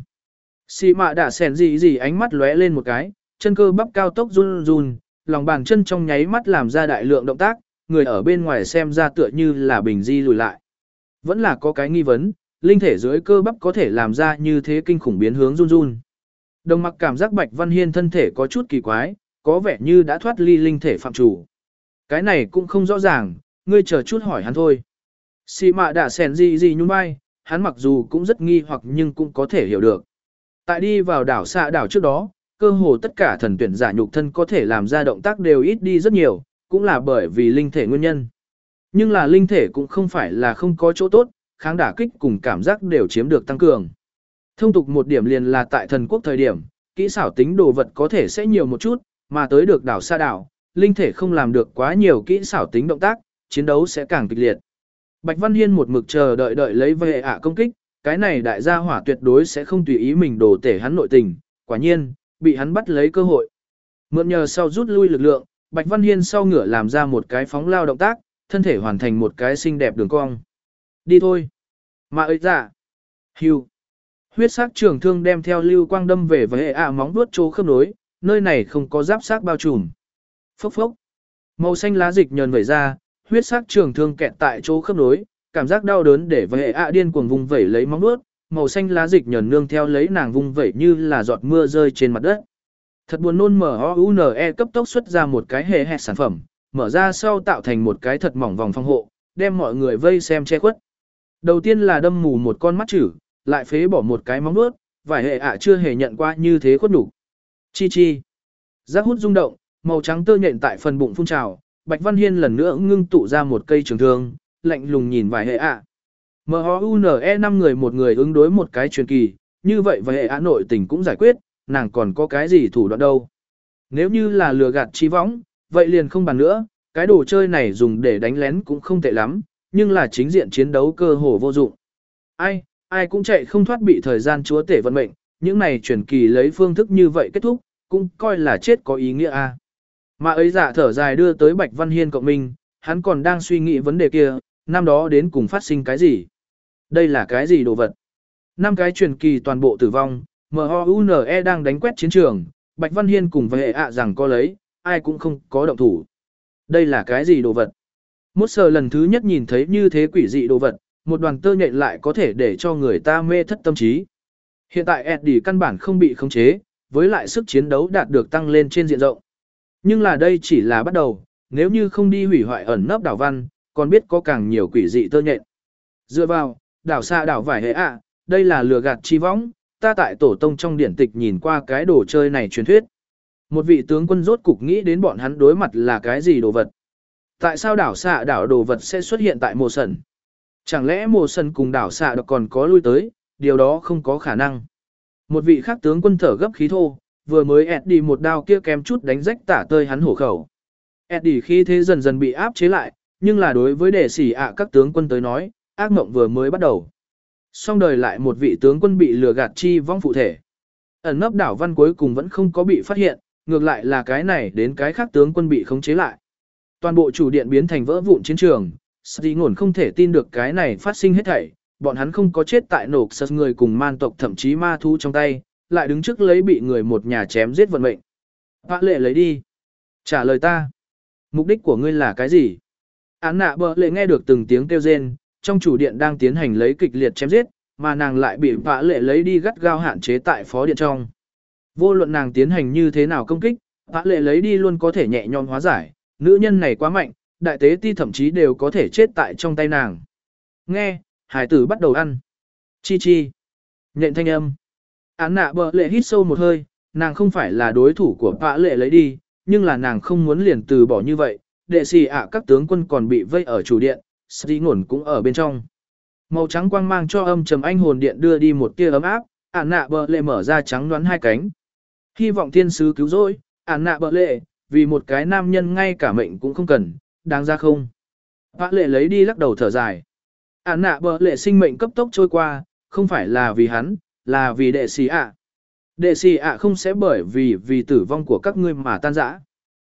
Xì mạ đã sèn gì gì ánh mắt lóe lên một cái, chân cơ bắp cao tốc run run, lòng bàn chân trong nháy mắt làm ra đại lượng động tác, người ở bên ngoài xem ra tựa như là bình di lùi lại. Vẫn là có cái nghi vấn, linh thể dưới cơ bắp có thể làm ra như thế kinh khủng biến hướng run run. Đồng mặc cảm giác Bạch Văn Hiên thân thể có chút kỳ quái, có vẻ như đã thoát ly linh thể phạm chủ. Cái này cũng không rõ ràng, ngươi chờ chút hỏi hắn thôi. Xì mạ đã sèn gì gì nhún vai, hắn mặc dù cũng rất nghi hoặc nhưng cũng có thể hiểu được. Tại đi vào đảo xạ đảo trước đó, cơ hồ tất cả thần tuyển giả nhục thân có thể làm ra động tác đều ít đi rất nhiều, cũng là bởi vì linh thể nguyên nhân. Nhưng là linh thể cũng không phải là không có chỗ tốt, kháng đả kích cùng cảm giác đều chiếm được tăng cường. Thông tục một điểm liền là tại thần quốc thời điểm, kỹ xảo tính đồ vật có thể sẽ nhiều một chút, mà tới được đảo xa đảo, linh thể không làm được quá nhiều kỹ xảo tính động tác, chiến đấu sẽ càng kịch liệt. Bạch Văn Hiên một mực chờ đợi đợi lấy vệ ạ công kích, cái này đại gia hỏa tuyệt đối sẽ không tùy ý mình đổ tể hắn nội tình, quả nhiên, bị hắn bắt lấy cơ hội. Mượn nhờ sau rút lui lực lượng, Bạch Văn Hiên sau ngửa làm ra một cái phóng lao động tác, thân thể hoàn thành một cái xinh đẹp đường cong. Đi thôi. Mà ơi dạ. Hưu. Huyết sắc trường thương đem theo lưu quang đâm về với hệ ạ móng vuốt chỗ khớp nối, nơi này không có giáp xác bao trùm. Phốc phốc. Màu xanh lá dịch nhờn vẩy ra, huyết sắc trường thương kẹt tại chỗ khớp nối, cảm giác đau đớn để với hệ ạ điên cuồng vùng vẩy lấy móng vuốt, màu xanh lá dịch nhờn nương theo lấy nàng vùng vẩy như là giọt mưa rơi trên mặt đất. Thật buồn nôn. M-O-U-N-E cấp tốc xuất ra một cái hề hẹt sản phẩm, mở ra sau tạo thành một cái thật mỏng vòng phòng hộ, đem mọi người vây xem che khuất. Đầu tiên là đâm mù một con mắt chữ, lại phế bỏ một cái móng vuốt, vài hệ ạ chưa hề nhận qua như thế khuất nhục. Chi chi. Giác hút rung động, màu trắng tơ nhện tại phần bụng phun trào, Bạch Văn Hiên lần nữa ngưng tụ ra một cây trường thương, lạnh lùng nhìn vài hệ ạ. M-O-U-N-E năm người một người ứng đối một cái truyền kỳ, như vậy vài hệ ạ nội tình cũng giải quyết, nàng còn có cái gì thủ đoạn đâu. Nếu như là lừa gạt chi võng, vậy liền không bàn nữa, cái đồ chơi này dùng để đánh lén cũng không tệ lắm, nhưng là chính diện chiến đấu cơ hồ vô dụng. Ai, ai cũng chạy không thoát bị thời gian chúa tể vận mệnh, những này truyền kỳ lấy phương thức như vậy kết thúc, cũng coi là chết có ý nghĩa a. Mà ấy dạ thở dài đưa tới Bạch Văn Hiên cộng minh, hắn còn đang suy nghĩ vấn đề kia, năm đó đến cùng phát sinh cái gì? Đây là cái gì đồ vật? Năm cái truyền kỳ toàn bộ tử vong, M-O-U-N-E đang đánh quét chiến trường, Bạch Văn Hiên cùng với hệ ạ rằng có lấy, ai cũng không có động thủ. Đây là cái gì đồ vật? Mốt sờ lần thứ nhất nhìn thấy như thế quỷ dị đồ vật, một đoàn tơ nhện lại có thể để cho người ta mê thất tâm trí. Hiện tại Eddie căn bản không bị khống chế, với lại sức chiến đấu đạt được tăng lên trên diện rộng. Nhưng là đây chỉ là bắt đầu, nếu như không đi hủy hoại ẩn nấp đảo văn, còn biết có càng nhiều quỷ dị tơ nhện. Dựa vào, đảo xa đảo vải hệ ạ, đây là lừa gạt chi võng, ta tại tổ tông trong điển tịch nhìn qua cái đồ chơi này truyền thuyết. Một vị tướng quân rốt cục nghĩ đến bọn hắn đối mặt là cái gì đồ vật. Tại sao đảo xạ đảo đồ vật sẽ xuất hiện tại mồ sần? Chẳng lẽ mồ sần cùng đảo xạ đảo còn có lui tới, điều đó không có khả năng. Một vị khác tướng quân thở gấp khí thô, vừa mới Eddie một đao kia kém chút đánh rách tả tơi hắn hổ khẩu. Eddie khi thế dần dần bị áp chế lại, nhưng là đối với đệ sĩ ạ các tướng quân tới nói, ác mộng vừa mới bắt đầu. Xong đời lại một vị tướng quân bị lừa gạt chi vong phụ thể. Ẩn nấp đảo văn cuối cùng vẫn không có bị phát hiện, ngược lại là cái này đến cái khác tướng quân bị khống chế lại. Toàn bộ chủ điện biến thành vỡ vụn chiến trường, Sty ngổn không thể tin được cái này phát sinh hết thảy, bọn hắn không có chết tại nổ sật người cùng man tộc thậm chí ma thu trong tay, lại đứng trước lấy bị người một nhà chém giết vận mệnh. Vã lệ lấy đi. Trả lời ta. Mục đích của ngươi là cái gì? Án nạ bờ lệ nghe được từng tiếng kêu rên, trong chủ điện đang tiến hành lấy kịch liệt chém giết, mà nàng lại bị vã lệ lấy đi gắt gao hạn chế tại phó điện trong. Vô luận nàng tiến hành như thế nào công kích, vã lệ lấy đi luôn có thể nhẹ nhõm hóa giải, nữ nhân này quá mạnh, đại tế ti thậm chí đều có thể chết tại trong tay nàng. Nghe, hải tử bắt đầu ăn. Chi chi. Nhện thanh âm. Án nạ bờ lệ hít sâu một hơi, nàng không phải là đối thủ của vã lệ lấy đi, nhưng là nàng không muốn liền từ bỏ như vậy. Đệ sĩ ạ các tướng quân còn bị vây ở chủ điện, Sty ngổn cũng ở bên trong. Màu trắng quang mang cho âm trầm anh hồn điện đưa đi một tia ấm áp, án nạ bờ lệ mở ra trắng đoán hai cánh. Hy vọng thiên sứ cứu rỗi, án nạ bờ lệ, vì một cái nam nhân ngay cả mệnh cũng không cần, đáng ra không. Vã lệ lấy đi lắc đầu thở dài. Án nạ bờ lệ sinh mệnh cấp tốc trôi qua, không phải là vì hắn, là vì đệ sĩ ạ. Đệ sĩ ạ không sẽ bởi vì vì tử vong của các ngươi mà tan rã.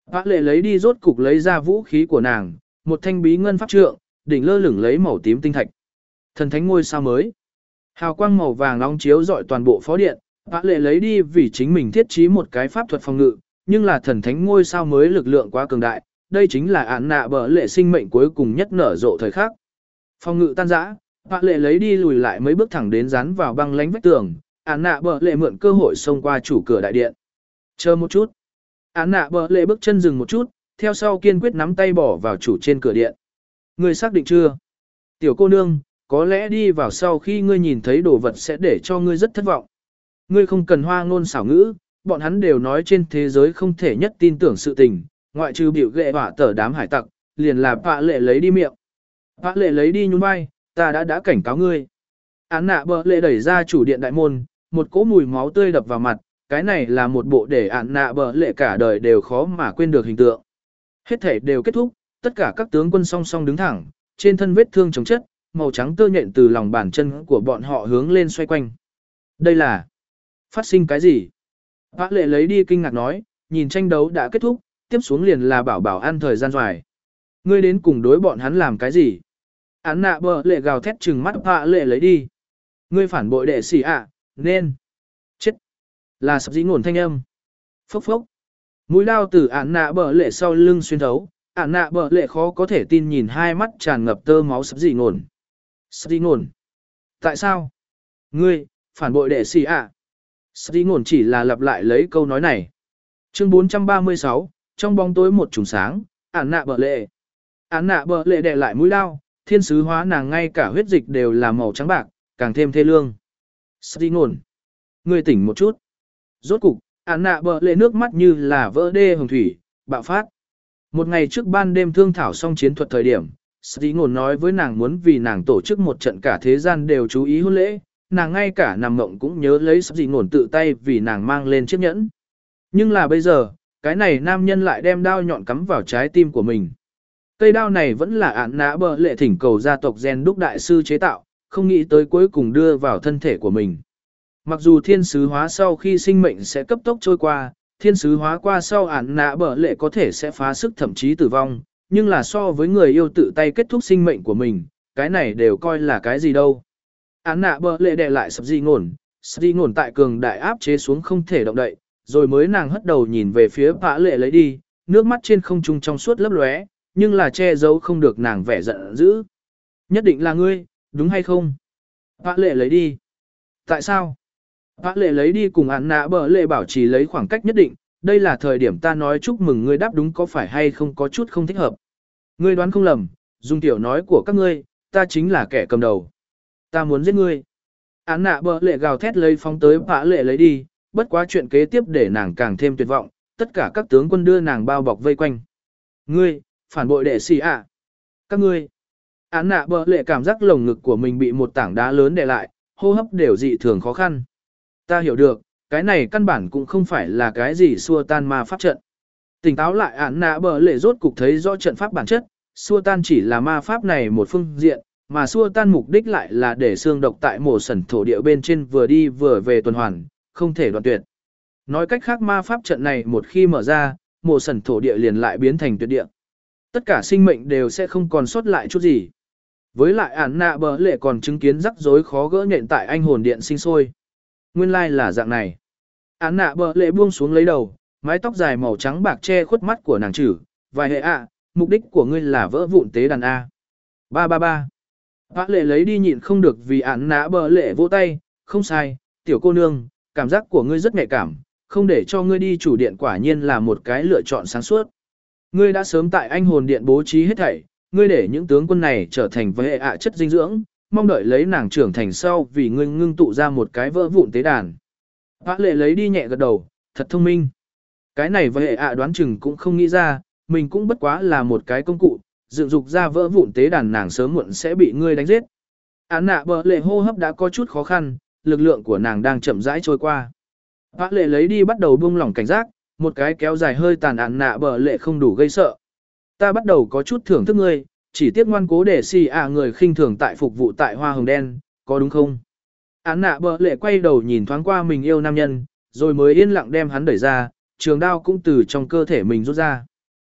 Vã lệ lấy đi rốt cục lấy ra vũ khí của nàng, một thanh bí ngân pháp trượng, đỉnh lơ lửng lấy màu tím tinh thạch. Thần thánh ngôi sao mới. Hào quang màu vàng nóng chiếu rọi toàn bộ phó điện, Vã lệ lấy đi vì chính mình thiết trí một cái pháp thuật phòng ngự, nhưng là thần thánh ngôi sao mới lực lượng quá cường đại, đây chính là án nạ bờ lệ sinh mệnh cuối cùng nhất nở rộ thời khắc. Phòng ngự tan rã, Vã lệ lấy đi lùi lại mấy bước thẳng đến dán vào băng lánh vách tường, án nạ bờ lệ mượn cơ hội xông qua chủ cửa đại điện. Chờ một chút. Án nạ bờ lệ bước chân dừng một chút, theo sau kiên quyết nắm tay bỏ vào chủ trên cửa điện. Ngươi xác định chưa? Tiểu cô nương, có lẽ đi vào sau khi ngươi nhìn thấy đồ vật sẽ để cho ngươi rất thất vọng. Ngươi không cần hoa ngôn xảo ngữ, bọn hắn đều nói trên thế giới không thể nhất tin tưởng sự tình, ngoại trừ biểu ghệ hỏa tờ đám hải tặc, liền là Vã lệ lấy đi miệng. Vã lệ lấy đi nhún vai, ta đã đã cảnh cáo ngươi. Án nạ bờ lệ đẩy ra chủ điện đại môn, một cỗ mùi máu tươi đập vào mặt, cái này là một bộ để án nạ bờ lệ cả đời đều khó mà quên được hình tượng. Hết thể đều kết thúc, tất cả các tướng quân song song đứng thẳng, trên thân vết thương chống chất, màu trắng tơ nhện từ lòng bàn chân của bọn họ hướng lên xoay quanh. Đây là phát sinh cái gì? Vã lệ lấy đi kinh ngạc nói, nhìn tranh đấu đã kết thúc, tiếp xuống liền là bảo bảo ăn thời gian dài. Ngươi đến cùng đối bọn hắn làm cái gì? Án nạ bờ lệ gào thét trừng mắt Vã lệ lấy đi. Ngươi phản bội đệ sĩ ạ, à, nên chết. Là sập dĩ ngổn thanh âm. Phốc phốc. Mũi lao từ án nạ bờ lệ sau lưng xuyên thấu, án nạ bờ lệ khó có thể tin nhìn hai mắt tràn ngập tơ máu sập dĩ ngổn. Sập dĩ ngổn. Tại sao? Ngươi, phản bội đệ sĩ ạ. À. Sập dĩ ngổn chỉ là lặp lại lấy câu nói này. Chương bốn trăm ba mươi sáu, trong bóng tối một trùng sáng, án nạ bờ lệ. Án nạ bờ lệ đè lại mũi lao, thiên sứ hóa nàng ngay cả huyết dịch đều là màu trắng bạc, càng thêm thê lương. Sập dĩ ngổn. Ngươi tỉnh một chút. Rốt cục, án nạ bờ lệ nước mắt như là vỡ đê hồng thủy, bạo phát. Một ngày trước ban đêm thương thảo xong chiến thuật thời điểm, Sập dĩ ngổn nói với nàng muốn vì nàng tổ chức một trận cả thế gian đều chú ý hôn lễ, nàng ngay cả nằm mộng cũng nhớ lấy Sập dĩ ngổn tự tay vì nàng mang lên chiếc nhẫn. Nhưng là bây giờ, cái này nam nhân lại đem đao nhọn cắm vào trái tim của mình. Cây đao này vẫn là án nạ bờ lệ thỉnh cầu gia tộc gen đúc đại sư chế tạo, không nghĩ tới cuối cùng đưa vào thân thể của mình. Mặc dù thiên sứ hóa sau khi sinh mệnh sẽ cấp tốc trôi qua, thiên sứ hóa qua sau án nạ bờ lệ có thể sẽ phá sức thậm chí tử vong, nhưng là so với người yêu tự tay kết thúc sinh mệnh của mình, cái này đều coi là cái gì đâu. Án nạ bờ lệ đè lại sập di ngổn, sập di ngổn tại cường đại áp chế xuống không thể động đậy, rồi mới nàng hất đầu nhìn về phía Vã lệ lấy đi, nước mắt trên không trung trong suốt lấp lóe, nhưng là che giấu không được nàng vẻ giận dữ. Nhất định là ngươi, đúng hay không? Vã lệ lấy đi. Tại sao? Vã lệ lấy đi cùng án nạ bờ lệ bảo trì lấy khoảng cách nhất định, đây là thời điểm ta nói chúc mừng ngươi đáp đúng có phải hay không có chút không thích hợp. Ngươi đoán không lầm, dùng tiểu nói của các ngươi, ta chính là kẻ cầm đầu. Ta muốn giết ngươi. Án nạ bờ lệ gào thét lấy phóng tới Vã lệ lấy đi, bất quá chuyện kế tiếp để nàng càng thêm tuyệt vọng, tất cả các tướng quân đưa nàng bao bọc vây quanh. Ngươi, phản bội đệ sĩ ạ. Các ngươi. Án nạ bờ lệ cảm giác lồng ngực của mình bị một tảng đá lớn đè lại, hô hấp đều dị thường khó khăn. Ta hiểu được, cái này căn bản cũng không phải là cái gì xua tan ma pháp trận. Tỉnh táo lại án nạ bờ lệ rốt cục thấy rõ trận pháp bản chất, xua tan chỉ là ma pháp này một phương diện, mà xua tan mục đích lại là để xương độc tại mổ sẩn thổ địa bên trên vừa đi vừa về tuần hoàn, không thể đoạn tuyệt. Nói cách khác ma pháp trận này một khi mở ra, mổ sẩn thổ địa liền lại biến thành tuyệt địa. Tất cả sinh mệnh đều sẽ không còn sót lại chút gì. Với lại án nạ bờ lệ còn chứng kiến rắc rối khó gỡ nhện tại anh hồn điện sinh sôi. Nguyên lai là dạng này. Án nạ bờ lệ buông xuống lấy đầu, mái tóc dài màu trắng bạc che khuất mắt của nàng chử. Vài hệ ạ, mục đích của ngươi là vỡ vụn tế đàn A. Ba ba ba. Vã lệ lấy đi nhịn không được vì án nạ bờ lệ vỗ tay, không sai, tiểu cô nương, cảm giác của ngươi rất nhạy cảm, không để cho ngươi đi chủ điện quả nhiên là một cái lựa chọn sáng suốt. Ngươi đã sớm tại anh hồn điện bố trí hết thảy, ngươi để những tướng quân này trở thành với hệ ạ chất dinh dưỡng, mong đợi lấy nàng trưởng thành sau vì ngươi ngưng tụ ra một cái vỡ vụn tế đàn. Vã lệ lấy đi nhẹ gật đầu, thật thông minh. Cái này với hệ ạ đoán chừng cũng không nghĩ ra, mình cũng bất quá là một cái công cụ, dựng dục ra vỡ vụn tế đàn nàng sớm muộn sẽ bị ngươi đánh giết. Án nạ bờ lệ hô hấp đã có chút khó khăn, lực lượng của nàng đang chậm rãi trôi qua. Vã lệ lấy đi bắt đầu buông lỏng cảnh giác, một cái kéo dài hơi tàn án nạ bờ lệ không đủ gây sợ. Ta bắt đầu có chút thưởng thức ngươi, chỉ tiếc ngoan cố để xì à người khinh thường tại phục vụ tại hoa hồng đen, có đúng không? Án nạ bờ lệ quay đầu nhìn thoáng qua mình yêu nam nhân, rồi mới yên lặng đem hắn đẩy ra, trường đao cũng từ trong cơ thể mình rút ra.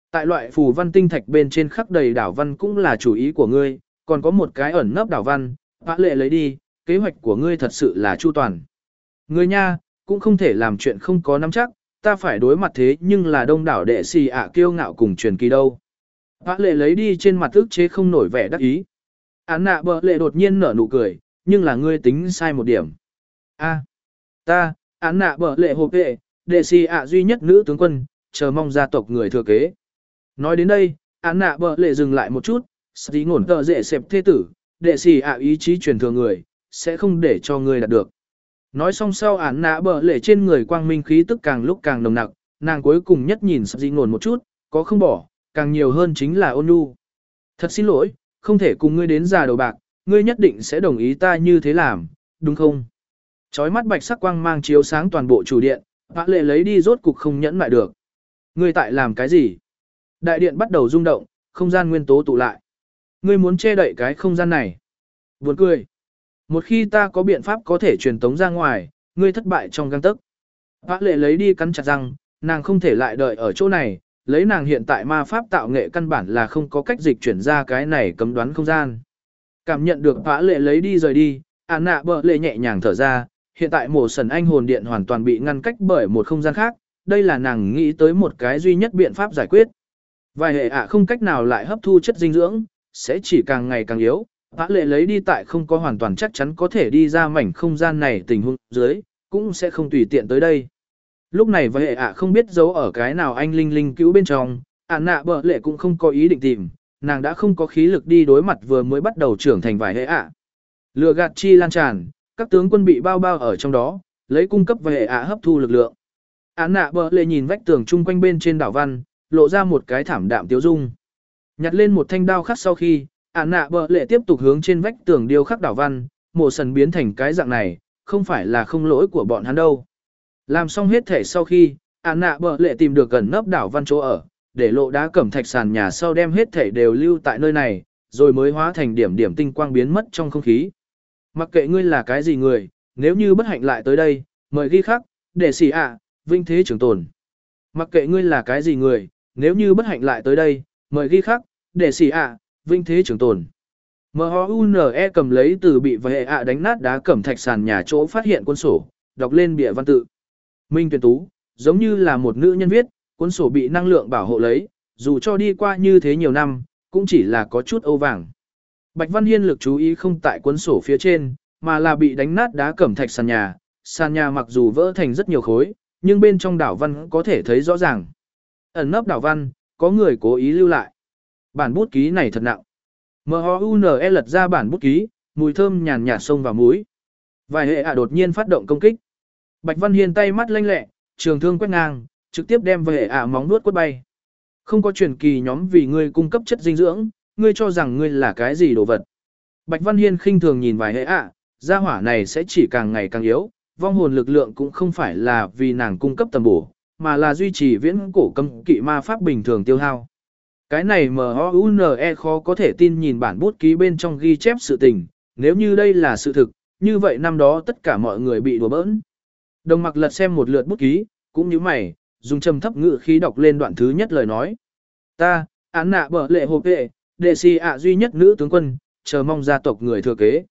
Tại loại phù văn tinh thạch bên trên khắc đầy đảo văn cũng là chủ ý của ngươi, còn có một cái ẩn nấp đảo văn, vã lệ lấy đi, kế hoạch của ngươi thật sự là chu toàn. Ngươi nha, cũng không thể làm chuyện không có nắm chắc, ta phải đối mặt thế nhưng là đông đảo đệ xì ạ kiêu ngạo cùng truyền kỳ đâu. Vã lệ lấy đi trên mặt ức chế không nổi vẻ đắc ý. Án nạ bờ lệ đột nhiên nở nụ cười, nhưng là ngươi tính sai một điểm. A, ta, án nạ bờ lệ hộp vệ, đệ xì ạ duy nhất nữ tướng quân, chờ mong gia tộc người thừa kế. Nói đến đây, án nạ bờ lệ dừng lại một chút, tí ngổn tờ dễ xẹp thế tử, đệ xì ạ ý chí truyền thừa người, sẽ không để cho ngươi đạt được. Nói xong sau án nạ bờ lệ trên người quang minh khí tức càng lúc càng nồng nặc, nàng cuối cùng nhất nhìn tí ngổn một chút, có không bỏ, càng nhiều hơn chính là ôn nhu. Thật xin lỗi, không thể cùng ngươi đến già đầu bạc, ngươi nhất định sẽ đồng ý ta như thế làm, đúng không? Chói mắt bạch sắc quang mang chiếu sáng toàn bộ chủ điện, vã lệ lấy đi rốt cục không nhẫn lại được. Ngươi tại làm cái gì? Đại điện bắt đầu rung động, không gian nguyên tố tụ lại. Ngươi muốn che đậy cái không gian này. Buồn cười. Một khi ta có biện pháp có thể truyền tống ra ngoài, ngươi thất bại trong gang tấc. Vã lệ lấy đi cắn chặt răng, nàng không thể lại đợi ở chỗ này, lấy nàng hiện tại ma pháp tạo nghệ căn bản là không có cách dịch chuyển ra cái này cấm đoán không gian. Cảm nhận được vã lệ lấy đi rời đi, án nạ bờ lệ nhẹ nhàng thở ra, hiện tại mổ sần anh hồn điện hoàn toàn bị ngăn cách bởi một không gian khác, đây là nàng nghĩ tới một cái duy nhất biện pháp giải quyết. Vài hệ ạ không cách nào lại hấp thu chất dinh dưỡng, sẽ chỉ càng ngày càng yếu, vã lệ lấy đi tại không có hoàn toàn chắc chắn có thể đi ra mảnh không gian này tình huống dưới, cũng sẽ không tùy tiện tới đây. Lúc này vài hệ ạ không biết giấu ở cái nào anh linh linh cứu bên trong, án nạ bờ lệ cũng không có ý định tìm, nàng đã không có khí lực đi đối mặt vừa mới bắt đầu trưởng thành vài hệ ạ. Lừa gạt chi lan tràn, các tướng quân bị bao bao ở trong đó, lấy cung cấp vài hệ ạ hấp thu lực lượng. Án nạ bờ lệ nhìn vách tường chung quanh bên trên đảo văn, lộ ra một cái thảm đạm tiêu dung. Nhặt lên một thanh đao khắc sau khi, án nạ bờ lệ tiếp tục hướng trên vách tường điêu khắc đảo văn, mổ sần biến thành cái dạng này, không phải là không lỗi của bọn hắn đâu. Làm xong hết thể sau khi, án nạ bờ lệ tìm được gần nấp đảo văn chỗ ở, để lộ đá cẩm thạch sàn nhà sau đem hết thể đều lưu tại nơi này, rồi mới hóa thành điểm điểm tinh quang biến mất trong không khí. Mặc kệ ngươi là cái gì người, nếu như bất hạnh lại tới đây, mời ghi khắc, để xỉ ạ, vinh thế trường tồn. Mặc kệ ngươi là cái gì người, nếu như bất hạnh lại tới đây, mời ghi khắc, để xỉ ạ, vinh thế trường tồn. em hát u en e cầm lấy từ bị vài ạ đánh nát đá cẩm thạch sàn nhà chỗ phát hiện cuốn sổ, đọc lên bìa văn tự. Minh Tuyền Tú, giống như là một nữ nhân viết, cuốn sổ bị năng lượng bảo hộ lấy, dù cho đi qua như thế nhiều năm, cũng chỉ là có chút âu vàng. Bạch Văn Hiên lực chú ý không tại cuốn sổ phía trên, mà là bị đánh nát đá cẩm thạch sàn nhà. Sàn nhà mặc dù vỡ thành rất nhiều khối, nhưng bên trong đảo văn có thể thấy rõ ràng. Ẩn nấp đảo văn, có người cố ý lưu lại. Bản bút ký này thật nặng. em hát u en e lật ra bản bút ký, mùi thơm nhàn nhạt xông vào mũi. Vài hệ ạ đột nhiên phát động công kích. Bạch Văn Hiên tay mắt lanh lẹ, trường thương quét ngang, trực tiếp đem về ạ móng nuốt quất bay. Không có truyền kỳ nhóm vì ngươi cung cấp chất dinh dưỡng, ngươi cho rằng ngươi là cái gì đồ vật. Bạch Văn Hiên khinh thường nhìn vài hệ ạ, gia hỏa này sẽ chỉ càng ngày càng yếu, vong hồn lực lượng cũng không phải là vì nàng cung cấp tầm bổ, mà là duy trì viễn cổ cấm kỵ ma pháp bình thường tiêu hao. Cái này em hát u en e khó có thể tin nhìn bản bút ký bên trong ghi chép sự tình, nếu như đây là sự thực, như vậy năm đó tất cả mọi người bị đùa bỡn. Đồng Mặc lật xem một lượt bút ký, cũng như mày, dùng trầm thấp ngữ khí đọc lên đoạn thứ nhất lời nói. Ta, án nạ bở lệ hộp vệ, đệ xì ạ duy nhất nữ tướng quân, chờ mong gia tộc người thừa kế.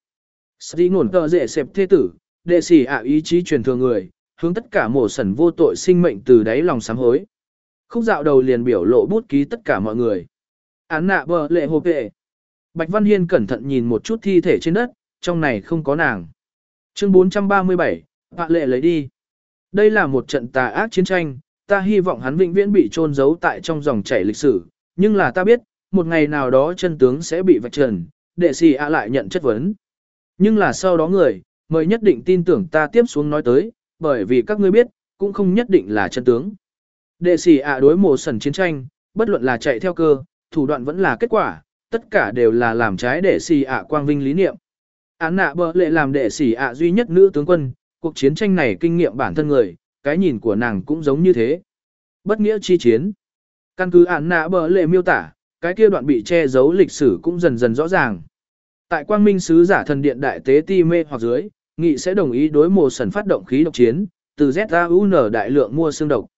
Sĩ ngổn tờ dễ xẹp thế tử, đệ xì ạ ý chí truyền thừa người, hướng tất cả mổ sẩn vô tội sinh mệnh từ đáy lòng sám hối. Khúc dạo đầu liền biểu lộ bút ký tất cả mọi người. Án nạ bở lệ hộp vệ. Bạch Văn Hiên cẩn thận nhìn một chút thi thể trên đất, trong này không có nàng. Chương bốn trăm ba mươi bảy, Hạ lệ lấy đi. Đây là một trận tà ác chiến tranh, ta hy vọng hắn vĩnh viễn bị chôn giấu tại trong dòng chảy lịch sử, nhưng là ta biết, một ngày nào đó chân tướng sẽ bị vạch trần, đệ sĩ ạ lại nhận chất vấn. Nhưng là sau đó người, mời nhất định tin tưởng ta tiếp xuống nói tới, bởi vì các ngươi biết, cũng không nhất định là chân tướng. Đệ sĩ ạ đối mổ sần chiến tranh, bất luận là chạy theo cơ, thủ đoạn vẫn là kết quả, tất cả đều là làm trái đệ sĩ ạ quang vinh lý niệm. Án nạ bờ lệ làm đệ sĩ ạ duy nhất nữ tướng quân, cuộc chiến tranh này kinh nghiệm bản thân người, cái nhìn của nàng cũng giống như thế. Bất nghĩa chi chiến. Căn cứ án nạ bờ lệ miêu tả, cái kia đoạn bị che giấu lịch sử cũng dần dần rõ ràng. Tại quang minh sứ giả thần điện đại tế ti mê hoặc dưới, nghị sẽ đồng ý đối mồ sần phát động khí độc chiến, từ Z A U N đại lượng mua xương độc.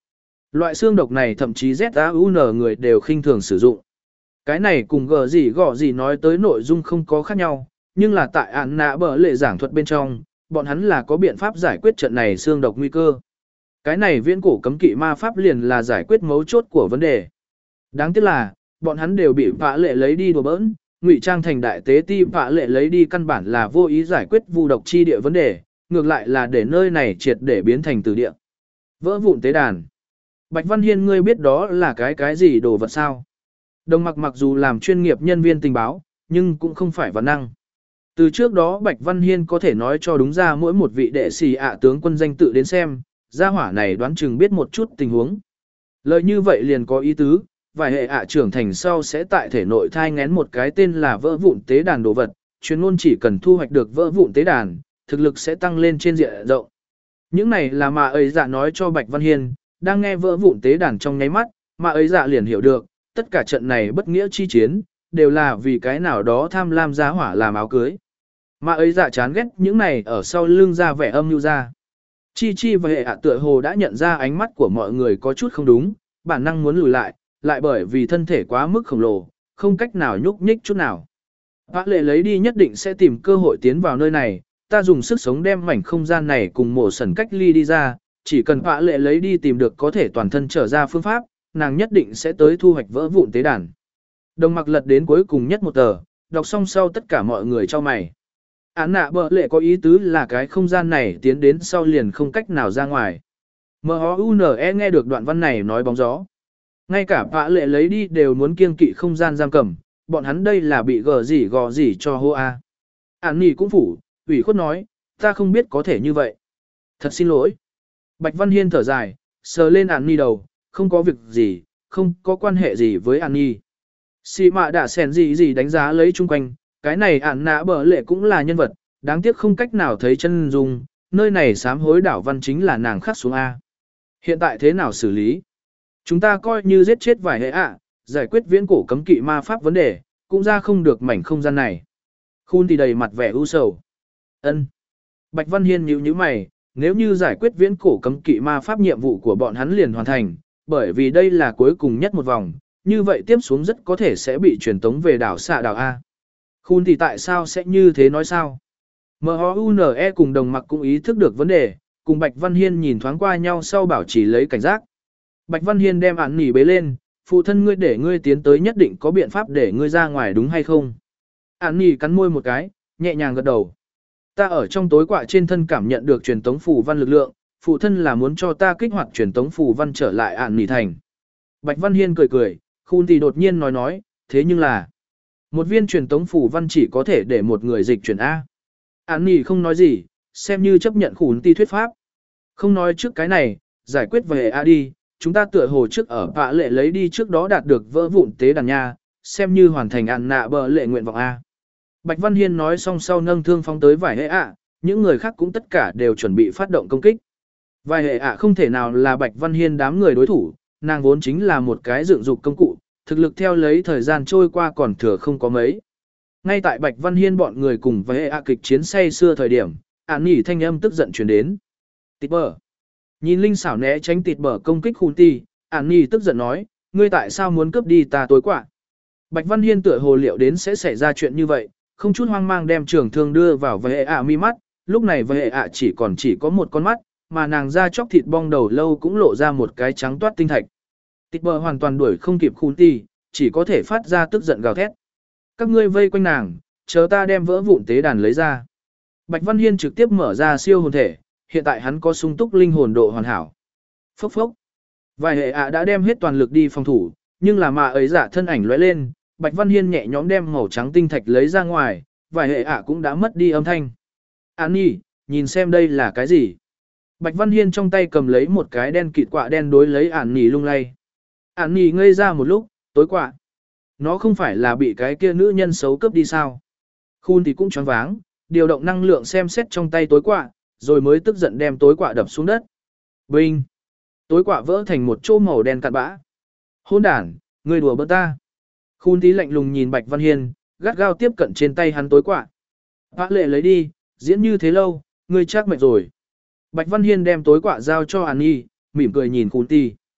Loại xương độc này thậm chí Z A U N người đều khinh thường sử dụng. Cái này cùng gờ gì gọ gì nói tới nội dung không có khác nhau, nhưng là tại án nạ bờ lệ giảng thuật bên trong, bọn hắn là có biện pháp giải quyết trận này xương độc nguy cơ. Cái này viễn cổ cấm kỵ ma pháp liền là giải quyết mấu chốt của vấn đề. Đáng tiếc là, bọn hắn đều bị vạ lệ lấy đi đùa bỡn, ngụy trang thành đại tế ti vạ lệ lấy đi căn bản là vô ý giải quyết vu độc chi địa vấn đề, ngược lại là để nơi này triệt để biến thành từ địa. Vỡ vụn tế đàn. Bạch Văn Hiên, ngươi biết đó là cái cái gì đồ vật sao? Đồng Mặc mặc dù làm chuyên nghiệp nhân viên tình báo, nhưng cũng không phải văn năng. Từ trước đó Bạch Văn Hiên có thể nói cho đúng ra mỗi một vị đệ sĩ ạ tướng quân danh tự đến xem, gia hỏa này đoán chừng biết một chút tình huống. Lời như vậy liền có ý tứ, vài hệ ạ trưởng thành sau sẽ tại thể nội thai ngén một cái tên là vỡ vụn tế đàn đồ vật, chuyên môn chỉ cần thu hoạch được vỡ vụn tế đàn, thực lực sẽ tăng lên trên diện rộng. Những này là mà ấy dạ nói cho Bạch Văn Hiên, đang nghe vỡ vụn tế đàn trong nháy mắt, mà ấy dạ liền hiểu được, tất cả trận này bất nghĩa chi chiến, đều là vì cái nào đó tham lam giá hỏa làm áo cưới. Mà ấy dạ chán ghét những này ở sau lưng ra vẻ âm mưu ra. Chi Chi và hệ ạ tựa hồ đã nhận ra ánh mắt của mọi người có chút không đúng, bản năng muốn lùi lại, lại bởi vì thân thể quá mức khổng lồ, không cách nào nhúc nhích chút nào. Vã lệ lấy đi nhất định sẽ tìm cơ hội tiến vào nơi này, ta dùng sức sống đem mảnh không gian này cùng mổ sẩn cách ly đi ra, chỉ cần vã lệ lấy đi tìm được có thể toàn thân trở ra phương pháp, nàng nhất định sẽ tới thu hoạch vỡ vụn tế đàn. Đồng Mặc lật đến cuối cùng nhất một tờ, đọc xong sau tất cả mọi người cho mày. Án nạ bợ lệ có ý tứ là cái không gian này tiến đến sau liền không cách nào ra ngoài. em o u en e nghe được đoạn văn này nói bóng gió. Ngay cả vã lệ lấy đi đều muốn kiêng kỵ không gian giam cầm, bọn hắn đây là bị gờ gì gò gì cho hô a. Án nì cũng phủ, ủy khuất nói, ta không biết có thể như vậy. Thật xin lỗi. Bạch Văn Hiên thở dài, sờ lên án nì đầu, không có việc gì, không có quan hệ gì với án nì. Xì mạ đã xèn gì gì đánh giá lấy chung quanh, cái này án nạ bờ lệ cũng là nhân vật, đáng tiếc không cách nào thấy chân dung, nơi này sám hối đảo văn chính là nàng khắc xuống A. Hiện tại thế nào xử lý? Chúng ta coi như giết chết vài hệ ạ, giải quyết viễn cổ cấm kỵ ma pháp vấn đề, cũng ra không được mảnh không gian này. Khun thì đầy mặt vẻ u sầu. Ân. Bạch Văn Hiên nhíu nhíu mày, nếu như giải quyết viễn cổ cấm kỵ ma pháp nhiệm vụ của bọn hắn liền hoàn thành, bởi vì đây là cuối cùng nhất một vòng, như vậy tiếp xuống rất có thể sẽ bị truyền tống về đảo xạ đảo A. Khun thì tại sao sẽ như thế nói sao? em o u en e cùng Đồng Mặc cũng ý thức được vấn đề, cùng Bạch Văn Hiên nhìn thoáng qua nhau sau bảo trì lấy cảnh giác. Bạch Văn Hiên đem án nỉ bế lên, phụ thân ngươi để ngươi tiến tới nhất định có biện pháp để ngươi ra ngoài đúng hay không? Án nỉ cắn môi một cái, nhẹ nhàng gật đầu. Ta ở trong tối quạ trên thân cảm nhận được truyền tống phù văn lực lượng, phụ thân là muốn cho ta kích hoạt truyền tống phù văn trở lại án nỉ thành. Bạch Văn Hiên cười cười, Khun thì đột nhiên nói nói, thế nhưng là một viên truyền tống phù văn chỉ có thể để một người dịch chuyển A. Án nỉ không nói gì, xem như chấp nhận Khun ti thuyết pháp. Không nói trước cái này, giải quyết về A đi, chúng ta tựa hồ trước ở vạ lệ lấy đi trước đó đạt được vỡ vụn tế đàn nha, xem như hoàn thành án nạ bờ lệ nguyện vọng A. Bạch Văn Hiên nói xong sau nâng thương phóng tới vài hệ ạ, những người khác cũng tất cả đều chuẩn bị phát động công kích. Vài hệ ạ không thể nào là Bạch Văn Hiên đám người đối thủ, nàng vốn chính là một cái dựng dục công cụ, thực lực theo lấy thời gian trôi qua còn thừa không có mấy. Ngay tại Bạch Văn Hiên bọn người cùng với hệ ạ kịch chiến say xưa thời điểm, án nỉ thanh âm tức giận truyền đến. Tịt bờ. Nhìn linh xảo né tránh tịt bờ công kích Khun ti, án nỉ tức giận nói, ngươi tại sao muốn cướp đi ta tối quả? Bạch Văn Hiên tựa hồ liệu đến sẽ xảy ra chuyện như vậy, không chút hoang mang đem trường thương đưa vào với hệ ạ mi mắt, lúc này với hệ ạ chỉ còn chỉ có một con mắt, mà nàng da chóc thịt bong đầu lâu cũng lộ ra một cái trắng toát tinh thạch. Tịt bờ hoàn toàn đuổi không kịp Khun ti, chỉ có thể phát ra tức giận gào thét. Các ngươi vây quanh nàng, chờ ta đem vỡ vụn tế đàn lấy ra. Bạch Văn Hiên trực tiếp mở ra siêu hồn thể, hiện tại hắn có sung túc linh hồn độ hoàn hảo. Phốc phốc. Vài hệ ạ đã đem hết toàn lực đi phòng thủ, nhưng là mà ấy giả thân ảnh lóe lên, Bạch Văn Hiên nhẹ nhõm đem màu trắng tinh thạch lấy ra ngoài, vài hệ ạ cũng đã mất đi âm thanh. Án nhi, nhìn xem đây là cái gì? Bạch Văn Hiên trong tay cầm lấy một cái đen kịt quạ đen đối lấy Án nhi lung lay. Án nhi ngây ra một lúc, tối quạ. Nó không phải là bị cái kia nữ nhân xấu cướp đi sao? Khun thì cũng choáng váng, điều động năng lượng xem xét trong tay tối quạ, rồi mới tức giận đem tối quạ đập xuống đất. Binh! Tối quạ vỡ thành một chỗ màu đen cặn bã. Hôn đản, ngươi đùa bỡn ta. Khun tí lạnh lùng nhìn Bạch Văn Hiên, gắt gao tiếp cận trên tay hắn tối quạ. Vã lệ lấy đi, diễn như thế lâu, ngươi chắc mệt rồi. Bạch Văn Hiên đem tối quạ giao cho An Nhi, mỉm cười nhìn Khun tí.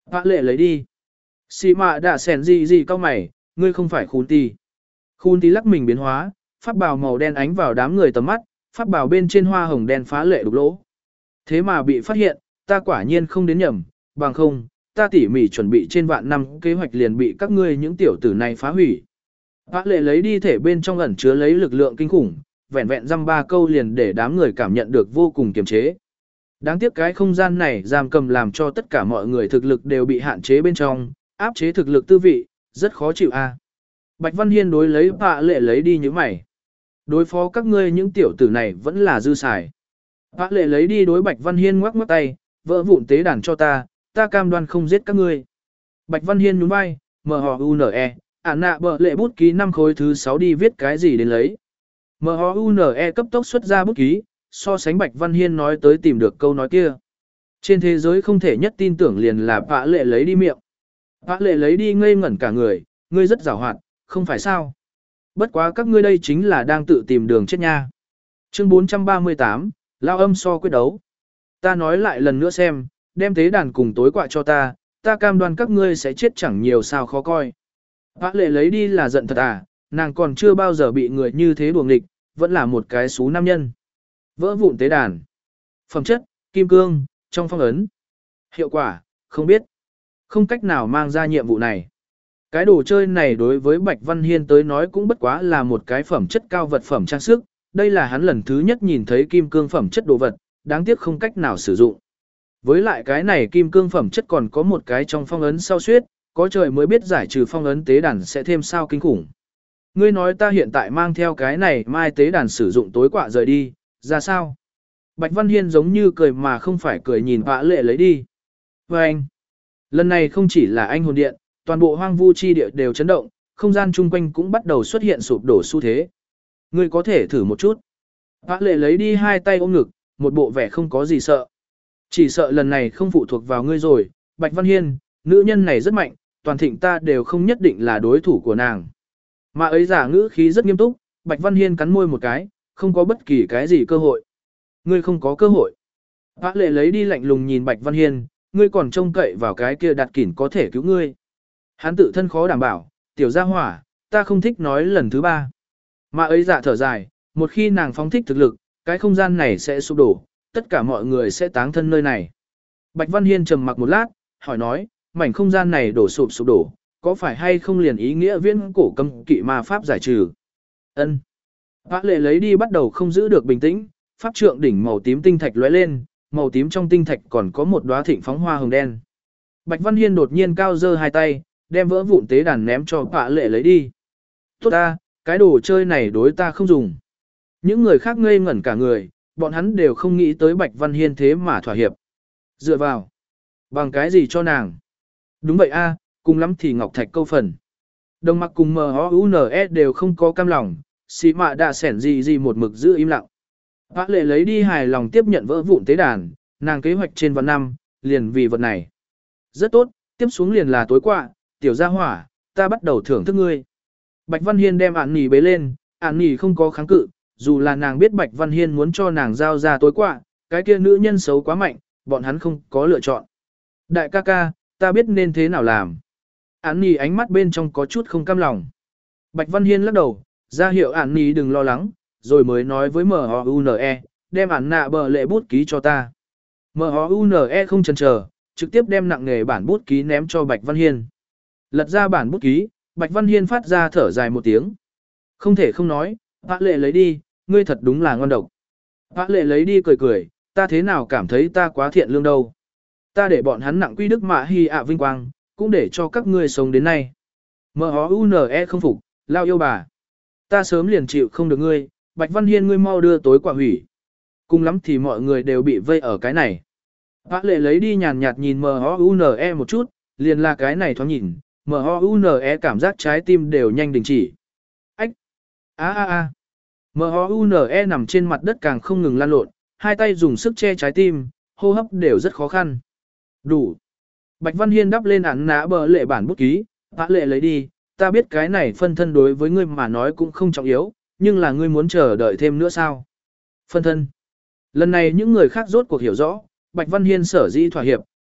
Vã lệ lấy đi. Xì mạ đã sẻn gì gì cao mày, ngươi không phải khun tì. Khun tì lắc mình biến hóa, pháp bào màu đen ánh vào đám người tầm mắt, pháp bào bên trên hoa hồng đen phá lệ đục lỗ. Thế mà bị phát hiện, ta quả nhiên không đến nhầm, bằng không, ta tỉ mỉ chuẩn bị trên vạn năm kế hoạch liền bị các ngươi những tiểu tử này phá hủy. Vã lệ lấy đi thể bên trong ẩn chứa lấy lực lượng kinh khủng, vẹn vẹn dăm ba câu liền để đám người cảm nhận được vô cùng kiềm chế. Đáng tiếc cái không gian này giam cầm làm cho tất cả mọi người thực lực đều bị hạn chế bên trong, áp chế thực lực tư vị, rất khó chịu a. Bạch Văn Hiên đối lấy vã lệ lấy đi như mày. Đối phó các ngươi những tiểu tử này vẫn là dư xài. Vã lệ lấy đi đối Bạch Văn Hiên ngoắc ngoắc tay, vỡ vụn tế đàn cho ta, ta cam đoan không giết các ngươi. Bạch Văn Hiên nhún vai, mờ hò une, ản nạ bợ lệ bút ký năm khối thứ sáu đi viết cái gì đến lấy. Mờ hò une cấp tốc xuất ra bút ký, so sánh Bạch Văn Hiên nói tới tìm được câu nói kia. Trên thế giới không thể nhất tin tưởng liền là vã lệ lấy đi miệng. Vã lệ lấy đi ngây ngẩn cả người, ngươi rất giàu hoạt, không phải sao. Bất quá các ngươi đây chính là đang tự tìm đường chết nha. Chương bốn trăm ba mươi tám, Lao âm so quyết đấu. Ta nói lại lần nữa xem, đem tế đàn cùng tối quạ cho ta, ta cam đoan các ngươi sẽ chết chẳng nhiều sao khó coi. Vã lệ lấy đi là giận thật à, nàng còn chưa bao giờ bị người như thế đuồng nghịch, vẫn là một cái xú nam nhân. Vỡ vụn tế đàn. Phẩm chất, kim cương, trong phong ấn. Hiệu quả, không biết. Không cách nào mang ra nhiệm vụ này. Cái đồ chơi này đối với Bạch Văn Hiên tới nói cũng bất quá là một cái phẩm chất cao vật phẩm trang sức, đây là hắn lần thứ nhất nhìn thấy kim cương phẩm chất đồ vật, đáng tiếc không cách nào sử dụng. Với lại cái này kim cương phẩm chất còn có một cái trong phong ấn sau suyết, có trời mới biết giải trừ phong ấn tế đàn sẽ thêm sao kinh khủng. Ngươi nói ta hiện tại mang theo cái này mai tế đàn sử dụng tối quạ rời đi, ra sao? Bạch Văn Hiên giống như cười mà không phải cười nhìn vã lệ lấy đi. Và anh, lần này không chỉ là anh hồn điện, toàn bộ hoang vu chi địa đều chấn động, không gian chung quanh cũng bắt đầu xuất hiện sụp đổ xu thế. Ngươi có thể thử một chút. Vã lệ lấy đi hai tay ôm ngực, một bộ vẻ không có gì sợ. Chỉ sợ lần này không phụ thuộc vào ngươi rồi, Bạch Văn Hiên, nữ nhân này rất mạnh, toàn thịnh ta đều không nhất định là đối thủ của nàng. Mà ấy giả ngữ khí rất nghiêm túc, Bạch Văn Hiên cắn môi một cái, không có bất kỳ cái gì cơ hội. Ngươi không có cơ hội. Vã lệ lấy đi lạnh lùng nhìn Bạch Văn Hiên, ngươi còn trông cậy vào cái kia đạt kỉn có thể cứu ngươi. Hắn tự thân khó đảm bảo, tiểu gia hỏa, ta không thích nói lần thứ ba. Mà ấy giả thở dài, một khi nàng phóng thích thực lực, cái không gian này sẽ sụp đổ, tất cả mọi người sẽ táng thân nơi này. Bạch Văn Hiên trầm mặc một lát, hỏi nói, mảnh không gian này đổ sụp sụp đổ, có phải hay không liền ý nghĩa viễn cổ cấm kỵ ma pháp giải trừ? Ân. Vã lệ lấy đi bắt đầu không giữ được bình tĩnh, pháp trượng đỉnh màu tím tinh thạch lóe lên, màu tím trong tinh thạch còn có một đóa thịnh phóng hoa hồng đen. Bạch Văn Hiên đột nhiên cao giơ hai tay, đem vỡ vụn tế đàn ném cho vã lệ lấy đi. Tốt ta, cái đồ chơi này đối ta không dùng. Những người khác ngây ngẩn cả người, bọn hắn đều không nghĩ tới Bạch Văn Hiên thế mà thỏa hiệp. Dựa vào. Bằng cái gì cho nàng? Đúng vậy a, cùng lắm thì ngọc thạch câu phần. Đồng mặc cùng em o u en e đều không có cam lòng, xì mạ đã sẻn gì gì một mực giữ im lặng. Vã lệ lấy đi hài lòng tiếp nhận vỡ vụn tế đàn, nàng kế hoạch trên vạn năm, liền vì vật này. Rất tốt, tiếp xuống liền là tối quạ, tiểu gia hỏa, ta bắt đầu thưởng thức ngươi. Bạch Văn Hiên đem ản nỉ bế lên, ản nỉ không có kháng cự, dù là nàng biết Bạch Văn Hiên muốn cho nàng giao ra tối quạ, cái kia nữ nhân xấu quá mạnh, bọn hắn không có lựa chọn. Đại ca ca, ta biết nên thế nào làm. Ản nỉ ánh mắt bên trong có chút không cam lòng. Bạch Văn Hiên lắc đầu, ra hiệu ản nỉ đừng lo lắng, rồi mới nói với em o u en e, đem ản nạ bờ lệ bút ký cho ta. em o u en e không chần chờ, trực tiếp đem nặng nghề bản bút ký ném cho Bạch Văn Hiên. Lật ra bản bút ký, Bạch Văn Hiên phát ra thở dài một tiếng. Không thể không nói, vã lệ lấy đi, ngươi thật đúng là ngon độc. Vã lệ lấy đi cười cười, ta thế nào cảm thấy ta quá thiện lương đâu. Ta để bọn hắn nặng quy đức mạ hy ạ vinh quang, cũng để cho các ngươi sống đến nay. em o u en e không phục, lao yêu bà. Ta sớm liền chịu không được ngươi, Bạch Văn Hiên ngươi mau đưa tối quả hủy. Cùng lắm thì mọi người đều bị vây ở cái này. Vã lệ lấy đi nhàn nhạt nhìn em o u en e một chút, liền là cái này thoáng nhìn, em o u en e cảm giác trái tim đều nhanh đình chỉ. Ách! Á á á! em o u en e nằm trên mặt đất càng không ngừng lăn lộn, hai tay dùng sức che trái tim, hô hấp đều rất khó khăn. Đủ! Bạch Văn Hiên đắp lên ản nã bờ lệ bản bút ký, vã lệ lấy đi, ta biết cái này phân thân đối với ngươi mà nói cũng không trọng yếu, nhưng là ngươi muốn chờ đợi thêm nữa sao? Phân thân! Lần này những người khác rốt cuộc hiểu rõ, Bạch Văn Hiên sở dĩ thỏa hiệp,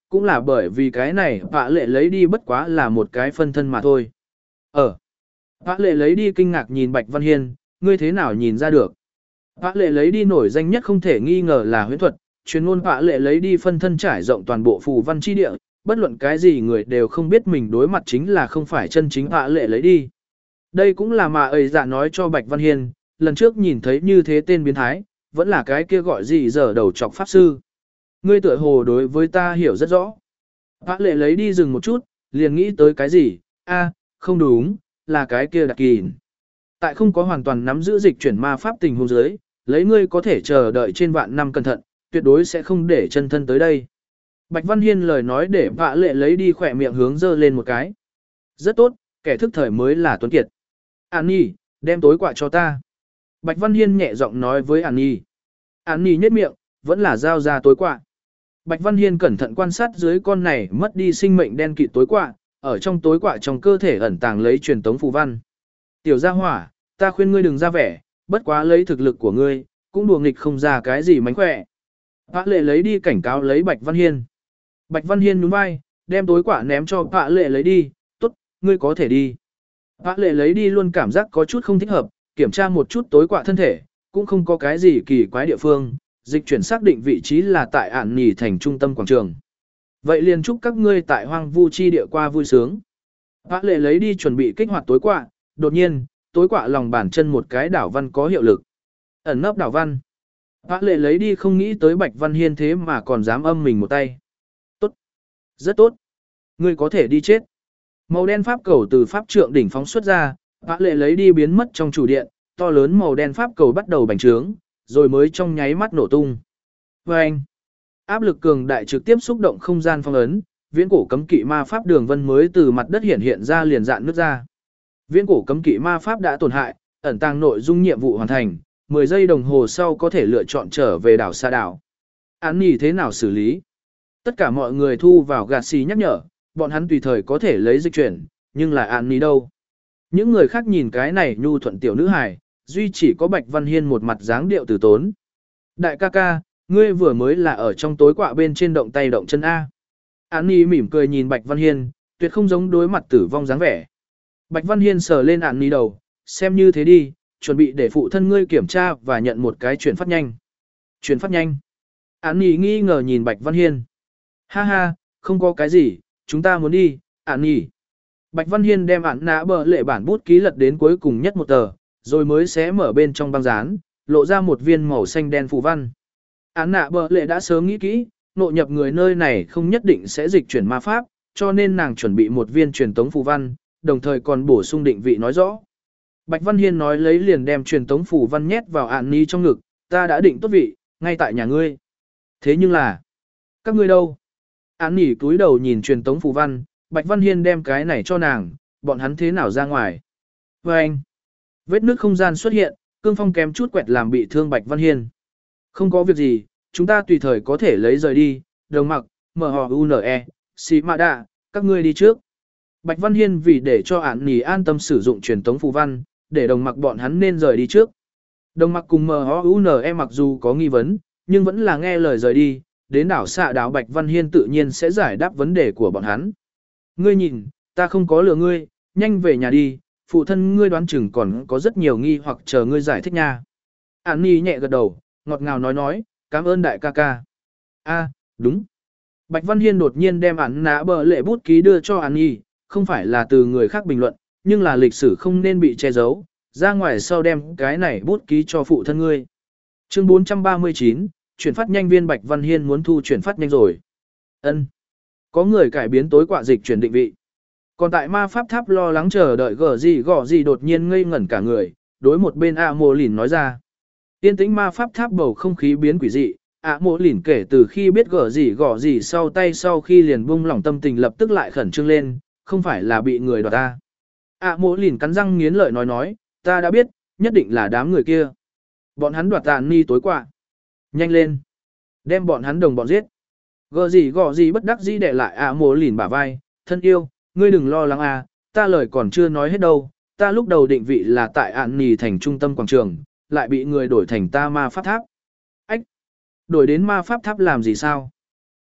cũng là bởi vì cái này vạ lệ lấy đi bất quá là một cái phân thân mà thôi. Ờ, vạ lệ lấy đi kinh ngạc nhìn Bạch Văn Hiên, ngươi thế nào nhìn ra được? Vạ lệ lấy đi nổi danh nhất không thể nghi ngờ là huyễn thuật, chuyên ngôn vạ lệ lấy đi phân thân trải rộng toàn bộ phù văn chi địa, bất luận cái gì người đều không biết mình đối mặt chính là không phải chân chính vạ lệ lấy đi. Đây cũng là mà ấy dạ nói cho Bạch Văn Hiên, lần trước nhìn thấy như thế tên biến thái, vẫn là cái kia gọi gì giờ đầu chọc pháp sư. Ngươi tựa hồ đối với ta hiểu rất rõ. Vạ lệ lấy đi dừng một chút, liền nghĩ tới cái gì, a, không đúng, là cái kia đặc kỳ. Tại không có hoàn toàn nắm giữ dịch chuyển ma pháp tình huống dưới, lấy ngươi có thể chờ đợi trên vạn năm cẩn thận, tuyệt đối sẽ không để chân thân tới đây. Bạch Văn Hiên lời nói để vạ lệ lấy đi khỏe miệng hướng dơ lên một cái. Rất tốt, kẻ thức thời mới là tuấn kiệt. An Nhi, đem tối quạ cho ta. Bạch Văn Hiên nhẹ giọng nói với An Nhi. An Nhi nhếch miệng, vẫn là giao ra tối quạ. Bạch Văn Hiên cẩn thận quan sát dưới con này mất đi sinh mệnh đen kịt tối quạ, ở trong tối quạ trong cơ thể ẩn tàng lấy truyền tống phù văn. Tiểu gia hỏa, ta khuyên ngươi đừng ra vẻ, bất quá lấy thực lực của ngươi, cũng đùa nghịch không ra cái gì mánh khỏe. Vạ lệ lấy đi cảnh cáo lấy Bạch Văn Hiên. Bạch Văn Hiên nhún vai, đem tối quả ném cho vạ lệ lấy đi, tốt, ngươi có thể đi. Vạ lệ lấy đi luôn cảm giác có chút không thích hợp, kiểm tra một chút tối quả thân thể, cũng không có cái gì kỳ quái địa phương, dịch chuyển xác định vị trí là tại ản nỉ thành trung tâm quảng trường. Vậy liền chúc các ngươi tại hoang vu chi địa qua vui sướng. Vạ lệ lấy đi chuẩn bị kích hoạt tối quả, đột nhiên, tối quả lòng bàn chân một cái đảo văn có hiệu lực. Ẩn nấp đảo văn. Vạ lệ lấy đi không nghĩ tới Bạch Văn Hiên thế mà còn dám âm mình một tay. Tốt. Rất tốt. Ngươi có thể đi chết. Màu đen pháp cầu từ pháp trượng đỉnh phóng xuất ra, vạ lệ lấy đi biến mất trong chủ điện, to lớn màu đen pháp cầu bắt đầu bành trướng, rồi mới trong nháy mắt nổ tung. Vâng! Áp lực cường đại trực tiếp xúc động không gian phong ấn, viễn cổ cấm kỵ ma pháp đường vân mới từ mặt đất hiện hiện ra liền dạn nước ra. Viễn cổ cấm kỵ ma pháp đã tổn hại, ẩn tàng nội dung nhiệm vụ hoàn thành, mười giây đồng hồ sau có thể lựa chọn trở về đảo xa đảo. Án nhì thế nào xử lý? Tất cả mọi người thu vào gạt xì nhắc nhở, bọn hắn tùy thời có thể lấy dịch chuyển, nhưng là án nhì đâu? Những người khác nhìn cái này nhu thuận tiểu nữ hài, duy chỉ có Bạch Văn Hiên một mặt dáng điệu từ tốn. Đại ca ca, ngươi vừa mới là ở trong tối quạ bên trên động tay động chân A. Án nhì mỉm cười nhìn Bạch Văn Hiên, tuyệt không giống đối mặt tử vong dáng vẻ. Bạch Văn Hiên sờ lên án nhì đầu, xem như thế đi, chuẩn bị để phụ thân ngươi kiểm tra và nhận một cái chuyển phát nhanh. Chuyển phát nhanh. Án nhì nghi ngờ nhìn Bạch Văn Hiên. Ha ha, không có cái gì, chúng ta muốn đi, án nhì. Bạch Văn Hiên đem án nã bờ lệ bản bút ký lật đến cuối cùng nhất một tờ, rồi mới xé mở bên trong băng dán, lộ ra một viên màu xanh đen phù văn. Án nã bờ lệ đã sớm nghĩ kỹ, nội nhập người nơi này không nhất định sẽ dịch chuyển ma pháp, cho nên nàng chuẩn bị một viên truyền tống phù văn, đồng thời còn bổ sung định vị nói rõ. Bạch Văn Hiên nói lấy liền đem truyền tống phù văn nhét vào án ni trong ngực, ta đã định tốt vị, ngay tại nhà ngươi. Thế nhưng là, các ngươi đâu? Án nỉ cúi đầu nhìn truyền tống phù văn, Bạch Văn Hiên đem cái này cho nàng, bọn hắn thế nào ra ngoài? Và anh, vết nước không gian xuất hiện, cương phong kém chút quẹt làm bị thương Bạch Văn Hiên. Không có việc gì, chúng ta tùy thời có thể lấy rời đi, đồng mặc, mở hò u en e, xì mạ đạ, các ngươi đi trước. Bạch Văn Hiên vì để cho án nỉ an tâm sử dụng truyền tống phù văn, để đồng mặc bọn hắn nên rời đi trước. Đồng mặc cùng em hát u en e mặc dù có nghi vấn, nhưng vẫn là nghe lời rời đi, đến đảo xạ đảo Bạch Văn Hiên tự nhiên sẽ giải đáp vấn đề của bọn hắn. Ngươi nhìn, ta không có lừa ngươi, nhanh về nhà đi, phụ thân ngươi đoán chừng còn có rất nhiều nghi hoặc chờ ngươi giải thích nha. An Nhi nhẹ gật đầu, ngọt ngào nói nói, cảm ơn đại ca ca. A, đúng. Bạch Văn Hiên đột nhiên đem án nã bờ lệ bút ký đưa cho An Nhi, không phải là từ người khác bình luận, nhưng là lịch sử không nên bị che giấu, ra ngoài sau đem cái này bút ký cho phụ thân ngươi. Chương bốn trăm ba mươi chín, chuyển phát nhanh viên Bạch Văn Hiên muốn thu chuyển phát nhanh rồi. Ân. Có người cải biến tối quạ dịch chuyển định vị. Còn tại ma pháp tháp lo lắng chờ đợi gở gì gõ gì đột nhiên ngây ngẩn cả người, đối một bên ạ mộ lỉn nói ra. Tiên tĩnh ma pháp tháp bầu không khí biến quỷ dị, ạ mộ lỉn kể từ khi biết gở gì gõ gì sau tay sau khi liền buông lỏng tâm tình lập tức lại khẩn trương lên, không phải là bị người đoạt ta. ạ mộ lỉn cắn răng nghiến lợi nói nói, ta đã biết, nhất định là đám người kia. Bọn hắn đoạt tạ ni tối quạ. Nhanh lên. Đem bọn hắn đồng bọn giết. Gờ gì gọ gì bất đắc dĩ để lại ạ mộ lỉn bả vai, thân yêu, ngươi đừng lo lắng à, ta lời còn chưa nói hết đâu, ta lúc đầu định vị là tại ạn nì thành trung tâm quảng trường, lại bị người đổi thành ta ma pháp tháp. Ách! Đổi đến ma pháp tháp làm gì sao?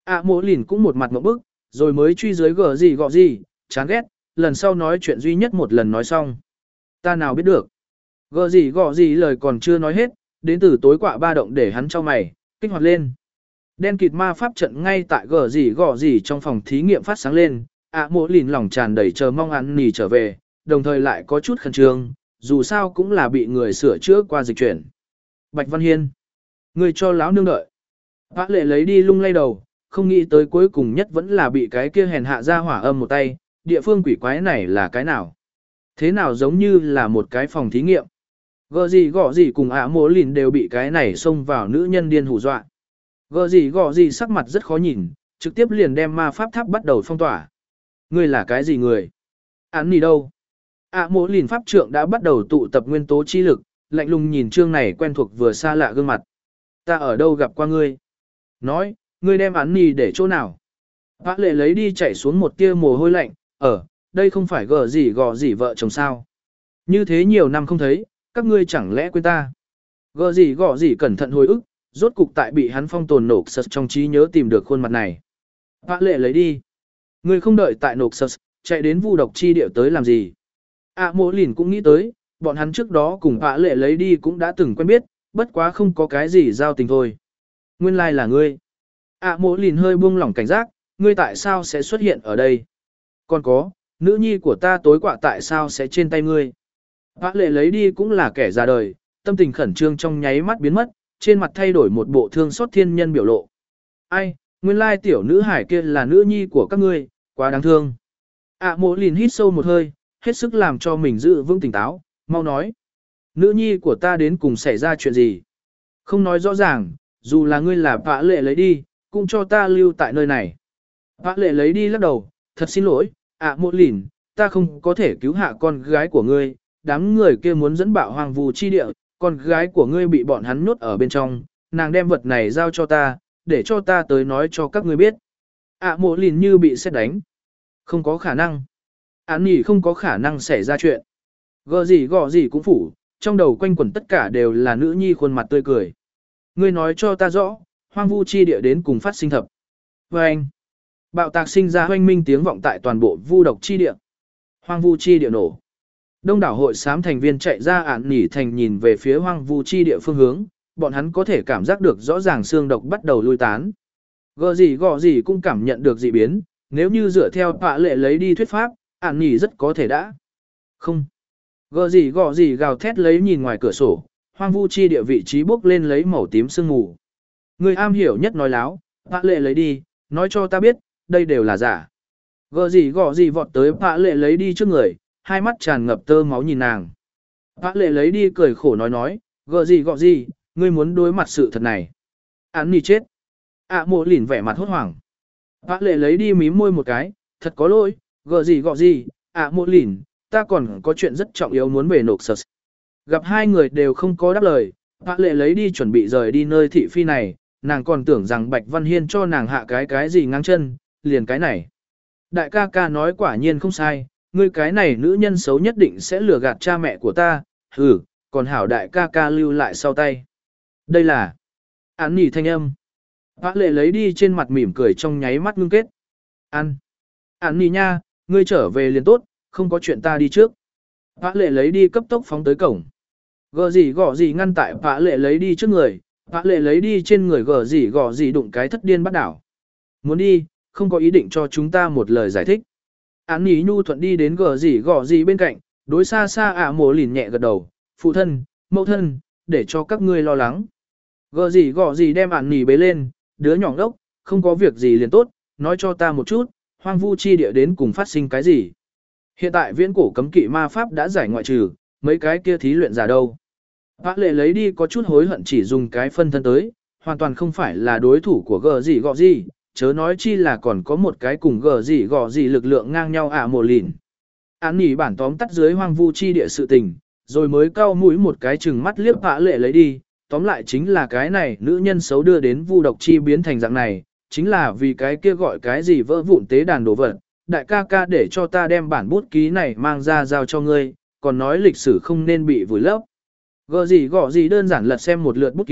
ạ mộ lìn cũng một mặt ngộp bức, rồi mới truy dưới gờ gì gọ gì, chán ghét, lần sau nói chuyện duy nhất một lần nói xong. Ta nào biết được. Gờ gì gọ gì lời còn chưa nói hết, đến từ tối quạ ba động để hắn cho mày, kích hoạt lên. Đen kịt ma pháp trận ngay tại gờ gì gọ gì trong phòng thí nghiệm phát sáng lên, ạ mộ lìn lòng tràn đầy chờ mong ăn nì trở về, đồng thời lại có chút khẩn trương, dù sao cũng là bị người sửa chữa qua dịch chuyển. Bạch Văn Hiên, người cho láo nương đợi. Bác lệ lấy đi lung lay đầu, không nghĩ tới cuối cùng nhất vẫn là bị cái kia hèn hạ ra hỏa âm một tay, địa phương quỷ quái này là cái nào? Thế nào giống như là một cái phòng thí nghiệm? Gờ gì gọ gì cùng ạ mộ lìn đều bị cái này xông vào nữ nhân điên hù dọa. Gờ gì gọ gì sắc mặt rất khó nhìn, trực tiếp liền đem ma pháp tháp bắt đầu phong tỏa. Ngươi là cái gì người? Án nì đâu? ạ mộ lìn pháp trượng đã bắt đầu tụ tập nguyên tố chi lực, lạnh lùng nhìn trương này quen thuộc vừa xa lạ gương mặt. Ta ở đâu gặp qua ngươi? Nói, ngươi đem án nì để chỗ nào? Bác lệ lấy đi chạy xuống một tia mồ hôi lạnh, ở, đây không phải gờ gì gọ gì vợ chồng sao? Như thế nhiều năm không thấy, các ngươi chẳng lẽ quên ta? Gờ gì gọ gì cẩn thận hồi ức, rốt cục tại bị hắn phong tồn nộp sật trong trí nhớ tìm được khuôn mặt này. Bác lệ lấy đi. Ngươi không đợi tại nộp sật, chạy đến vu độc chi địa tới làm gì? À mộ lìn cũng nghĩ tới, bọn hắn trước đó cùng bác lệ lấy đi cũng đã từng quen biết, bất quá không có cái gì giao tình thôi. Nguyên lai like là ngươi. À mộ lìn hơi buông lỏng cảnh giác, ngươi tại sao sẽ xuất hiện ở đây? Còn có, nữ nhi của ta tối quạ tại sao sẽ trên tay ngươi? Bác lệ lấy đi cũng là kẻ già đời, tâm tình khẩn trương trong nháy mắt biến mất, trên mặt thay đổi một bộ thương xót thiên nhân biểu lộ. Ai, nguyên lai tiểu nữ hải kia là nữ nhi của các ngươi, quá đáng thương. À mộ lìn hít sâu một hơi, hết sức làm cho mình giữ vững tỉnh táo, mau nói. Nữ nhi của ta đến cùng xảy ra chuyện gì? Không nói rõ ràng, dù là ngươi là bác lệ lấy đi, cũng cho ta lưu tại nơi này. Bác lệ lấy đi lắc đầu, thật xin lỗi, ạ mộ lìn, ta không có thể cứu hạ con gái của ngươi, đám người kia muốn dẫn bạo hoàng vù chi địa, con gái của ngươi bị bọn hắn nhốt ở bên trong, nàng đem vật này giao cho ta, để cho ta tới nói cho các ngươi biết. ạ mộ lìn như bị sét đánh. Không có khả năng. Án nhỉ không có khả năng xảy ra chuyện. Gờ gì gọ gì cũng phủ, trong đầu quanh quẩn tất cả đều là nữ nhi khuôn mặt tươi cười. Ngươi nói cho ta rõ, hoang vu chi địa đến cùng phát sinh thập. Và anh, bạo tạc sinh ra hoanh minh tiếng vọng tại toàn bộ vu độc chi địa. Hoang vu chi địa nổ. Đông đảo hội xám thành viên chạy ra ản nỉ thành nhìn về phía hoang vu chi địa phương hướng, bọn hắn có thể cảm giác được rõ ràng xương độc bắt đầu lui tán. Gờ gì gọ gì cũng cảm nhận được dị biến, nếu như dựa theo bạ lệ lấy đi thuyết pháp, ản nỉ rất có thể đã. Không. Gờ gì gọ gì gào thét lấy nhìn ngoài cửa sổ, hoang vu chi địa vị trí bốc lên lấy màu tím sương mù. Người am hiểu nhất nói láo, bạ lệ lấy đi, nói cho ta biết, đây đều là giả. Gờ gì gọ gì vọt tới bạ lệ lấy đi trước người, hai mắt tràn ngập tơ máu nhìn nàng. Bạ lệ lấy đi cười khổ nói nói, gờ gì gọ gì, ngươi muốn đối mặt sự thật này. Án nỉ chết. ạ mộ lìn vẻ mặt hốt hoảng. Bạ lệ lấy đi mím môi một cái, thật có lỗi, gờ gì gọ gì, ạ mộ lìn, ta còn có chuyện rất trọng yếu muốn về nộp sật. Gặp hai người đều không có đáp lời, bạ lệ lấy đi chuẩn bị rời đi nơi thị phi này, nàng còn tưởng rằng Bạch Văn Hiên cho nàng hạ cái cái gì ngang chân, liền cái này. Đại ca ca nói quả nhiên không sai, ngươi cái này nữ nhân xấu nhất định sẽ lừa gạt cha mẹ của ta, hừ, còn hảo đại ca ca lưu lại sau tay. Đây là án nỉ thanh âm. Bạ lệ lấy đi trên mặt mỉm cười trong nháy mắt ngưng kết. Ăn. Án nỉ nha, ngươi trở về liền tốt, không có chuyện ta đi trước. Bạ lệ lấy đi cấp tốc phóng tới cổng. Gờ gì gõ gì ngăn tại bạ lệ lấy đi trước người, bạ lệ lấy đi trên người gờ gì gõ gì đụng cái thất điên bắt đảo. Muốn đi, không có ý định cho chúng ta một lời giải thích. Án nỉ nhu thuận đi đến gờ gì gõ gì bên cạnh, đối xa xa ạ mồ lìn nhẹ gật đầu, phụ thân, mẫu thân, để cho các ngươi lo lắng. Gờ gì gõ gì đem án nỉ bế lên, đứa nhỏ đốc, không có việc gì liền tốt, nói cho ta một chút, hoang vu chi địa đến cùng phát sinh cái gì. Hiện tại viễn cổ cấm kỵ ma pháp đã giải ngoại trừ, mấy cái kia thí luyện giả đâu. Bác lệ lấy đi có chút hối hận chỉ dùng cái phân thân tới, hoàn toàn không phải là đối thủ của gờ gì gọ gì, chớ nói chi là còn có một cái cùng gờ gì gọ gì lực lượng ngang nhau ạ mồ lìn. Án nỉ bản tóm tắt dưới hoang vu chi địa sự tình, rồi mới cau mũi một cái chừng mắt liếc bác lệ lấy đi, tóm lại chính là cái này nữ nhân xấu đưa đến vu độc chi biến thành dạng này, chính là vì cái kia gọi cái gì vỡ vụn tế đàn đồ vật. Đại ca ca để cho ta đem bản bút ký này mang ra giao cho ngươi, còn nói lịch sử không nên bị vùi lấp. Gờ gì gõ gì đơn giản lật xem một lượt bút ký,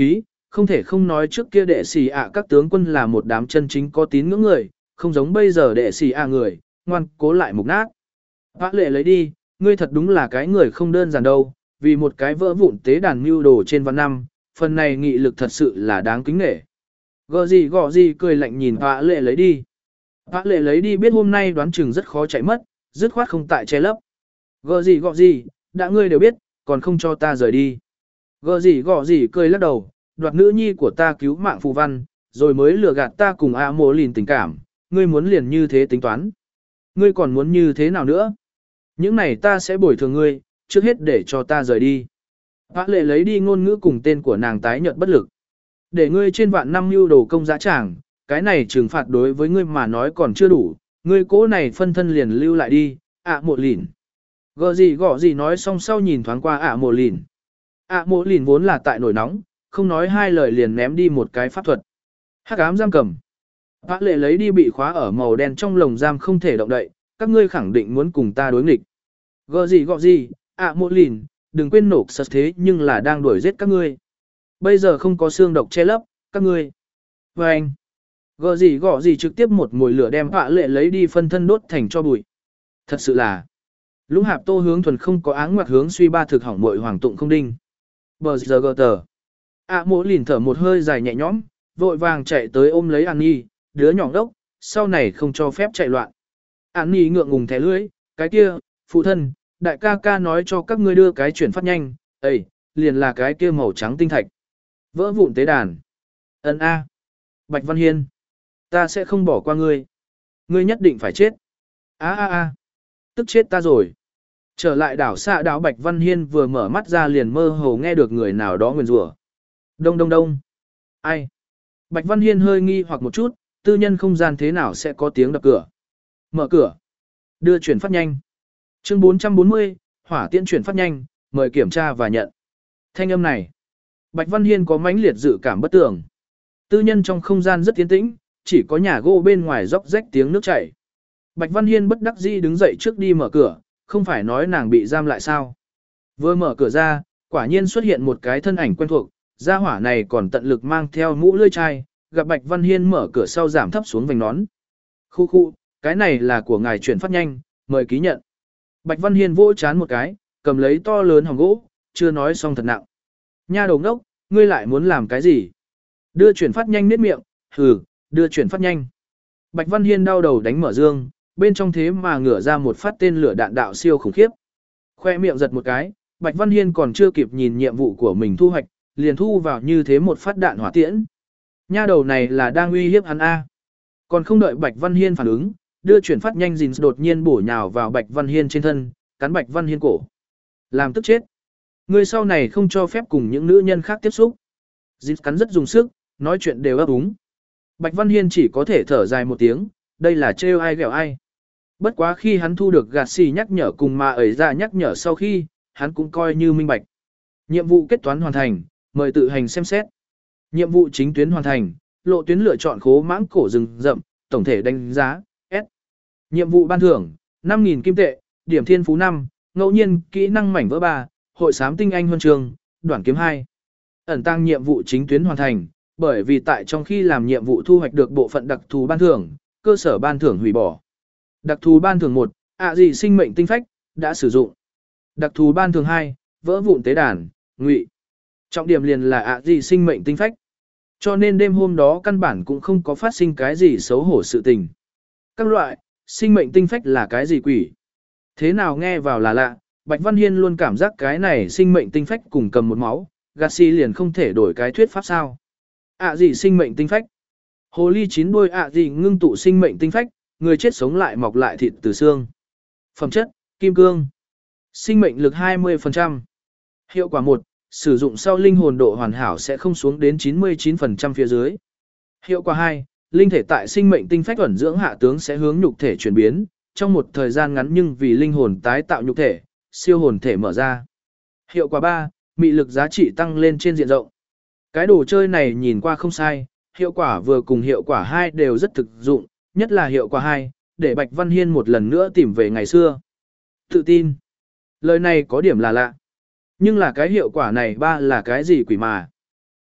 không thể không nói trước kia đệ sĩ ạ các tướng quân là một đám chân chính có tín ngưỡng người, không giống bây giờ đệ sĩ ạ người, ngoan cố lại mục nát. Vã lệ lấy đi, ngươi thật đúng là cái người không đơn giản đâu, vì một cái vỡ vụn tế đàn mưu đồ trên vạn năm, phần này nghị lực thật sự là đáng kính nể. Gọ gì gọ gì cười lạnh nhìn vã lệ lấy đi. Vã lệ lấy đi biết hôm nay đoán chừng rất khó chạy mất, dứt khoát không tại che lấp. Gọ gì gọ gì, đã ngươi đều biết, còn không cho ta rời đi. Gọ gì gọ gì cười lắc đầu, đoạt nữ nhi của ta cứu mạng phù văn, rồi mới lừa gạt ta cùng A mộ lìn tình cảm, ngươi muốn liền như thế tính toán. Ngươi còn muốn như thế nào nữa? Những này ta sẽ bồi thường ngươi, trước hết để cho ta rời đi. Vã lệ lấy đi ngôn ngữ cùng tên của nàng tái nhợt bất lực. Để ngươi trên vạn năm mưu đồ công dã tràng, cái này trừng phạt đối với ngươi mà nói còn chưa đủ, ngươi cố này phân thân liền lưu lại đi, ạ mộ lìn. Gọ gì gọ gì nói xong sau nhìn thoáng qua ạ mộ lìn. ạ mộ lìn vốn là tại nổi nóng, không nói hai lời liền ném đi một cái pháp thuật. Hắc ám giam cầm. Vã lệ lấy đi bị khóa ở màu đen trong lồng giam không thể động đậy, các ngươi khẳng định muốn cùng ta đối nghịch. Gọ gì gọ gì, ạ mộ lìn, đừng quên nổ sật thế nhưng là đang đuổi giết các ngươi. Bây giờ không có xương độc che lấp, các ngươi. Và anh, gọ gì gọ gì trực tiếp một mùi lửa đem vã lệ lấy đi phân thân đốt thành cho bụi. Thật sự là, Lũng Hạp Tô hướng thuần không có áng ngoặt hướng suy ba thực hỏng muội hoàng tụng không đinh. Bờ giờ gờ tờ. ạ mộ lìn thở một hơi dài nhẹ nhõm, vội vàng chạy tới ôm lấy An Nhi, đứa nhỏ đốc, sau này không cho phép chạy loạn. An Nhi ngượng ngùng thẻ lưỡi, cái kia, phụ thân, đại ca ca nói cho các ngươi đưa cái chuyển phát nhanh, ấy, liền là cái kia màu trắng tinh thạch. Vỡ vụn tế đàn. Ấn A. Bạch Văn Hiên. Ta sẽ không bỏ qua ngươi. Ngươi nhất định phải chết. A a a. Tức chết ta rồi. Trở lại đảo xạ đảo Bạch Văn Hiên vừa mở mắt ra liền mơ hồ nghe được người nào đó nguyền rủa. Đông đông đông. Ai? Bạch Văn Hiên hơi nghi hoặc một chút, tư nhân không gian thế nào sẽ có tiếng đập cửa. Mở cửa. Đưa chuyển phát nhanh. Chương bốn trăm bốn mươi, hỏa tiễn chuyển phát nhanh, mời kiểm tra và nhận. Thanh âm này. Bạch Văn Hiên có mãnh liệt dự cảm bất tường. Tư nhân trong không gian rất yên tĩnh, chỉ có nhà gỗ bên ngoài róc rách tiếng nước chảy. Bạch Văn Hiên bất đắc dĩ đứng dậy trước đi mở cửa, không phải nói nàng bị giam lại sao. Vừa mở cửa ra, quả nhiên xuất hiện một cái thân ảnh quen thuộc, gia hỏa này còn tận lực mang theo mũ lưỡi chai, gặp Bạch Văn Hiên mở cửa sau giảm thấp xuống vành nón. Khu khu, cái này là của ngài chuyển phát nhanh, mời ký nhận. Bạch Văn Hiên vỗ chán một cái, cầm lấy to lớn hòm gỗ, chưa nói xong thật nặng. Nha đầu ngốc, ngươi lại muốn làm cái gì? Đưa chuyển phát nhanh niết miệng, hừ, đưa chuyển phát nhanh. Bạch Văn Hiên đau đầu đánh mở dương, bên trong thế mà ngửa ra một phát tên lửa đạn đạo siêu khủng khiếp. Khoe miệng giật một cái, Bạch Văn Hiên còn chưa kịp nhìn nhiệm vụ của mình thu hoạch, liền thu vào như thế một phát đạn hỏa tiễn. Nha đầu này là đang uy hiếp hắn A. Còn không đợi Bạch Văn Hiên phản ứng, đưa chuyển phát nhanh Dins đột nhiên bổ nhào vào Bạch Văn Hiên trên thân, cắn Bạch Văn Hiên cổ. Làm tức chết. Người sau này không cho phép cùng những nữ nhân khác tiếp xúc. Dins cắn rất dùng sức, nói chuyện đều ấp úng. Bạch Văn Hiên chỉ có thể thở dài một tiếng, đây là trêu ai ghẹo ai. Bất quá khi hắn thu được gạt xì nhắc nhở cùng mà ấy ra nhắc nhở sau khi, hắn cũng coi như minh bạch. Nhiệm vụ kết toán hoàn thành, mời tự hành xem xét. Nhiệm vụ chính tuyến hoàn thành, lộ tuyến lựa chọn khố mãng cổ rừng rậm, tổng thể đánh giá, S. Nhiệm vụ ban thưởng, năm nghìn kim tệ, điểm thiên phú năm, ngẫu nhiên, kỹ năng mảnh vỡ ba, hội xám tinh anh huân trường, đoạn kiếm hai. Ẩn tăng nhiệm vụ chính tuyến hoàn thành, bởi vì tại trong khi làm nhiệm vụ thu hoạch được bộ phận đặc thù ban thưởng, cơ sở ban thưởng hủy bỏ. Đặc thù ban thưởng một, ạ gì sinh mệnh tinh phách, đã sử dụng. Đặc thù ban thưởng hai, vỡ vụn tế đàn, ngụy. Trọng điểm liền là ạ gì sinh mệnh tinh phách. Cho nên đêm hôm đó căn bản cũng không có phát sinh cái gì xấu hổ sự tình. Các loại, sinh mệnh tinh phách là cái gì quỷ? Thế nào nghe vào là lạ, Bạch Văn Hiên luôn cảm giác cái này sinh mệnh tinh phách cùng cầm một máu, Garcia liền không thể đổi cái thuyết pháp sao. ạ gì sinh mệnh tinh phách? Hồ ly chín đuôi ạ gì ngưng tụ sinh mệnh tinh phách, người chết sống lại mọc lại thịt từ xương. Phẩm chất, kim cương. Sinh mệnh lực hai mươi phần trăm. Hiệu quả một, sử dụng sau linh hồn độ hoàn hảo sẽ không xuống đến chín mươi chín phần trăm phía dưới. Hiệu quả hai, linh thể tại sinh mệnh tinh phách ẩn dưỡng hạ tướng sẽ hướng nhục thể chuyển biến, trong một thời gian ngắn nhưng vì linh hồn tái tạo nhục thể, siêu hồn thể mở ra. Hiệu quả ba, mị lực giá trị tăng lên trên diện rộng. Cái đồ chơi này nhìn qua không sai, hiệu quả vừa cùng hiệu quả hai đều rất thực dụng, nhất là hiệu quả hai, để Bạch Văn Hiên một lần nữa tìm về ngày xưa. Tự tin. Lời này có điểm là lạ. Nhưng là cái hiệu quả này ba là cái gì quỷ mà.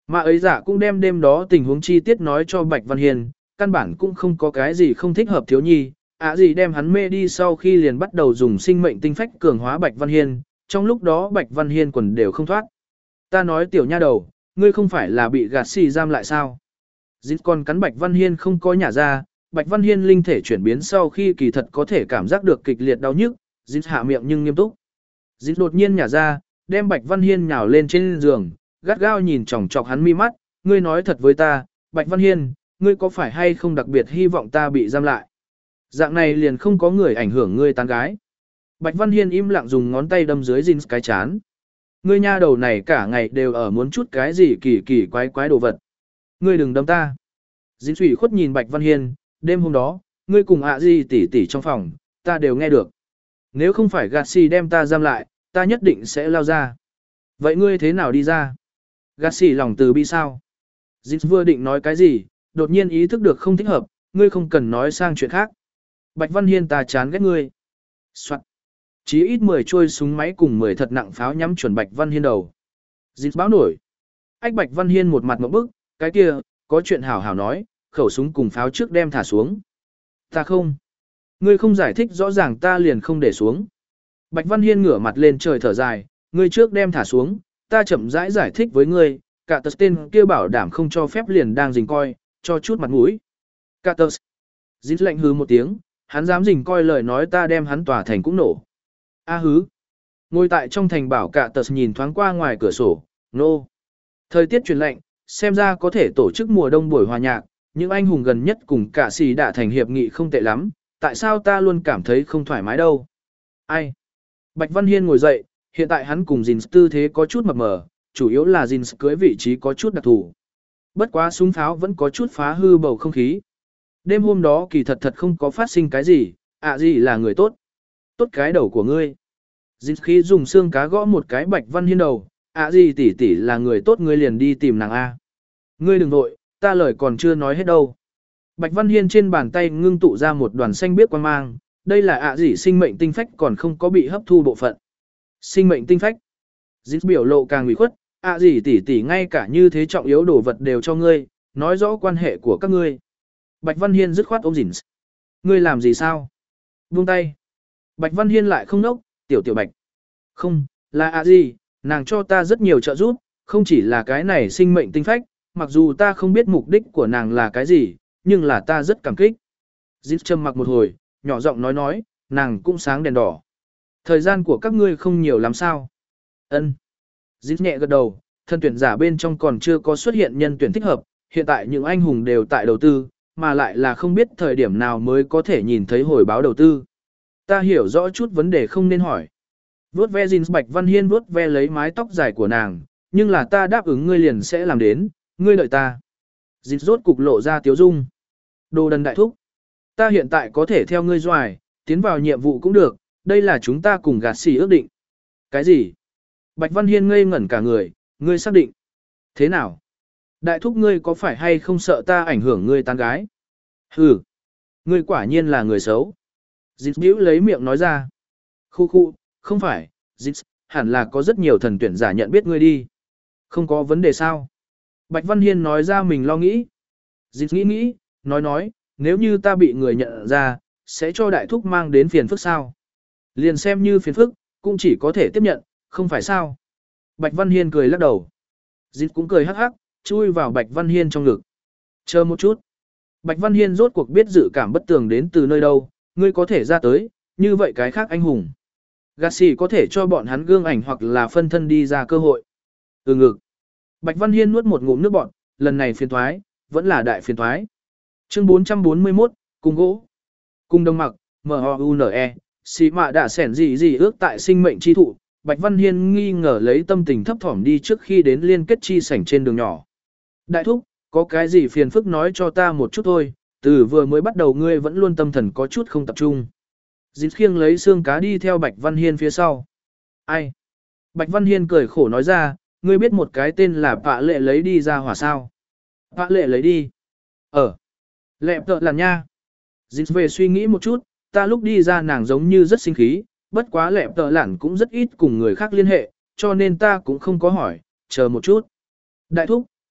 Mà ấy giả cũng đem đêm đó tình huống chi tiết nói cho Bạch Văn Hiên, căn bản cũng không có cái gì không thích hợp thiếu nhi, ạ gì đem hắn mê đi sau khi liền bắt đầu dùng sinh mệnh tinh phách cường hóa Bạch Văn Hiên, trong lúc đó Bạch Văn Hiên quần đều không thoát. Ta nói tiểu nha đầu, ngươi không phải là bị gạt xì giam lại sao? Dịch còn cắn Bạch Văn Hiên không có nhả ra, Bạch Văn Hiên linh thể chuyển biến sau khi kỳ thật có thể cảm giác được kịch liệt đau nhức, Dịch hạ miệng nhưng nghiêm túc. Dịch đột nhiên nhả ra, đem Bạch Văn Hiên nhào lên trên giường, gắt gao nhìn chòng chọc hắn mi mắt, ngươi nói thật với ta, Bạch Văn Hiên, ngươi có phải hay không đặc biệt hy vọng ta bị giam lại? Dạng này liền không có người ảnh hưởng ngươi tán gái. Bạch Văn Hiên im lặng dùng ngón tay đâm dưới Jin cái chán. Ngươi nha đầu này cả ngày đều ở muốn chút cái gì kỳ kỳ quái quái đồ vật. Ngươi đừng đâm ta. Jin Thủy khuất nhìn Bạch Văn Hiên, đêm hôm đó, ngươi cùng ạ gì tỉ tỉ trong phòng, ta đều nghe được. Nếu không phải gạt xì đem ta giam lại, ta nhất định sẽ lao ra. Vậy ngươi thế nào đi ra? Gạt xì lòng từ bi sao? Jin vừa định nói cái gì, đột nhiên ý thức được không thích hợp, ngươi không cần nói sang chuyện khác. Bạch Văn Hiên ta chán ghét ngươi. Soạn. Chí ít mười trôi súng máy cùng mười thật nặng pháo nhắm chuẩn Bạch Văn Hiên đầu. Jin báo nổi. Ách Bạch Văn Hiên một mặt ngộp bức, cái kia, có chuyện hảo hảo nói, khẩu súng cùng pháo trước đem thả xuống. Ta không. Ngươi không giải thích rõ ràng ta liền không để xuống. Bạch Văn Hiên ngửa mặt lên trời thở dài, ngươi trước đem thả xuống, ta chậm rãi giải, giải thích với ngươi, cả tờ tên kia bảo đảm không cho phép liền đang rình coi, cho chút mặt mũi. Cả tờ. Dính lạnh hứ một tiếng, hắn dám rình coi lời nói ta đem hắn tỏa thành cũng nổ. A hứ. Ngồi tại trong thành bảo cả tờ nhìn thoáng qua ngoài cửa sổ, nô. No. Thời tiết chuyển lạnh, xem ra có thể tổ chức mùa đông buổi hòa nhạc, những anh hùng gần nhất cùng cả xì đã thành hiệp nghị không tệ lắm, tại sao ta luôn cảm thấy không thoải mái đâu? Ai? Bạch Văn Hiên ngồi dậy, hiện tại hắn cùng Jin tư thế có chút mập mờ, chủ yếu là Jin cưới vị trí có chút đặc thù. Bất quá súng pháo vẫn có chút phá hư bầu không khí. Đêm hôm đó kỳ thật thật không có phát sinh cái gì, ạ gì là người tốt. Tốt cái đầu của ngươi. Jin khí dùng xương cá gõ một cái Bạch Văn Hiên đầu, ạ gì tỷ tỷ là người tốt ngươi liền đi tìm nàng A. Ngươi đừng vội, ta lời còn chưa nói hết đâu. Bạch Văn Hiên trên bàn tay ngưng tụ ra một đoàn xanh biếc quang mang, đây là ạ gì sinh mệnh tinh phách còn không có bị hấp thu bộ phận. Sinh mệnh tinh phách. Dịch biểu lộ càng ủy khuất, ạ gì tỷ tỷ ngay cả như thế trọng yếu đồ vật đều cho ngươi, nói rõ quan hệ của các ngươi. Bạch Văn Hiên dứt khoát ôm Dĩnh. Ngươi làm gì sao? Buông tay. Bạch Văn Hiên lại không nốc, tiểu tiểu Bạch. Không, là ạ gì, nàng cho ta rất nhiều trợ giúp, không chỉ là cái này sinh mệnh tinh phách, mặc dù ta không biết mục đích của nàng là cái gì, nhưng là ta rất cảm kích. Dĩnh trầm mặc một hồi, nhỏ giọng nói nói, nàng cũng sáng đèn đỏ. Thời gian của các ngươi không nhiều lắm sao? Ân. Dĩnh nhẹ gật đầu, thân tuyển giả bên trong còn chưa có xuất hiện nhân tuyển thích hợp, hiện tại những anh hùng đều tại đầu tư, mà lại là không biết thời điểm nào mới có thể nhìn thấy hồi báo đầu tư. Ta hiểu rõ chút vấn đề không nên hỏi. Vuốt ve Dĩnh Bạch Văn Hiên vuốt ve lấy mái tóc dài của nàng, nhưng là ta đáp ứng ngươi liền sẽ làm đến, ngươi đợi ta. Dĩnh rốt cục lộ ra tiếu dung. Đồ đần đại thúc. Ta hiện tại có thể theo ngươi doài, tiến vào nhiệm vụ cũng được, đây là chúng ta cùng gạt xì ước định. Cái gì? Bạch Văn Hiên ngây ngẩn cả người, ngươi xác định. Thế nào? Đại thúc ngươi có phải hay không sợ ta ảnh hưởng ngươi tán gái? Hừ. Ngươi quả nhiên là người xấu. Dịch bĩu lấy miệng nói ra. Khu khu, không phải, dịch, hẳn là có rất nhiều thần tuyển giả nhận biết ngươi đi. Không có vấn đề sao? Bạch Văn Hiên nói ra mình lo nghĩ. Dịch nghĩ nghĩ, nói nói, nếu như ta bị người nhận ra, sẽ cho đại thúc mang đến phiền phức sao? Liền xem như phiền phức, cũng chỉ có thể tiếp nhận, không phải sao? Bạch Văn Hiên cười lắc đầu. Dịch cũng cười hắc hắc, chui vào Bạch Văn Hiên trong ngực. Chờ một chút. Bạch Văn Hiên rốt cuộc biết dự cảm bất tường đến từ nơi đâu, ngươi có thể ra tới, như vậy cái khác anh hùng. Gạt xì có thể cho bọn hắn gương ảnh hoặc là phân thân đi ra cơ hội. Ừ ngực. Bạch Văn Hiên nuốt một ngụm nước bọt, lần này phiền thoái, vẫn là đại phiền thoái. Chương bốn trăm bốn mươi mốt, cùng gỗ. Cùng đông mặc, M O U N E, xì mạ đã sẻn gì gì ước tại sinh mệnh chi thụ. Bạch Văn Hiên nghi ngờ lấy tâm tình thấp thỏm đi trước khi đến liên kết chi sảnh trên đường nhỏ. Đại thúc, có cái gì phiền phức nói cho ta một chút thôi, từ vừa mới bắt đầu ngươi vẫn luôn tâm thần có chút không tập trung. Dính khiêng lấy xương cá đi theo Bạch Văn Hiên phía sau. Ai? Bạch Văn Hiên cười khổ nói ra, ngươi biết một cái tên là Pạ Lệ lấy đi ra hỏa sao? Pạ Lệ lấy đi. Ờ. Lẹp tợ làn nha. Dính về suy nghĩ một chút, ta lúc đi ra nàng giống như rất sinh khí, bất quá lẹp tợ lản cũng rất ít cùng người khác liên hệ, cho nên ta cũng không có hỏi, chờ một chút. Đại thúc,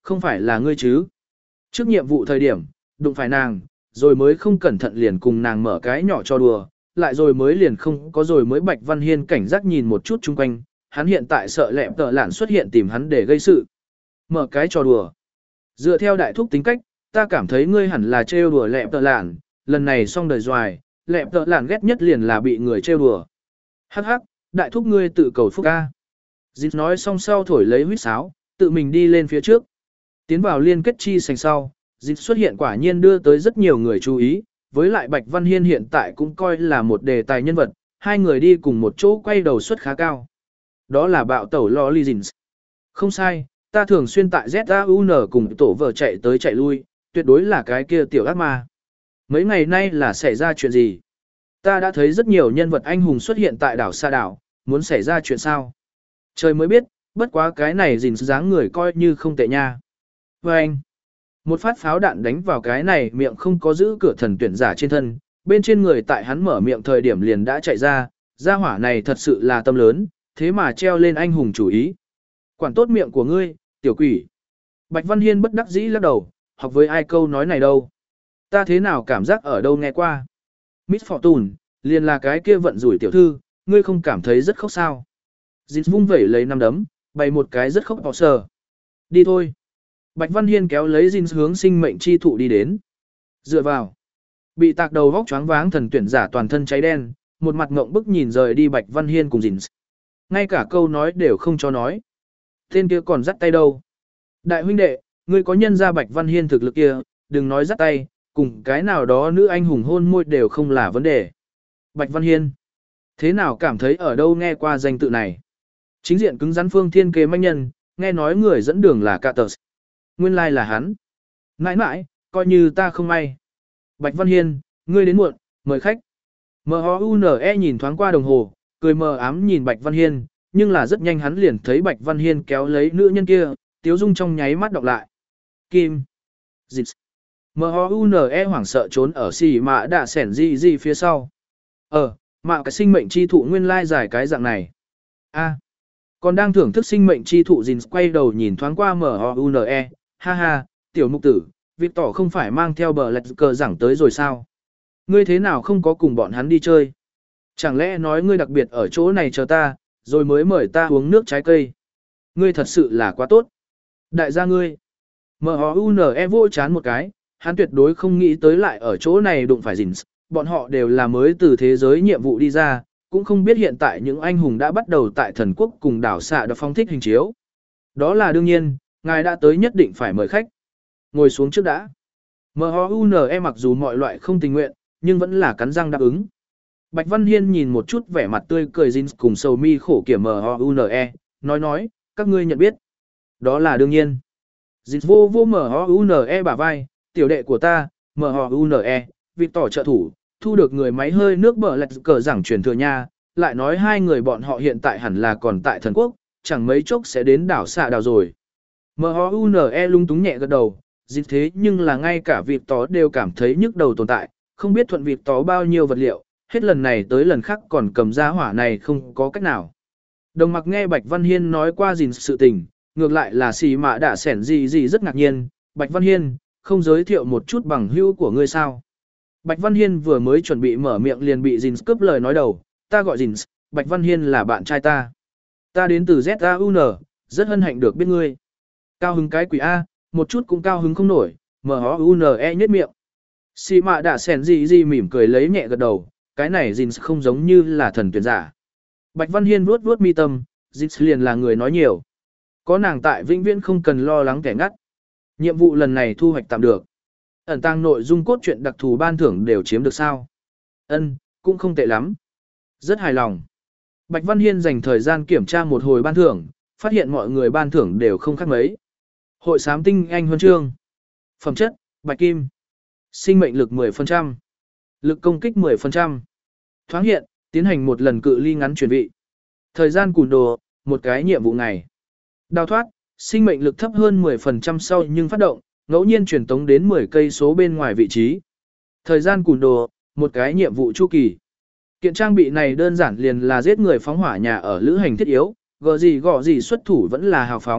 Không phải là ngươi chứ? Trước nhiệm vụ thời điểm, đụng phải nàng, rồi mới không cẩn thận liền cùng nàng mở cái nhỏ cho đùa, lại rồi mới liền không có rồi mới Bạch Văn Hiên cảnh giác nhìn một chút chung quanh, hắn hiện tại sợ lẹm tợ lạn xuất hiện tìm hắn để gây sự. Mở cái trò đùa. Dựa theo đại thúc tính cách, ta cảm thấy ngươi hẳn là trêu đùa lẹm tợ lạn, lần này xong đời doài, lẹm tợ lạn ghét nhất liền là bị người trêu đùa. Hắc hắc, đại thúc ngươi tự cầu phúc ca. Dịch nói xong sau thổi lấy huýt sáo, tự mình đi lên phía trước. Tiến vào liên kết chi sành sau, dịch xuất hiện quả nhiên đưa tới rất nhiều người chú ý, với lại Bạch Văn Hiên hiện tại cũng coi là một đề tài nhân vật, hai người đi cùng một chỗ quay đầu suất khá cao. Đó là bạo tẩu Lolly Jeans. Không sai, ta thường xuyên tại Z A U N cùng tổ vợ chạy tới chạy lui, tuyệt đối là cái kia tiểu ác ma. Mấy ngày nay là xảy ra chuyện gì? Ta đã thấy rất nhiều nhân vật anh hùng xuất hiện tại đảo Sa đảo, muốn xảy ra chuyện sao? Trời mới biết, bất quá cái này Jeans dáng người coi như không tệ nha. Và anh, một phát pháo đạn đánh vào cái này miệng không có giữ cửa thần tuyển giả trên thân, bên trên người tại hắn mở miệng thời điểm liền đã chạy ra, gia hỏa này thật sự là tâm lớn, thế mà treo lên anh hùng chủ ý. Quản tốt miệng của ngươi, tiểu quỷ. Bạch Văn Hiên bất đắc dĩ lắc đầu, học với ai câu nói này đâu. Ta thế nào cảm giác ở đâu nghe qua. Miss Fortune, liền là cái kia vận rủi tiểu thư, ngươi không cảm thấy rất khóc sao. Dịch vung vẩy lấy năm đấm, bày một cái rất khóc bỏ sờ. Đi thôi. Bạch Văn Hiên kéo lấy Jin hướng sinh mệnh chi thụ đi đến. Dựa vào. Bị tạc đầu vóc choáng váng thần tuyển giả toàn thân cháy đen, một mặt ngộng bức nhìn rời đi Bạch Văn Hiên cùng Jin. Ngay cả câu nói đều không cho nói. Tên kia còn dắt tay đâu. Đại huynh đệ, ngươi có nhân ra Bạch Văn Hiên thực lực kia, đừng nói dắt tay, cùng cái nào đó nữ anh hùng hôn môi đều không là vấn đề. Bạch Văn Hiên. Thế nào cảm thấy ở đâu nghe qua danh tự này? Chính diện cứng rắn phương thiên kế manh nhân, nghe nói người dẫn đường là Carter. Nguyên lai like là hắn. Nãi nãi, coi như ta không may. Bạch Văn Hiên, ngươi đến muộn, mời khách. M O U N E nhìn thoáng qua đồng hồ, cười mờ ám nhìn Bạch Văn Hiên, nhưng là rất nhanh hắn liền thấy Bạch Văn Hiên kéo lấy nữ nhân kia, tiếu dung trong nháy mắt đọc lại. Kim. Dịch. M O U N E hoảng sợ trốn ở xì mạ đạ sẻn gì gì phía sau. Ờ, mạ cái sinh mệnh chi thụ nguyên lai giải cái dạng này. A. Còn đang thưởng thức sinh mệnh chi thụ Jin quay đầu nhìn thoáng qua M O U N E, ha ha, tiểu mục tử, Victor không phải mang theo bờ lạch cờ giảng tới rồi sao? Ngươi thế nào không có cùng bọn hắn đi chơi? Chẳng lẽ nói ngươi đặc biệt ở chỗ này chờ ta, rồi mới mời ta uống nước trái cây? Ngươi thật sự là quá tốt. Đại gia ngươi. M O U N E vô chán một cái, hắn tuyệt đối không nghĩ tới lại ở chỗ này đụng phải Jin, bọn họ đều là mới từ thế giới nhiệm vụ đi ra, cũng không biết hiện tại những anh hùng đã bắt đầu tại thần quốc cùng đảo xạ được phong thích hình chiếu. Đó là đương nhiên, ngài đã tới nhất định phải mời khách. Ngồi xuống trước đã. M O U N E mặc dù mọi loại không tình nguyện, nhưng vẫn là cắn răng đáp ứng. Bạch Văn Hiên nhìn một chút vẻ mặt tươi cười Jin cùng sầu mi khổ kiểm M O U N E, nói nói, các ngươi nhận biết. Đó là đương nhiên. Jin vô vô M O U N E bả vai, tiểu đệ của ta, M O U N E, Victor trợ thủ, thu được người máy hơi nước bờ lạch cờ giảng truyền thừa nha, lại nói hai người bọn họ hiện tại hẳn là còn tại thần quốc, chẳng mấy chốc sẽ đến đảo xạ đảo rồi. M O U N E lung túng nhẹ gật đầu, dịch thế nhưng là ngay cả Victor đều cảm thấy nhức đầu tồn tại, không biết thuận Victor bao nhiêu vật liệu, hết lần này tới lần khác còn cầm ra hỏa này không có cách nào. Đồng mặc nghe Bạch Văn Hiên nói qua gìn sự tình, ngược lại là xì mạ đã sẻn gì gì rất ngạc nhiên, Bạch Văn Hiên, không giới thiệu một chút bằng hữu của ngươi sao. Bạch Văn Hiên vừa mới chuẩn bị mở miệng liền bị Jin cướp lời nói đầu, ta gọi Jin, Bạch Văn Hiên là bạn trai ta. Ta đến từ Z A U N, rất hân hạnh được biết ngươi. Cao hứng cái quỷ A, một chút cũng cao hứng không nổi, M O U N E nhếch miệng. Xì mạ đã sẻn gì gì mỉm cười lấy nhẹ gật đầu, cái này Jin không giống như là thần tuyển giả. Bạch Văn Hiên vuốt vuốt mi tâm, Jin liền là người nói nhiều. Có nàng tại vĩnh viễn không cần lo lắng kẻ ngắt. Nhiệm vụ lần này thu hoạch tạm được. Ẩn tàng nội dung cốt truyện đặc thù ban thưởng đều chiếm được sao? Ân, cũng không tệ lắm. Rất hài lòng. Bạch Văn Hiên dành thời gian kiểm tra một hồi ban thưởng, phát hiện mọi người ban thưởng đều không khác mấy. Hội xám tinh anh huân chương. Phẩm chất, bạch kim. Sinh mệnh lực mười phần trăm. Lực công kích mười phần trăm. Thoáng hiện, tiến hành một lần cự ly ngắn chuyển vị. Thời gian cùn đồ, một cái nhiệm vụ ngày. Đào thoát, sinh mệnh lực thấp hơn mười phần trăm sau nhưng phát động, ngẫu nhiên truyền tống đến mười cây số bên ngoài vị trí. Thời gian cùn đồ, một cái nhiệm vụ chu kỳ. Kiện trang bị này đơn giản liền là giết người phóng hỏa nhà ở lữ hành thiết yếu, gọ gì gọ gì xuất thủ vẫn là hào phóng,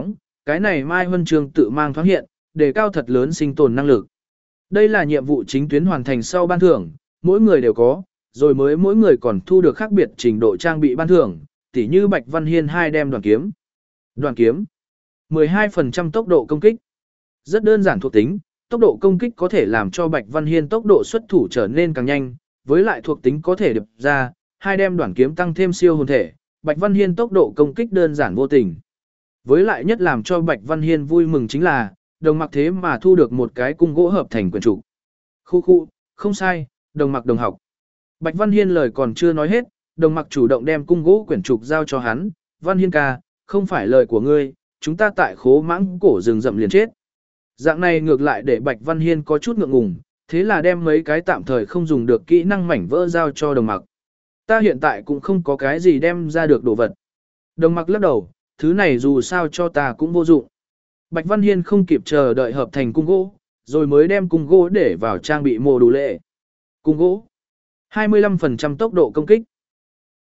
cái này Mai Huân Chương tự mang thoáng hiện, đề cao thật lớn sinh tồn năng lực. Đây là nhiệm vụ chính tuyến hoàn thành sau ban thưởng, mỗi người đều có, rồi mới mỗi người còn thu được khác biệt trình độ trang bị ban thưởng, tỉ như Bạch Văn Hiên hai đem đoàn kiếm. Đoàn kiếm, mười hai phần trăm tốc độ công kích. Rất đơn giản thuộc tính, tốc độ công kích có thể làm cho Bạch Văn Hiên tốc độ xuất thủ trở nên càng nhanh, với lại thuộc tính có thể điệp ra, hai đem đoàn kiếm tăng thêm siêu hồn thể, Bạch Văn Hiên tốc độ công kích đơn giản vô tình. Với lại nhất làm cho Bạch Văn Hiên vui mừng chính là, Đồng Mặc thế mà thu được một cái cung gỗ hợp thành quyển trục. Khu khu, không sai, Đồng Mặc đồng học. Bạch Văn Hiên lời còn chưa nói hết, Đồng Mặc chủ động đem cung gỗ quyển trục giao cho hắn, Văn Hiên ca, không phải lời của ngươi, chúng ta tại khố mãng cổ rừng rậm liền chết. Dạng này ngược lại để Bạch Văn Hiên có chút ngượng ngùng, thế là đem mấy cái tạm thời không dùng được kỹ năng mảnh vỡ giao cho Đồng Mặc. Ta hiện tại cũng không có cái gì đem ra được đồ vật. Đồng Mặc lắc đầu, thứ này dù sao cho ta cũng vô dụng. Bạch Văn Hiên không kịp chờ đợi hợp thành cung gỗ, rồi mới đem cung gỗ để vào trang bị mô đủ lệ. Cung gỗ, hai mươi lăm phần trăm tốc độ công kích.